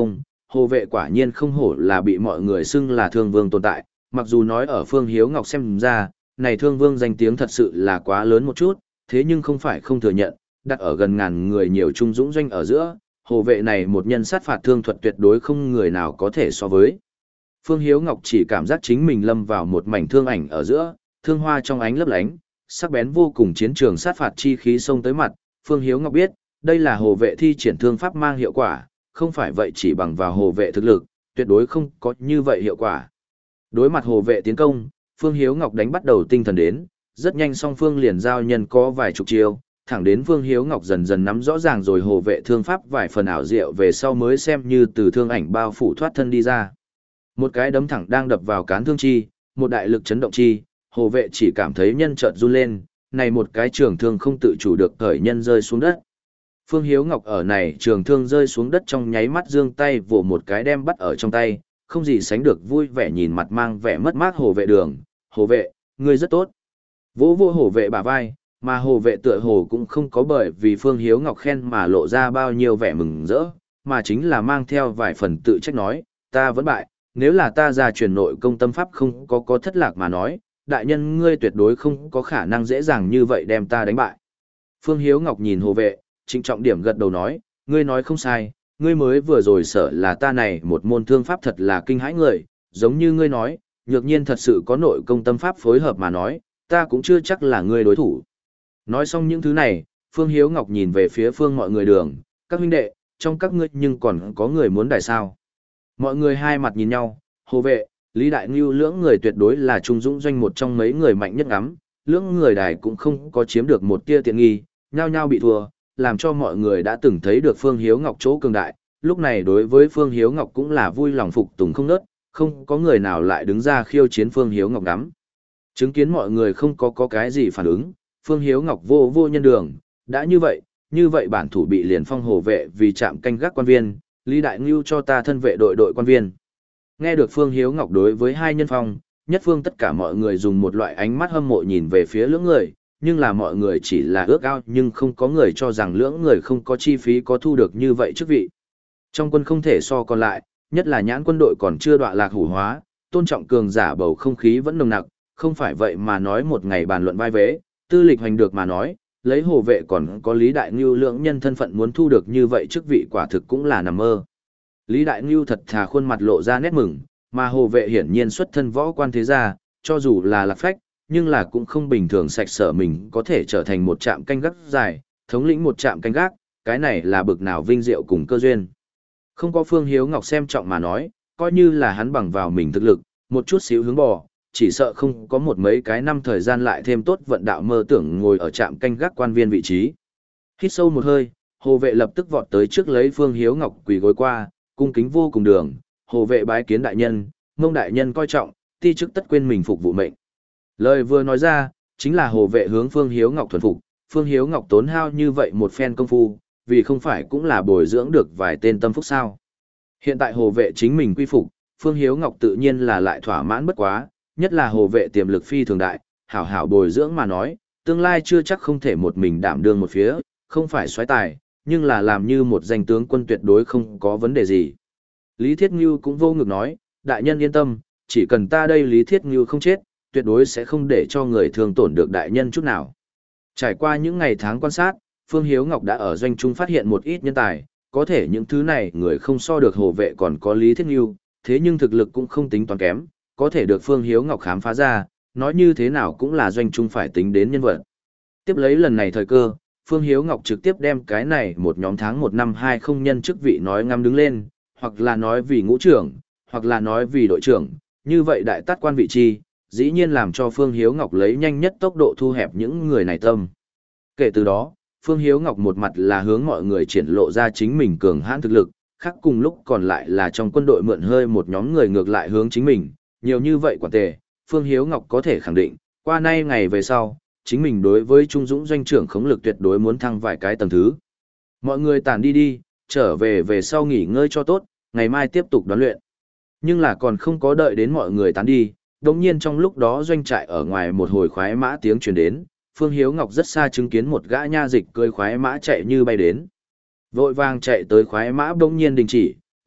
Hồ Vệ quả nhiên không hổ là bị mọi người xưng là Thương Vương tồn tại, mặc dù nói ở Phương Hiếu Ngọc xem ra, này Thương Vương danh tiếng thật sự là quá lớn một chút, thế nhưng không phải không thừa nhận, đặt ở gần ngàn người nhiều trung dũng doanh ở giữa, Hồ Vệ này một nhân sát phạt thương thuật tuyệt đối không người nào có thể so với. Phương Hiếu Ngọc chỉ cảm giác chính mình lâm vào một mảnh thương ảnh ở giữa, thương hoa trong ánh lấp lánh, sắc bén vô cùng chiến trường sát phạt chi khí xông tới mặt, Phương Hiếu Ngọc biết, đây là Hồ Vệ thi triển thương pháp mang hiệu quả, không phải vậy chỉ bằng vào Hồ Vệ thực lực, tuyệt đối không có như vậy hiệu quả. Đối mặt Hồ Vệ tiến công, Phương Hiếu Ngọc đánh bắt đầu tinh thần đến, rất nhanh song phương liền giao nhân có vài chục chiêu, thẳng đến Phương Hiếu Ngọc dần dần nắm rõ ràng rồi Hồ Vệ thương pháp vài phần ảo diệu về sau mới xem như từ thương ảnh bao phủ thoát thân đi ra. Một cái đấm thẳng đang đập vào cán thương chi, một đại lực chấn động chi, Hồ Vệ chỉ cảm thấy nhân chợt run lên, này một cái trường thương không tự chủ được cởi nhân rơi xuống đất. Phương Hiếu Ngọc ở này trường thương rơi xuống đất trong nháy mắt giương tay vỗ một cái đem bắt ở trong tay, không gì sánh được vui vẻ nhìn mặt mang vẻ mất mát Hồ Vệ Đường, Hồ Vệ, ngươi rất tốt. Vỗ vỗ Hồ Vệ bả vai, mà Hồ Vệ tựa hồ cũng không có bởi vì Phương Hiếu Ngọc khen mà lộ ra bao nhiêu vẻ mừng rỡ, mà chính là mang theo vài phần tự trách nói, ta vẫn bại, nếu là ta ra truyền nội công tâm pháp không có có thất lạc mà nói, đại nhân ngươi tuyệt đối không có khả năng dễ dàng như vậy đem ta đánh bại. Phương Hiếu Ngọc nhìn Hồ Vệ, trịnh trọng điểm gật đầu nói, ngươi nói không sai, ngươi mới vừa rồi sợ là ta này một môn thương pháp thật là kinh hãi người, giống như ngươi nói, nhược nhiên thật sự có nội công tâm pháp phối hợp mà nói, ta cũng chưa chắc là ngươi đối thủ. Nói xong những thứ này, Phương Hiếu Ngọc nhìn về phía phương mọi người đường, các huynh đệ, trong các ngươi nhưng còn có người muốn đài sao. Mọi người hai mặt nhìn nhau, Hồ Vệ, Lý Đại Ngưu lưỡng người tuyệt đối là trung dũng doanh một trong mấy người mạnh nhất ngắm, lưỡng người đài cũng không có chiếm được một tia tiện nghi, nhao nhao bị thua, làm cho mọi người đã từng thấy được Phương Hiếu Ngọc chỗ cường đại, lúc này đối với Phương Hiếu Ngọc cũng là vui lòng phục tùng không nớt, không có người nào lại đứng ra khiêu chiến Phương Hiếu Ngọc ngắm. Chứng kiến mọi người không có có cái gì phản ứng, Phương Hiếu Ngọc vô vô nhân đường, đã như vậy, như vậy bản thủ bị liền phong Hồ Vệ vì trạm canh gác quan viên, Lý Đại Ngưu cho ta thân vệ đội đội quan viên. Nghe được Phương Hiếu Ngọc đối với hai nhân phong, nhất phương tất cả mọi người dùng một loại ánh mắt hâm mộ nhìn về phía lưỡng người, nhưng là mọi người chỉ là ước ao nhưng không có người cho rằng lưỡng người không có chi phí có thu được như vậy chức vị. Trong quân không thể so còn lại, nhất là nhãn quân đội còn chưa đọa lạc hủ hóa, tôn trọng cường giả bầu không khí vẫn nồng nặc, không phải vậy mà nói một ngày bàn luận vai vế, tư lịch hành được mà nói, lấy Hồ Vệ còn có Lý Đại Ngưu lưỡng nhân thân phận muốn thu được như vậy chức vị quả thực cũng là nằm mơ. Lý Đại Ngưu thật thà khuôn mặt lộ ra nét mừng, mà Hồ Vệ hiển nhiên xuất thân võ quan thế gia, cho dù là lạc phách, nhưng là cũng không bình thường sạch sở mình có thể trở thành một trạm canh gác dài, thống lĩnh một trạm canh gác, cái này là bực nào vinh diệu cùng cơ duyên. Không có Phương Hiếu Ngọc xem trọng mà nói, coi như là hắn bằng vào mình thực lực, một chút xíu hướng bò, chỉ sợ không có một mấy cái năm thời gian lại thêm tốt vận đạo mơ tưởng ngồi ở trạm canh gác quan viên vị trí. Hít sâu một hơi, Hồ Vệ lập tức vọt tới trước lấy Phương Hiếu Ngọc quỳ gối qua, cung kính vô cùng đường, Hồ Vệ bái kiến đại nhân, mong đại nhân coi trọng, ti chức tất quên mình phục vụ mệnh. Lời vừa nói ra, chính là Hồ Vệ hướng Phương Hiếu Ngọc thuần phục, Phương Hiếu Ngọc tốn hao như vậy một phen công phu, vì không phải cũng là bồi dưỡng được vài tên tâm phúc sao. Hiện tại Hồ Vệ chính mình quy phục, Phương Hiếu Ngọc tự nhiên là lại thỏa mãn bất quá, nhất là Hồ Vệ tiềm lực phi thường đại, hảo hảo bồi dưỡng mà nói, tương lai chưa chắc không thể một mình đảm đương một phía, không phải xoáy tài, nhưng là làm như một danh tướng quân tuyệt đối không có vấn đề gì. Lý Thiết Ngưu cũng vô ngực nói, đại nhân yên tâm, chỉ cần ta đây Lý Thiết Ngưu không chết, tuyệt đối sẽ không để cho người thương tổn được đại nhân chút nào. Trải qua những ngày tháng quan sát, Phương Hiếu Ngọc đã ở doanh trung phát hiện một ít nhân tài, có thể những thứ này người không so được Hồ Vệ còn có Lý Thiết Ngưu, thế nhưng thực lực cũng không tính toán kém, có thể được Phương Hiếu Ngọc khám phá ra, nói như thế nào cũng là doanh trung phải tính đến nhân vật. Tiếp lấy lần này thời cơ, Phương Hiếu Ngọc trực tiếp đem cái này một nhóm tháng một năm hai không nhân chức vị nói ngăm đứng lên, hoặc là nói vì ngũ trưởng, hoặc là nói vì đội trưởng, như vậy đại tát quan vị chi, dĩ nhiên làm cho Phương Hiếu Ngọc lấy nhanh nhất tốc độ thu hẹp những người này tâm. Kể từ đó, Phương Hiếu Ngọc một mặt là hướng mọi người triển lộ ra chính mình cường hãn thực lực, khác cùng lúc còn lại là trong quân đội mượn hơi một nhóm người ngược lại hướng chính mình, nhiều như vậy quả tề, Phương Hiếu Ngọc có thể khẳng định, qua nay ngày về sau, chính mình đối với Trung Dũng doanh trưởng khống lực tuyệt đối muốn thăng vài cái tầng thứ. Mọi người tản đi đi, trở về về sau nghỉ ngơi cho tốt, ngày mai tiếp tục đoán luyện. Nhưng là còn không có đợi đến mọi người tán đi, đồng nhiên trong lúc đó doanh trại ở ngoài một hồi khoái mã tiếng truyền đến, Phương Hiếu Ngọc rất xa chứng kiến một gã nha dịch cưỡi khoái mã chạy như bay đến. Vội vàng chạy tới khoái mã bỗng nhiên đình chỉ,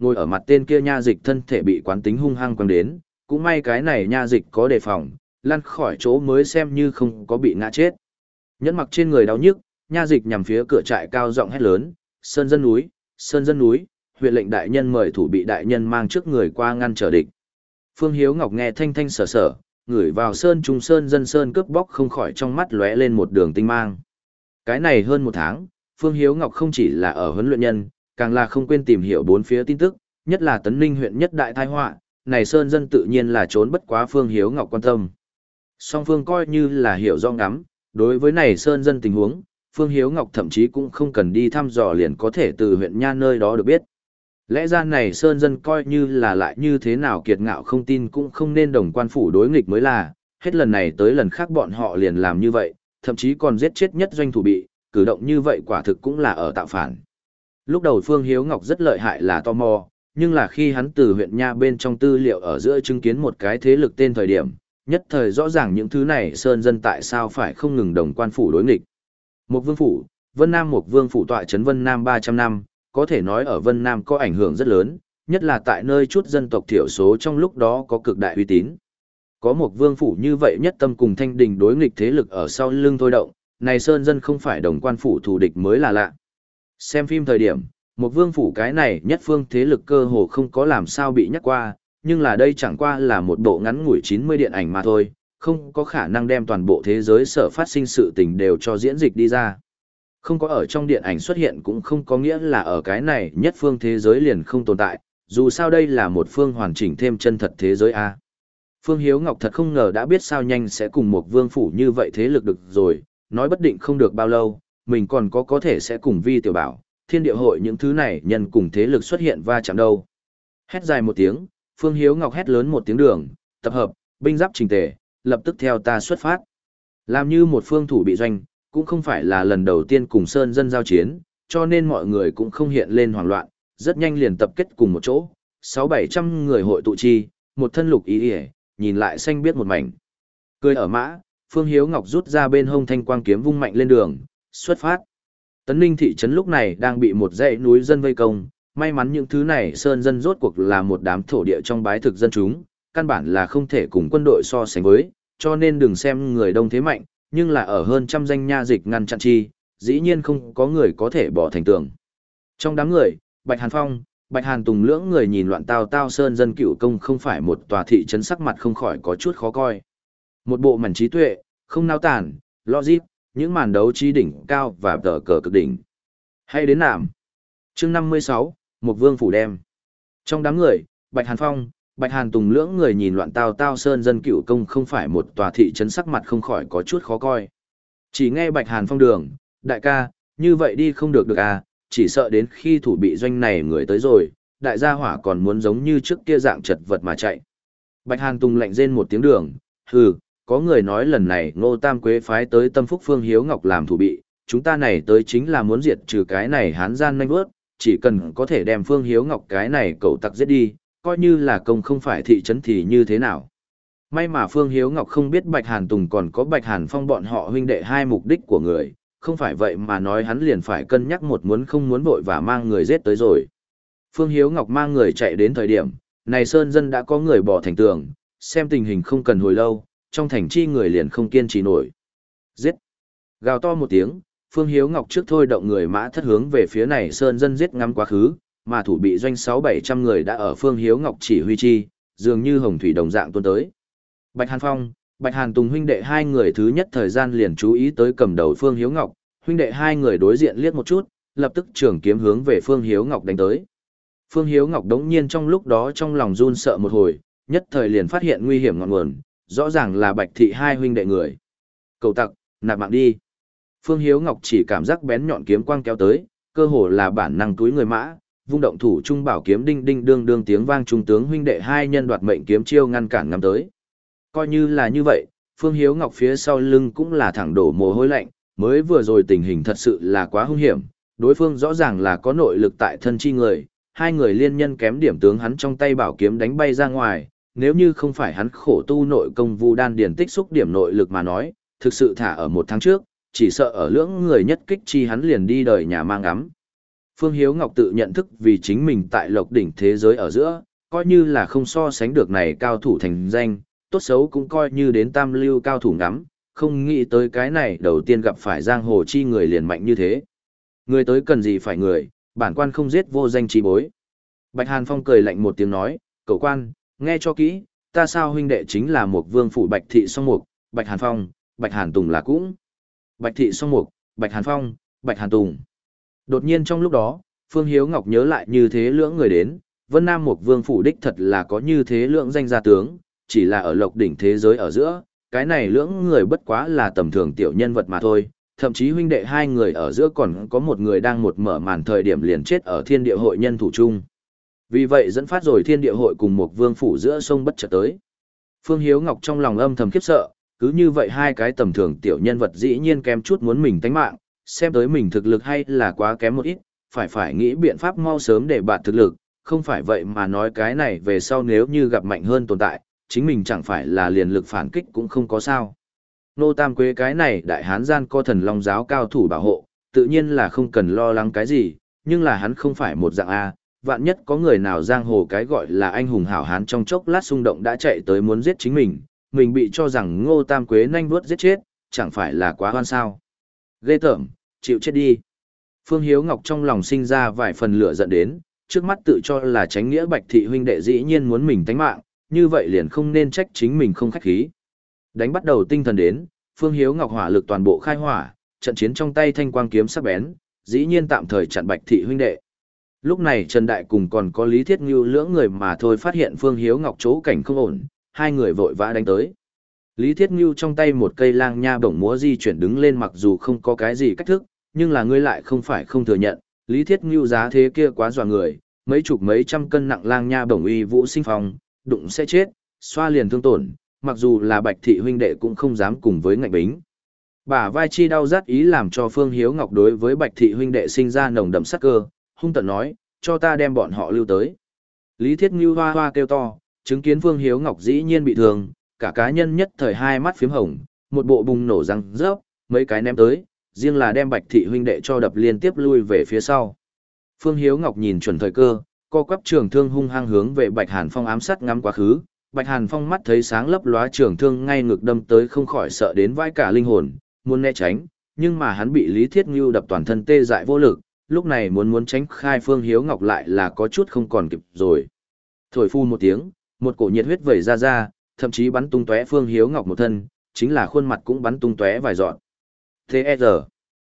ngồi ở mặt tên kia nha dịch thân thể bị quán tính hung hăng quăng đến, cũng may cái này nha dịch có đề phòng, lăn khỏi chỗ mới xem như không có bị ngã chết. Nhẫn mặc trên người đau nhức, nha dịch nhằm phía cửa trại cao giọng hét lớn, "Sơn dân núi, sơn dân núi, huyện lệnh đại nhân mời thủ bị đại nhân mang trước người qua ngăn trở địch." Phương Hiếu Ngọc nghe thanh thanh sở sở, ngửi vào sơn trung sơn dân sơn cướp bóc không khỏi trong mắt lóe lên một đường tinh mang. Cái này hơn một tháng, Phương Hiếu Ngọc không chỉ là ở huấn luyện nhân, càng là không quên tìm hiểu bốn phía tin tức, nhất là Tấn Ninh huyện nhất đại tai họa, này sơn dân tự nhiên là trốn bất quá Phương Hiếu Ngọc quan tâm. Song Phương coi như là hiểu do ngắm, đối với này sơn dân tình huống, Phương Hiếu Ngọc thậm chí cũng không cần đi thăm dò liền có thể từ huyện nha nơi đó được biết. Lẽ ra này sơn dân coi như là lại như thế nào kiệt ngạo không tin cũng không nên đồng quan phủ đối nghịch mới là, hết lần này tới lần khác bọn họ liền làm như vậy, thậm chí còn giết chết nhất doanh thủ bị, cử động như vậy quả thực cũng là ở tạo phản. Lúc đầu Phương Hiếu Ngọc rất lợi hại là tò mò, nhưng là khi hắn từ huyện nha bên trong tư liệu ở giữa chứng kiến một cái thế lực tên thời điểm, nhất thời rõ ràng những thứ này sơn dân tại sao phải không ngừng đồng quan phủ đối nghịch. Một vương phủ, Vân Nam một vương phủ tọa trấn Vân Nam ba trăm năm, có thể nói ở Vân Nam có ảnh hưởng rất lớn, nhất là tại nơi chút dân tộc thiểu số trong lúc đó có cực đại uy tín. Có một vương phủ như vậy nhất tâm cùng thanh đình đối nghịch thế lực ở sau lưng thôi động, này sơn dân không phải đồng quan phủ thù địch mới là lạ. Xem phim thời điểm, một vương phủ cái này nhất phương thế lực cơ hồ không có làm sao bị nhắc qua, nhưng là đây chẳng qua là một bộ ngắn ngủi chín mươi điện ảnh mà thôi, không có khả năng đem toàn bộ thế giới sở phát sinh sự tình đều cho diễn dịch đi ra. Không có ở trong điện ảnh xuất hiện cũng không có nghĩa là ở cái này nhất phương thế giới liền không tồn tại, dù sao đây là một phương hoàn chỉnh thêm chân thật thế giới A. Phương Hiếu Ngọc thật không ngờ đã biết sao nhanh sẽ cùng một vương phủ như vậy thế lực được rồi, nói bất định không được bao lâu, mình còn có có thể sẽ cùng Vi Tiểu Bảo, Thiên Địa hội những thứ này nhân cùng thế lực xuất hiện va chạm đâu. Hét dài một tiếng, Phương Hiếu Ngọc hét lớn một tiếng đường, tập hợp, binh giáp chỉnh tề, lập tức theo ta xuất phát. Làm như một phương thủ bị doanh, cũng không phải là lần đầu tiên cùng sơn dân giao chiến, cho nên mọi người cũng không hiện lên hoảng loạn, rất nhanh liền tập kết cùng một chỗ, sáu bảy trăm người hội tụ chi, một thân lục ý ỉa, nhìn lại xanh biết một mảnh. Cười ở mã, Phương Hiếu Ngọc rút ra bên hông thanh quang kiếm vung mạnh lên đường, xuất phát. Tấn Ninh thị trấn lúc này đang bị một dãy núi dân vây công, may mắn những thứ này sơn dân rốt cuộc là một đám thổ địa trong bái thực dân chúng, căn bản là không thể cùng quân đội so sánh với, cho nên đừng xem người đông thế mạnh, nhưng là ở hơn trăm danh nha dịch ngăn chặn chi, dĩ nhiên không có người có thể bỏ thành tường. Trong đám người, Bạch Hàn Phong, Bạch Hàn Tùng lưỡng người nhìn loạn tao tao sơn dân cựu công không phải một tòa thị trấn sắc mặt không khỏi có chút khó coi. Một bộ mảnh trí tuệ, không nao tản, logic, những màn đấu trí đỉnh cao và tờ cờ cực đỉnh. Hay đến nạm. Chương năm mươi sáu, một vương phủ đem. Trong đám người, Bạch Hàn Phong, Bạch Hàn Tùng lưỡng người nhìn loạn tao tao sơn dân cựu công không phải một tòa thị trấn sắc mặt không khỏi có chút khó coi. Chỉ nghe Bạch Hàn Phong đường, đại ca, như vậy đi không được được à, chỉ sợ đến khi thủ bị doanh này người tới rồi, đại gia hỏa còn muốn giống như trước kia dạng chật vật mà chạy. Bạch Hàn Tùng lạnh rên một tiếng đường, hừ, có người nói lần này Ngô Tam Quế phái tới Tâm Phúc Phương Hiếu Ngọc làm thủ bị, chúng ta này tới chính là muốn diệt trừ cái này hán gian nhanh bước, chỉ cần có thể đem Phương Hiếu Ngọc cái này cậu tặc giết đi, coi như là công không phải thị trấn thì như thế nào. May mà Phương Hiếu Ngọc không biết Bạch Hàn Tùng còn có Bạch Hàn Phong bọn họ huynh đệ hai mục đích của người, không phải vậy mà nói hắn liền phải cân nhắc một muốn không muốn vội và mang người giết tới rồi. Phương Hiếu Ngọc mang người chạy đến thời điểm, này sơn dân đã có người bỏ thành tường, xem tình hình không cần hồi lâu, trong thành chi người liền không kiên trì nổi. Giết! Gào to một tiếng, Phương Hiếu Ngọc trước thôi động người mã thất hướng về phía này sơn dân giết ngắm quá khứ, mà thủ bị doanh sáu bảy trăm người đã ở Phương Hiếu Ngọc chỉ huy chi, dường như hồng thủy đồng dạng tuôn tới. Bạch Hàn Phong, Bạch Hàn Tùng huynh đệ hai người thứ nhất thời gian liền chú ý tới cầm đầu Phương Hiếu Ngọc, huynh đệ hai người đối diện liếc một chút, lập tức trường kiếm hướng về Phương Hiếu Ngọc đánh tới. Phương Hiếu Ngọc đống nhiên trong lúc đó trong lòng run sợ một hồi, nhất thời liền phát hiện nguy hiểm ngọn nguồn, rõ ràng là Bạch thị hai huynh đệ người. Cầu tặc, nạp mạng đi. Phương Hiếu Ngọc chỉ cảm giác bén nhọn kiếm quang kéo tới, cơ hồ là bản năng túi người mã, vung động thủ trung bảo kiếm đinh đinh đương đương tiếng vang trung tướng huynh đệ hai nhân đoạt mệnh kiếm chiêu ngăn cản ngắm tới. Coi như là như vậy, Phương Hiếu Ngọc phía sau lưng cũng là thẳng đổ mồ hôi lạnh, mới vừa rồi tình hình thật sự là quá hung hiểm, đối phương rõ ràng là có nội lực tại thân chi người, hai người liên nhân kém điểm tướng hắn trong tay bảo kiếm đánh bay ra ngoài, nếu như không phải hắn khổ tu nội công vu đan điển tích xúc điểm nội lực mà nói, thực sự thả ở một tháng trước, chỉ sợ ở lưỡng người nhất kích chi hắn liền đi đời nhà mang ngắm. Phương Hiếu Ngọc tự nhận thức vì chính mình tại lộc đỉnh thế giới ở giữa, coi như là không so sánh được này cao thủ thành danh, tốt xấu cũng coi như đến tam lưu cao thủ ngắm, không nghĩ tới cái này đầu tiên gặp phải giang hồ chi người liền mạnh như thế. Người tới cần gì phải người, bản quan không giết vô danh chi bối. Bạch Hàn Phong cười lạnh một tiếng nói, cậu quan, nghe cho kỹ, ta sao huynh đệ chính là một vương phủ Bạch Thị Song Mục, Bạch Hàn Phong, Bạch Hàn Tùng là cũng. Bạch Thị Song Mục, Bạch Hàn Phong, Bạch Hàn Tùng. Đột nhiên trong lúc đó, Phương Hiếu Ngọc nhớ lại như thế lưỡng người đến, Vân Nam một vương phủ đích thật là có như thế lưỡng danh gia tướng, chỉ là ở lộc đỉnh thế giới ở giữa, cái này lưỡng người bất quá là tầm thường tiểu nhân vật mà thôi, thậm chí huynh đệ hai người ở giữa còn có một người đang một mở màn thời điểm liền chết ở thiên địa hội nhân thủ chung. Vì vậy dẫn phát rồi thiên địa hội cùng một vương phủ giữa sông bất chợt tới. Phương Hiếu Ngọc trong lòng âm thầm khiếp sợ, cứ như vậy hai cái tầm thường tiểu nhân vật dĩ nhiên kém chút muốn mình tánh mạng, xem tới mình thực lực hay là quá kém một ít, phải phải nghĩ biện pháp mau sớm để bạt thực lực, không phải vậy mà nói cái này về sau nếu như gặp mạnh hơn tồn tại, chính mình chẳng phải là liền lực phản kích cũng không có sao. Nô Tam Quế cái này đại hán gian co thần long giáo cao thủ bảo hộ, tự nhiên là không cần lo lắng cái gì, nhưng là hắn không phải một dạng A, vạn nhất có người nào giang hồ cái gọi là anh hùng hảo hán trong chốc lát xung động đã chạy tới muốn giết chính mình, mình bị cho rằng Ngô Tam Quế nhanh vuốt giết chết, chẳng phải là quá hoan sao. Ghê tởm, chịu chết đi. Phương Hiếu Ngọc trong lòng sinh ra vài phần lửa giận đến, trước mắt tự cho là tránh nghĩa Bạch Thị huynh đệ dĩ nhiên muốn mình tánh mạng, như vậy liền không nên trách chính mình không khách khí. Đánh bắt đầu tinh thần đến, Phương Hiếu Ngọc hỏa lực toàn bộ khai hỏa, trận chiến trong tay thanh quang kiếm sắc bén, dĩ nhiên tạm thời chặn Bạch Thị huynh đệ. Lúc này Trần Đại cùng còn có Lý Thiết Ngưu lưỡng người mà thôi phát hiện Phương Hiếu Ngọc chỗ cảnh không ổn, hai người vội vã đánh tới. Lý Thiết Ngưu trong tay một cây lang nha bổng múa di chuyển đứng lên mặc dù không có cái gì cách thức, nhưng là ngươi lại không phải không thừa nhận, Lý Thiết Ngưu giá thế kia quá dọa người, mấy chục mấy trăm cân nặng lang nha bổng uy vũ sinh phong, đụng sẽ chết, xoa liền thương tổn, mặc dù là Bạch Thị huynh đệ cũng không dám cùng với ngạnh bính. Bả vai chi đau rát ý làm cho Phương Hiếu Ngọc đối với Bạch Thị huynh đệ sinh ra nồng đậm sắc cơ, hung tợn nói, cho ta đem bọn họ lưu tới. Lý Thiết Ngưu hoa hoa kêu to, chứng kiến Phương Hiếu Ngọc dĩ nhiên bị thương, cả cá nhân nhất thời hai mắt phím hồng, một bộ bùng nổ răng rớp, mấy cái ném tới, riêng là đem Bạch Thị huynh đệ cho đập liên tiếp lui về phía sau. Phương Hiếu Ngọc nhìn chuẩn thời cơ, co quắp trường thương hung hăng hướng về Bạch Hàn Phong ám sát ngắm quá khứ. Bạch Hàn Phong mắt thấy sáng lấp lóa trường thương ngay ngực đâm tới không khỏi sợ đến vai cả linh hồn, muốn né tránh, nhưng mà hắn bị Lý Thiết Ngưu đập toàn thân tê dại vô lực, lúc này muốn muốn tránh khai Phương Hiếu Ngọc lại là có chút không còn kịp rồi. Thổi phu một tiếng, một cổ nhiệt huyết vẩy ra ra, thậm chí bắn tung tóe Phương Hiếu Ngọc một thân, chính là khuôn mặt cũng bắn tung tóe vài dọn. T E R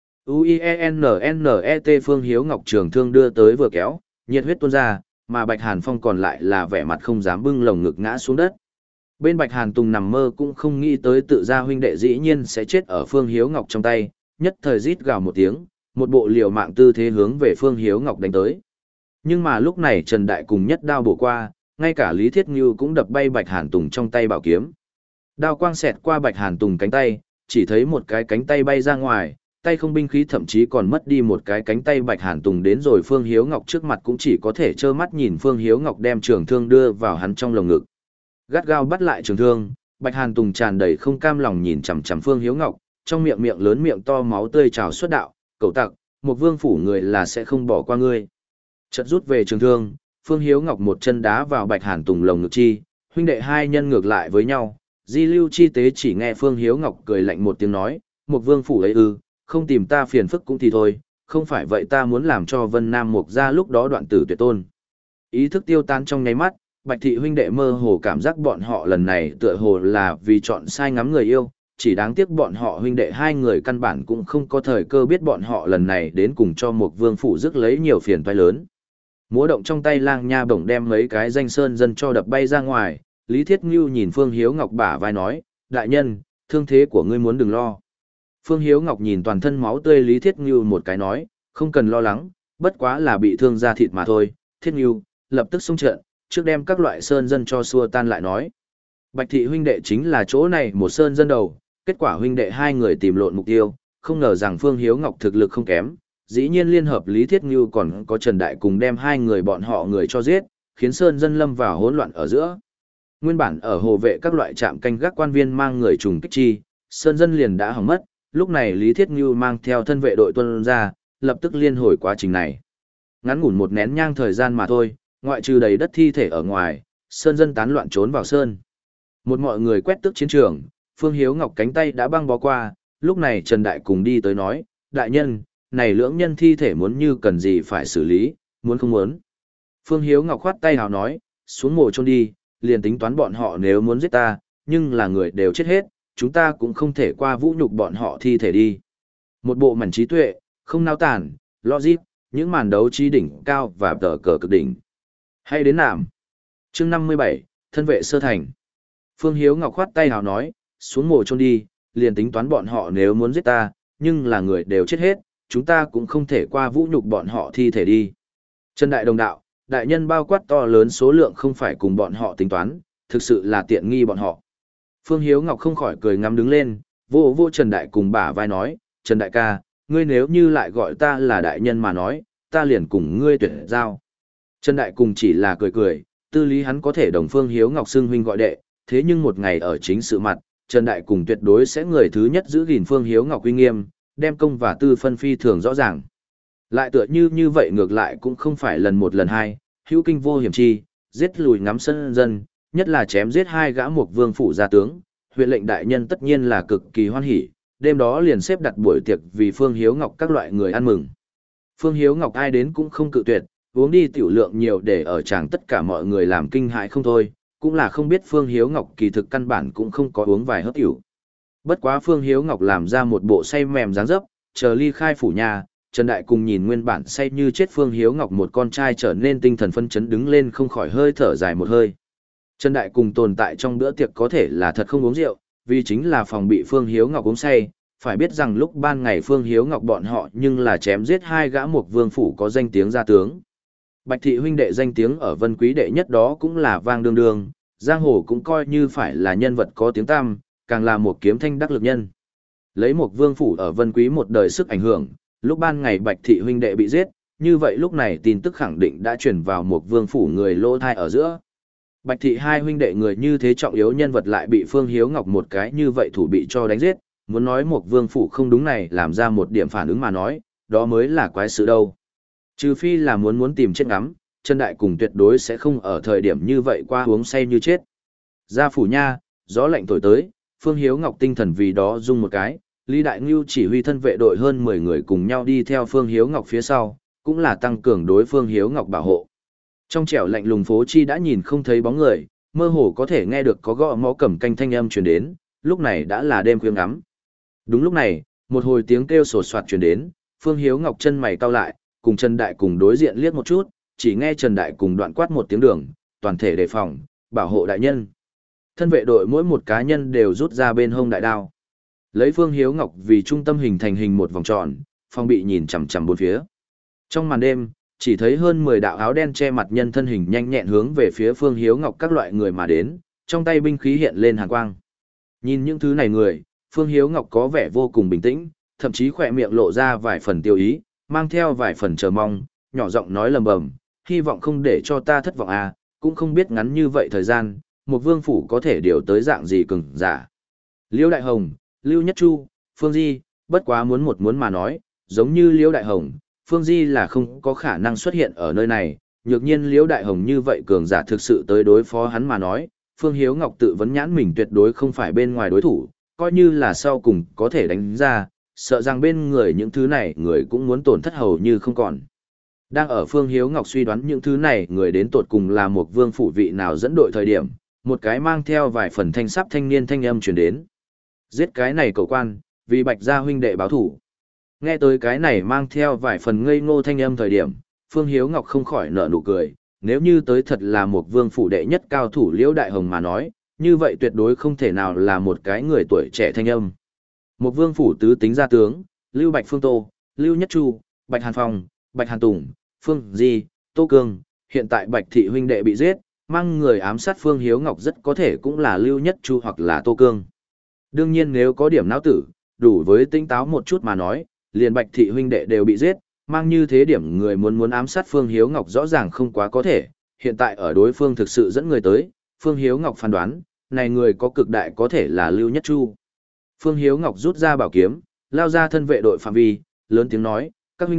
U I E N N E T Phương Hiếu Ngọc trường thương đưa tới vừa kéo, nhiệt huyết tuôn ra, mà Bạch Hàn Phong còn lại là vẻ mặt không dám bưng lồng ngực ngã xuống đất. Bên Bạch Hàn Tùng nằm mơ cũng không nghĩ tới tự gia huynh đệ dĩ nhiên sẽ chết ở Phương Hiếu Ngọc trong tay, nhất thời rít gào một tiếng, một bộ liều mạng tư thế hướng về Phương Hiếu Ngọc đánh tới. Nhưng mà lúc này Trần Đại cùng nhất đao bổ qua, ngay cả Lý Thiết Ngưu cũng đập bay Bạch Hàn Tùng trong tay bảo kiếm. Đao quang xẹt qua Bạch Hàn Tùng cánh tay, chỉ thấy một cái cánh tay bay ra ngoài, tay không binh khí thậm chí còn mất đi một cái cánh tay Bạch Hàn Tùng đến rồi Phương Hiếu Ngọc trước mặt cũng chỉ có thể trơ mắt nhìn Phương Hiếu Ngọc đem trường thương đưa vào hắn trong lồng ngực. Gắt gao bắt lại trường thương, Bạch Hàn Tùng tràn đầy không cam lòng nhìn chằm chằm Phương Hiếu Ngọc, trong miệng miệng lớn miệng to máu tươi trào xuất đạo, cẩu tặc, một vương phủ người là sẽ không bỏ qua ngươi. Chợt rút về trường thương, Phương Hiếu Ngọc một chân đá vào Bạch Hàn Tùng lồng ngực chi, huynh đệ hai nhân ngược lại với nhau, di lưu chi tế chỉ nghe Phương Hiếu Ngọc cười lạnh một tiếng nói, một vương phủ ấy ư, không tìm ta phiền phức cũng thì thôi, không phải vậy ta muốn làm cho Vân Nam Mục ra lúc đó đoạn tử tuyệt tôn. Ý thức tiêu tan trong nháy mắt, Bạch Thị huynh đệ mơ hồ cảm giác bọn họ lần này tựa hồ là vì chọn sai ngắm người yêu, chỉ đáng tiếc bọn họ huynh đệ hai người căn bản cũng không có thời cơ biết bọn họ lần này đến cùng cho một vương phủ rước lấy nhiều phiền toái lớn. Múa động trong tay lang nha bổng đem mấy cái danh sơn dân cho đập bay ra ngoài, Lý Thiết Ngưu nhìn Phương Hiếu Ngọc bả vai nói, đại nhân, thương thế của ngươi muốn đừng lo. Phương Hiếu Ngọc nhìn toàn thân máu tươi Lý Thiết Ngưu một cái nói, không cần lo lắng, bất quá là bị thương da thịt mà thôi. Thiết Ngưu, lập tức xung trận, trước đem các loại sơn dân cho xua tan lại nói. Bạch Thị huynh đệ chính là chỗ này một sơn dân đầu, kết quả huynh đệ hai người tìm lộn mục tiêu, không ngờ rằng Phương Hiếu Ngọc thực lực không kém, dĩ nhiên liên hợp Lý Thiết Ngưu còn có Trần Đại cùng đem hai người bọn họ người cho giết, khiến sơn dân lâm vào hỗn loạn ở giữa. Nguyên bản ở hồ vệ các loại trạm canh gác quan viên mang người trùng kích chi, sơn dân liền đã hỏng mất, lúc này Lý Thiết Ngưu mang theo thân vệ đội tuân ra, lập tức liên hồi quá trình này. Ngắn ngủn một nén nhang thời gian mà thôi, ngoại trừ đầy đất thi thể ở ngoài, sơn dân tán loạn trốn vào sơn. Một mọi người quét tước chiến trường, Phương Hiếu Ngọc cánh tay đã băng bó qua, lúc này Trần Đại cùng đi tới nói, đại nhân, này lưỡng nhân thi thể muốn như cần gì phải xử lý, muốn không muốn. Phương Hiếu Ngọc khoát tay hào nói, xuống mồ chôn đi, liền tính toán bọn họ nếu muốn giết ta, nhưng là người đều chết hết, chúng ta cũng không thể qua vũ nhục bọn họ thi thể đi. Một bộ mảnh trí tuệ, không nao tản, logic, những màn đấu trí đỉnh cao và tờ cờ cực đỉnh. Hay đến nạm. Chương năm mươi bảy, thân vệ sơ thành. Phương Hiếu Ngọc khoát tay hào nói, xuống mồ chôn đi, liền tính toán bọn họ nếu muốn giết ta, nhưng là người đều chết hết, chúng ta cũng không thể qua vũ nhục bọn họ thi thể đi. Trần Đại đồng đạo, đại nhân bao quát to lớn số lượng không phải cùng bọn họ tính toán, thực sự là tiện nghi bọn họ. Phương Hiếu Ngọc không khỏi cười ngắm đứng lên, vô vô Trần Đại cùng bả vai nói, Trần Đại ca, ngươi nếu như lại gọi ta là đại nhân mà nói, ta liền cùng ngươi tuyệt giao. Trần Đại cùng chỉ là cười cười, tư lý hắn có thể đồng Phương Hiếu Ngọc xưng huynh gọi đệ, thế nhưng một ngày ở chính sự mặt, Trần Đại cùng tuyệt đối sẽ người thứ nhất giữ gìn Phương Hiếu Ngọc uy nghiêm, đem công và tư phân phi thường rõ ràng. Lại tựa như như vậy ngược lại cũng không phải lần một lần hai, hữu kinh vô hiểm chi, giết lùi ngắm sân dân, nhất là chém giết hai gã một vương phủ gia tướng, huyện lệnh đại nhân tất nhiên là cực kỳ hoan hỉ, đêm đó liền xếp đặt buổi tiệc vì Phương Hiếu Ngọc các loại người ăn mừng. Phương Hiếu Ngọc ai đến cũng không cự tuyệt, uống đi tiểu lượng nhiều để ở chàng tất cả mọi người làm kinh hãi không thôi, cũng là không biết Phương Hiếu Ngọc kỳ thực căn bản cũng không có uống vài hớp tiểu. Bất quá Phương Hiếu Ngọc làm ra một bộ say mềm dáng dấp, chờ ly khai phủ nhà, Trần Đại cùng nhìn nguyên bản say như chết Phương Hiếu Ngọc một con trai trở nên tinh thần phân chấn đứng lên không khỏi hơi thở dài một hơi. Trần Đại cùng tồn tại trong bữa tiệc có thể là thật không uống rượu, vì chính là phòng bị Phương Hiếu Ngọc uống say, phải biết rằng lúc ban ngày Phương Hiếu Ngọc bọn họ nhưng là chém giết hai gã một vương phủ có danh tiếng gia tướng. Bạch thị huynh đệ danh tiếng ở Vân Quý đệ nhất đó cũng là vang đương đương, giang hồ cũng coi như phải là nhân vật có tiếng tăm, càng là một kiếm thanh đắc lực nhân. Lấy một vương phủ ở Vân Quý một đời sức ảnh hưởng, lúc ban ngày Bạch thị huynh đệ bị giết, như vậy lúc này tin tức khẳng định đã truyền vào một vương phủ người lỗ thai ở giữa. Bạch thị hai huynh đệ người như thế trọng yếu nhân vật lại bị Phương Hiếu Ngọc một cái như vậy thủ bị cho đánh giết, muốn nói một vương phủ không đúng này làm ra một điểm phản ứng mà nói, đó mới là quái sự đâu. Trừ phi là muốn muốn tìm chết ngắm, Trần Đại cùng tuyệt đối sẽ không ở thời điểm như vậy qua uống say như chết. Ra phủ nha, gió lạnh thổi tới, Phương Hiếu Ngọc tinh thần vì đó rung một cái, Lý Đại Ngưu chỉ huy thân vệ đội hơn mười người cùng nhau đi theo Phương Hiếu Ngọc phía sau, cũng là tăng cường đối Phương Hiếu Ngọc bảo hộ. Trong trẻo lạnh lùng phố chi đã nhìn không thấy bóng người, mơ hồ có thể nghe được có gõ mõ cầm canh thanh âm truyền đến, lúc này đã là đêm khuya ngắm. Đúng lúc này, một hồi tiếng kêu sột soạt truyền đến, Phương Hiếu Ngọc chân mày cau lại, cùng Trần Đại cùng đối diện liếc một chút, chỉ nghe Trần Đại cùng đoạn quát một tiếng đường, toàn thể đề phòng, bảo hộ đại nhân. Thân vệ đội mỗi một cá nhân đều rút ra bên hông đại đao. Lấy Phương Hiếu Ngọc vì trung tâm hình thành hình một vòng tròn, phòng bị nhìn chằm chằm bốn phía. Trong màn đêm, chỉ thấy hơn mười đạo áo đen che mặt nhân thân hình nhanh nhẹn hướng về phía Phương Hiếu Ngọc các loại người mà đến, trong tay binh khí hiện lên hàn quang. Nhìn những thứ này người, Phương Hiếu Ngọc có vẻ vô cùng bình tĩnh, thậm chí khỏe miệng lộ ra vài phần tiêu ý, mang theo vài phần chờ mong, nhỏ giọng nói lầm bầm, hy vọng không để cho ta thất vọng à, cũng không biết ngắn như vậy thời gian, một vương phủ có thể điều tới dạng gì cường giả. Liễu Đại Hồng, Lưu Nhất Chu, Phương Di, bất quá muốn một muốn mà nói, giống như Liễu Đại Hồng, Phương Di là không có khả năng xuất hiện ở nơi này, nhược nhiên Liễu Đại Hồng như vậy cường giả thực sự tới đối phó hắn mà nói, Phương Hiếu Ngọc tự vấn nhãn mình tuyệt đối không phải bên ngoài đối thủ, coi như là sau cùng có thể đánh ra, sợ rằng bên người những thứ này người cũng muốn tổn thất hầu như không còn. Đang ở Phương Hiếu Ngọc suy đoán những thứ này người đến tột cùng là một vương phủ vị nào dẫn đội thời điểm, một cái mang theo vài phần thanh sắp thanh niên thanh âm truyền đến. Giết cái này cậu quan, vì Bạch gia huynh đệ báo thủ. Nghe tới cái này mang theo vài phần ngây ngô thanh âm thời điểm, Phương Hiếu Ngọc không khỏi nở nụ cười, nếu như tới thật là một vương phủ đệ nhất cao thủ Liễu Đại Hồng mà nói, như vậy tuyệt đối không thể nào là một cái người tuổi trẻ thanh âm. Một vương phủ tứ tính gia tướng, Lưu Bạch Phương Tô, Lưu Nhất Chu, Bạch Hàn Phong, Bạch Hàn Tùng, Phương Di, Tô Cương, hiện tại Bạch thị huynh đệ bị giết, mang người ám sát Phương Hiếu Ngọc rất có thể cũng là Lưu Nhất Chu hoặc là Tô Cương. Đương nhiên nếu có điểm não tử, đủ với tinh táo một chút mà nói, liền Bạch thị huynh đệ đều bị giết, mang như thế điểm người muốn muốn ám sát Phương Hiếu Ngọc rõ ràng không quá có thể, hiện tại ở đối phương thực sự dẫn người tới, Phương Hiếu Ngọc phán đoán, này người có cực đại có thể là Lưu Nhất Chu. Phương Hiếu Ngọc rút ra bảo kiếm, lao ra thân vệ đội phạm vi, lớn tiếng nói, các huynh đệ,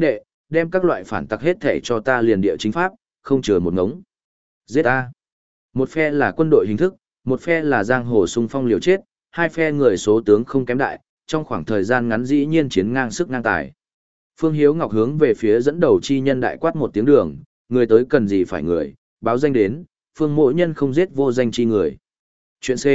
đem các loại phản tặc hết thể cho ta liền địa chính pháp, không chừa một ngống. Giết ta. Một phe là quân đội hình thức, một phe là giang hồ xung phong liều chết, hai phe người số tướng không kém đại, trong khoảng thời gian ngắn dĩ nhiên chiến ngang sức ngang tài. Phương Hiếu Ngọc hướng về phía dẫn đầu chi nhân đại quát một tiếng đường, người tới cần gì phải người, báo danh đến, Phương Mộ Nhân không giết vô danh chi người. Chuyện C.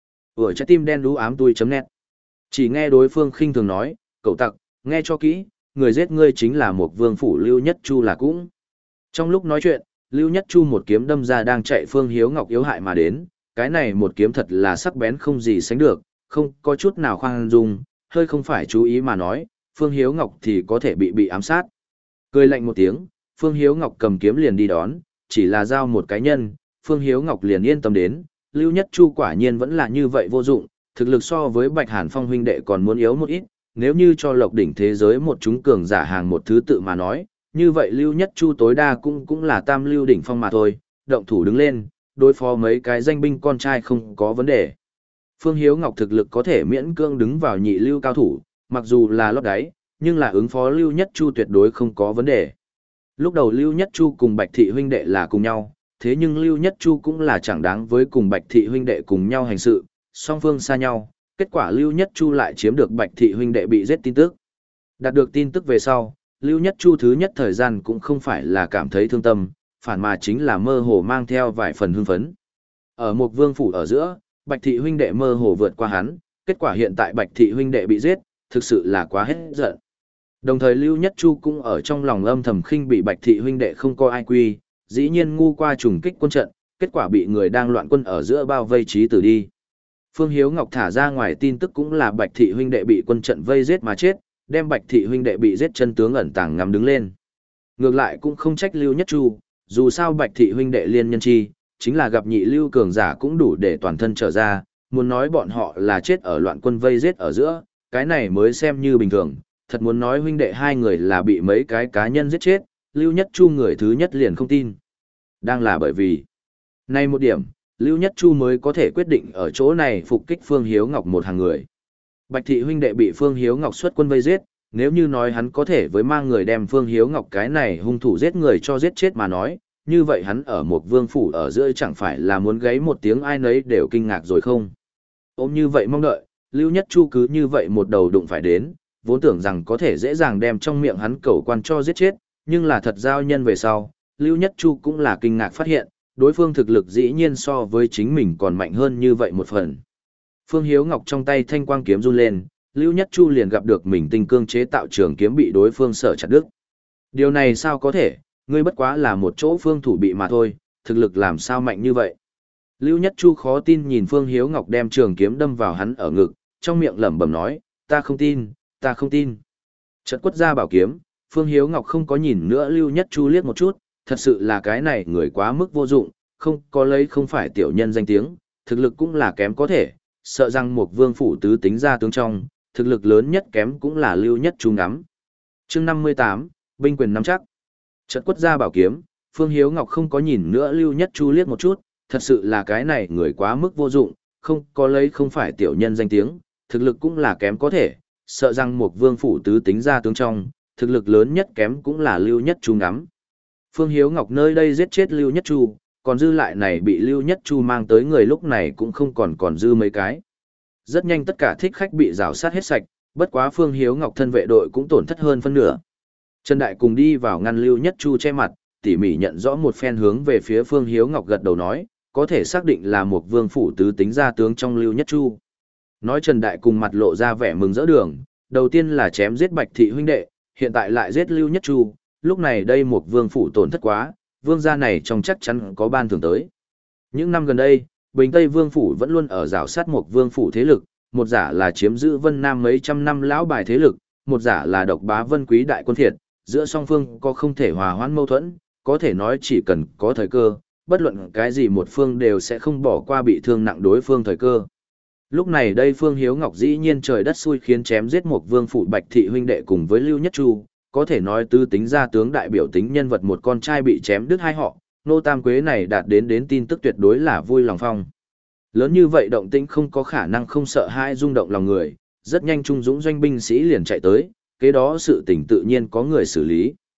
Ở trái tim đen đú ám tui chấm net. Chỉ nghe đối phương khinh thường nói, cậu tặc, nghe cho kỹ, người giết ngươi chính là một vương phủ Lưu Nhất Chu là cũng. Trong lúc nói chuyện, Lưu Nhất Chu một kiếm đâm ra đang chạy Phương Hiếu Ngọc yếu hại mà đến, cái này một kiếm thật là sắc bén không gì sánh được, không có chút nào khoan dung, hơi không phải chú ý mà nói, Phương Hiếu Ngọc thì có thể bị bị ám sát. Cười lạnh một tiếng, Phương Hiếu Ngọc cầm kiếm liền đi đón, chỉ là giao một cái nhân, Phương Hiếu Ngọc liền yên tâm đến, Lưu Nhất Chu quả nhiên vẫn là như vậy vô dụng, thực lực so với Bạch Hàn Phong huynh đệ còn muốn yếu một ít, nếu như cho Lộc đỉnh thế giới một chúng cường giả hàng một thứ tự mà nói, như vậy Lưu Nhất Chu tối đa cũng cũng là tam lưu đỉnh phong mà thôi, động thủ đứng lên, đối phó mấy cái danh binh con trai không có vấn đề. Phương Hiếu Ngọc thực lực có thể miễn cưỡng đứng vào nhị lưu cao thủ, mặc dù là lót đáy, nhưng là ứng phó Lưu Nhất Chu tuyệt đối không có vấn đề. Lúc đầu Lưu Nhất Chu cùng Bạch Thị huynh đệ là cùng nhau, thế nhưng Lưu Nhất Chu cũng là chẳng đáng với cùng Bạch Thị huynh đệ cùng nhau hành sự, song phương xa nhau, kết quả Lưu Nhất Chu lại chiếm được Bạch Thị huynh đệ bị giết tin tức. Đạt được tin tức về sau, Lưu Nhất Chu thứ nhất thời gian cũng không phải là cảm thấy thương tâm, phản mà chính là mơ hồ mang theo vài phần hưng phấn. Ở một vương phủ ở giữa, Bạch Thị huynh đệ mơ hồ vượt qua hắn, kết quả hiện tại Bạch Thị huynh đệ bị giết, thực sự là quá hết giận. Đồng thời Lưu Nhất Chu cũng ở trong lòng âm thầm khinh bị Bạch Thị huynh đệ không có ai quy, dĩ nhiên ngu qua trùng kích quân trận, kết quả bị người đang loạn quân ở giữa bao vây trí tử đi. Phương Hiếu Ngọc thả ra ngoài tin tức cũng là Bạch Thị huynh đệ bị quân trận vây giết mà chết, đem Bạch Thị huynh đệ bị giết chân tướng ẩn tàng ngắm đứng lên. Ngược lại cũng không trách Lưu Nhất Chu, dù sao Bạch Thị huynh đệ liên nhân chi, chính là gặp nhị lưu cường giả cũng đủ để toàn thân trở ra, muốn nói bọn họ là chết ở loạn quân vây giết ở giữa, cái này mới xem như bình thường, thật muốn nói huynh đệ hai người là bị mấy cái cá nhân giết chết, Lưu Nhất Chu người thứ nhất liền không tin. Đang là bởi vì, nay một điểm, Lưu Nhất Chu mới có thể quyết định ở chỗ này phục kích Phương Hiếu Ngọc một hàng người. Bạch Thị huynh đệ bị Phương Hiếu Ngọc xuất quân vây giết, nếu như nói hắn có thể với mang người đem Phương Hiếu Ngọc cái này hung thủ giết người cho giết chết mà nói, như vậy hắn ở một vương phủ ở giữa chẳng phải là muốn gáy một tiếng ai nấy đều kinh ngạc rồi không? Ôm như vậy mong đợi, Lưu Nhất Chu cứ như vậy một đầu đụng phải đến, vốn tưởng rằng có thể dễ dàng đem trong miệng hắn cẩu quan cho giết chết, nhưng là thật giao nhân về sau, Lưu Nhất Chu cũng là kinh ngạc phát hiện, đối phương thực lực dĩ nhiên so với chính mình còn mạnh hơn như vậy một phần. Phương Hiếu Ngọc trong tay thanh quang kiếm run lên, Lưu Nhất Chu liền gặp được mình tinh cương chế tạo trường kiếm bị đối phương sở chặt đứt. Điều này sao có thể, ngươi bất quá là một chỗ phương thủ bị mà thôi, thực lực làm sao mạnh như vậy. Lưu Nhất Chu khó tin nhìn Phương Hiếu Ngọc đem trường kiếm đâm vào hắn ở ngực, trong miệng lẩm bẩm nói, ta không tin, ta không tin. Chợt quất ra bảo kiếm, Phương Hiếu Ngọc không có nhìn nữa Lưu Nhất Chu liếc một chút, thật sự là cái này người quá mức vô dụng, không có lấy không phải tiểu nhân danh tiếng, thực lực cũng là kém có thể, sợ rằng một vương phủ tứ tính ra tướng trong, thực lực lớn nhất kém cũng là Lưu Nhất Chu ngắm. Chương năm mươi tám, binh quyền nắm chắc. Chợt quất ra bảo kiếm, Phương Hiếu Ngọc không có nhìn nữa Lưu Nhất Chu liếc một chút, thật sự là cái này người quá mức vô dụng, không có lấy không phải tiểu nhân danh tiếng, thực lực cũng là kém có thể, sợ rằng một vương phủ tứ tính ra tướng trong, thực lực lớn nhất kém cũng là Lưu Nhất Chu ngắm. Phương Hiếu Ngọc nơi đây giết chết Lưu Nhất Chu, còn dư lại này bị Lưu Nhất Chu mang tới người lúc này cũng không còn còn dư mấy cái. Rất nhanh tất cả thích khách bị rào sát hết sạch, bất quá Phương Hiếu Ngọc thân vệ đội cũng tổn thất hơn phân nửa. Trần Đại cùng đi vào ngăn Lưu Nhất Chu che mặt, tỉ mỉ nhận rõ một phen hướng về phía Phương Hiếu Ngọc gật đầu nói, có thể xác định là một vương phủ tứ tính ra tướng trong Lưu Nhất Chu. Nói Trần Đại cùng mặt lộ ra vẻ mừng rỡ đường, đầu tiên là chém giết Bạch Thị huynh đệ, hiện tại lại giết Lưu Nhất Chu, lúc này đây một vương phủ tổn thất quá, vương gia này trong chắc chắn có ban thưởng tới. Những năm gần đây, Bình Tây Vương phủ vẫn luôn ở rào sát một vương phủ thế lực, một giả là chiếm giữ Vân Nam mấy trăm năm lão bài thế lực, một giả là độc bá Vân Quý đại quân thiệt, giữa song phương có không thể hòa hoãn mâu thuẫn, có thể nói chỉ cần có thời cơ, bất luận cái gì một phương đều sẽ không bỏ qua bị thương nặng đối phương thời cơ. Lúc này đây Phương Hiếu Ngọc dĩ nhiên trời đất xui khiến chém giết một vương phủ Bạch Thị huynh đệ cùng với Lưu Nhất Chu, có thể nói tư tính ra tướng đại biểu tính nhân vật một con trai bị chém đứt hai họ, Nô Tam Quế này đạt đến đến tin tức tuyệt đối là vui lòng phong. Lớn như vậy động tĩnh không có khả năng không sợ hai rung động lòng người, rất nhanh Trung Dũng doanh binh sĩ liền chạy tới, kế đó sự tình tự nhiên có người xử lý.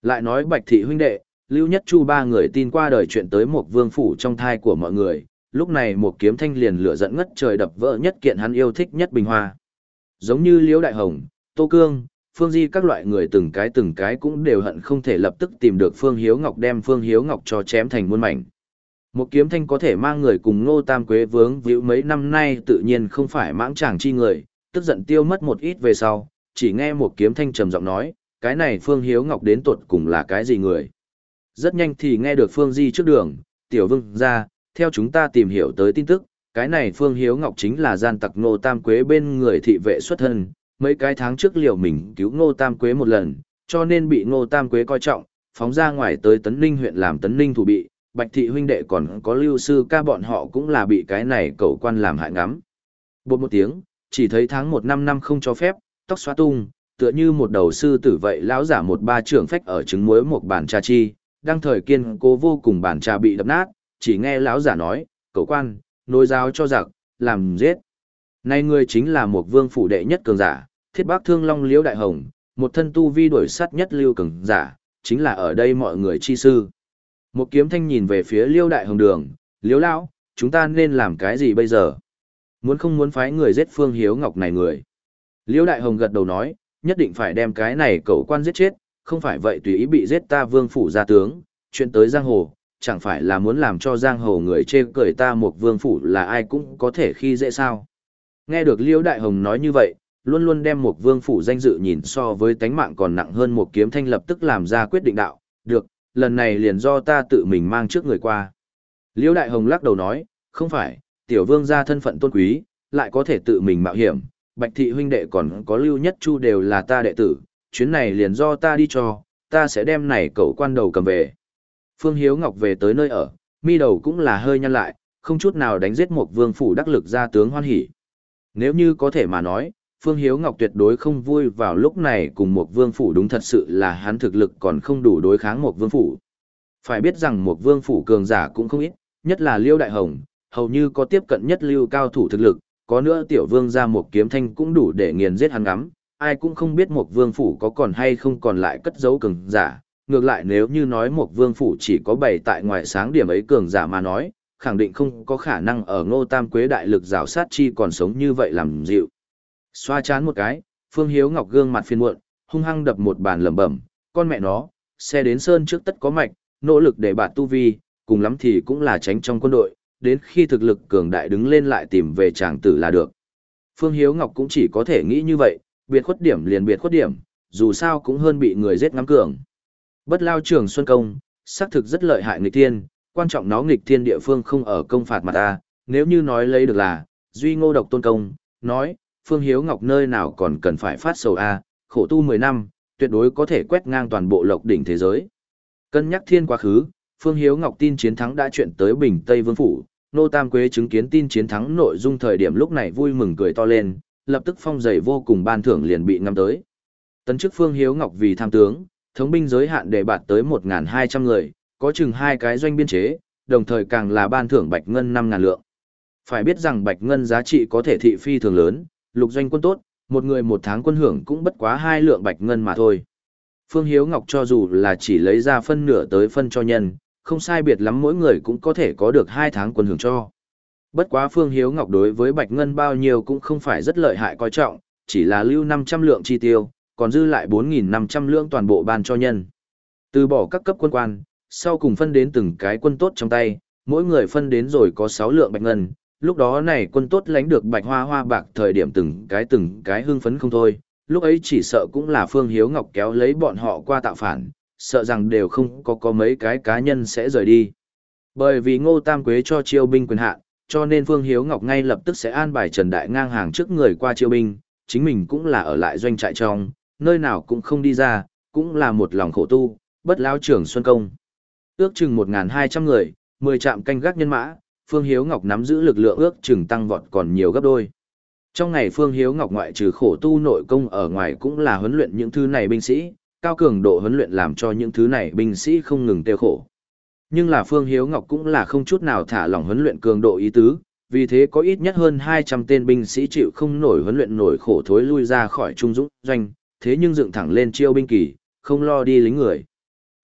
Lại nói Bạch thị huynh đệ, Lưu Nhất Chu ba người tin qua đời chuyện tới một vương phủ trong thai của mọi người, lúc này một kiếm thanh liền lửa giận ngất trời đập vỡ nhất kiện hắn yêu thích nhất bình hoa. Giống như Liễu Đại Hồng, Tô Cương, Phương Di các loại người từng cái từng cái cũng đều hận không thể lập tức tìm được Phương Hiếu Ngọc đem Phương Hiếu Ngọc cho chém thành muôn mảnh. Một kiếm thanh có thể mang người cùng Ngô Tam Quế vướng víu mấy năm nay tự nhiên không phải mãng chàng chi người, tức giận tiêu mất một ít về sau, chỉ nghe một kiếm thanh trầm giọng nói, cái này Phương Hiếu Ngọc đến tuột cùng là cái gì người. Rất nhanh thì nghe được Phương Di trước đường, tiểu vương ra, theo chúng ta tìm hiểu tới tin tức, cái này Phương Hiếu Ngọc chính là gian tặc Ngô Tam Quế bên người thị vệ xuất thân, mấy cái tháng trước liều mình cứu Ngô Tam Quế một lần, cho nên bị Ngô Tam Quế coi trọng, phóng ra ngoài tới Tấn Ninh huyện làm Tấn Ninh thủ bị, Bạch thị huynh đệ còn có Lưu sư ca bọn họ cũng là bị cái này cậu quan làm hại ngắm. Bột một tiếng, chỉ thấy tháng một năm năm không cho phép, tóc xóa tung, tựa như một đầu sư tử vậy lão giả một ba trưởng phách ở trứng muối một bàn trà chi, đang thời kiên cố vô cùng bàn trà bị đập nát, chỉ nghe lão giả nói, cậu quan, nối giáo cho giặc, làm giết. Này người chính là một vương phủ đệ nhất cường giả, thiết bác thương long Liễu Đại Hồng, một thân tu vi đổi sắt nhất lưu cường giả, chính là ở đây mọi người chi sư. Một kiếm thanh nhìn về phía Liễu Đại Hồng đường, Liễu lão, chúng ta nên làm cái gì bây giờ? Muốn không muốn phái người giết Phương Hiếu Ngọc này người? Liễu Đại Hồng gật đầu nói, nhất định phải đem cái này cậu quan giết chết, không phải vậy tùy ý bị giết ta vương phủ gia tướng, chuyện tới giang hồ, chẳng phải là muốn làm cho giang hồ người chê cười ta một vương phủ là ai cũng có thể khi dễ sao. Nghe được Liễu Đại Hồng nói như vậy, luôn luôn đem một vương phủ danh dự nhìn so với tánh mạng còn nặng hơn một kiếm thanh lập tức làm ra quyết định đạo, được, lần này liền do ta tự mình mang trước người qua. Liễu Đại Hồng lắc đầu nói, không phải, tiểu vương gia thân phận tôn quý, lại có thể tự mình mạo hiểm, Bạch thị huynh đệ còn có Lưu Nhất Chu đều là ta đệ tử, chuyến này liền do ta đi cho, ta sẽ đem này cậu quan đầu cầm về. Phương Hiếu Ngọc về tới nơi ở, mi đầu cũng là hơi nhăn lại, không chút nào đánh giết một vương phủ đắc lực ra tướng hoan hỉ. Nếu như có thể mà nói, Phương Hiếu Ngọc tuyệt đối không vui vào lúc này cùng một vương phủ đúng thật sự là hắn thực lực còn không đủ đối kháng một vương phủ. Phải biết rằng một vương phủ cường giả cũng không ít, nhất là Liễu Đại Hồng, hầu như có tiếp cận nhất lưu cao thủ thực lực, có nữa tiểu vương ra một kiếm thanh cũng đủ để nghiền giết hắn ngắm, ai cũng không biết một vương phủ có còn hay không còn lại cất giấu cường giả. Ngược lại nếu như nói một vương phủ chỉ có bày tại ngoài sáng điểm ấy cường giả mà nói, khẳng định không có khả năng ở Ngô Tam Quế đại lực rào sát chi còn sống như vậy làm dịu. Xoa chán một cái, Phương Hiếu Ngọc gương mặt phiền muộn, hung hăng đập một bàn lẩm bẩm, con mẹ nó, xe đến sơn trước tất có mạch, nỗ lực để bạt tu vi, cùng lắm thì cũng là tránh trong quân đội, đến khi thực lực cường đại đứng lên lại tìm về chàng tử là được. Phương Hiếu Ngọc cũng chỉ có thể nghĩ như vậy, biệt khuất điểm liền biệt khuất điểm, dù sao cũng hơn bị người giết ngắm cường. Bất lao trường Xuân Công, xác thực rất lợi hại nghịch thiên, quan trọng nó nghịch thiên địa phương không ở công phạt mà ta, nếu như nói lấy được là, duy ngô độc tôn công, nói, Phương Hiếu Ngọc nơi nào còn cần phải phát sầu A, khổ tu mười năm, tuyệt đối có thể quét ngang toàn bộ lộc đỉnh thế giới. Cân nhắc thiên quá khứ, Phương Hiếu Ngọc tin chiến thắng đã chuyện tới Bình Tây Vương Phủ, Nô Tam Quế chứng kiến tin chiến thắng nội dung thời điểm lúc này vui mừng cười to lên, lập tức phong dày vô cùng ban thưởng liền bị ngắm tới. Tấn chức Phương Hiếu Ngọc vì tham tướng, thống binh giới hạn đề bạt tới một nghìn hai trăm người, có chừng hai cái doanh biên chế, đồng thời càng là ban thưởng bạch ngân năm ngàn lượng. Phải biết rằng bạch ngân giá trị có thể thị phi thường lớn, lục doanh quân tốt, một người một tháng quân hưởng cũng bất quá hai lượng bạch ngân mà thôi. Phương Hiếu Ngọc cho dù là chỉ lấy ra phân nửa tới phân cho nhân, không sai biệt lắm mỗi người cũng có thể có được hai tháng quân hưởng cho. Bất quá Phương Hiếu Ngọc đối với bạch ngân bao nhiêu cũng không phải rất lợi hại coi trọng, chỉ là lưu năm trăm lượng chi tiêu, còn dư lại bốn nghìn năm trăm lượng toàn bộ ban cho nhân. Từ bỏ các cấp quân quan, sau cùng phân đến từng cái quân tốt trong tay, mỗi người phân đến rồi có sáu lượng bạch ngân, lúc đó này quân tốt lãnh được bạch hoa hoa bạc thời điểm từng cái từng cái hưng phấn không thôi, lúc ấy chỉ sợ cũng là Phương Hiếu Ngọc kéo lấy bọn họ qua tạo phản, sợ rằng đều không có có mấy cái cá nhân sẽ rời đi. Bởi vì Ngô Tam Quế cho chiêu binh quyền hạn, cho nên Phương Hiếu Ngọc ngay lập tức sẽ an bài Trần Đại ngang hàng trước người qua chiêu binh, chính mình cũng là ở lại doanh trại trong, nơi nào cũng không đi ra, cũng là một lòng khổ tu, bất lao trưởng Xuân Công. Ước chừng một nghìn hai trăm người, mười trạm canh gác nhân mã, Phương Hiếu Ngọc nắm giữ lực lượng ước chừng tăng vọt còn nhiều gấp đôi. Trong ngày Phương Hiếu Ngọc ngoại trừ khổ tu nội công ở ngoài cũng là huấn luyện những thứ này binh sĩ, cao cường độ huấn luyện làm cho những thứ này binh sĩ không ngừng tiêu khổ. Nhưng là Phương Hiếu Ngọc cũng là không chút nào thả lỏng huấn luyện cường độ ý tứ, vì thế có ít nhất hơn hai trăm tên binh sĩ chịu không nổi huấn luyện nổi khổ thối lui ra khỏi trung dũng doanh, thế nhưng dựng thẳng lên chiêu binh kỳ, không lo đi lính người.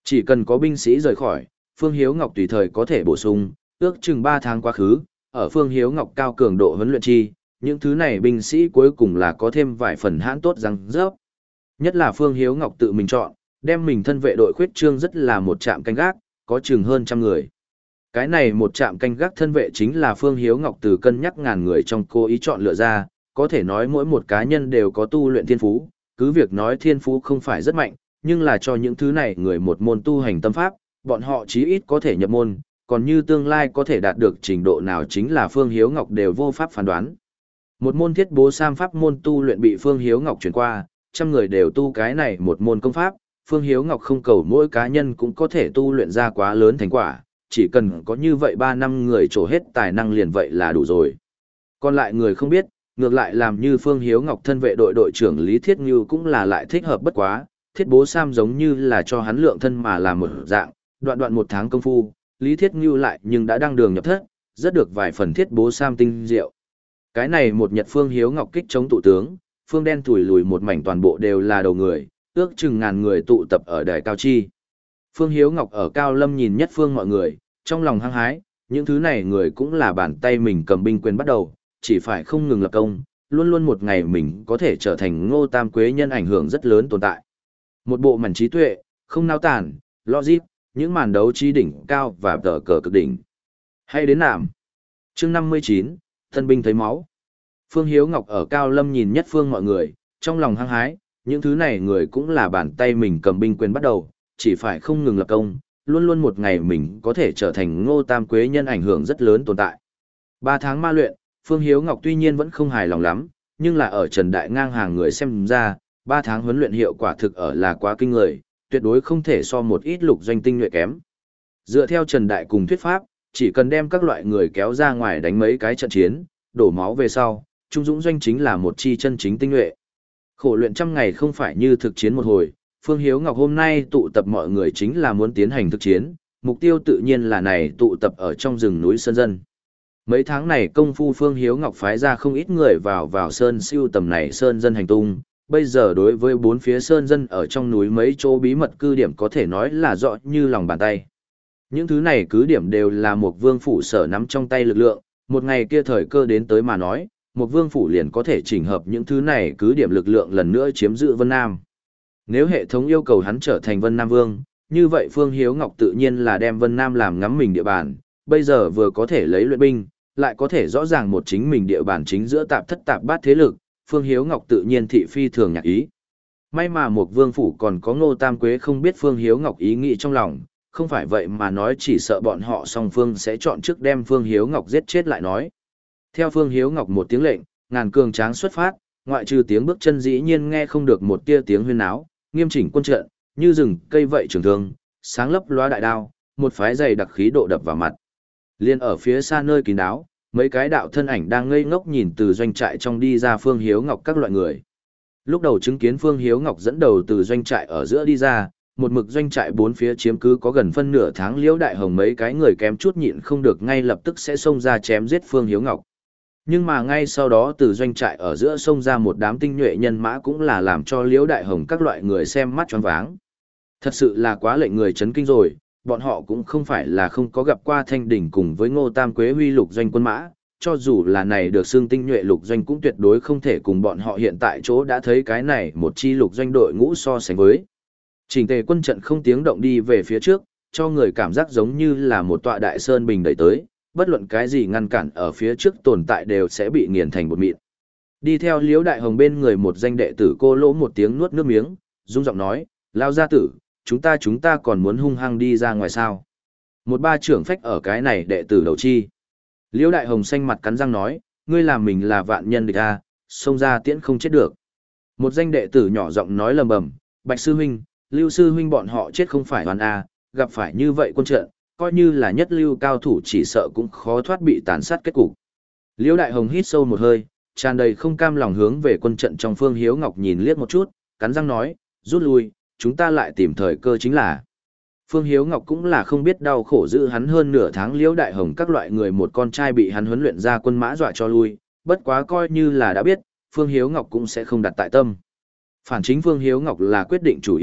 Chỉ cần có binh sĩ rời khỏi, Phương Hiếu Ngọc tùy thời có thể bổ sung, ước chừng ba tháng quá khứ, ở Phương Hiếu Ngọc cao cường độ huấn luyện chi, những thứ này binh sĩ cuối cùng là có thêm vài phần hãn tốt răng rớp. Nhất là Phương Hiếu Ngọc tự mình chọn, đem mình thân vệ đội khuyết trương rất là một trạm canh gác, có chừng hơn trăm người. Cái này một trạm canh gác thân vệ chính là Phương Hiếu Ngọc từ cân nhắc ngàn người trong cố ý chọn lựa ra, có thể nói mỗi một cá nhân đều có tu luyện thiên phú, cứ việc nói thiên phú không phải rất mạnh, nhưng là cho những thứ này người một môn tu hành tâm pháp, bọn họ chí ít có thể nhập môn, còn như tương lai có thể đạt được trình độ nào chính là Phương Hiếu Ngọc đều vô pháp phán đoán. Một môn thiết bố sam pháp môn tu luyện bị Phương Hiếu Ngọc chuyển qua, trăm người đều tu cái này một môn công pháp, Phương Hiếu Ngọc không cầu mỗi cá nhân cũng có thể tu luyện ra quá lớn thành quả, chỉ cần có như vậy ba năm người trổ hết tài năng liền vậy là đủ rồi. Còn lại người không biết, ngược lại làm như Phương Hiếu Ngọc thân vệ đội đội trưởng Lý Thiết Như cũng là lại thích hợp bất quá, thiết bố sam giống như là cho hắn lượng thân mà làm một dạng, đoạn đoạn một tháng công phu, Lý Thiết Như lại nhưng đã đăng đường nhập thất, rất được vài phần thiết bố sam tinh diệu. Cái này một nhật Phương Hiếu Ngọc kích chống tụ tướng, Phương đen thủi lùi một mảnh toàn bộ đều là đầu người, ước chừng ngàn người tụ tập ở đài cao chi. Phương Hiếu Ngọc ở Cao Lâm nhìn nhất phương mọi người, trong lòng hăng hái, những thứ này người cũng là bàn tay mình cầm binh quyền bắt đầu, chỉ phải không ngừng lập công, luôn luôn một ngày mình có thể trở thành Ngô Tam Quế nhân ảnh hưởng rất lớn tồn tại. Một bộ mảnh trí tuệ, không nao tản, logic, những màn đấu trí đỉnh cao và tờ cờ cực đỉnh. Hay đến nạm. Chương năm mươi chín, thân binh thấy máu. Phương Hiếu Ngọc ở Cao Lâm nhìn nhất phương mọi người, trong lòng hăng hái, những thứ này người cũng là bàn tay mình cầm binh quyền bắt đầu, chỉ phải không ngừng lập công, luôn luôn một ngày mình có thể trở thành Ngô Tam Quế nhân ảnh hưởng rất lớn tồn tại. Ba tháng ma luyện, Phương Hiếu Ngọc tuy nhiên vẫn không hài lòng lắm, nhưng là ở Trần Đại ngang hàng người xem ra, ba tháng huấn luyện hiệu quả thực ở là quá kinh người, tuyệt đối không thể so một ít lục doanh tinh nhuệ kém. Dựa theo Trần Đại cùng thuyết pháp, chỉ cần đem các loại người kéo ra ngoài đánh mấy cái trận chiến, đổ máu về sau, Trung Dũng doanh chính là một chi chân chính tinh nhuệ. Khổ luyện trăm ngày không phải như thực chiến một hồi, Phương Hiếu Ngọc hôm nay tụ tập mọi người chính là muốn tiến hành thực chiến, mục tiêu tự nhiên là này tụ tập ở trong rừng núi sơn dân. Mấy tháng này công phu Phương Hiếu Ngọc phái ra không ít người vào vào sơn siêu tầm này sơn dân hành tung, bây giờ đối với bốn phía sơn dân ở trong núi mấy chỗ bí mật cư điểm có thể nói là rõ như lòng bàn tay. Những thứ này cứ điểm đều là một vương phủ sở nắm trong tay lực lượng, một ngày kia thời cơ đến tới mà nói, một vương phủ liền có thể chỉnh hợp những thứ này cứ điểm lực lượng lần nữa chiếm giữ Vân Nam. Nếu hệ thống yêu cầu hắn trở thành Vân Nam Vương, như vậy Phương Hiếu Ngọc tự nhiên là đem Vân Nam làm ngắm mình địa bàn, bây giờ vừa có thể lấy luyện binh, lại có thể rõ ràng một chính mình địa bàn chính giữa tạp thất tạp bát thế lực, Phương Hiếu Ngọc tự nhiên thị phi thường nhạc ý. May mà một vương phủ còn có Ngô Tam Quế không biết Phương Hiếu Ngọc ý nghĩ trong lòng, không phải vậy mà nói chỉ sợ bọn họ song phương sẽ chọn trước đem Phương Hiếu Ngọc giết chết lại nói. Theo Phương Hiếu Ngọc một tiếng lệnh, ngàn cường tráng xuất phát, ngoại trừ tiếng bước chân dĩ nhiên nghe không được một tia tiếng huyên náo, nghiêm chỉnh quân trận, như rừng cây vậy trường thương, sáng lấp loa đại đao, một phái dày đặc khí độ đập vào mặt. Liên ở phía xa nơi kín đáo, mấy cái đạo thân ảnh đang ngây ngốc nhìn từ doanh trại trong đi ra Phương Hiếu Ngọc các loại người. Lúc đầu chứng kiến Phương Hiếu Ngọc dẫn đầu từ doanh trại ở giữa đi ra, một mực doanh trại bốn phía chiếm cứ có gần phân nửa tháng Liễu Đại Hồng mấy cái người kém chút nhịn không được ngay lập tức sẽ xông ra chém giết Phương Hiếu Ngọc. Nhưng mà ngay sau đó từ doanh trại ở giữa xông ra một đám tinh nhuệ nhân mã cũng là làm cho Liễu Đại Hồng các loại người xem mắt choáng váng. Thật sự là quá lệnh người chấn kinh rồi, bọn họ cũng không phải là không có gặp qua Thanh Đỉnh cùng với Ngô Tam Quế huy lục doanh quân mã, cho dù là này được xưng tinh nhuệ lục doanh cũng tuyệt đối không thể cùng bọn họ hiện tại chỗ đã thấy cái này một chi lục doanh đội ngũ so sánh với. Chỉnh tề quân trận không tiếng động đi về phía trước, cho người cảm giác giống như là một tọa đại sơn bình đẩy tới, bất luận cái gì ngăn cản ở phía trước tồn tại đều sẽ bị nghiền thành bột mịn. Đi theo Liễu Đại Hồng bên người một danh đệ tử cô lỗ một tiếng nuốt nước miếng, rung giọng nói, lao gia tử, chúng ta chúng ta còn muốn hung hăng đi ra ngoài sao. Một ba trưởng phách ở cái này đệ tử đầu chi. Liễu Đại Hồng xanh mặt cắn răng nói, ngươi làm mình là vạn nhân địch a, xông ra tiễn không chết được. Một danh đệ tử nhỏ giọng nói lầm bầm, Bạch sư huynh, Lưu sư huynh bọn họ chết không phải hoàn a, gặp phải như vậy quân trận, coi như là nhất lưu cao thủ chỉ sợ cũng khó thoát bị tàn sát kết cục. Liễu Đại Hồng hít sâu một hơi, tràn đầy không cam lòng hướng về quân trận trong Phương Hiếu Ngọc nhìn liếc một chút, cắn răng nói, rút lui, chúng ta lại tìm thời cơ chính là. Phương Hiếu Ngọc cũng là không biết đau khổ giữ hắn hơn nửa tháng. Liễu Đại Hồng các loại người một con trai bị hắn huấn luyện ra quân mã dọa cho lui, bất quá coi như là đã biết, Phương Hiếu Ngọc cũng sẽ không đặt tại tâm. Phản chính Phương Hiếu Ngọc là quyết định chủ ý,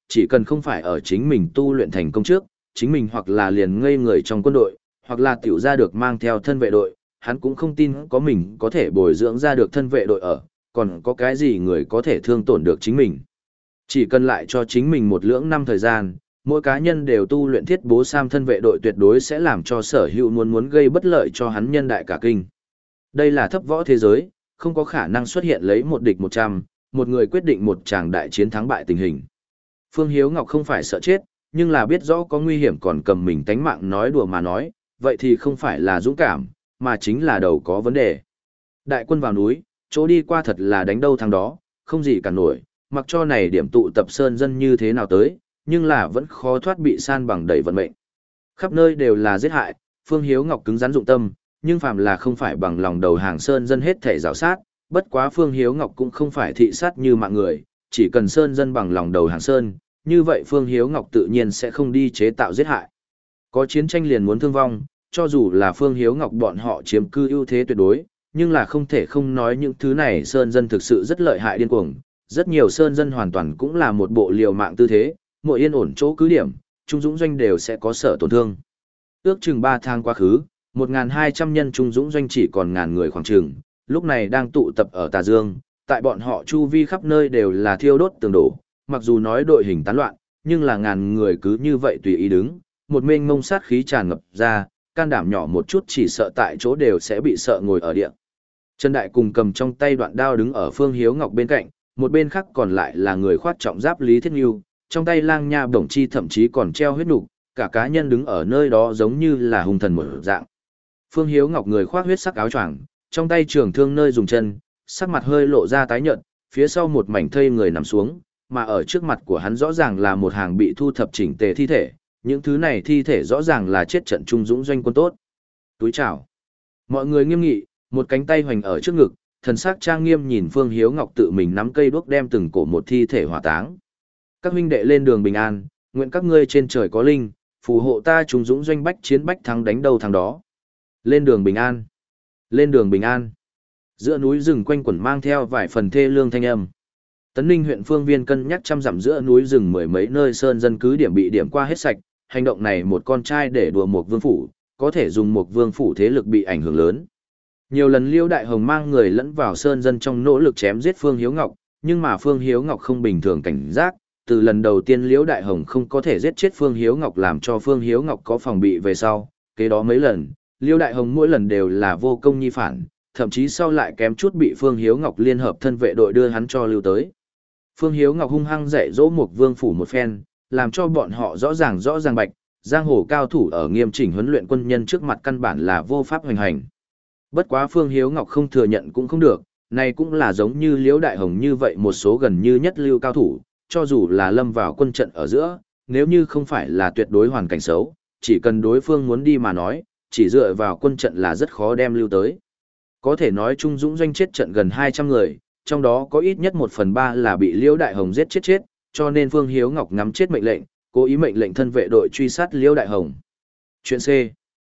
chỉ cần không phải ở chính mình tu luyện thành công trước, chính mình hoặc là liền ngây người trong quân đội, hoặc là tiểu ra được mang theo thân vệ đội, hắn cũng không tin có mình có thể bồi dưỡng ra được thân vệ đội ở, còn có cái gì người có thể thương tổn được chính mình. Chỉ cần lại cho chính mình một lưỡng năm thời gian, mỗi cá nhân đều tu luyện thiết bố sam thân vệ đội tuyệt đối sẽ làm cho sở hữu muốn muốn gây bất lợi cho hắn nhân đại cả kinh. Đây là thấp võ thế giới, không có khả năng xuất hiện lấy một địch một trăm, một người quyết định một tràng đại chiến thắng bại tình hình. Phương Hiếu Ngọc không phải sợ chết, nhưng là biết rõ có nguy hiểm còn cầm mình tánh mạng nói đùa mà nói, vậy thì không phải là dũng cảm, mà chính là đầu có vấn đề. Đại quân vào núi, chỗ đi qua thật là đánh đâu thằng đó, không gì cả nổi, mặc cho này điểm tụ tập sơn dân như thế nào tới, nhưng là vẫn khó thoát bị san bằng đầy vận mệnh. Khắp nơi đều là giết hại, Phương Hiếu Ngọc cứng rắn dụng tâm, nhưng phàm là không phải bằng lòng đầu hàng sơn dân hết thể rào sát, bất quá Phương Hiếu Ngọc cũng không phải thị sát như mạng người, chỉ cần sơn dân bằng lòng đầu hàng sơn, như vậy Phương Hiếu Ngọc tự nhiên sẽ không đi chế tạo giết hại. Có chiến tranh liền muốn thương vong, cho dù là Phương Hiếu Ngọc bọn họ chiếm cư ưu thế tuyệt đối, nhưng là không thể không nói những thứ này sơn dân thực sự rất lợi hại điên cuồng. Rất nhiều sơn dân hoàn toàn cũng là một bộ liều mạng tư thế, mỗi yên ổn chỗ cứ điểm, Trung Dũng Doanh đều sẽ có sở tổn thương. Ước chừng ba tháng quá khứ, một nghìn hai trăm nhân Trung Dũng Doanh chỉ còn ngàn người khoảng chừng, lúc này đang tụ tập ở Tà Dương, tại bọn họ chu vi khắp nơi đều là thiêu đốt tường đổ, mặc dù nói đội hình tán loạn, nhưng là ngàn người cứ như vậy tùy ý đứng, một mênh mông sát khí tràn ngập ra, can đảm nhỏ một chút chỉ sợ tại chỗ đều sẽ bị sợ ngồi ở địa. Trần Đại cùng cầm trong tay đoạn đao đứng ở Phương Hiếu Ngọc bên cạnh, một bên khác còn lại là người khoát trọng giáp Lý Thiết Nhu, trong tay lang nha bổng chi thậm chí còn treo huyết nục, cả cá nhân đứng ở nơi đó giống như là hung thần một dạng. Phương Hiếu Ngọc người khoác huyết sắc áo choàng, trong tay trường thương nơi dùng chân, sắc mặt hơi lộ ra tái nhợt, phía sau một mảnh thây người nằm xuống, mà ở trước mặt của hắn rõ ràng là một hàng bị thu thập chỉnh tề thi thể, những thứ này thi thể rõ ràng là chết trận Trung Dũng Doanh quân tốt. Túi chào. Mọi người nghiêm nghị, một cánh tay hoành ở trước ngực, thần sắc trang nghiêm nhìn Phương Hiếu Ngọc tự mình nắm cây đuốc đem từng cổ một thi thể hỏa táng. Các huynh đệ lên đường bình an, nguyện các ngươi trên trời có linh, phù hộ ta Trung Dũng Doanh bách chiến bách thắng đánh đầu thằng đó. Lên đường bình an. Lên đường bình an. Giữa núi rừng quanh quẩn mang theo vài phần thê lương thanh âm. Tấn Ninh huyện phương viên cân nhắc trăm dặm giữa núi rừng mười mấy nơi sơn dân cứ điểm bị điểm qua hết sạch, hành động này một con trai để đùa một vương phủ, có thể dùng một vương phủ thế lực bị ảnh hưởng lớn. Nhiều lần Liêu Đại Hồng mang người lẫn vào sơn dân trong nỗ lực chém giết Phương Hiếu Ngọc, nhưng mà Phương Hiếu Ngọc không bình thường cảnh giác, từ lần đầu tiên Liêu Đại Hồng không có thể giết chết Phương Hiếu Ngọc làm cho Phương Hiếu Ngọc có phòng bị về sau, kế đó mấy lần, Liêu Đại Hồng mỗi lần đều là vô công nhi phản, thậm chí sau lại kém chút bị Phương Hiếu Ngọc liên hợp thân vệ đội đưa hắn cho lưu tới. Phương Hiếu Ngọc hung hăng dạy dỗ một vương phủ một phen, làm cho bọn họ rõ ràng rõ ràng bạch, giang hồ cao thủ ở nghiêm chỉnh huấn luyện quân nhân trước mặt căn bản là vô pháp hoành hành. Bất quá Phương Hiếu Ngọc không thừa nhận cũng không được, này cũng là giống như Liễu Đại Hồng như vậy một số gần như nhất lưu cao thủ, cho dù là lâm vào quân trận ở giữa, nếu như không phải là tuyệt đối hoàn cảnh xấu, chỉ cần đối phương muốn đi mà nói, chỉ dựa vào quân trận là rất khó đem lưu tới. Có thể nói Trung Dũng Doanh chết trận gần hai trăm người, trong đó có ít nhất một phần ba là bị Liễu Đại Hồng giết chết chết, cho nên Phương Hiếu Ngọc ngắm chết mệnh lệnh, cố ý mệnh lệnh thân vệ đội truy sát Liễu Đại Hồng. Chuyện C.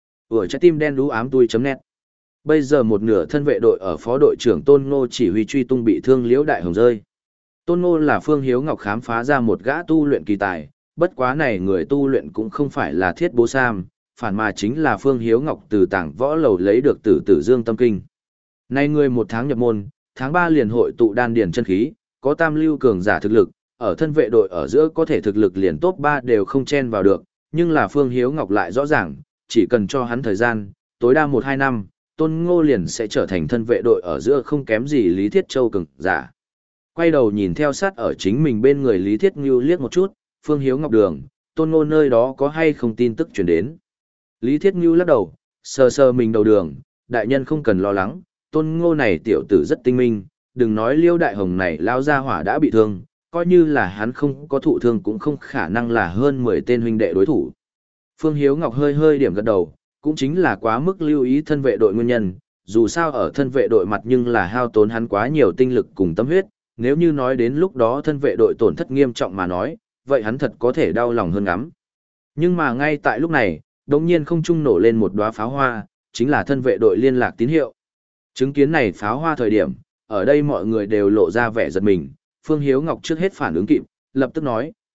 Ở trái tim đen đú ám tui.net. Bây giờ một nửa thân vệ đội ở phó đội trưởng Tôn Ngô chỉ huy truy tung bị thương Liễu Đại Hồng rơi. Tôn Ngô là Phương Hiếu Ngọc khám phá ra một gã tu luyện kỳ tài, bất quá này người tu luyện cũng không phải là Thiết Bố Sam, phản mà chính là Phương Hiếu Ngọc từ tảng võ lầu lấy được Tử Tử Dương Tâm Kinh. Nay người một tháng nhập môn, tháng ba liền hội tụ đan điền chân khí, có tam lưu cường giả thực lực, ở thân vệ đội ở giữa có thể thực lực liền top ba đều không chen vào được, nhưng là Phương Hiếu Ngọc lại rõ ràng, chỉ cần cho hắn thời gian, tối đa một hai năm, Tôn Ngô liền sẽ trở thành thân vệ đội ở giữa không kém gì Lý Thiết Châu cường giả. Quay đầu nhìn theo sát ở chính mình bên người Lý Thiết Ngưu liếc một chút, Phương Hiếu Ngọc đường, Tôn Ngô nơi đó có hay không tin tức truyền đến. Lý Thiết Ngưu lắc đầu, sờ sờ mình đầu đường, đại nhân không cần lo lắng, Tôn Ngô này tiểu tử rất tinh minh, đừng nói Liêu Đại Hồng này lao ra hỏa đã bị thương, coi như là hắn không có thụ thương cũng không khả năng là hơn mười tên huynh đệ đối thủ. Phương Hiếu Ngọc hơi hơi điểm gật đầu, cũng chính là quá mức lưu ý thân vệ đội nguyên nhân, dù sao ở thân vệ đội mặt nhưng là hao tốn hắn quá nhiều tinh lực cùng tâm huyết, nếu như nói đến lúc đó thân vệ đội tổn thất nghiêm trọng mà nói, vậy hắn thật có thể đau lòng hơn ngắm. Nhưng mà ngay tại lúc này, đột nhiên không trung nổ lên một đóa pháo hoa, chính là thân vệ đội liên lạc tín hiệu. Chứng kiến này pháo hoa thời điểm, ở đây mọi người đều lộ ra vẻ giật mình, Phương Hiếu Ngọc trước hết phản ứng kịp, lập tức nói,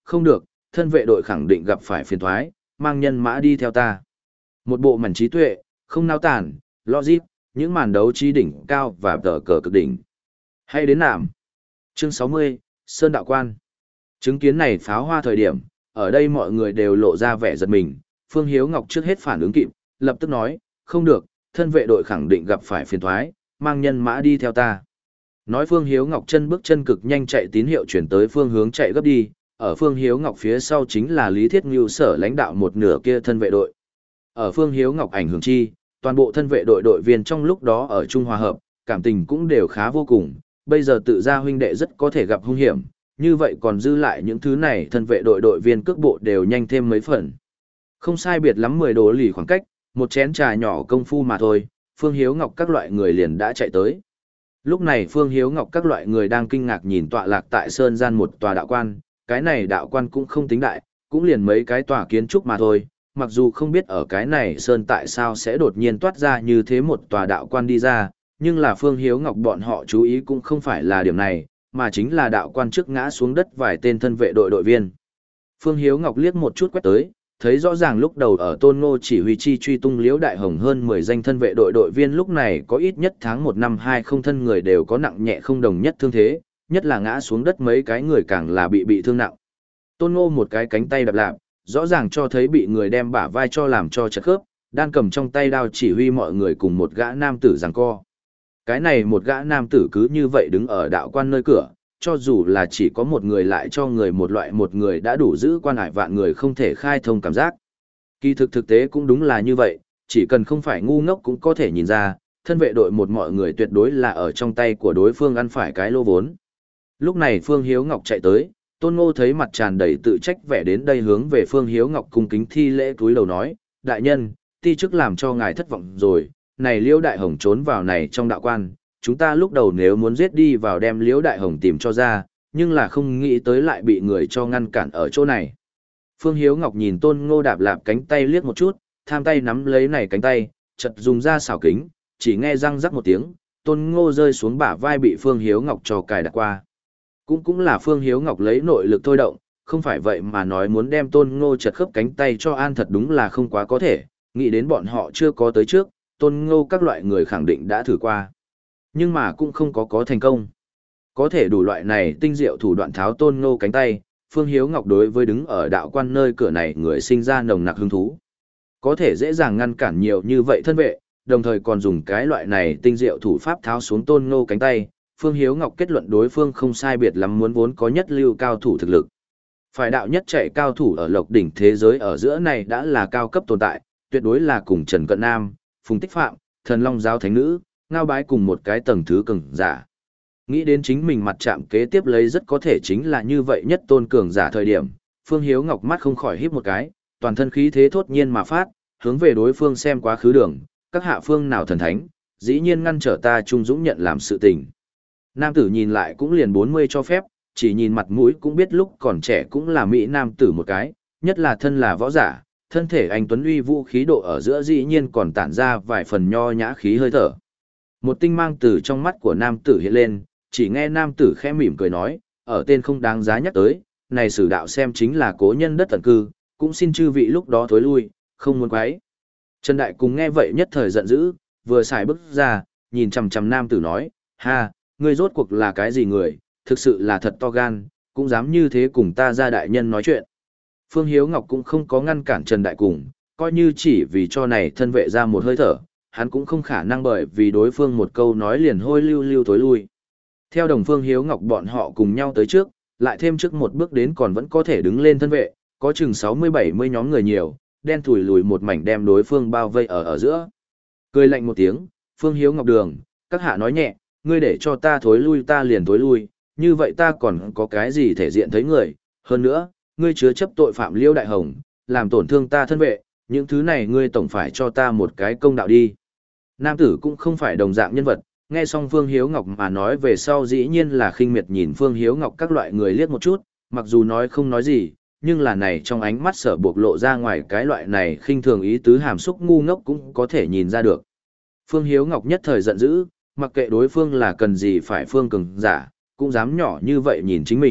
không được, thân vệ đội khẳng định gặp phải phiền thoái, mang nhân mã đi theo ta. Một bộ mảnh trí tuệ, không nao tản, logic, những màn đấu trí đỉnh cao và tờ cờ cực đỉnh. Hay đến nạm. Chương sáu mươi, Sơn Đạo Quan. Chứng kiến này pháo hoa thời điểm, ở đây mọi người đều lộ ra vẻ giật mình, Phương Hiếu Ngọc trước hết phản ứng kịp, lập tức nói, không được, thân vệ đội khẳng định gặp phải phiền thoái, mang nhân mã đi theo ta. Nói Phương Hiếu Ngọc chân bước chân cực nhanh chạy tín hiệu chuyển tới phương hướng chạy gấp đi, ở Phương Hiếu Ngọc phía sau chính là Lý Thiết Ngưu sở lãnh đạo một nửa kia thân vệ đội. Ở Phương Hiếu Ngọc ảnh hưởng chi, toàn bộ thân vệ đội đội viên trong lúc đó ở Trung Hòa Hợp, cảm tình cũng đều khá vô cùng, bây giờ tự ra huynh đệ rất có thể gặp hung hiểm, như vậy còn dư lại những thứ này thân vệ đội đội viên cước bộ đều nhanh thêm mấy phần. Không sai biệt lắm mười đồ lì khoảng cách, một chén trà nhỏ công phu mà thôi, Phương Hiếu Ngọc các loại người liền đã chạy tới. Lúc này Phương Hiếu Ngọc các loại người đang kinh ngạc nhìn tọa lạc tại sơn gian một tòa đạo quan, cái này đạo quan cũng không tính đại, cũng liền mấy cái tòa kiến trúc mà thôi, mặc dù không biết ở cái này sơn tại sao sẽ đột nhiên toát ra như thế một tòa đạo quan đi ra, nhưng là Phương Hiếu Ngọc bọn họ chú ý cũng không phải là điểm này, mà chính là đạo quan trước ngã xuống đất vài tên thân vệ đội đội viên. Phương Hiếu Ngọc liếc một chút quét tới, thấy rõ ràng lúc đầu ở Tôn Ngô chỉ huy chi truy tung Liễu Đại Hồng hơn mười danh thân vệ đội đội viên lúc này có ít nhất tháng một năm hai không thân người đều có nặng nhẹ không đồng nhất thương thế, nhất là ngã xuống đất mấy cái người càng là bị bị thương nặng. Tôn Ngô một cái cánh tay đập lạp, rõ ràng cho thấy bị người đem bả vai cho làm cho chật khớp, đang cầm trong tay đao chỉ huy mọi người cùng một gã nam tử giằng co. Cái này một gã nam tử cứ như vậy đứng ở đạo quan nơi cửa, cho dù là chỉ có một người lại cho người một loại một người đã đủ giữ quan hải vạn người không thể khai thông cảm giác. Kỳ thực thực tế cũng đúng là như vậy, chỉ cần không phải ngu ngốc cũng có thể nhìn ra, thân vệ đội một mọi người tuyệt đối là ở trong tay của đối phương ăn phải cái lô vốn. Lúc này Phương Hiếu Ngọc chạy tới, Tôn Ngô thấy mặt tràn đầy tự trách vẻ đến đây hướng về Phương Hiếu Ngọc cung kính thi lễ túi lầu nói, đại nhân, ti chức làm cho ngài thất vọng rồi, này Liễu Đại Hồng trốn vào này trong đạo quan, chúng ta lúc đầu nếu muốn giết đi vào đem Liễu Đại Hồng tìm cho ra, nhưng là không nghĩ tới lại bị người cho ngăn cản ở chỗ này. Phương Hiếu Ngọc nhìn Tôn Ngô đạp lạp cánh tay liếc một chút, tham tay nắm lấy này cánh tay, chật dùng ra xảo kính, chỉ nghe răng rắc một tiếng, Tôn Ngô rơi xuống bả vai bị Phương Hiếu Ngọc cho cài đặt qua. Cũng cũng là Phương Hiếu Ngọc lấy nội lực thôi động, không phải vậy mà nói muốn đem Tôn Ngô chật khớp cánh tay cho an thật đúng là không quá có thể, nghĩ đến bọn họ chưa có tới trước, Tôn Ngô các loại người khẳng định đã thử qua. Nhưng mà cũng không có có thành công. Có thể đủ loại này tinh diệu thủ đoạn tháo Tôn Ngô cánh tay, Phương Hiếu Ngọc đối với đứng ở đạo quan nơi cửa này người sinh ra nồng nặc hứng thú. Có thể dễ dàng ngăn cản nhiều như vậy thân vệ, đồng thời còn dùng cái loại này tinh diệu thủ pháp tháo xuống Tôn Ngô cánh tay, Phương Hiếu Ngọc kết luận đối phương không sai biệt lắm muốn vốn có nhất lưu cao thủ thực lực. Phải đạo nhất chạy cao thủ ở lộc đỉnh thế giới ở giữa này đã là cao cấp tồn tại, tuyệt đối là cùng Trần Cận Nam, Phùng Tích Phạm, Thần Long Giáo Thánh Nữ, Ngao Bái cùng một cái tầng thứ cường giả. Nghĩ đến chính mình mặt chạm kế tiếp lấy rất có thể chính là như vậy nhất tôn cường giả thời điểm, Phương Hiếu Ngọc mắt không khỏi híp một cái, toàn thân khí thế thốt nhiên mà phát, hướng về đối phương xem quá khứ đường, các hạ phương nào thần thánh, dĩ nhiên ngăn trở ta trung dũng nhận làm sự tình. Nam tử nhìn lại cũng liền bốn mươi cho phép, chỉ nhìn mặt mũi cũng biết lúc còn trẻ cũng là mỹ nam tử một cái, nhất là thân là võ giả, thân thể anh tuấn uy vũ khí độ ở giữa dĩ nhiên còn tản ra vài phần nho nhã khí hơi thở. Một tinh mang từ trong mắt của nam tử hiện lên, chỉ nghe nam tử khẽ mỉm cười nói, ở tên không đáng giá nhắc tới, này sử đạo xem chính là cố nhân đất tận cư, cũng xin chư vị lúc đó thối lui, không muốn quấy. Trần Đại cùng nghe vậy nhất thời giận dữ, vừa xài bước ra, nhìn chằm chằm nam tử nói, ha, ngươi rốt cuộc là cái gì người, thực sự là thật to gan, cũng dám như thế cùng ta ra đại nhân nói chuyện. Phương Hiếu Ngọc cũng không có ngăn cản Trần Đại cùng, coi như chỉ vì cho này thân vệ ra một hơi thở, hắn cũng không khả năng bởi vì đối phương một câu nói liền hôi lưu lưu tối lui. Theo đồng Phương Hiếu Ngọc bọn họ cùng nhau tới trước, lại thêm trước một bước đến còn vẫn có thể đứng lên thân vệ, có chừng sáu mươi bảy mươi nhóm người nhiều, đen thủi lùi một mảnh đem đối phương bao vây ở ở giữa. Cười lạnh một tiếng, Phương Hiếu Ngọc đường, các hạ nói nhẹ, ngươi để cho ta thối lui ta liền thối lui, như vậy ta còn có cái gì thể diện thấy người, hơn nữa, ngươi chứa chấp tội phạm Liễu Đại Hồng, làm tổn thương ta thân vệ, những thứ này ngươi tổng phải cho ta một cái công đạo đi. Nam tử cũng không phải đồng dạng nhân vật, nghe xong Phương Hiếu Ngọc mà nói về sau dĩ nhiên là khinh miệt nhìn Phương Hiếu Ngọc các loại người liếc một chút, mặc dù nói không nói gì, nhưng là này trong ánh mắt sở buộc lộ ra ngoài cái loại này khinh thường ý tứ hàm xúc ngu ngốc cũng có thể nhìn ra được. Phương Hiếu Ngọc nhất thời giận dữ, mặc kệ đối phương là cần gì phải phương cường giả, cũng dám nhỏ như vậy nhìn chính mình,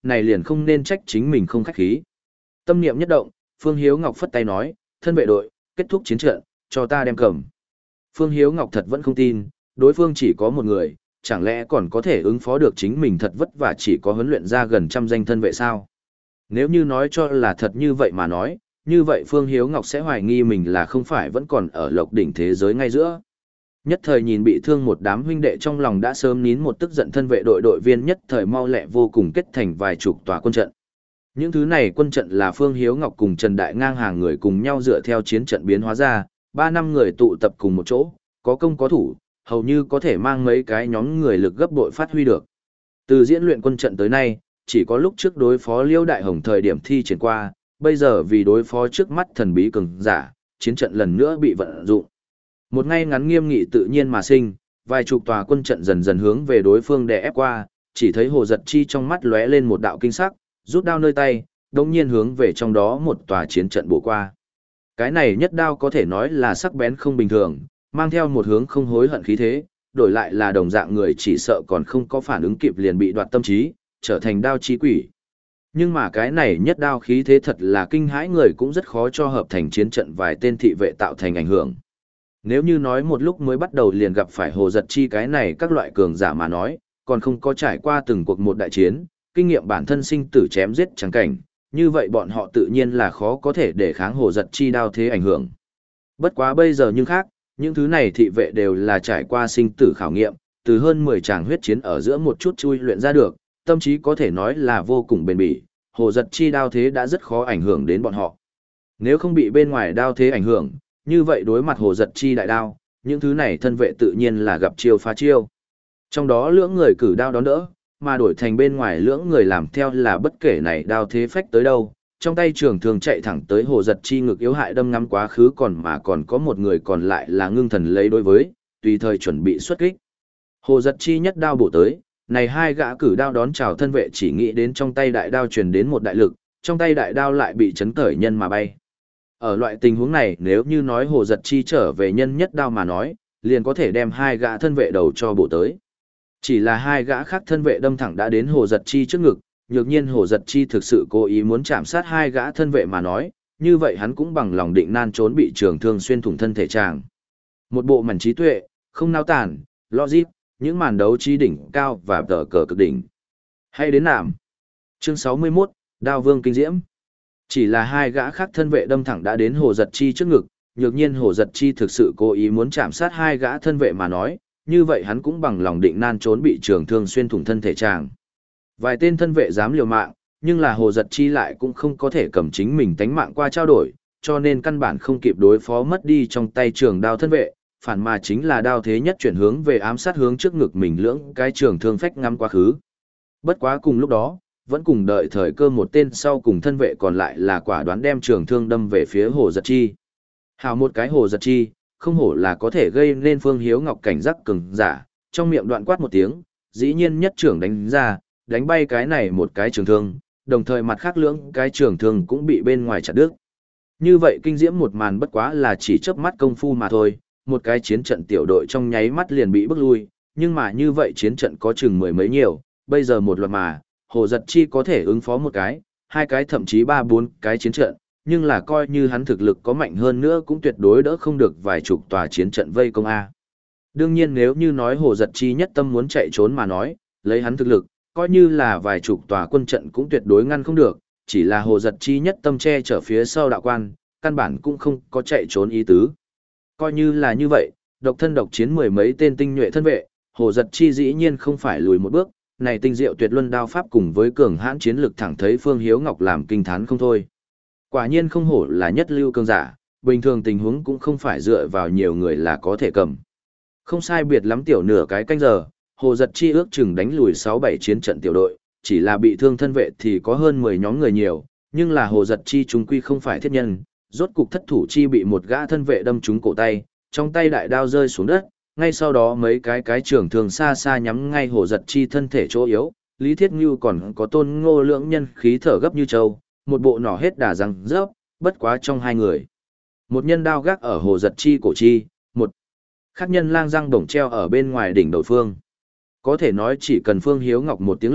này liền không nên trách chính mình không khách khí. Tâm niệm nhất động, Phương Hiếu Ngọc phất tay nói, thân vệ đội, kết thúc chiến trận, cho ta đem cầm. Phương Hiếu Ngọc thật vẫn không tin, đối phương chỉ có một người, chẳng lẽ còn có thể ứng phó được chính mình thật vất vả chỉ có huấn luyện ra gần trăm danh thân vệ sao? Nếu như nói cho là thật như vậy mà nói, như vậy Phương Hiếu Ngọc sẽ hoài nghi mình là không phải vẫn còn ở lộc đỉnh thế giới ngay giữa. Nhất thời nhìn bị thương một đám huynh đệ trong lòng đã sớm nín một tức giận thân vệ đội đội viên nhất thời mau lẹ vô cùng kết thành vài chục tòa quân trận. Những thứ này quân trận là Phương Hiếu Ngọc cùng Trần Đại ngang hàng người cùng nhau dựa theo chiến trận biến hóa ra, ba năm người tụ tập cùng một chỗ, có công có thủ, hầu như có thể mang mấy cái nhóm người lực gấp bội phát huy được. Từ diễn luyện quân trận tới nay, chỉ có lúc trước đối phó Liêu Đại Hồng thời điểm thi triển qua, bây giờ vì đối phó trước mắt thần bí cường giả, chiến trận lần nữa bị vận dụng. Một ngay ngắn nghiêm nghị tự nhiên mà sinh, vài chục tòa quân trận dần dần hướng về đối phương đè ép qua, chỉ thấy Hồ Giật Chi trong mắt lóe lên một đạo kinh sắc, rút đao nơi tay, đồng nhiên hướng về trong đó một tòa chiến trận bổ qua. Cái này nhất đao có thể nói là sắc bén không bình thường, mang theo một hướng không hối hận khí thế, đổi lại là đồng dạng người chỉ sợ còn không có phản ứng kịp liền bị đoạt tâm trí, trở thành đao chí quỷ. Nhưng mà cái này nhất đao khí thế thật là kinh hãi người cũng rất khó cho hợp thành chiến trận vài tên thị vệ tạo thành ảnh hưởng. Nếu như nói một lúc mới bắt đầu liền gặp phải Hồ Giật Chi cái này các loại cường giả mà nói, còn không có trải qua từng cuộc một đại chiến, kinh nghiệm bản thân sinh tử chém giết chẳng cảnh, như vậy bọn họ tự nhiên là khó có thể để kháng Hồ Giật Chi đao thế ảnh hưởng. Bất quá bây giờ nhưng khác, những thứ này thị vệ đều là trải qua sinh tử khảo nghiệm, từ hơn mười tràng huyết chiến ở giữa một chút chui luyện ra được, tâm trí có thể nói là vô cùng bền bỉ, Hồ Giật Chi đao thế đã rất khó ảnh hưởng đến bọn họ. Nếu không bị bên ngoài đao thế ảnh hưởng, như vậy đối mặt Hồ Giật Chi đại đao, những thứ này thân vệ tự nhiên là gặp chiêu phá chiêu. Trong đó lưỡng người cử đao đón đỡ, mà đổi thành bên ngoài lưỡng người làm theo là bất kể này đao thế phách tới đâu, trong tay trường thường chạy thẳng tới Hồ Giật Chi ngực yếu hại đâm ngắm quá khứ còn mà còn có một người còn lại là ngưng thần lấy đối với, tùy thời chuẩn bị xuất kích. Hồ Giật Chi nhất đao bổ tới, này hai gã cử đao đón chào thân vệ chỉ nghĩ đến trong tay đại đao truyền đến một đại lực, trong tay đại đao lại bị chấn cởi nhân mà bay. Ở loại tình huống này nếu như nói Hồ Giật Chi trở về nhân nhất đao mà nói, liền có thể đem hai gã thân vệ đầu cho bổ tới. Chỉ là hai gã khác thân vệ đâm thẳng đã đến Hồ Giật Chi trước ngực, nhược nhiên Hồ Giật Chi thực sự cố ý muốn chạm sát hai gã thân vệ mà nói, như vậy hắn cũng bằng lòng định nan trốn bị trường thương xuyên thủng thân thể chàng. Một bộ mảnh trí tuệ, không nao tản, logic, những màn đấu trí đỉnh cao và tờ cờ cực đỉnh. Hay đến nạm. Chương sáu mươi mốt, Đao Vương kinh diễm. Chỉ là hai gã khác thân vệ đâm thẳng đã đến Hồ Giật Chi trước ngực, nhược nhiên Hồ Giật Chi thực sự cố ý muốn chạm sát hai gã thân vệ mà nói, như vậy hắn cũng bằng lòng định nan trốn bị trường thương xuyên thủng thân thể chàng. Vài tên thân vệ dám liều mạng, nhưng là Hồ Giật Chi lại cũng không có thể cầm chính mình tánh mạng qua trao đổi, cho nên căn bản không kịp đối phó mất đi trong tay trường đao thân vệ, phản mà chính là đao thế nhất chuyển hướng về ám sát hướng trước ngực mình lưỡng cái trường thương phách ngắm quá khứ. Bất quá cùng lúc đó, vẫn cùng đợi thời cơ một tên sau cùng thân vệ còn lại là quả đoán đem trường thương đâm về phía Hồ Giật Chi. Hào một cái Hồ Giật Chi, không hổ là có thể gây nên Phương Hiếu Ngọc cảnh giác cường giả, trong miệng đoạn quát một tiếng, dĩ nhiên nhất trưởng đánh ra, đánh bay cái này một cái trường thương, đồng thời mặt khác lưỡng cái trường thương cũng bị bên ngoài chặt đứt. Như vậy kinh diễm một màn bất quá là chỉ chớp mắt công phu mà thôi, một cái chiến trận tiểu đội trong nháy mắt liền bị bức lui, nhưng mà như vậy chiến trận có chừng mười mấy nhiều, bây giờ một loạt mà, Hồ Giật Chi có thể ứng phó một cái, hai cái thậm chí ba bốn cái chiến trận, nhưng là coi như hắn thực lực có mạnh hơn nữa cũng tuyệt đối đỡ không được vài chục tòa chiến trận vây công A. Đương nhiên nếu như nói Hồ Giật Chi nhất tâm muốn chạy trốn mà nói, lấy hắn thực lực, coi như là vài chục tòa quân trận cũng tuyệt đối ngăn không được, chỉ là Hồ Giật Chi nhất tâm che chở phía sau đạo quan, căn bản cũng không có chạy trốn ý tứ. Coi như là như vậy, độc thân độc chiến mười mấy tên tinh nhuệ thân vệ, Hồ Giật Chi dĩ nhiên không phải lùi một bước, này tinh diệu tuyệt luân đao pháp cùng với cường hãn chiến lực thẳng thấy Phương Hiếu Ngọc làm kinh thán không thôi. Quả nhiên không hổ là nhất lưu cường giả, bình thường tình huống cũng không phải dựa vào nhiều người là có thể cầm. Không sai biệt lắm tiểu nửa cái canh giờ, Hồ Giật Chi ước chừng đánh lùi sáu bảy chiến trận tiểu đội, chỉ là bị thương thân vệ thì có hơn mười nhóm người nhiều, nhưng là Hồ Giật Chi chúng quy không phải thiết nhân, rốt cục thất thủ chi bị một gã thân vệ đâm trúng cổ tay, trong tay đại đao rơi xuống đất, ngay sau đó mấy cái cái trường thường xa xa nhắm ngay Hồ Giật Chi thân thể chỗ yếu, Lý Thiết Ngưu còn có Tôn Ngô lưỡng nhân khí thở gấp như trâu, một bộ nỏ hết đà răng rớp, bất quá trong hai người. Một nhân đao gác ở Hồ Giật Chi cổ chi, một khác nhân lang răng bổng treo ở bên ngoài đỉnh đầu phương. Có thể nói chỉ cần Phương Hiếu Ngọc một tiếng lệnh,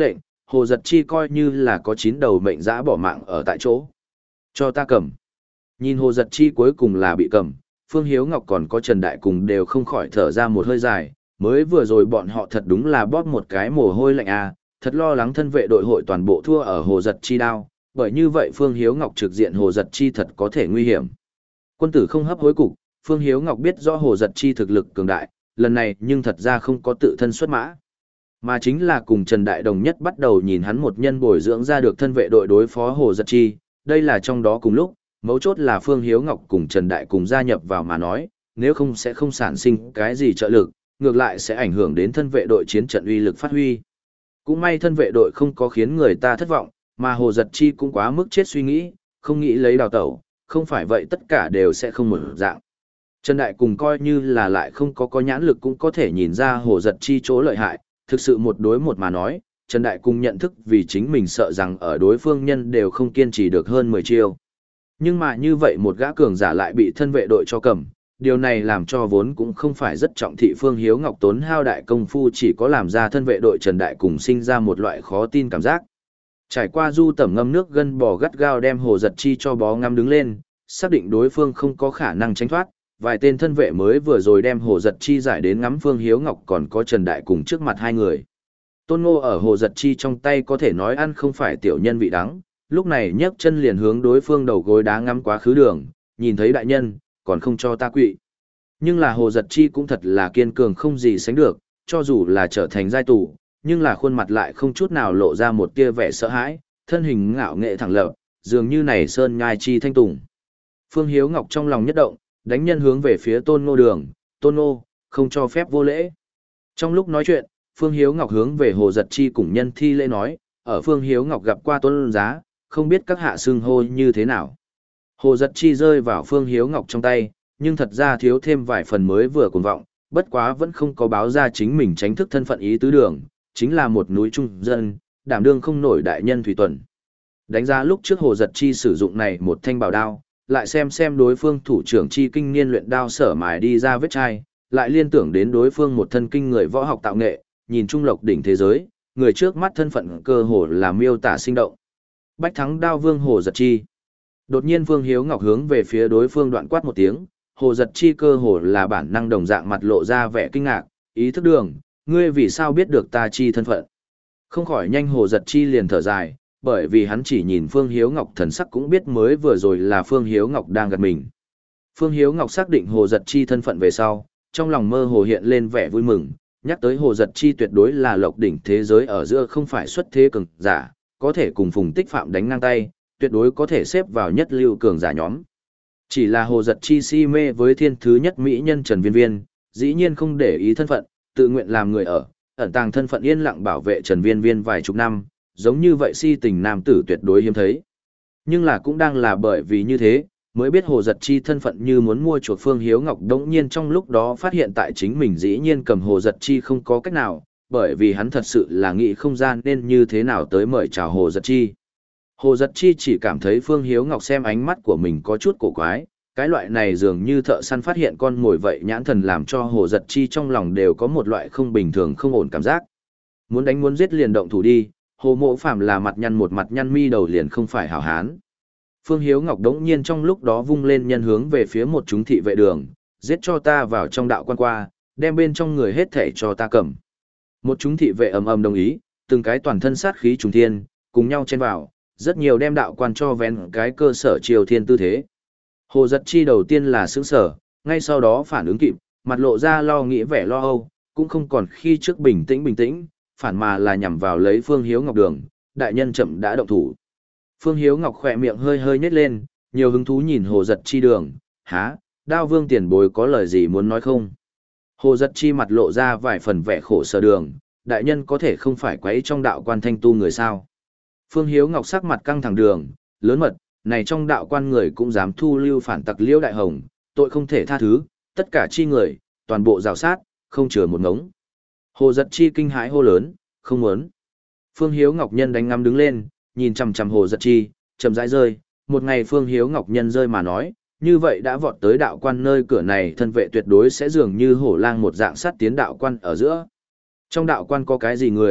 Hồ Giật Chi coi như là có chín đầu mệnh dã bỏ mạng ở tại chỗ. Cho ta cầm. Nhìn Hồ Giật Chi cuối cùng là bị cầm, Phương Hiếu Ngọc còn có Trần Đại cùng đều không khỏi thở ra một hơi dài, mới vừa rồi bọn họ thật đúng là bóp một cái mồ hôi lạnh à, thật lo lắng thân vệ đội hội toàn bộ thua ở Hồ Giật Chi đao, bởi như vậy Phương Hiếu Ngọc trực diện Hồ Giật Chi thật có thể nguy hiểm. Quân tử không hấp hối cục, Phương Hiếu Ngọc biết rõ Hồ Giật Chi thực lực cường đại, lần này nhưng thật ra không có tự thân xuất mã. Mà chính là cùng Trần Đại Đồng nhất bắt đầu nhìn hắn một nhân bồi dưỡng ra được thân vệ đội đối phó Hồ Giật Chi, đây là trong đó cùng lúc, mấu chốt là Phương Hiếu Ngọc cùng Trần Đại cùng gia nhập vào mà nói, nếu không sẽ không sản sinh cái gì trợ lực, ngược lại sẽ ảnh hưởng đến thân vệ đội chiến trận uy lực phát huy. Cũng may thân vệ đội không có khiến người ta thất vọng, mà Hồ Giật Chi cũng quá mức chết suy nghĩ, không nghĩ lấy đào tẩu, không phải vậy tất cả đều sẽ không một dạng. Trần Đại cùng coi như là lại không có có nhãn lực cũng có thể nhìn ra Hồ Giật Chi chỗ lợi hại, thực sự một đối một mà nói, Trần Đại cùng nhận thức vì chính mình sợ rằng ở đối phương nhân đều không kiên trì được hơn mười chiêu. Nhưng mà như vậy một gã cường giả lại bị thân vệ đội cho cầm, điều này làm cho vốn cũng không phải rất trọng thị Phương Hiếu Ngọc tốn hao đại công phu chỉ có làm ra thân vệ đội Trần Đại cùng sinh ra một loại khó tin cảm giác. Trải qua du tẩm ngâm nước gân bò gắt gao đem Hồ Giật Chi cho bó ngâm đứng lên, xác định đối phương không có khả năng tránh thoát, vài tên thân vệ mới vừa rồi đem Hồ Giật Chi giải đến ngắm Phương Hiếu Ngọc còn có Trần Đại cùng trước mặt hai người. Tôn Ngô ở Hồ Giật Chi trong tay có thể nói ăn không phải tiểu nhân vị đắng, lúc này nhấc chân liền hướng đối phương đầu gối đá ngắm quá khứ đường, nhìn thấy đại nhân, còn không cho ta quỵ. Nhưng là Hồ Giật Chi cũng thật là kiên cường không gì sánh được, cho dù là trở thành giai tù, nhưng là khuôn mặt lại không chút nào lộ ra một tia vẻ sợ hãi, thân hình ngạo nghệ thẳng lập, dường như này sơn nhai chi thanh tùng. Phương Hiếu Ngọc trong lòng nhất động, đánh nhân hướng về phía Tôn Ngô đường, Tôn Ngô, không cho phép vô lễ. Trong lúc nói chuyện, Phương Hiếu Ngọc hướng về Hồ Giật Chi cùng nhân thi lễ nói, ở Phương Hiếu Ngọc gặp qua Tôn giá, không biết các hạ xưng hô như thế nào. Hồ Giật Chi rơi vào Phương Hiếu Ngọc trong tay, nhưng thật ra thiếu thêm vài phần mới vừa cuồng vọng, bất quá vẫn không có báo ra chính mình tránh thức thân phận ý tứ đường, chính là một núi trung dân, đảm đương không nổi đại nhân Thủy Tuần. Đánh giá lúc trước Hồ Giật Chi sử dụng này một thanh bảo đao, lại xem xem đối phương thủ trưởng chi kinh niên luyện đao sở mài đi ra vết chai, lại liên tưởng đến đối phương một thân kinh người võ học tạo nghệ, nhìn trung lộc đỉnh thế giới, người trước mắt thân phận cơ hồ là miêu tả sinh động. Bách thắng đao vương Hồ Giật Chi. Đột nhiên Phương Hiếu Ngọc hướng về phía đối phương đoạn quát một tiếng, Hồ Giật Chi cơ hồ là bản năng đồng dạng mặt lộ ra vẻ kinh ngạc, ý thức đường, ngươi vì sao biết được ta chi thân phận. Không khỏi nhanh Hồ Giật Chi liền thở dài, bởi vì hắn chỉ nhìn Phương Hiếu Ngọc thần sắc cũng biết mới vừa rồi là Phương Hiếu Ngọc đang gạt mình. Phương Hiếu Ngọc xác định Hồ Giật Chi thân phận về sau, trong lòng mơ hồ hiện lên vẻ vui mừng, nhắc tới Hồ Giật Chi tuyệt đối là lộc đỉnh thế giới ở giữa không phải xuất thế cường giả, có thể cùng Phùng Tích Phạm đánh ngang tay, tuyệt đối có thể xếp vào nhất lưu cường giả nhóm. Chỉ là Hồ Giật Chi si mê với thiên thứ nhất mỹ nhân Trần Viên Viên, dĩ nhiên không để ý thân phận, tự nguyện làm người ở, ẩn tàng thân phận yên lặng bảo vệ Trần Viên Viên vài chục năm, giống như vậy si tình nam tử tuyệt đối hiếm thấy. Nhưng là cũng đang là bởi vì như thế, mới biết Hồ Giật Chi thân phận như muốn mua chuộc Phương Hiếu Ngọc đống nhiên trong lúc đó phát hiện tại chính mình dĩ nhiên cầm Hồ Giật Chi không có cách nào, bởi vì hắn thật sự là nghĩ không gian nên như thế nào tới mời chào Hồ Giật Chi. Hồ Giật Chi chỉ cảm thấy Phương Hiếu Ngọc xem ánh mắt của mình có chút cổ quái, cái loại này dường như thợ săn phát hiện con mồi vậy nhãn thần làm cho Hồ Giật Chi trong lòng đều có một loại không bình thường không ổn cảm giác. Muốn đánh muốn giết liền động thủ đi, Hồ Mộ Phàm là mặt nhăn một mặt nhăn mi đầu liền không phải hảo hán. Phương Hiếu Ngọc đống nhiên trong lúc đó vung lên nhân hướng về phía một chúng thị vệ đường, giết cho ta vào trong đạo quan qua, đem bên trong người hết thể cho ta cầm. Một chúng thị vệ ầm ầm đồng ý, từng cái toàn thân sát khí trùng thiên, cùng nhau chen vào, rất nhiều đem đạo quan cho vén cái cơ sở triều thiên tư thế. Hồ Giật Chi đầu tiên là sững sở, ngay sau đó phản ứng kịp, mặt lộ ra lo nghĩ vẻ lo âu, cũng không còn khi trước bình tĩnh bình tĩnh, phản mà là nhằm vào lấy Phương Hiếu Ngọc đường, đại nhân chậm đã động thủ. Phương Hiếu Ngọc khỏe miệng hơi hơi nhếch lên, nhiều hứng thú nhìn Hồ Giật Chi đường, há, đao vương tiền bối có lời gì muốn nói không? Hồ Giật Chi mặt lộ ra vài phần vẻ khổ sở đường, đại nhân có thể không phải quấy trong đạo quan thanh tu người sao? Phương Hiếu Ngọc sắc mặt căng thẳng đường, lớn mật, này trong đạo quan người cũng dám thu lưu phản tặc Liễu Đại Hồng, tội không thể tha thứ, tất cả chi người, toàn bộ rào sát, không chừa một ngống. Hồ Giật Chi kinh hãi hô lớn, không muốn. Phương Hiếu Ngọc Nhân đánh ngắm đứng lên, nhìn chằm chằm Hồ Giật Chi, chậm rãi rơi, một ngày Phương Hiếu Ngọc Nhân rơi mà nói, như vậy đã vọt tới đạo quan nơi cửa này thân vệ tuyệt đối sẽ dường như hổ lang một dạng sát tiến đạo quan ở giữa. Trong đạo quan có cái gì người,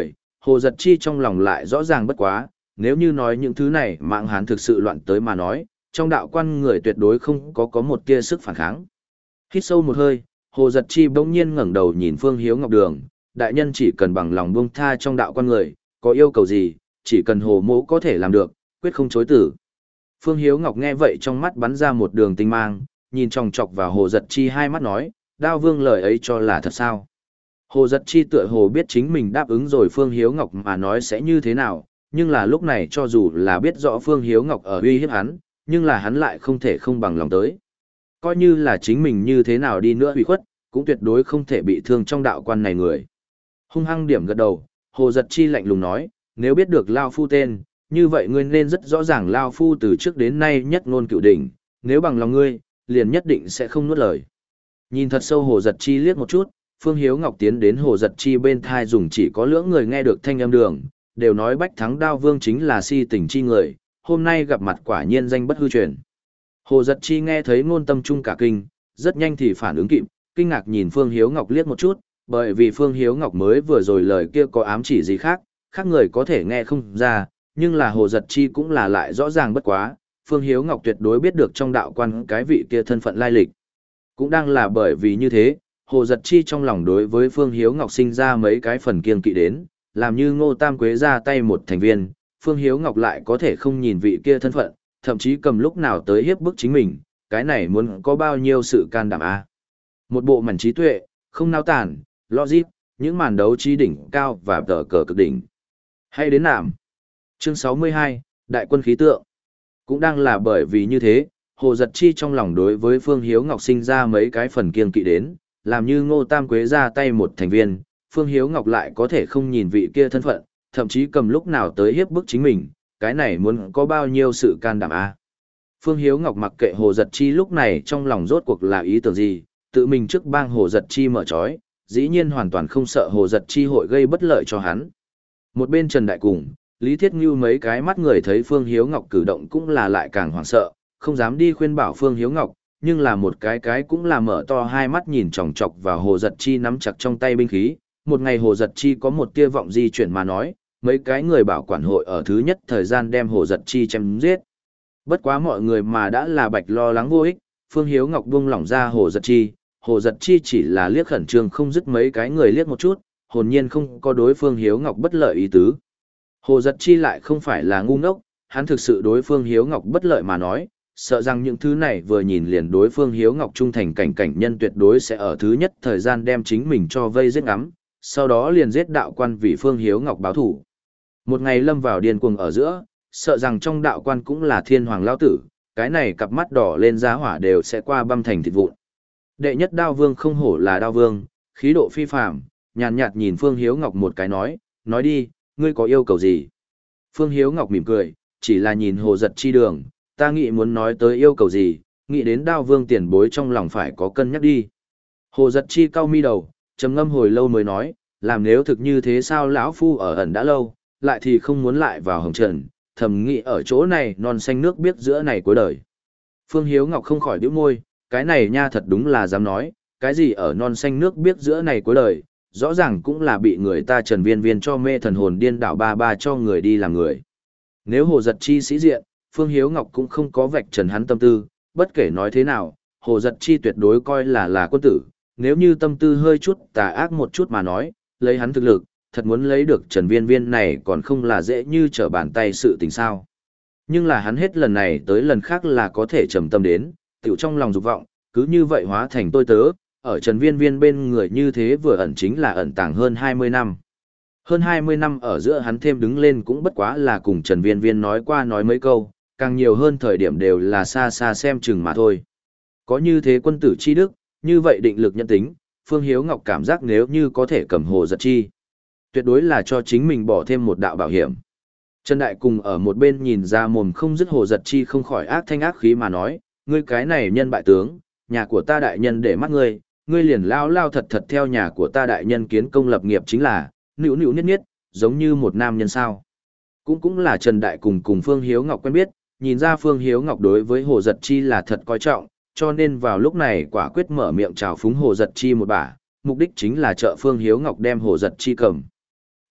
Hồ Giật Chi trong lòng lại rõ ràng bất quá, nếu như nói những thứ này mạng hán thực sự loạn tới mà nói, trong đạo quan người tuyệt đối không có có một tia sức phản kháng. Hít sâu một hơi, Hồ Giật Chi bỗng nhiên ngẩng đầu nhìn Phương Hiếu Ngọc Đường, đại nhân chỉ cần bằng lòng buông tha trong đạo quan người, có yêu cầu gì, chỉ cần Hồ mỗ có thể làm được, quyết không chối từ. Phương Hiếu Ngọc nghe vậy trong mắt bắn ra một đường tinh mang, nhìn chòng chọc vào Hồ Giật Chi hai mắt nói, Đao Vương lời ấy cho là thật sao? Hồ Giật Chi tựa hồ biết chính mình đáp ứng rồi Phương Hiếu Ngọc mà nói sẽ như thế nào, nhưng là lúc này cho dù là biết rõ Phương Hiếu Ngọc ở uy hiếp hắn, nhưng là hắn lại không thể không bằng lòng tới. Coi như là chính mình như thế nào đi nữa hủy khuất, cũng tuyệt đối không thể bị thương trong đạo quan này người. Hung hăng điểm gật đầu, Hồ Giật Chi lạnh lùng nói, nếu biết được Lao Phu tên, như vậy ngươi nên rất rõ ràng Lao Phu từ trước đến nay nhất ngôn cựu đỉnh, nếu bằng lòng ngươi, liền nhất định sẽ không nuốt lời. Nhìn thật sâu Hồ Giật Chi liếc một chút, Phương Hiếu Ngọc tiến đến Hồ Giật Chi bên thai dùng chỉ có lưỡng người nghe được thanh âm đường, đều nói Bách Thắng Đao Vương chính là si tình chi người, hôm nay gặp mặt quả nhiên danh bất hư truyền. Hồ Giật Chi nghe thấy ngôn tâm trung cả kinh, rất nhanh thì phản ứng kịp, kinh ngạc nhìn Phương Hiếu Ngọc liếc một chút, bởi vì Phương Hiếu Ngọc mới vừa rồi lời kia có ám chỉ gì khác, khác người có thể nghe không ra, nhưng là Hồ Giật Chi cũng là lại rõ ràng bất quá, Phương Hiếu Ngọc tuyệt đối biết được trong đạo quan cái vị kia thân phận lai lịch. Cũng đang là bởi vì như thế, Hồ Giật Chi trong lòng đối với Phương Hiếu Ngọc sinh ra mấy cái phần kiêng kỵ đến, làm như Ngô Tam Quế ra tay một thành viên, Phương Hiếu Ngọc lại có thể không nhìn vị kia thân phận, thậm chí cầm lúc nào tới hiếp bức chính mình, cái này muốn có bao nhiêu sự can đảm a. Một bộ mảnh trí tuệ, không nao tản, logic, những màn đấu trí đỉnh cao và tờ cờ cực đỉnh. Hay đến nạm. Chương sáu mươi hai, Đại quân khí tượng. Cũng đang là bởi vì như thế, Hồ Giật Chi trong lòng đối với Phương Hiếu Ngọc sinh ra mấy cái phần kiêng kỵ đến, làm như Ngô Tam Quế ra tay một thành viên, Phương Hiếu Ngọc lại có thể không nhìn vị kia thân phận, thậm chí cầm lúc nào tới hiếp bức chính mình, cái này muốn có bao nhiêu sự can đảm a. Phương Hiếu Ngọc mặc kệ Hồ Giật Chi lúc này trong lòng rốt cuộc là ý tưởng gì, tự mình trước bang Hồ Giật Chi mở trói, dĩ nhiên hoàn toàn không sợ Hồ Giật Chi hội gây bất lợi cho hắn. Một bên Trần Đại cùng, Lý Thiết Ngưu mấy cái mắt người thấy Phương Hiếu Ngọc cử động cũng là lại càng hoảng sợ, không dám đi khuyên bảo Phương Hiếu Ngọc, nhưng là một cái cái cũng là mở to hai mắt nhìn chòng chọc vào Hồ Giật Chi nắm chặt trong tay binh khí. Một ngày Hồ Giật Chi có một tia vọng di chuyển mà nói, mấy cái người bảo quản hội ở thứ nhất thời gian đem Hồ Giật Chi chém giết. Bất quá mọi người mà đã là bạch lo lắng vô ích, Phương Hiếu Ngọc buông lỏng ra Hồ Giật Chi, Hồ Giật Chi chỉ là liếc khẩn trương không dứt mấy cái người liếc một chút, hồn nhiên không có đối Phương Hiếu Ngọc bất lợi ý tứ. Hồ Giật Chi lại không phải là ngu ngốc, hắn thực sự đối Phương Hiếu Ngọc bất lợi mà nói, sợ rằng những thứ này vừa nhìn liền đối Phương Hiếu Ngọc trung thành cảnh cảnh nhân tuyệt đối sẽ ở thứ nhất thời gian đem chính mình cho vây giết ngắm, sau đó liền giết đạo quan vì Phương Hiếu Ngọc báo thủ. Một ngày lâm vào điên cuồng ở giữa, sợ rằng trong đạo quan cũng là thiên hoàng lao tử, cái này cặp mắt đỏ lên giá hỏa đều sẽ qua băm thành thịt vụn. Đệ nhất đao vương không hổ là đao vương, khí độ phi phàm, nhàn nhạt nhìn Phương Hiếu Ngọc một cái nói, nói đi, ngươi có yêu cầu gì? Phương Hiếu Ngọc mỉm cười, chỉ là nhìn Hồ Giật Chi đường, ta nghĩ muốn nói tới yêu cầu gì, nghĩ đến đao vương tiền bối trong lòng phải có cân nhắc đi. Hồ Giật Chi cau mi đầu, trầm ngâm hồi lâu mới nói, làm nếu thực như thế sao lão phu ở ẩn đã lâu, lại thì không muốn lại vào hồng trần, thầm nghĩ ở chỗ này non xanh nước biếc giữa này cuối đời. Phương Hiếu Ngọc không khỏi bĩu môi, cái này nha thật đúng là dám nói, cái gì ở non xanh nước biếc giữa này cuối đời, rõ ràng cũng là bị người ta Trần Viên Viên cho mê thần hồn điên đảo ba ba cho người đi làm người. Nếu Hồ Giật Chi sĩ diện, Phương Hiếu Ngọc cũng không có vạch trần hắn tâm tư, bất kể nói thế nào, Hồ Giật Chi tuyệt đối coi là là quân tử, nếu như tâm tư hơi chút tà ác một chút mà nói, lấy hắn thực lực, thật muốn lấy được Trần Viên Viên này còn không là dễ như trở bàn tay sự tình sao. Nhưng là hắn hết lần này tới lần khác là có thể trầm tâm đến, tiểu trong lòng dục vọng, cứ như vậy hóa thành tôi tớ, ở Trần Viên Viên bên người như thế vừa ẩn chính là ẩn tàng hơn hai mươi năm. Hơn hai mươi năm ở giữa hắn thêm đứng lên cũng bất quá là cùng Trần Viên Viên nói qua nói mấy câu, càng nhiều hơn thời điểm đều là xa xa xem chừng mà thôi. Có như thế quân tử chi đức, như vậy định lực nhân tính, Phương Hiếu Ngọc cảm giác nếu như có thể cầm Hồ Giật Chi, tuyệt đối là cho chính mình bỏ thêm một đạo bảo hiểm. Trần Đại cùng ở một bên nhìn ra mồm không dứt Hồ Giật Chi không khỏi ác thanh ác khí mà nói, ngươi cái này nhân bại tướng, nhà của ta đại nhân để mắt ngươi, ngươi liền lao lao thật thật theo nhà của ta đại nhân kiến công lập nghiệp chính là, nữu nữu niết niết, giống như một nam nhân sao. Cũng cũng là Trần Đại cùng cùng Phương Hiếu Ngọc quen biết, nhìn ra Phương Hiếu Ngọc đối với Hồ Giật Chi là thật coi trọng, cho nên vào lúc này quả quyết mở miệng chào phúng Hồ Giật Chi một bả, mục đích chính là trợ Phương Hiếu Ngọc đem Hồ Giật Chi cầm.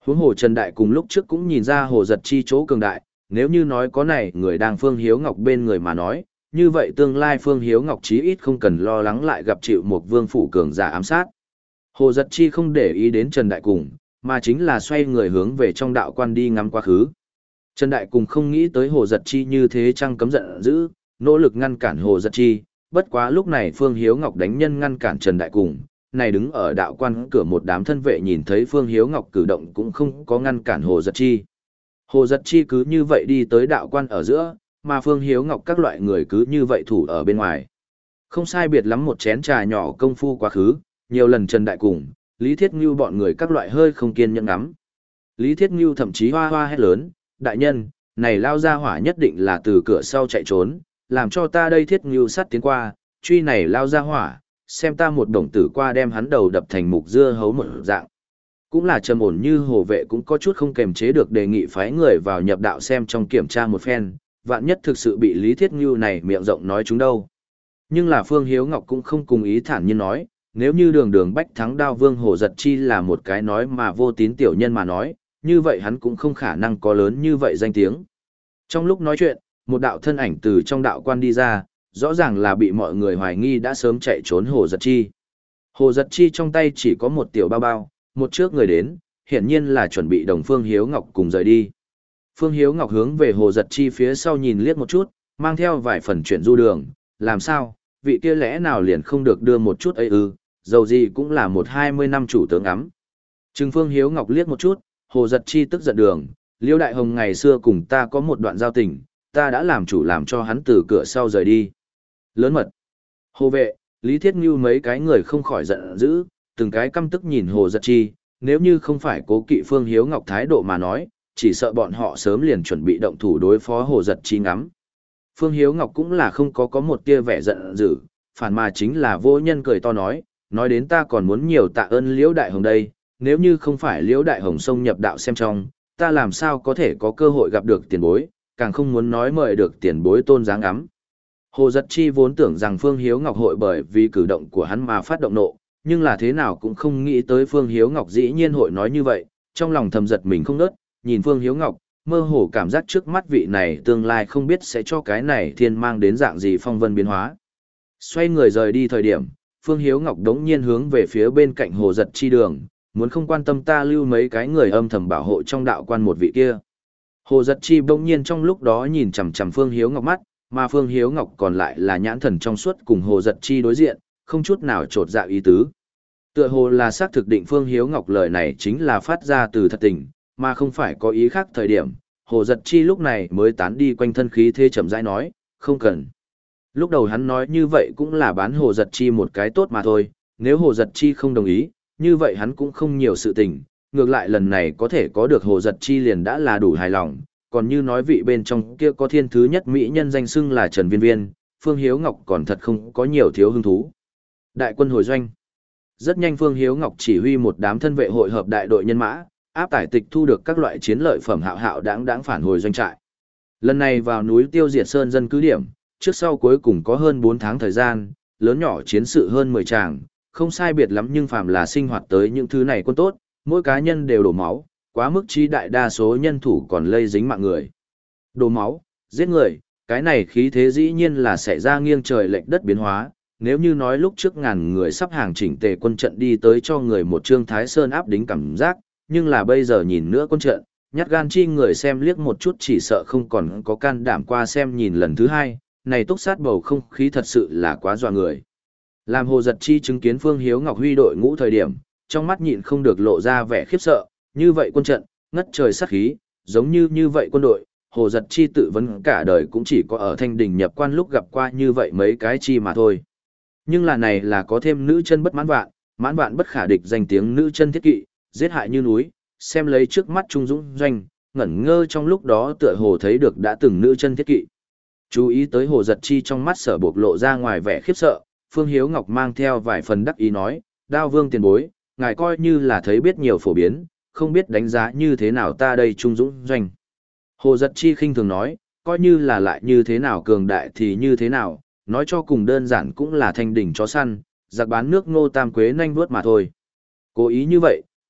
Huống hồ Trần Đại cùng lúc trước cũng nhìn ra Hồ Giật Chi chỗ cường đại, nếu như nói có này người đang Phương Hiếu Ngọc bên người mà nói, như vậy tương lai Phương Hiếu Ngọc chí ít không cần lo lắng lại gặp chịu một vương phủ cường giả ám sát. Hồ Giật Chi không để ý đến Trần Đại cùng, mà chính là xoay người hướng về trong đạo quan đi ngắm quá khứ. Trần Đại cùng không nghĩ tới Hồ Giật Chi như thế trăng cấm giận dữ, nỗ lực ngăn cản Hồ Giật Chi, bất quá lúc này Phương Hiếu Ngọc đánh nhân ngăn cản Trần Đại cùng, này đứng ở đạo quan cửa một đám thân vệ nhìn thấy Phương Hiếu Ngọc cử động cũng không có ngăn cản Hồ Giật Chi. Hồ Giật Chi cứ như vậy đi tới đạo quan ở giữa, mà Phương Hiếu Ngọc các loại người cứ như vậy thủ ở bên ngoài. Không sai biệt lắm một chén trà nhỏ công phu quá khứ, nhiều lần Trần Đại cùng, Lý Thiết Ngưu bọn người các loại hơi không kiên nhẫn ngắm. Lý Thiết Ngưu thậm chí hoa hoa hét lớn, đại nhân, này lao ra hỏa nhất định là từ cửa sau chạy trốn, làm cho ta đây Thiết Ngưu sát tiến qua, truy này lao ra hỏa, xem ta một đồng tử qua đem hắn đầu đập thành mục dưa hấu một dạng. Cũng là trầm ổn như hồ vệ cũng có chút không kềm chế được đề nghị phái người vào nhập đạo xem trong kiểm tra một phen, vạn nhất thực sự bị Lý Thiết Ngưu này miệng rộng nói chúng đâu. Nhưng là Phương Hiếu Ngọc cũng không cùng ý thản nhiên nói, nếu như đường đường bách thắng đao vương Hồ Giật Chi là một cái nói mà vô tín tiểu nhân mà nói, như vậy hắn cũng không khả năng có lớn như vậy danh tiếng. Trong lúc nói chuyện, một đạo thân ảnh từ trong đạo quan đi ra, rõ ràng là bị mọi người hoài nghi đã sớm chạy trốn Hồ Giật Chi. Hồ Giật Chi trong tay chỉ có một tiểu bao bao, một trước người đến, hiển nhiên là chuẩn bị đồng Phương Hiếu Ngọc cùng rời đi. Phương Hiếu Ngọc hướng về Hồ Giật Chi phía sau nhìn liếc một chút, mang theo vài phần chuyển du đường, làm sao, vị kia lẽ nào liền không được đưa một chút ấy ư, dầu gì cũng là một hai mươi năm chủ tướng ấm. Trừng Phương Hiếu Ngọc liếc một chút, Hồ Giật Chi tức giận đường, Liêu Đại Hồng ngày xưa cùng ta có một đoạn giao tình, ta đã làm chủ làm cho hắn từ cửa sau rời đi. Lớn mật. Hồ vệ, Lý Thiết Ngưu mấy cái người không khỏi giận dữ, từng cái căm tức nhìn Hồ Giật Chi, nếu như không phải cố kỵ Phương Hiếu Ngọc thái độ mà nói, chỉ sợ bọn họ sớm liền chuẩn bị động thủ đối phó Hồ Giật Chi ngắm. Phương Hiếu Ngọc cũng là không có có một tia vẻ giận dữ, phản mà chính là vô nhân cười to nói, nói đến ta còn muốn nhiều tạ ơn Liễu Đại Hồng đây, nếu như không phải Liễu Đại Hồng xông nhập đạo xem trong, ta làm sao có thể có cơ hội gặp được tiền bối, càng không muốn nói mời được tiền bối tôn dáng ngắm. Hồ Giật Chi vốn tưởng rằng Phương Hiếu Ngọc hội bởi vì cử động của hắn mà phát động nộ, nhưng là thế nào cũng không nghĩ tới Phương Hiếu Ngọc dĩ nhiên hội nói như vậy, trong lòng thầm giật mình không nớt, nhìn Phương Hiếu Ngọc, mơ hồ cảm giác trước mắt vị này tương lai không biết sẽ cho cái này thiên mang đến dạng gì phong vân biến hóa. Xoay người rời đi thời điểm, Phương Hiếu Ngọc đống nhiên hướng về phía bên cạnh Hồ Giật Chi đường, muốn không quan tâm ta lưu mấy cái người âm thầm bảo hộ trong đạo quan một vị kia. Hồ Giật Chi bỗng nhiên trong lúc đó nhìn chằm chằm Phương Hiếu Ngọc mắt, mà Phương Hiếu Ngọc còn lại là nhãn thần trong suốt cùng Hồ Giật Chi đối diện, không chút nào trột dạ ý tứ. Tựa hồ là xác thực định Phương Hiếu Ngọc lời này chính là phát ra từ thật tình, mà không phải có ý khác thời điểm, Hồ Giật Chi lúc này mới tán đi quanh thân khí thế chậm rãi nói, không cần. Lúc đầu hắn nói như vậy cũng là bán Hồ Giật Chi một cái tốt mà thôi, nếu Hồ Giật Chi không đồng ý, như vậy hắn cũng không nhiều sự tình, ngược lại lần này có thể có được Hồ Giật Chi liền đã là đủ hài lòng, còn như nói vị bên trong kia có thiên thứ nhất mỹ nhân danh xưng là Trần Viên Viên, Phương Hiếu Ngọc còn thật không có nhiều thiếu hứng thú. Đại quân hồi doanh. Rất nhanh Phương Hiếu Ngọc chỉ huy một đám thân vệ hội hợp đại đội nhân mã, áp tải tịch thu được các loại chiến lợi phẩm hạo hạo đáng đáng phản hồi doanh trại. Lần này vào núi tiêu diệt sơn dân cứ điểm, trước sau cuối cùng có hơn bốn tháng thời gian, lớn nhỏ chiến sự hơn mười tràng, không sai biệt lắm nhưng phàm là sinh hoạt tới những thứ này quân tốt, mỗi cá nhân đều đổ máu, quá mức chi đại đa số nhân thủ còn lây dính mạng người. Đổ máu, giết người, cái này khí thế dĩ nhiên là sẽ ra nghiêng trời lệch đất biến hóa, nếu như nói lúc trước ngàn người sắp hàng chỉnh tề quân trận đi tới cho người một trương Thái Sơn áp đính cảm giác, nhưng là bây giờ nhìn nữa quân trận, nhát gan chi người xem liếc một chút chỉ sợ không còn có can đảm qua xem nhìn lần thứ hai, này túc sát bầu không khí thật sự là quá dọa người. Làm Hồ Giật Chi chứng kiến Phương Hiếu Ngọc huy đội ngũ thời điểm, trong mắt nhịn không được lộ ra vẻ khiếp sợ, như vậy quân trận, ngất trời sát khí, giống như như vậy quân đội, Hồ Giật Chi tự vấn cả đời cũng chỉ có ở Thanh Đình nhập quan lúc gặp qua như vậy mấy cái chi mà thôi. Nhưng là này là có thêm nữ chân bất mãn vạn, mãn vạn bất khả địch danh tiếng nữ chân thiết kỵ, giết hại như núi, xem lấy trước mắt trung dũng doanh, ngẩn ngơ trong lúc đó tựa hồ thấy được đã từng nữ chân thiết kỵ. Chú ý tới Hồ Giật Chi trong mắt sở bộc lộ ra ngoài vẻ khiếp sợ, Phương Hiếu Ngọc mang theo vài phần đắc ý nói, đao vương tiền bối, ngài coi như là thấy biết nhiều phổ biến, không biết đánh giá như thế nào ta đây trung dũng doanh. Hồ Giật Chi khinh thường nói, coi như là lại như thế nào cường đại thì như thế nào, nói cho cùng đơn giản cũng là thanh đỉnh chó săn, giặc bán nước ngô tam quế nhanh vuốt mà thôi. Cố ý như vậy,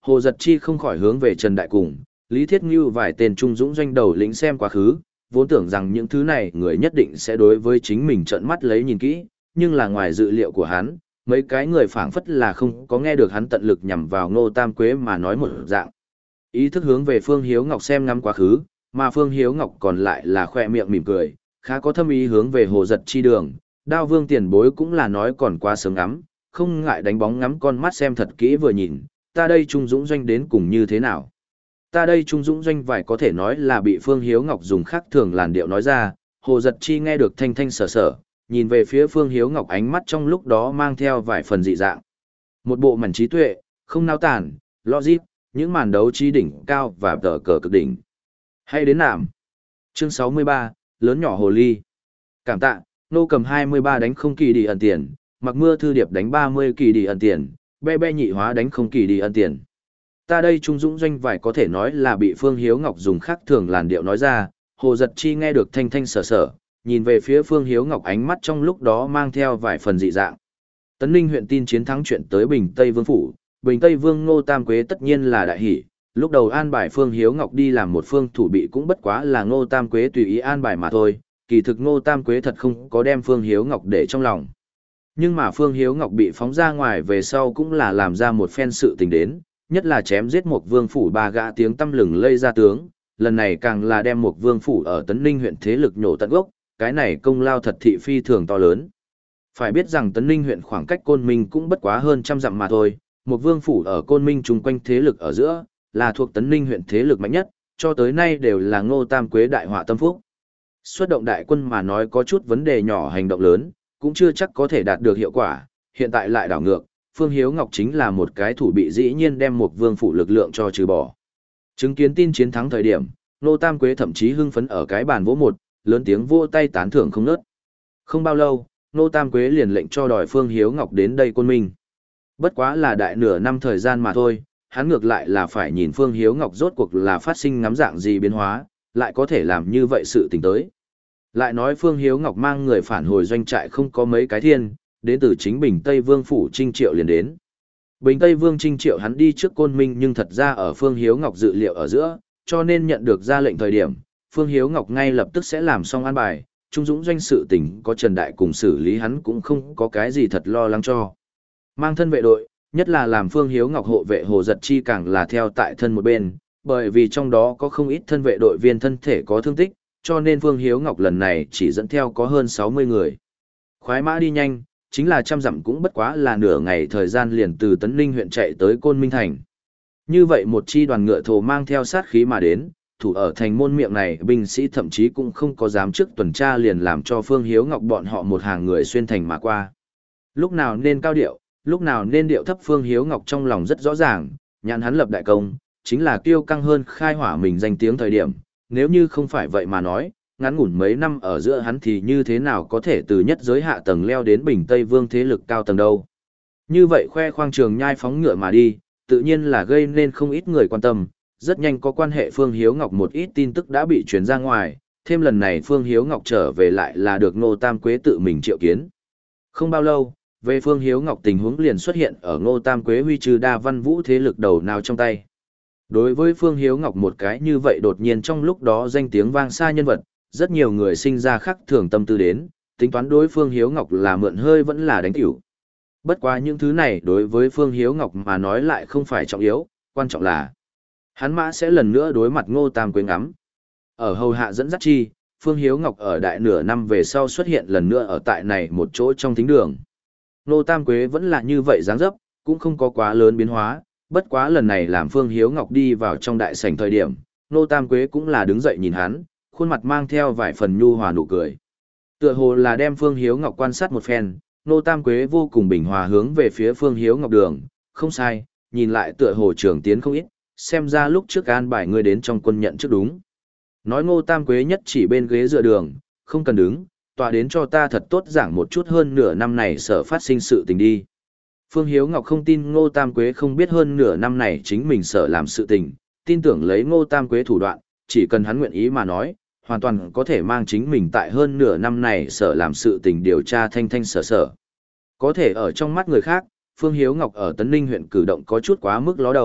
Hồ Giật Chi không khỏi hướng về Trần Đại cùng, Lý Thiết Ngưu vài tên trung dũng doanh đầu lĩnh xem quá khứ, vốn tưởng rằng những thứ này người nhất định sẽ đối với chính mình trợn mắt lấy nhìn kỹ, nhưng là ngoài dự liệu của hắn, mấy cái người phảng phất là không có nghe được hắn tận lực nhằm vào Ngô Tam Quế mà nói một dạng. Ý thức hướng về Phương Hiếu Ngọc xem ngắm quá khứ, mà Phương Hiếu Ngọc còn lại là khoe miệng mỉm cười, khá có thâm ý hướng về Hồ Giật Chi đường, Đao Vương tiền bối cũng là nói còn quá sớm ngắm, không ngại đánh bóng ngắm con mắt xem thật kỹ vừa nhìn, ta đây trung dũng doanh đến cùng như thế nào. Ta đây trung dũng doanh vải có thể nói là bị Phương Hiếu Ngọc dùng khác thường làn điệu nói ra, Hồ Giật Chi nghe được thanh thanh sở sở, nhìn về phía Phương Hiếu Ngọc ánh mắt trong lúc đó mang theo vài phần dị dạng. Một bộ mảnh trí tuệ, không nao tản, logic, những màn đấu trí đỉnh cao và tờ cờ cực đỉnh. Hay đến nạm. Chương sáu mươi ba, lớn nhỏ hồ ly. Cảm tạ, nô cầm hai mươi ba đánh không kỳ đi ẩn tiền, mặc mưa thư điệp đánh ba mươi kỳ đi ẩn tiền, be be nhị hóa đánh không kỳ đi ẩn tiền. Ta đây trung dũng doanh vải có thể nói là bị Phương Hiếu Ngọc dùng khác thường làn điệu nói ra, Hồ Giật Chi nghe được thanh thanh sở sở, nhìn về phía Phương Hiếu Ngọc ánh mắt trong lúc đó mang theo vài phần dị dạng. Tấn Ninh huyện tin chiến thắng chuyện tới Bình Tây Vương phủ, Bình Tây Vương Ngô Tam Quế tất nhiên là đại hỷ, lúc đầu an bài Phương Hiếu Ngọc đi làm một phương thủ bị cũng bất quá là Ngô Tam Quế tùy ý an bài mà thôi, kỳ thực Ngô Tam Quế thật không có đem Phương Hiếu Ngọc để trong lòng. Nhưng mà Phương Hiếu Ngọc bị phóng ra ngoài về sau cũng là làm ra một phen sự tình đến, nhất là chém giết một vương phủ ba gã tiếng tăm lừng lây ra tướng, lần này càng là đem một vương phủ ở Tấn Ninh huyện thế lực nhổ tận gốc, cái này công lao thật thị phi thường to lớn. Phải biết rằng Tấn Ninh huyện khoảng cách Côn Minh cũng bất quá hơn trăm dặm mà thôi, một vương phủ ở Côn Minh chung quanh thế lực ở giữa, là thuộc Tấn Ninh huyện thế lực mạnh nhất, cho tới nay đều là Ngô Tam Quế đại họa tâm phúc. Xuất động đại quân mà nói có chút vấn đề nhỏ hành động lớn, cũng chưa chắc có thể đạt được hiệu quả, hiện tại lại đảo ngược, Phương Hiếu Ngọc chính là một cái thủ bị dĩ nhiên đem một vương phủ lực lượng cho trừ bỏ. Chứng kiến tin chiến thắng thời điểm, Ngô Tam Quế thậm chí hưng phấn ở cái bàn vỗ một, lớn tiếng vỗ tay tán thưởng không ngớt. Không bao lâu, Ngô Tam Quế liền lệnh cho đòi Phương Hiếu Ngọc đến đây Côn Minh. Bất quá là đại nửa năm thời gian mà thôi, hắn ngược lại là phải nhìn Phương Hiếu Ngọc rốt cuộc là phát sinh ngắm dạng gì biến hóa, lại có thể làm như vậy sự tình tới. Lại nói Phương Hiếu Ngọc mang người phản hồi doanh trại không có mấy cái thiên, đến từ chính Bình Tây Vương phủ Trinh Triệu liền đến. Bình Tây Vương Trinh Triệu hắn đi trước Côn Minh nhưng thật ra ở Phương Hiếu Ngọc dự liệu ở giữa, cho nên nhận được ra lệnh thời điểm, Phương Hiếu Ngọc ngay lập tức sẽ làm xong an bài, trung dũng doanh sự tình có Trần Đại cùng xử lý hắn cũng không có cái gì thật lo lắng cho. Mang thân vệ đội, nhất là làm Phương Hiếu Ngọc hộ vệ Hồ Giật Chi càng là theo tại thân một bên, bởi vì trong đó có không ít thân vệ đội viên thân thể có thương tích, cho nên Phương Hiếu Ngọc lần này chỉ dẫn theo có hơn sáu mươi người. Khoái mã đi nhanh, chính là trăm dặm cũng bất quá là nửa ngày thời gian liền từ Tấn Ninh huyện chạy tới Côn Minh thành. Như vậy một chi đoàn ngựa thồ mang theo sát khí mà đến, thủ ở thành môn miệng này binh sĩ thậm chí cũng không có dám trước tuần tra liền làm cho Phương Hiếu Ngọc bọn họ một hàng người xuyên thành mà qua. Lúc nào nên cao điệu, lúc nào nên điệu thấp Phương Hiếu Ngọc trong lòng rất rõ ràng, nhãn hắn lập đại công, chính là kiêu căng hơn khai hỏa mình danh tiếng thời điểm, nếu như không phải vậy mà nói, ngắn ngủn mấy năm ở giữa hắn thì như thế nào có thể từ nhất giới hạ tầng leo đến Bình Tây Vương thế lực cao tầng đâu. Như vậy khoe khoang trường nhai phóng ngựa mà đi, tự nhiên là gây nên không ít người quan tâm, rất nhanh có quan hệ Phương Hiếu Ngọc một ít tin tức đã bị truyền ra ngoài, thêm lần này Phương Hiếu Ngọc trở về lại là được Ngô Tam Quế tự mình triệu kiến. Không bao lâu, về Phương Hiếu Ngọc tình huống liền xuất hiện ở Ngô Tam Quế huy trừ đa văn vũ thế lực đầu nào trong tay. Đối với Phương Hiếu Ngọc một cái như vậy đột nhiên trong lúc đó danh tiếng vang xa nhân vật, rất nhiều người sinh ra khắc thường tâm tư đến, tính toán đối Phương Hiếu Ngọc là mượn hơi vẫn là đánh tiểu. Bất quá những thứ này đối với Phương Hiếu Ngọc mà nói lại không phải trọng yếu, quan trọng là hắn mã sẽ lần nữa đối mặt Ngô Tam Quế ngắm. Ở hầu hạ dẫn dắt chi, Phương Hiếu Ngọc ở đại nửa năm về sau xuất hiện lần nữa ở tại này một chỗ trong thính đường. Ngô Tam Quế vẫn là như vậy dáng dấp, cũng không có quá lớn biến hóa, bất quá lần này làm Phương Hiếu Ngọc đi vào trong đại sảnh thời điểm, Ngô Tam Quế cũng là đứng dậy nhìn hắn, khuôn mặt mang theo vài phần nhu hòa nụ cười. Tựa hồ là đem Phương Hiếu Ngọc quan sát một phen, Ngô Tam Quế vô cùng bình hòa hướng về phía Phương Hiếu Ngọc đường, không sai, nhìn lại tựa hồ trưởng tiến không ít, xem ra lúc trước an bài ngươi đến trong quân nhận trước đúng. Nói Ngô Tam Quế nhất chỉ bên ghế dựa đường, không cần đứng, tọa đến cho ta thật tốt giảng một chút hơn nửa năm này sở phát sinh sự tình đi. Phương Hiếu Ngọc không tin Ngô Tam Quế không biết hơn nửa năm này chính mình sở làm sự tình, tin tưởng lấy Ngô Tam Quế thủ đoạn, chỉ cần hắn nguyện ý mà nói, hoàn toàn có thể mang chính mình tại hơn nửa năm này sở làm sự tình điều tra thanh thanh sở sở. Có thể ở trong mắt người khác, Phương Hiếu Ngọc ở Tấn Ninh huyện cử động có chút quá mức ló đầu,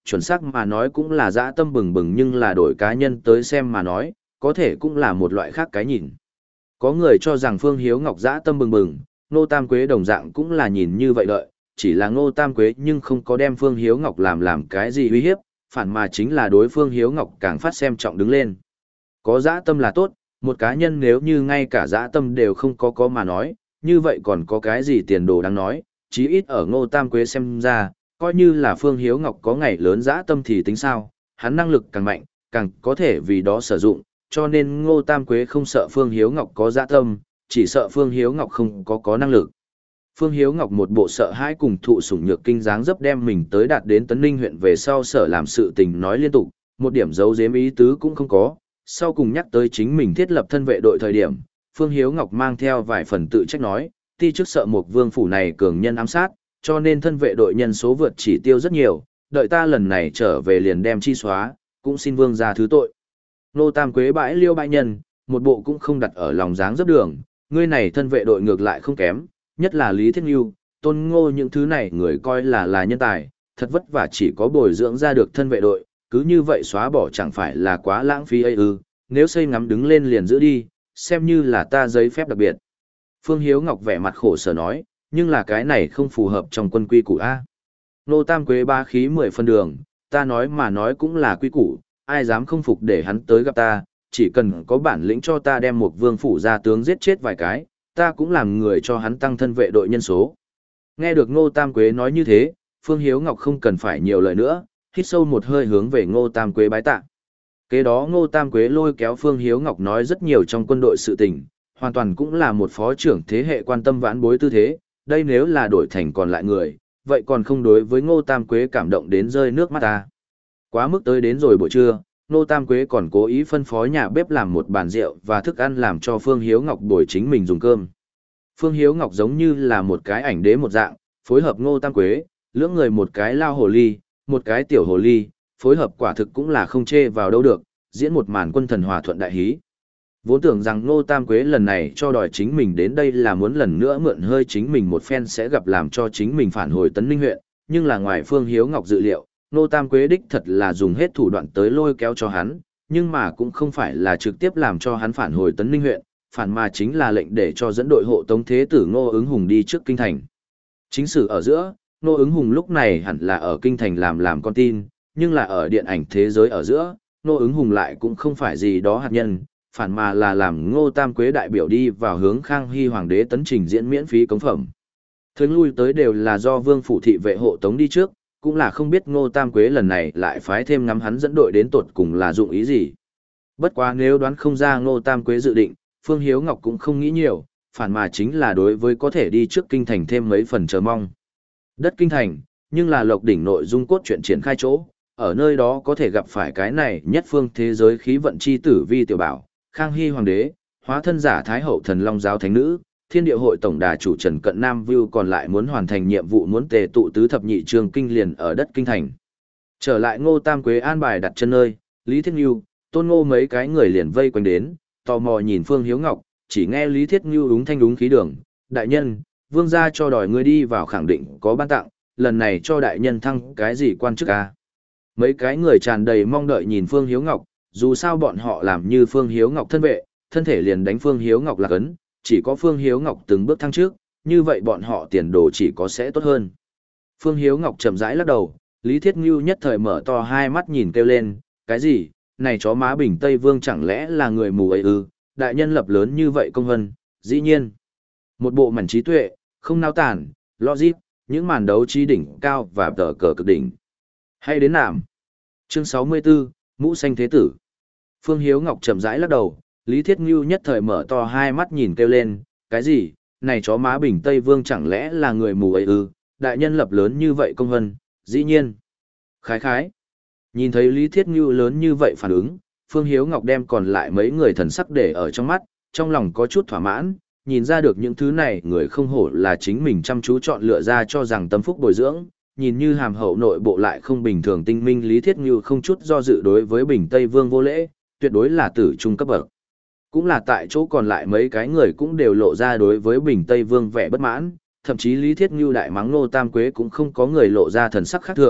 chuẩn xác mà nói cũng là dã tâm bừng bừng, nhưng là đổi cá nhân tới xem mà nói, có thể cũng là một loại khác cái nhìn. Có người cho rằng Phương Hiếu Ngọc dã tâm bừng bừng, Ngô Tam Quế đồng dạng cũng là nhìn như vậy đợi, chỉ là Ngô Tam Quế nhưng không có đem Phương Hiếu Ngọc làm làm cái gì uy hiếp, phản mà chính là đối Phương Hiếu Ngọc càng phát xem trọng đứng lên. Có dã tâm là tốt, một cá nhân nếu như ngay cả dã tâm đều không có có mà nói, như vậy còn có cái gì tiền đồ đáng nói, chí ít ở Ngô Tam Quế xem ra, coi như là Phương Hiếu Ngọc có ngày lớn dã tâm thì tính sao, hắn năng lực càng mạnh, càng có thể vì đó sử dụng, cho nên Ngô Tam Quế không sợ Phương Hiếu Ngọc có dã tâm, chỉ sợ Phương Hiếu Ngọc không có có năng lực. Phương Hiếu Ngọc một bộ sợ hãi cùng thụ sủng nhược kinh dáng dấp đem mình tới đạt đến Tấn Ninh huyện về sau sở làm sự tình nói liên tục, một điểm giấu giếm ý tứ cũng không có, sau cùng nhắc tới chính mình thiết lập thân vệ đội thời điểm, Phương Hiếu Ngọc mang theo vài phần tự trách nói, ti trước sợ một vương phủ này cường nhân ám sát, cho nên thân vệ đội nhân số vượt chỉ tiêu rất nhiều, đợi ta lần này trở về liền đem chi xóa, cũng xin vương ra thứ tội. Nô Tam Quế bãi liêu bãi nhân, một bộ cũng không đặt ở lòng dáng dấp đường, ngươi này thân vệ đội ngược lại không kém, nhất là Lý Thiết Nhu, Tôn Ngô những thứ này người coi là là nhân tài, thật vất vả chỉ có bồi dưỡng ra được thân vệ đội, cứ như vậy xóa bỏ chẳng phải là quá lãng phí ấy ư, nếu xây ngắm đứng lên liền giữ đi, xem như là ta giấy phép đặc biệt. Phương Hiếu Ngọc vẻ mặt khổ sở nói, nhưng là cái này không phù hợp trong quân quy củ A. Nô Tam Quế ba khí mười phân đường, ta nói mà nói cũng là quy củ, ai dám không phục để hắn tới gặp ta, chỉ cần có bản lĩnh cho ta đem một vương phủ gia tướng giết chết vài cái, ta cũng làm người cho hắn tăng thân vệ đội nhân số. Nghe được Ngô Tam Quế nói như thế, Phương Hiếu Ngọc không cần phải nhiều lời nữa, hít sâu một hơi hướng về Ngô Tam Quế bái tạ. Kế đó Ngô Tam Quế lôi kéo Phương Hiếu Ngọc nói rất nhiều trong quân đội sự tình, hoàn toàn cũng là một phó trưởng thế hệ quan tâm vãn bối tư thế, đây nếu là đổi thành còn lại người, vậy còn không đối với Ngô Tam Quế cảm động đến rơi nước mắt ta. Quá mức tới đến rồi buổi trưa, Ngô Tam Quế còn cố ý phân phó nhà bếp làm một bàn rượu và thức ăn làm cho Phương Hiếu Ngọc bồi chính mình dùng cơm. Phương Hiếu Ngọc giống như là một cái ảnh đế một dạng, phối hợp Ngô Tam Quế, lưỡng người một cái lao hồ ly, một cái tiểu hồ ly, phối hợp quả thực cũng là không chê vào đâu được, diễn một màn quân thần hòa thuận đại hí. Vốn tưởng rằng Ngô Tam Quế lần này cho đòi chính mình đến đây là muốn lần nữa mượn hơi chính mình một phen sẽ gặp làm cho chính mình phản hồi Tấn Ninh huyện, nhưng là ngoài Phương Hiếu Ngọc dự liệu, Ngô Tam Quế đích thật là dùng hết thủ đoạn tới lôi kéo cho hắn, nhưng mà cũng không phải là trực tiếp làm cho hắn phản hồi Tấn Ninh huyện, phản mà chính là lệnh để cho dẫn đội hộ tống thế tử Ngô Ứng Hùng đi trước kinh thành. Chính sử ở giữa, Ngô Ứng Hùng lúc này hẳn là ở kinh thành làm làm con tin, nhưng là ở điện ảnh thế giới ở giữa, Ngô Ứng Hùng lại cũng không phải gì đó hạt nhân, phản mà là làm Ngô Tam Quế đại biểu đi vào hướng Khang Hy hoàng đế tấn trình diễn miễn phí cống phẩm. Thường lui tới đều là do Vương phủ thị vệ hộ tống đi trước, cũng là không biết Ngô Tam Quế lần này lại phái thêm ngắm hắn dẫn đội đến tột cùng là dụng ý gì. Bất quá nếu đoán không ra Ngô Tam Quế dự định, Phương Hiếu Ngọc cũng không nghĩ nhiều, phản mà chính là đối với có thể đi trước kinh thành thêm mấy phần chờ mong. Đất kinh thành, nhưng là Lộc đỉnh nội dung cốt truyện triển khai chỗ, ở nơi đó có thể gặp phải cái này nhất phương thế giới khí vận chi tử Vi tiểu bảo, Khang Hy hoàng đế, hóa thân giả Thái hậu thần Long giáo thánh nữ, Thiên địa hội tổng đà chủ Trần Cận Nam View còn lại muốn hoàn thành nhiệm vụ muốn tề tụ tứ thập nhị trường kinh liền ở đất kinh thành. Trở lại Ngô Tam Quế an bài đặt chân nơi, Lý Thiết Nhu, Tôn Ngô mấy cái người liền vây quanh đến, tò mò nhìn Phương Hiếu Ngọc, chỉ nghe Lý Thiết Nhu đúng thanh đúng khí đường, đại nhân, vương gia cho đòi ngươi đi vào khẳng định có ban tặng, lần này cho đại nhân thăng cái gì quan chức à? Mấy cái người tràn đầy mong đợi nhìn Phương Hiếu Ngọc, dù sao bọn họ làm như Phương Hiếu Ngọc thân vệ, thân thể liền đánh Phương Hiếu Ngọc là cấn, chỉ có Phương Hiếu Ngọc từng bước thăng trước, như vậy bọn họ tiền đồ chỉ có sẽ tốt hơn. Phương Hiếu Ngọc chậm rãi lắc đầu, Lý Thiết Ngưu nhất thời mở to hai mắt nhìn kêu lên, cái gì, này chó má Bình Tây Vương chẳng lẽ là người mù ấy ư, đại nhân lập lớn như vậy công hân, dĩ nhiên. Một bộ mảnh trí tuệ, không nao tản, logic, những màn đấu trí đỉnh cao và tờ cờ cực đỉnh. Hay đến nạm. Chương sáu mươi tư, Mũ Xanh Thế Tử. Phương Hiếu Ngọc chậm rãi lắc đầu, Lý Thiết Ngưu nhất thời mở to hai mắt nhìn kêu lên, cái gì, này chó má Bình Tây Vương chẳng lẽ là người mù ấy ư, đại nhân lập lớn như vậy công hân, dĩ nhiên. Khái khái. Nhìn thấy Lý Thiết Ngưu lớn như vậy phản ứng, Phương Hiếu Ngọc đem còn lại mấy người thần sắc để ở trong mắt, trong lòng có chút thỏa mãn, nhìn ra được những thứ này người không hổ là chính mình chăm chú chọn lựa ra cho rằng tâm phúc bồi dưỡng, nhìn như hàm hậu nội bộ lại không bình thường tinh minh Lý Thiết Ngưu không chút do dự đối với Bình Tây Vương vô lễ, tuyệt đối là tử trung cấp bậc. Cũng là tại chỗ còn lại mấy cái người cũng đều lộ ra đối với Bình Tây Vương vẻ bất mãn, thậm chí Lý Thiết Ngưu đại mắng Ngô Tam Quế cũng không có người lộ ra thần sắc khác thường,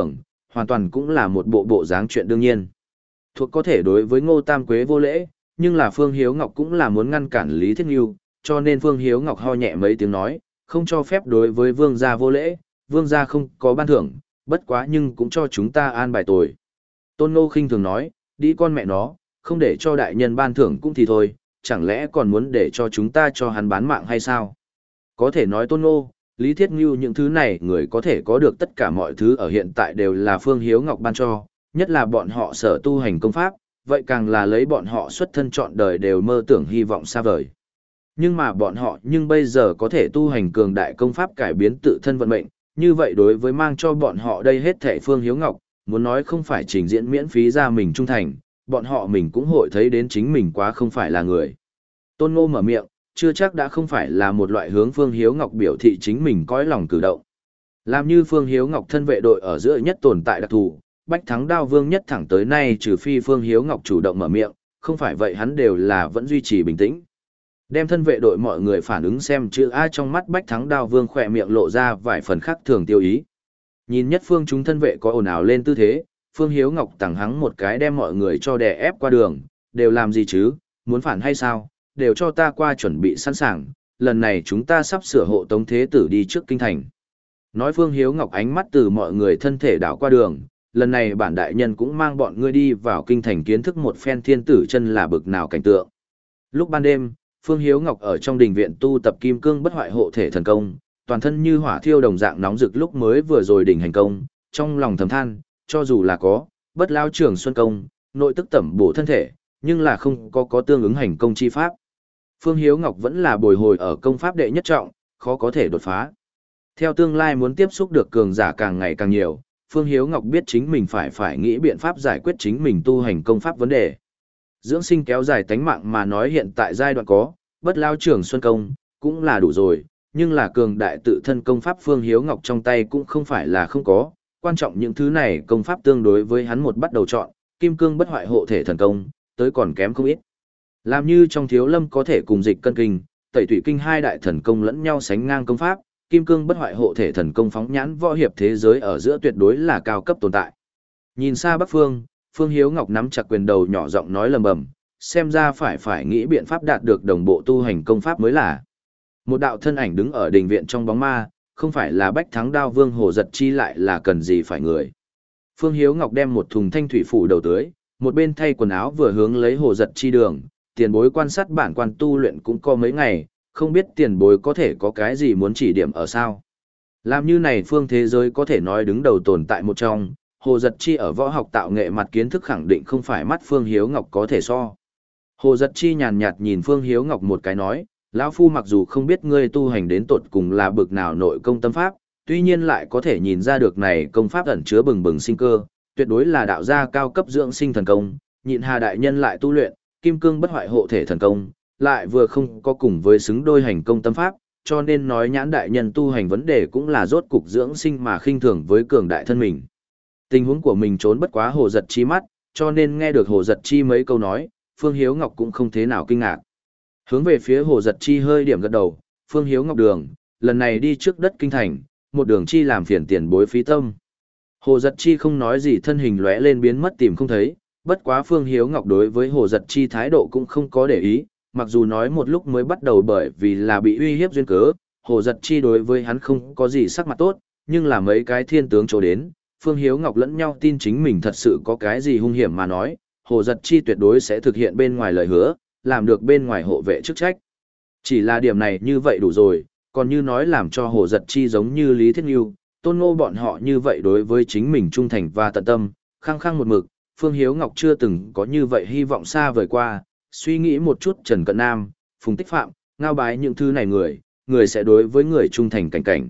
hoàn toàn cũng là một bộ bộ dáng chuyện đương nhiên. Thuộc có thể đối với Ngô Tam Quế vô lễ, nhưng là Phương Hiếu Ngọc cũng là muốn ngăn cản Lý Thiết Ngưu, cho nên Phương Hiếu Ngọc ho nhẹ mấy tiếng nói, không cho phép đối với vương gia vô lễ, vương gia không có ban thưởng, bất quá nhưng cũng cho chúng ta an bài tội. Tôn Ngô khinh thường nói, đi con mẹ nó, không để cho đại nhân ban thưởng cũng thì thôi, chẳng lẽ còn muốn để cho chúng ta cho hắn bán mạng hay sao? Có thể nói Tôn Ngô, Lý Thiết Ngưu những thứ này người có thể có được tất cả mọi thứ ở hiện tại đều là Phương Hiếu Ngọc ban cho, nhất là bọn họ sở tu hành công pháp, vậy càng là lấy bọn họ xuất thân trọn đời đều mơ tưởng hy vọng xa vời. Nhưng mà bọn họ nhưng bây giờ có thể tu hành cường đại công pháp cải biến tự thân vận mệnh, như vậy đối với mang cho bọn họ đây hết thảy Phương Hiếu Ngọc, muốn nói không phải trình diễn miễn phí ra mình trung thành, bọn họ mình cũng hội thấy đến chính mình quá không phải là người. Tôn Ngô mở miệng, chưa chắc đã không phải là một loại hướng Phương Hiếu Ngọc biểu thị chính mình cõi lòng cử động. Làm như Phương Hiếu Ngọc thân vệ đội ở giữa nhất tồn tại đặc thù, Bách Thắng Đao Vương nhất thẳng tới nay trừ phi Phương Hiếu Ngọc chủ động mở miệng, không phải vậy hắn đều là vẫn duy trì bình tĩnh. Đem thân vệ đội mọi người phản ứng xem chữ A trong mắt Bách Thắng Đao Vương khỏe miệng lộ ra vài phần khác thường tiêu ý. Nhìn nhất phương chúng thân vệ có ồn ào lên tư thế, Phương Hiếu Ngọc tẳng hắng một cái đem mọi người cho đè ép qua đường, đều làm gì chứ, muốn phản hay sao, đều cho ta qua chuẩn bị sẵn sàng, lần này chúng ta sắp sửa hộ tống thế tử đi trước kinh thành. Nói Phương Hiếu Ngọc ánh mắt từ mọi người thân thể đảo qua đường, lần này bản đại nhân cũng mang bọn ngươi đi vào kinh thành kiến thức một phen thiên tử chân là bực nào cảnh tượng. Lúc ban đêm, Phương Hiếu Ngọc ở trong đình viện tu tập kim cương bất hoại hộ thể thần công, toàn thân như hỏa thiêu đồng dạng nóng rực lúc mới vừa rồi đỉnh hành công, trong lòng thầm than, cho dù là có, bất lao trường xuân công, nội tức tẩm bổ thân thể, nhưng là không có có tương ứng hành công chi pháp. Phương Hiếu Ngọc vẫn là bồi hồi ở công pháp đệ nhất trọng, khó có thể đột phá. Theo tương lai muốn tiếp xúc được cường giả càng ngày càng nhiều, Phương Hiếu Ngọc biết chính mình phải phải nghĩ biện pháp giải quyết chính mình tu hành công pháp vấn đề. Dưỡng sinh kéo dài tánh mạng mà nói hiện tại giai đoạn có, bất lao trưởng xuân công, cũng là đủ rồi, nhưng là cường đại tự thân công pháp Phương Hiếu Ngọc trong tay cũng không phải là không có, quan trọng những thứ này công pháp tương đối với hắn một bắt đầu chọn, kim cương bất hoại hộ thể thần công, tới còn kém không ít. Làm như trong thiếu lâm có thể cùng dịch cân kinh, tẩy thủy kinh hai đại thần công lẫn nhau sánh ngang công pháp, kim cương bất hoại hộ thể thần công phóng nhãn võ hiệp thế giới ở giữa tuyệt đối là cao cấp tồn tại. Nhìn xa Bắc Phương, Phương Hiếu Ngọc nắm chặt quyền đầu nhỏ giọng nói lầm bầm, xem ra phải phải nghĩ biện pháp đạt được đồng bộ tu hành công pháp mới là. Một đạo thân ảnh đứng ở đình viện trong bóng ma, không phải là Bách Thắng Đao Vương Hồ Giật Chi lại là cần gì phải người. Phương Hiếu Ngọc đem một thùng thanh thủy phủ đầu tưới, một bên thay quần áo vừa hướng lấy Hồ Giật Chi đường, tiền bối quan sát bản quan tu luyện cũng có mấy ngày, không biết tiền bối có thể có cái gì muốn chỉ điểm ở sao. Làm như này phương thế giới có thể nói đứng đầu tồn tại một trong, Hồ Giật Chi ở võ học tạo nghệ mặt kiến thức khẳng định không phải mắt Phương Hiếu Ngọc có thể so. Hồ Giật Chi nhàn nhạt nhìn Phương Hiếu Ngọc một cái nói, lão phu mặc dù không biết ngươi tu hành đến tột cùng là bực nào nội công tâm pháp, tuy nhiên lại có thể nhìn ra được này công pháp ẩn chứa bừng bừng sinh cơ, tuyệt đối là đạo gia cao cấp dưỡng sinh thần công, nhịn Hà đại nhân lại tu luyện, kim cương bất hoại hộ thể thần công, lại vừa không có cùng với xứng đôi hành công tâm pháp, cho nên nói nhãn đại nhân tu hành vấn đề cũng là rốt cục dưỡng sinh mà khinh thường với cường đại thân mình. Tình huống của mình trốn bất quá Hồ Giật Chi mắt, cho nên nghe được Hồ Giật Chi mấy câu nói, Phương Hiếu Ngọc cũng không thế nào kinh ngạc. Hướng về phía Hồ Giật Chi hơi điểm gật đầu, Phương Hiếu Ngọc đường, lần này đi trước đất kinh thành, một đường chi làm phiền tiền bối phí tâm. Hồ Giật Chi không nói gì thân hình lóe lên biến mất tìm không thấy, bất quá Phương Hiếu Ngọc đối với Hồ Giật Chi thái độ cũng không có để ý, mặc dù nói một lúc mới bắt đầu bởi vì là bị uy hiếp duyên cớ, Hồ Giật Chi đối với hắn không có gì sắc mặt tốt, nhưng là mấy cái thiên tướng chỗ đến, Phương Hiếu Ngọc lẫn nhau tin chính mình thật sự có cái gì hung hiểm mà nói, Hồ Giật Chi tuyệt đối sẽ thực hiện bên ngoài lời hứa, làm được bên ngoài hộ vệ chức trách. Chỉ là điểm này như vậy đủ rồi, còn như nói làm cho Hồ Giật Chi giống như Lý Thiết Nghiêu, Tôn Ngô bọn họ như vậy đối với chính mình trung thành và tận tâm, khăng khăng một mực, Phương Hiếu Ngọc chưa từng có như vậy hy vọng xa vời qua, suy nghĩ một chút Trần Cận Nam, Phùng Tích Phạm, ngao bái những thứ này người, người sẽ đối với người trung thành cảnh cảnh.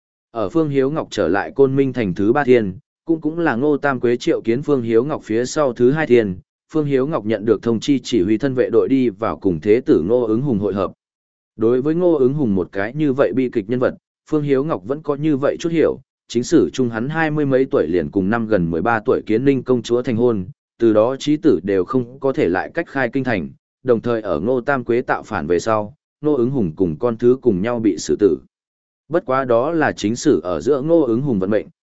Ở Phương Hiếu Ngọc trở lại Côn Minh thành thứ ba thiên, cũng cũng là Ngô Tam Quế triệu kiến Phương Hiếu Ngọc phía sau thứ hai thiên, Phương Hiếu Ngọc nhận được thông chi chỉ huy thân vệ đội đi vào cùng thế tử Ngô Ứng Hùng hội hợp. Đối với Ngô Ứng Hùng một cái như vậy bi kịch nhân vật, Phương Hiếu Ngọc vẫn có như vậy chút hiểu, chính sử chung hắn hai mươi mấy tuổi liền cùng năm gần mười ba tuổi Kiến Ninh công chúa thành hôn, từ đó chí tử đều không có thể lại cách khai kinh thành, đồng thời ở Ngô Tam Quế tạo phản về sau, Ngô Ứng Hùng cùng con thứ cùng nhau bị xử tử. Bất quá đó là chính sử ở giữa Ngô Ứng Hùng vận mệnh,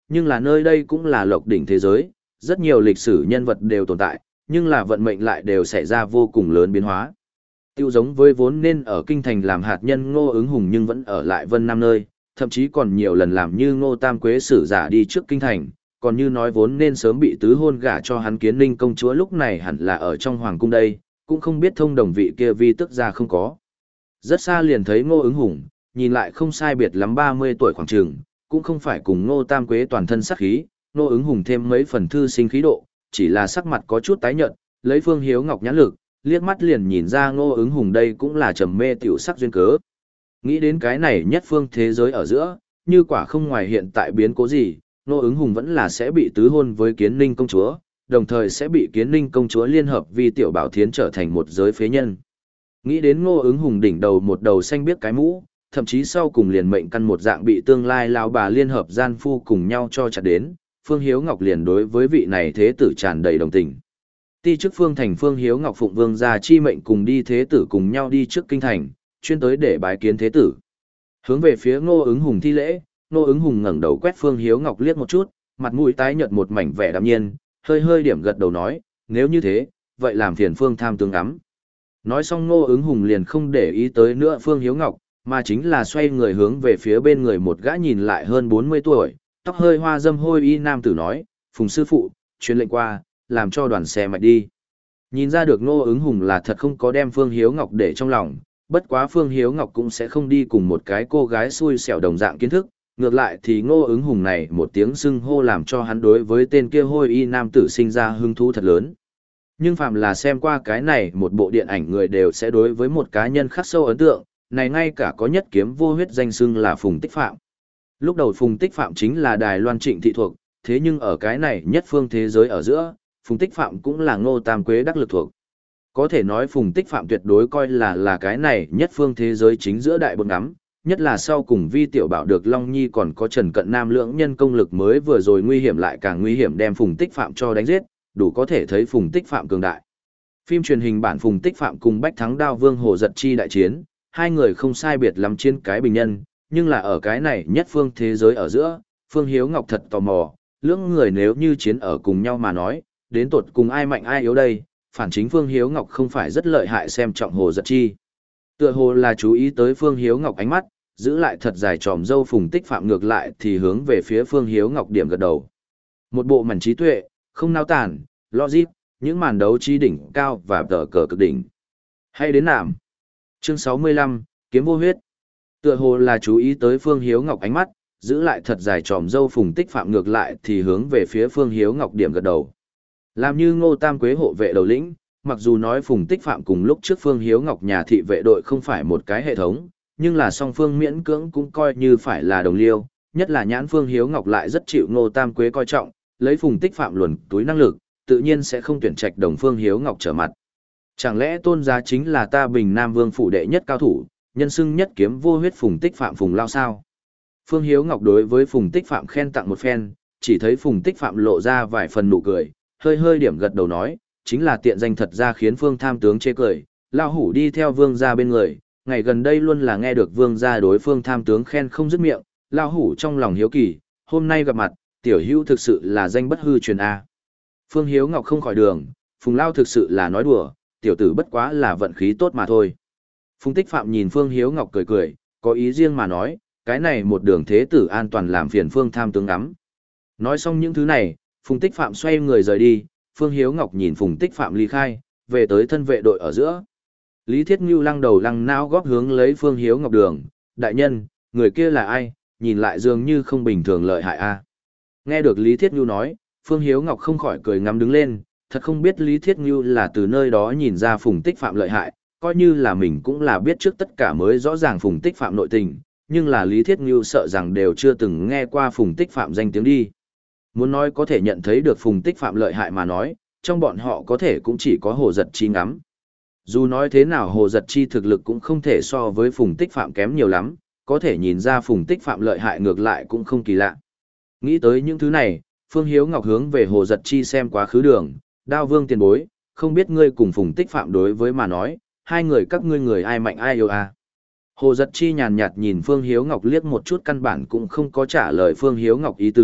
nhưng là nơi đây cũng là lộc đỉnh thế giới, rất nhiều lịch sử nhân vật đều tồn tại, nhưng là vận mệnh lại đều xảy ra vô cùng lớn biến hóa. Tiêu giống với vốn nên ở kinh thành làm hạt nhân Ngô Ứng Hùng nhưng vẫn ở lại Vân Nam nơi, thậm chí còn nhiều lần làm như Ngô Tam Quế sử giả đi trước kinh thành, còn như nói vốn nên sớm bị tứ hôn gả cho hắn Kiến Ninh công chúa lúc này hẳn là ở trong hoàng cung đây, cũng không biết thông đồng vị kia vi tức ra không có. Rất xa liền thấy Ngô Ứng Hùng, nhìn lại không sai biệt lắm ba mươi tuổi khoảng chừng, cũng không phải cùng Ngô Tam Quế toàn thân sắc khí, Ngô Ứng Hùng thêm mấy phần thư sinh khí độ, chỉ là sắc mặt có chút tái nhợt, lấy Phương Hiếu Ngọc nhãn lực, liếc mắt liền nhìn ra Ngô Ứng Hùng đây cũng là trầm mê tiểu sắc duyên cớ. Nghĩ đến cái này nhất phương thế giới ở giữa, như quả không ngoài hiện tại biến cố gì, Ngô Ứng Hùng vẫn là sẽ bị tứ hôn với Kiến Ninh công chúa, đồng thời sẽ bị Kiến Ninh công chúa liên hợp vì tiểu bảo thiến trở thành một giới phế nhân. Nghĩ đến Ngô Ứng Hùng đỉnh đầu một đầu xanh biếc cái mũ, thậm chí sau cùng liền mệnh căn một dạng bị tương lai lão bà liên hợp gian phu cùng nhau cho chặt đến, Phương Hiếu Ngọc liền đối với vị này thế tử tràn đầy đồng tình. Ti chức Phương thành Phương Hiếu Ngọc phụng vương gia chi mệnh cùng đi thế tử cùng nhau đi trước kinh thành, chuyên tới để bái kiến thế tử. Hướng về phía Ngô Ứng Hùng thi lễ, Ngô Ứng Hùng ngẩng đầu quét Phương Hiếu Ngọc liếc một chút, mặt mũi tái nhợt một mảnh vẻ đạm nhiên, hơi hơi điểm gật đầu nói, nếu như thế, vậy làm phiền Phương tham tướng ngắm. Nói xong Ngô Ứng Hùng liền không để ý tới nữa Phương Hiếu Ngọc, mà chính là xoay người hướng về phía bên người một gã nhìn lại hơn bốn mươi tuổi, tóc hơi hoa dâm hôi y nam tử nói, Phùng sư phụ, truyền lệnh qua, làm cho đoàn xe mạch đi. Nhìn ra được Ngô Ứng Hùng là thật không có đem Phương Hiếu Ngọc để trong lòng, bất quá Phương Hiếu Ngọc cũng sẽ không đi cùng một cái cô gái xui xẻo đồng dạng kiến thức, ngược lại thì Ngô Ứng Hùng này một tiếng xưng hô làm cho hắn đối với tên kia hôi y nam tử sinh ra hứng thú thật lớn. Nhưng phạm là xem qua cái này một bộ điện ảnh người đều sẽ đối với một cá nhân khắc sâu ấn tượng, này ngay cả có nhất kiếm vô huyết danh xưng là Phùng Tích Phạm. Lúc đầu Phùng Tích Phạm chính là Đài Loan Trịnh thị thuộc, thế nhưng ở cái này nhất phương thế giới ở giữa, Phùng Tích Phạm cũng là Ngô Tam Quế đắc lực thuộc. Có thể nói Phùng Tích Phạm tuyệt đối coi là là cái này nhất phương thế giới chính giữa đại bột ngắm, nhất là sau cùng Vi Tiểu Bảo được Long Nhi còn có Trần Cận Nam lưỡng nhân công lực mới vừa rồi nguy hiểm lại càng nguy hiểm đem Phùng Tích Phạm cho đánh giết, đủ có thể thấy Phùng Tích Phạm cường đại. Phim truyền hình bản Phùng Tích Phạm cùng Bách Thắng Đao Vương Hồ Giật Chi đại chiến, hai người không sai biệt lắm trên cái bình nhân, nhưng là ở cái này nhất phương thế giới ở giữa, Phương Hiếu Ngọc thật tò mò, lưỡng người nếu như chiến ở cùng nhau mà nói, đến tột cùng ai mạnh ai yếu đây, phản chính Phương Hiếu Ngọc không phải rất lợi hại xem trọng Hồ Giật Chi. Tựa hồ là chú ý tới Phương Hiếu Ngọc ánh mắt, giữ lại thật dài tròm dâu Phùng Tích Phạm ngược lại thì hướng về phía Phương Hiếu Ngọc điểm gật đầu. Một bộ mảnh trí tuệ, không nao tản, logic, những màn đấu trí đỉnh cao và tờ cờ cực đỉnh. Hay đến nạm. Chương sáu mươi lăm, Kiếm vô huyết. Tựa hồ là chú ý tới Phương Hiếu Ngọc ánh mắt, giữ lại thật dài tròm dâu Phùng Tích Phạm ngược lại thì hướng về phía Phương Hiếu Ngọc điểm gật đầu. Làm như Ngô Tam Quế hộ vệ đầu lĩnh, mặc dù nói Phùng Tích Phạm cùng lúc trước Phương Hiếu Ngọc nhà thị vệ đội không phải một cái hệ thống, nhưng là song phương miễn cưỡng cũng coi như phải là đồng liêu, nhất là nhãn Phương Hiếu Ngọc lại rất chịu Ngô Tam Quế coi trọng, lấy Phùng Tích Phạm luồn túi năng lực, tự nhiên sẽ không tuyển trạch đồng Phương Hiếu Ngọc trở mặt. Chẳng lẽ tôn giá chính là ta Bình Nam Vương phủ đệ nhất cao thủ, nhân xưng nhất kiếm vô huyết Phùng Tích Phạm Phùng Lao sao? Phương Hiếu Ngọc đối với Phùng Tích Phạm khen tặng một phen, chỉ thấy Phùng Tích Phạm lộ ra vài phần nụ cười, hơi hơi điểm gật đầu nói, chính là tiện danh thật ra khiến Phương tham tướng chê cười, lao hủ đi theo vương gia bên người, ngày gần đây luôn là nghe được vương gia đối Phương tham tướng khen không dứt miệng, lao hủ trong lòng hiếu kỳ, hôm nay gặp mặt, tiểu hữu thực sự là danh bất hư truyền A. Phương Hiếu Ngọc không khỏi đường, Phùng Lao thực sự là nói đùa, tiểu tử bất quá là vận khí tốt mà thôi. Phùng Tích Phạm nhìn Phương Hiếu Ngọc cười cười, có ý riêng mà nói, cái này một đường thế tử an toàn làm phiền Phương tham tướng ngắm. Nói xong những thứ này, Phùng Tích Phạm xoay người rời đi, Phương Hiếu Ngọc nhìn Phùng Tích Phạm ly khai, về tới thân vệ đội ở giữa. Lý Thiết Ngưu lăng đầu lăng não góp hướng lấy Phương Hiếu Ngọc đường, đại nhân, người kia là ai, nhìn lại dường như không bình thường lợi hại a. Nghe được Lý Thiết Ngưu nói, Phương Hiếu Ngọc không khỏi cười ngắm đứng lên, thật không biết Lý Thiết Ngưu là từ nơi đó nhìn ra Phùng Tích Phạm lợi hại, coi như là mình cũng là biết trước tất cả mới rõ ràng Phùng Tích Phạm nội tình, nhưng là Lý Thiết Ngưu sợ rằng đều chưa từng nghe qua Phùng Tích Phạm danh tiếng đi. Muốn nói có thể nhận thấy được Phùng Tích Phạm lợi hại mà nói, trong bọn họ có thể cũng chỉ có Hồ Giật Chi ngắm. Dù nói thế nào Hồ Giật Chi thực lực cũng không thể so với Phùng Tích Phạm kém nhiều lắm, có thể nhìn ra Phùng Tích Phạm lợi hại ngược lại cũng không kỳ lạ. Nghĩ tới những thứ này, Phương Hiếu Ngọc hướng về Hồ Giật Chi xem quá khứ đường, Đao Vương tiền bối, không biết ngươi cùng Phùng Tích Phạm đối với mà nói, hai người các ngươi người ai mạnh ai yêu à. Hồ Giật Chi nhàn nhạt nhìn Phương Hiếu Ngọc liếc một chút căn bản cũng không có trả lời Phương Hiếu Ngọc ý tứ,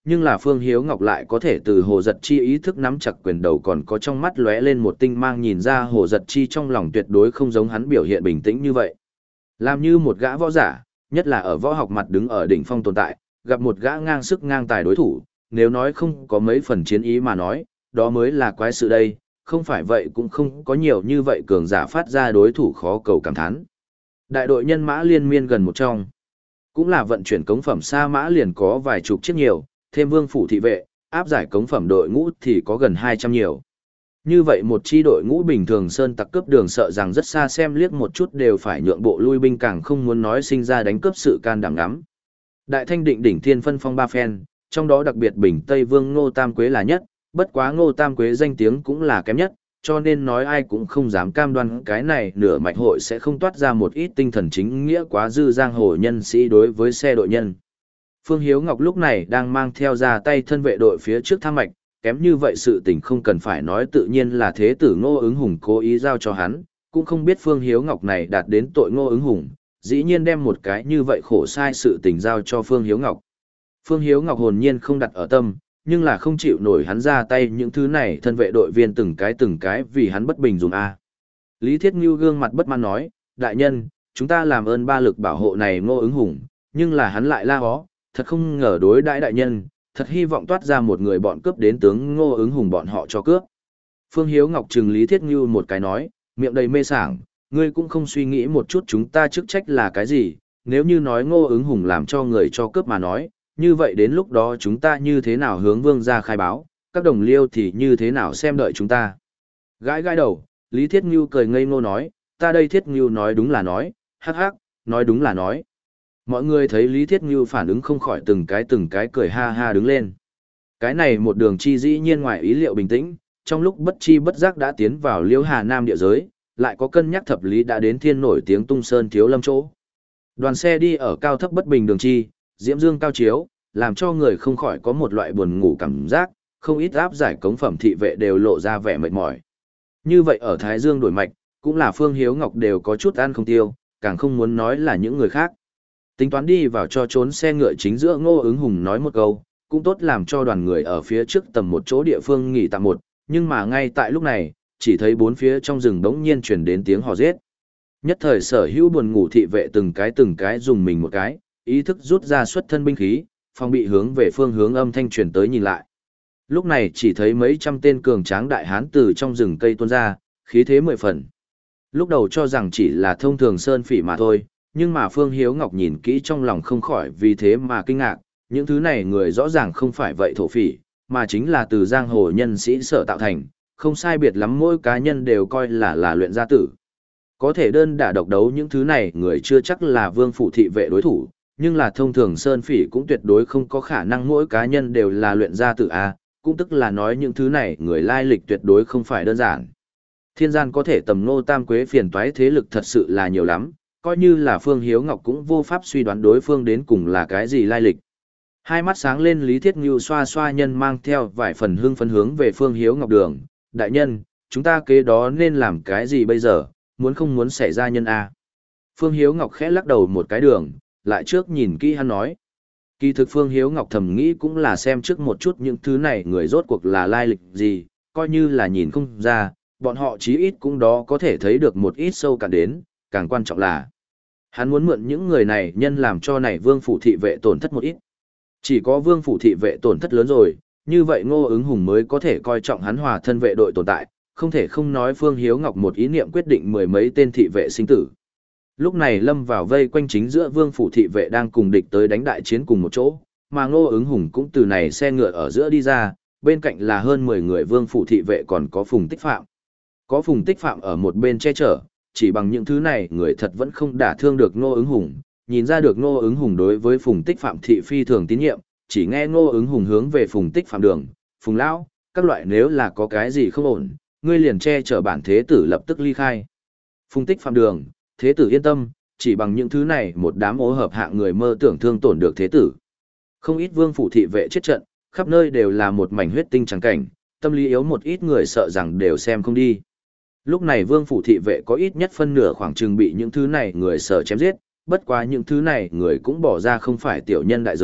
nhưng là Phương Hiếu Ngọc lại có thể từ Hồ Giật Chi ý thức nắm chặt quyền đầu, còn có trong mắt lóe lên một tinh mang, nhìn ra Hồ Giật Chi trong lòng tuyệt đối không giống hắn biểu hiện bình tĩnh như vậy. Làm như một gã võ giả, nhất là ở võ học mặt đứng ở đỉnh phong tồn tại, gặp một gã ngang sức ngang tài đối thủ, nếu nói không có mấy phần chiến ý mà nói, đó mới là quái sự đây, không phải vậy cũng không có nhiều như vậy cường giả phát ra đối thủ khó cầu cảm thán. Đại đội nhân mã liên miên gần một trong, cũng là vận chuyển cống phẩm sa mã liền có vài chục chiếc nhiều, thêm vương phủ thị vệ, áp giải cống phẩm đội ngũ thì có gần hai trăm nhiều. Như vậy một chi đội ngũ bình thường sơn tặc cướp đường sợ rằng rất xa xem liếc một chút đều phải nhượng bộ lui binh, càng không muốn nói sinh ra đánh cướp sự can đảm lắm. Đại Thanh Định đỉnh thiên phân phong ba phen, trong đó đặc biệt Bình Tây Vương Ngô Tam Quế là nhất, bất quá Ngô Tam Quế danh tiếng cũng là kém nhất, cho nên nói ai cũng không dám cam đoan cái này nửa mạch hội sẽ không toát ra một ít tinh thần chính nghĩa quá dư giang hồ nhân sĩ đối với xe đội nhân. Phương Hiếu Ngọc lúc này đang mang theo ra tay thân vệ đội phía trước tham mạch, kém như vậy sự tình không cần phải nói, tự nhiên là thế tử Ngô Ứng Hùng cố ý giao cho hắn, cũng không biết Phương Hiếu Ngọc này đạt đến tội Ngô Ứng Hùng, dĩ nhiên đem một cái như vậy khổ sai sự tình giao cho Phương Hiếu Ngọc. Phương Hiếu Ngọc hồn nhiên không đặt ở tâm, nhưng là không chịu nổi hắn ra tay những thứ này thân vệ đội viên từng cái từng cái vì hắn bất bình dùng a. Lý Thiết Ngưu gương mặt bất mãn nói, đại nhân, chúng ta làm ơn ba lực bảo hộ này Ngô Ứng Hùng, nhưng là hắn lại la hó, thật không ngờ đối đãi đại nhân, thật hy vọng toát ra một người bọn cướp đến tướng Ngô Ứng Hùng bọn họ cho cướp. Phương Hiếu Ngọc trừng Lý Thiết Ngưu một cái nói, miệng đầy mê sảng, ngươi cũng không suy nghĩ một chút chúng ta chức trách là cái gì, nếu như nói Ngô Ứng Hùng làm cho người cho cướp mà nói, như vậy đến lúc đó chúng ta như thế nào hướng vương ra khai báo, các đồng liêu thì như thế nào xem đợi chúng ta. Gãi gãi đầu, Lý Thiết Ngưu cười ngây ngô nói, ta đây Thiết Ngưu nói đúng là nói, hắc hắc, nói đúng là nói. Mọi người thấy Lý Thiết Ngưu phản ứng không khỏi từng cái từng cái cười ha ha đứng lên. Cái này một đường chi dĩ nhiên ngoài ý liệu bình tĩnh, trong lúc bất chi bất giác đã tiến vào Liễu Hà Nam địa giới, lại có cân nhắc thập lý đã đến thiên nổi tiếng Tung Sơn Thiếu Lâm chỗ. Đoàn xe đi ở cao thấp bất bình đường chi, diễm dương cao chiếu, làm cho người không khỏi có một loại buồn ngủ cảm giác, không ít áp giải cống phẩm thị vệ đều lộ ra vẻ mệt mỏi. Như vậy ở Thái Dương đổi mạch, cũng là Phương Hiếu Ngọc đều có chút ăn không tiêu, càng không muốn nói là những người khác. Tính toán đi vào cho trốn xe ngựa chính giữa Ngô Ứng Hùng nói một câu, cũng tốt làm cho đoàn người ở phía trước tầm một chỗ địa phương nghỉ tạm một, nhưng mà ngay tại lúc này, chỉ thấy bốn phía trong rừng đống nhiên truyền đến tiếng hò rết. Nhất thời sở hữu buồn ngủ thị vệ từng cái từng cái dùng mình một cái, ý thức rút ra xuất thân binh khí, phòng bị hướng về phương hướng âm thanh truyền tới nhìn lại. Lúc này chỉ thấy mấy trăm tên cường tráng đại hán từ trong rừng cây tuôn ra, khí thế mười phần. Lúc đầu cho rằng chỉ là thông thường sơn phỉ mà thôi, nhưng mà Phương Hiếu Ngọc nhìn kỹ trong lòng không khỏi vì thế mà kinh ngạc, những thứ này người rõ ràng không phải vậy thổ phỉ, mà chính là từ giang hồ nhân sĩ sở tạo thành, không sai biệt lắm mỗi cá nhân đều coi là là luyện gia tử. Có thể đơn đả độc đấu những thứ này người chưa chắc là vương phủ thị vệ đối thủ, nhưng là thông thường sơn phỉ cũng tuyệt đối không có khả năng mỗi cá nhân đều là luyện gia tử A, cũng tức là nói những thứ này người lai lịch tuyệt đối không phải đơn giản. Thiên gian có thể tầm Ngô Tam Quế phiền toái thế lực thật sự là nhiều lắm, coi như là Phương Hiếu Ngọc cũng vô pháp suy đoán đối phương đến cùng là cái gì lai lịch. Hai mắt sáng lên Lý Thiết Ngưu xoa xoa nhân mang theo vài phần hương phấn hướng về Phương Hiếu Ngọc đường, đại nhân, chúng ta kế đó nên làm cái gì bây giờ, muốn không muốn xảy ra nhân A. Phương Hiếu Ngọc khẽ lắc đầu một cái đường, lại trước nhìn kỹ hắn nói. Kỳ thực Phương Hiếu Ngọc thầm nghĩ cũng là xem trước một chút những thứ này người rốt cuộc là lai lịch gì, coi như là nhìn không ra, bọn họ chí ít cũng đó có thể thấy được một ít sâu cạn đến, càng quan trọng là hắn muốn mượn những người này nhân làm cho này vương phủ thị vệ tổn thất một ít. Chỉ có vương phủ thị vệ tổn thất lớn rồi, như vậy Ngô Ứng Hùng mới có thể coi trọng hắn hòa thân vệ đội tồn tại, không thể không nói Phương Hiếu Ngọc một ý niệm quyết định mười mấy tên thị vệ sinh tử. Lúc này lâm vào vây quanh chính giữa vương phủ thị vệ đang cùng địch tới đánh đại chiến cùng một chỗ, mà Ngô Ứng Hùng cũng từ này xe ngựa ở giữa đi ra, bên cạnh là hơn mười người vương phủ thị vệ còn có Phùng Tích Phạm. Có Phùng Tích Phạm ở một bên che chở, chỉ bằng những thứ này người thật vẫn không đả thương được Ngô Ứng Hùng, nhìn ra được Ngô Ứng Hùng đối với Phùng Tích Phạm thị phi thường tín nhiệm, chỉ nghe Ngô Ứng Hùng hướng về Phùng Tích Phạm đường, Phùng Lão, các loại nếu là có cái gì không ổn, ngươi liền che chở bản thế tử lập tức ly khai. Phùng Tích Phạm đường, thế tử yên tâm, chỉ bằng những thứ này một đám ố hợp hạng người mơ tưởng thương tổn được thế tử. Không ít vương phủ thị vệ chết trận, khắp nơi đều là một mảnh huyết tinh trắng cảnh, tâm lý yếu một ít người sợ rằng đều xem không đi. Lúc này vương phủ thị vệ có ít nhất phân nửa khoảng chừng bị những thứ này người sợ chém giết, bất quá những thứ này người cũng bỏ ra không phải tiểu nhân đại giới,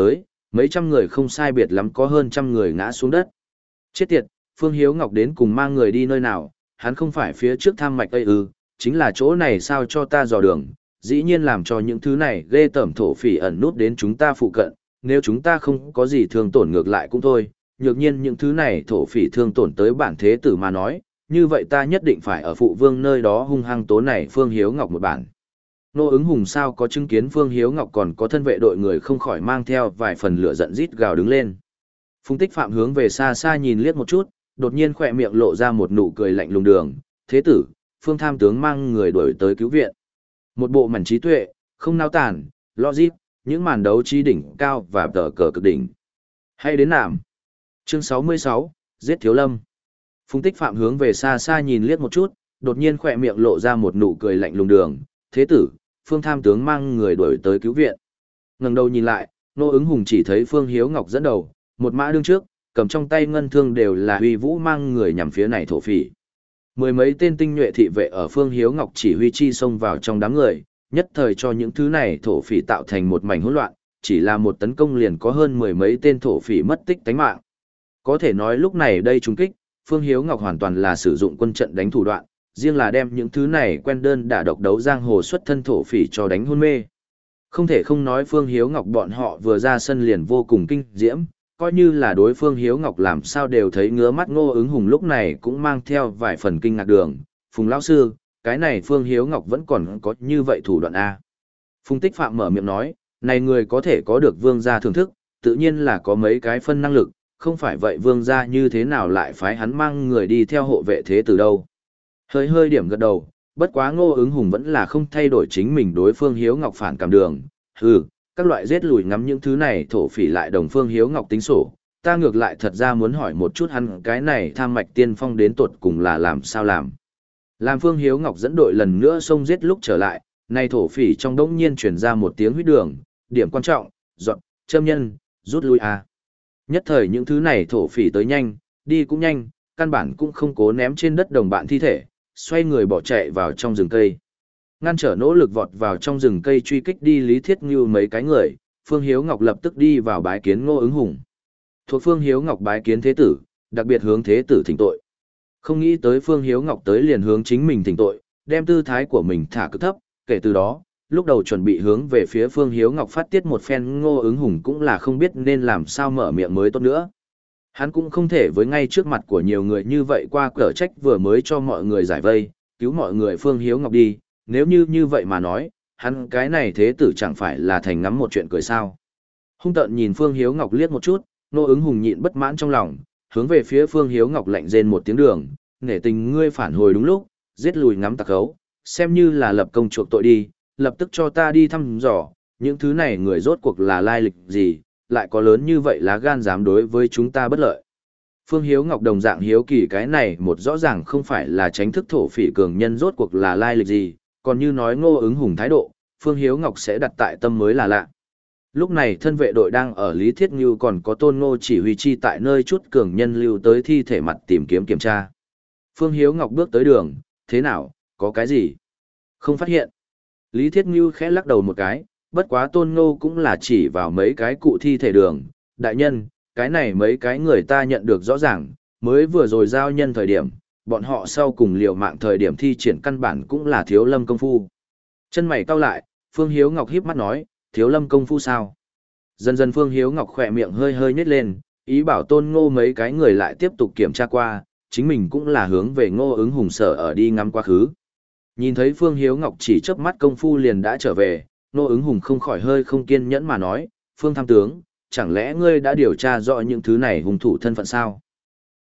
mấy trăm người không sai biệt lắm có hơn trăm người ngã xuống đất. Chết tiệt, Phương Hiếu Ngọc đến cùng mang người đi nơi nào, hắn không phải phía trước tham mạch Tây ư, chính là chỗ này sao cho ta dò đường, dĩ nhiên làm cho những thứ này ghê tởm thổ phỉ ẩn nút đến chúng ta phụ cận, nếu chúng ta không có gì thương tổn ngược lại cũng thôi, nhược nhiên những thứ này thổ phỉ thương tổn tới bản thế tử mà nói, như vậy ta nhất định phải ở phụ vương nơi đó hung hăng tố này Phương Hiếu Ngọc một bản. Nô ứng hùng sao có chứng kiến Phương Hiếu Ngọc còn có thân vệ đội người không khỏi mang theo vài phần lửa giận rít gào đứng lên. Phùng Tích Phạm hướng về xa xa nhìn liếc một chút, đột nhiên khỏe miệng lộ ra một nụ cười lạnh lùng đường, thế tử, Phương tham tướng mang người đuổi tới cứu viện. Một bộ mảnh trí tuệ, không nao tản, logic, những màn đấu trí đỉnh cao và tờ cờ cực đỉnh. Hay đến nạm. Chương sáu mươi sáu, Giết Thiếu Lâm. Phùng Tích Phạm hướng về xa xa nhìn liếc một chút, đột nhiên khỏe miệng lộ ra một nụ cười lạnh lùng đường, thế tử, Phương tham tướng mang người đuổi tới cứu viện. Ngẩng đầu nhìn lại, Nô ứng hùng chỉ thấy Phương Hiếu Ngọc dẫn đầu, một mã đương trước, cầm trong tay ngân thương đều là uy vũ mang người nhằm phía này thổ phỉ. Mười mấy tên tinh nhuệ thị vệ ở Phương Hiếu Ngọc chỉ huy chi xông vào trong đám người, nhất thời cho những thứ này thổ phỉ tạo thành một mảnh hỗn loạn, chỉ là một tấn công liền có hơn mười mấy tên thổ phỉ mất tích tánh mạng. Có thể nói lúc này đây trúng kích, Phương Hiếu Ngọc hoàn toàn là sử dụng quân trận đánh thủ đoạn, riêng là đem những thứ này quen đơn đả độc đấu giang hồ xuất thân thổ phỉ cho đánh hôn mê. Không thể không nói Phương Hiếu Ngọc bọn họ vừa ra sân liền vô cùng kinh diễm, coi như là đối Phương Hiếu Ngọc làm sao đều thấy ngứa mắt. Ngô ứng hùng lúc này cũng mang theo vài phần kinh ngạc đường, Phùng lão sư, cái này Phương Hiếu Ngọc vẫn còn có như vậy thủ đoạn A. Phùng Tích Phạm mở miệng nói, này người có thể có được vương gia thưởng thức, tự nhiên là có mấy cái phân năng lực, không phải vậy vương gia như thế nào lại phái hắn mang người đi theo hộ vệ thế từ đâu. Hơi hơi điểm gật đầu, bất quá Ngô ứng hùng vẫn là không thay đổi chính mình đối Phương Hiếu Ngọc phản cảm đường, hừ, các loại giết lùi ngắm những thứ này thổ phỉ lại đồng Phương Hiếu Ngọc tính sổ, ta ngược lại thật ra muốn hỏi một chút hắn cái này tham mạch tiên phong đến tuột cùng là làm sao làm. Làm Phương Hiếu Ngọc dẫn đội lần nữa xông giết lúc trở lại, nay thổ phỉ trong đống nhiên truyền ra một tiếng huýt đường, điểm quan trọng, dọn, châm nhân, rút lui a. Nhất thời những thứ này thổ phỉ tới nhanh, đi cũng nhanh, căn bản cũng không cố ném trên đất đồng bạn thi thể, xoay người bỏ chạy vào trong rừng cây. Ngăn trở nỗ lực vọt vào trong rừng cây truy kích đi Lý Thiết Ngưu mấy cái người, Phương Hiếu Ngọc lập tức đi vào bái kiến Ngô ứng hùng. Thuộc Phương Hiếu Ngọc bái kiến thế tử, đặc biệt hướng thế tử thỉnh tội. Không nghĩ tới Phương Hiếu Ngọc tới liền hướng chính mình thỉnh tội, đem tư thái của mình thả cực thấp, kể từ đó, lúc đầu chuẩn bị hướng về phía Phương Hiếu Ngọc phát tiết một phen Ngô ứng hùng cũng là không biết nên làm sao mở miệng mới tốt nữa. Hắn cũng không thể với ngay trước mặt của nhiều người như vậy qua cở trách vừa mới cho mọi người giải vây, cứu mọi người Phương Hiếu Ngọc đi, nếu như như vậy mà nói, hắn cái này thế tử chẳng phải là thành ngắm một chuyện cười sao. Hung tợn nhìn Phương Hiếu Ngọc liếc một chút, Ngô ứng hùng nhịn bất mãn trong lòng, hướng về phía Phương Hiếu Ngọc lạnh rên một tiếng đường, nể tình ngươi phản hồi đúng lúc, giết lùi ngắm tặc khấu, xem như là lập công chuộc tội đi, lập tức cho ta đi thăm dò, những thứ này người rốt cuộc là lai lịch gì, lại có lớn như vậy lá gan dám đối với chúng ta bất lợi. Phương Hiếu Ngọc đồng dạng hiếu kỳ cái này một rõ ràng không phải là tránh thức thổ phỉ cường nhân rốt cuộc là lai lịch gì, còn như nói Ngô ứng hùng thái độ, Phương Hiếu Ngọc sẽ đặt tại tâm mới là lạ. Lúc này thân vệ đội đang ở Lý Thiết Ngưu còn có Tôn Ngô chỉ huy chi tại nơi chút cường nhân lưu tới thi thể mặt tìm kiếm kiểm tra. Phương Hiếu Ngọc bước tới đường, thế nào, có cái gì? Không phát hiện. Lý Thiết Ngưu khẽ lắc đầu một cái, bất quá Tôn Ngô cũng là chỉ vào mấy cái cụ thi thể đường. Đại nhân, cái này mấy cái người ta nhận được rõ ràng, mới vừa rồi giao nhân thời điểm, bọn họ sau cùng liều mạng thời điểm thi triển căn bản cũng là Thiếu Lâm công phu. Chân mày cau lại, Phương Hiếu Ngọc híp mắt nói, Thiếu Lâm công phu sao? Dần dần Phương Hiếu Ngọc khỏe miệng hơi hơi nhếch lên, ý bảo Tôn Ngô mấy cái người lại tiếp tục kiểm tra qua, chính mình cũng là hướng về Ngô ứng hùng sở ở đi ngắm quá khứ. Nhìn thấy Phương Hiếu Ngọc chỉ chớp mắt công phu liền đã trở về, Ngô ứng hùng không khỏi hơi không kiên nhẫn mà nói, Phương tham tướng, chẳng lẽ ngươi đã điều tra rõ những thứ này hung thủ thân phận sao?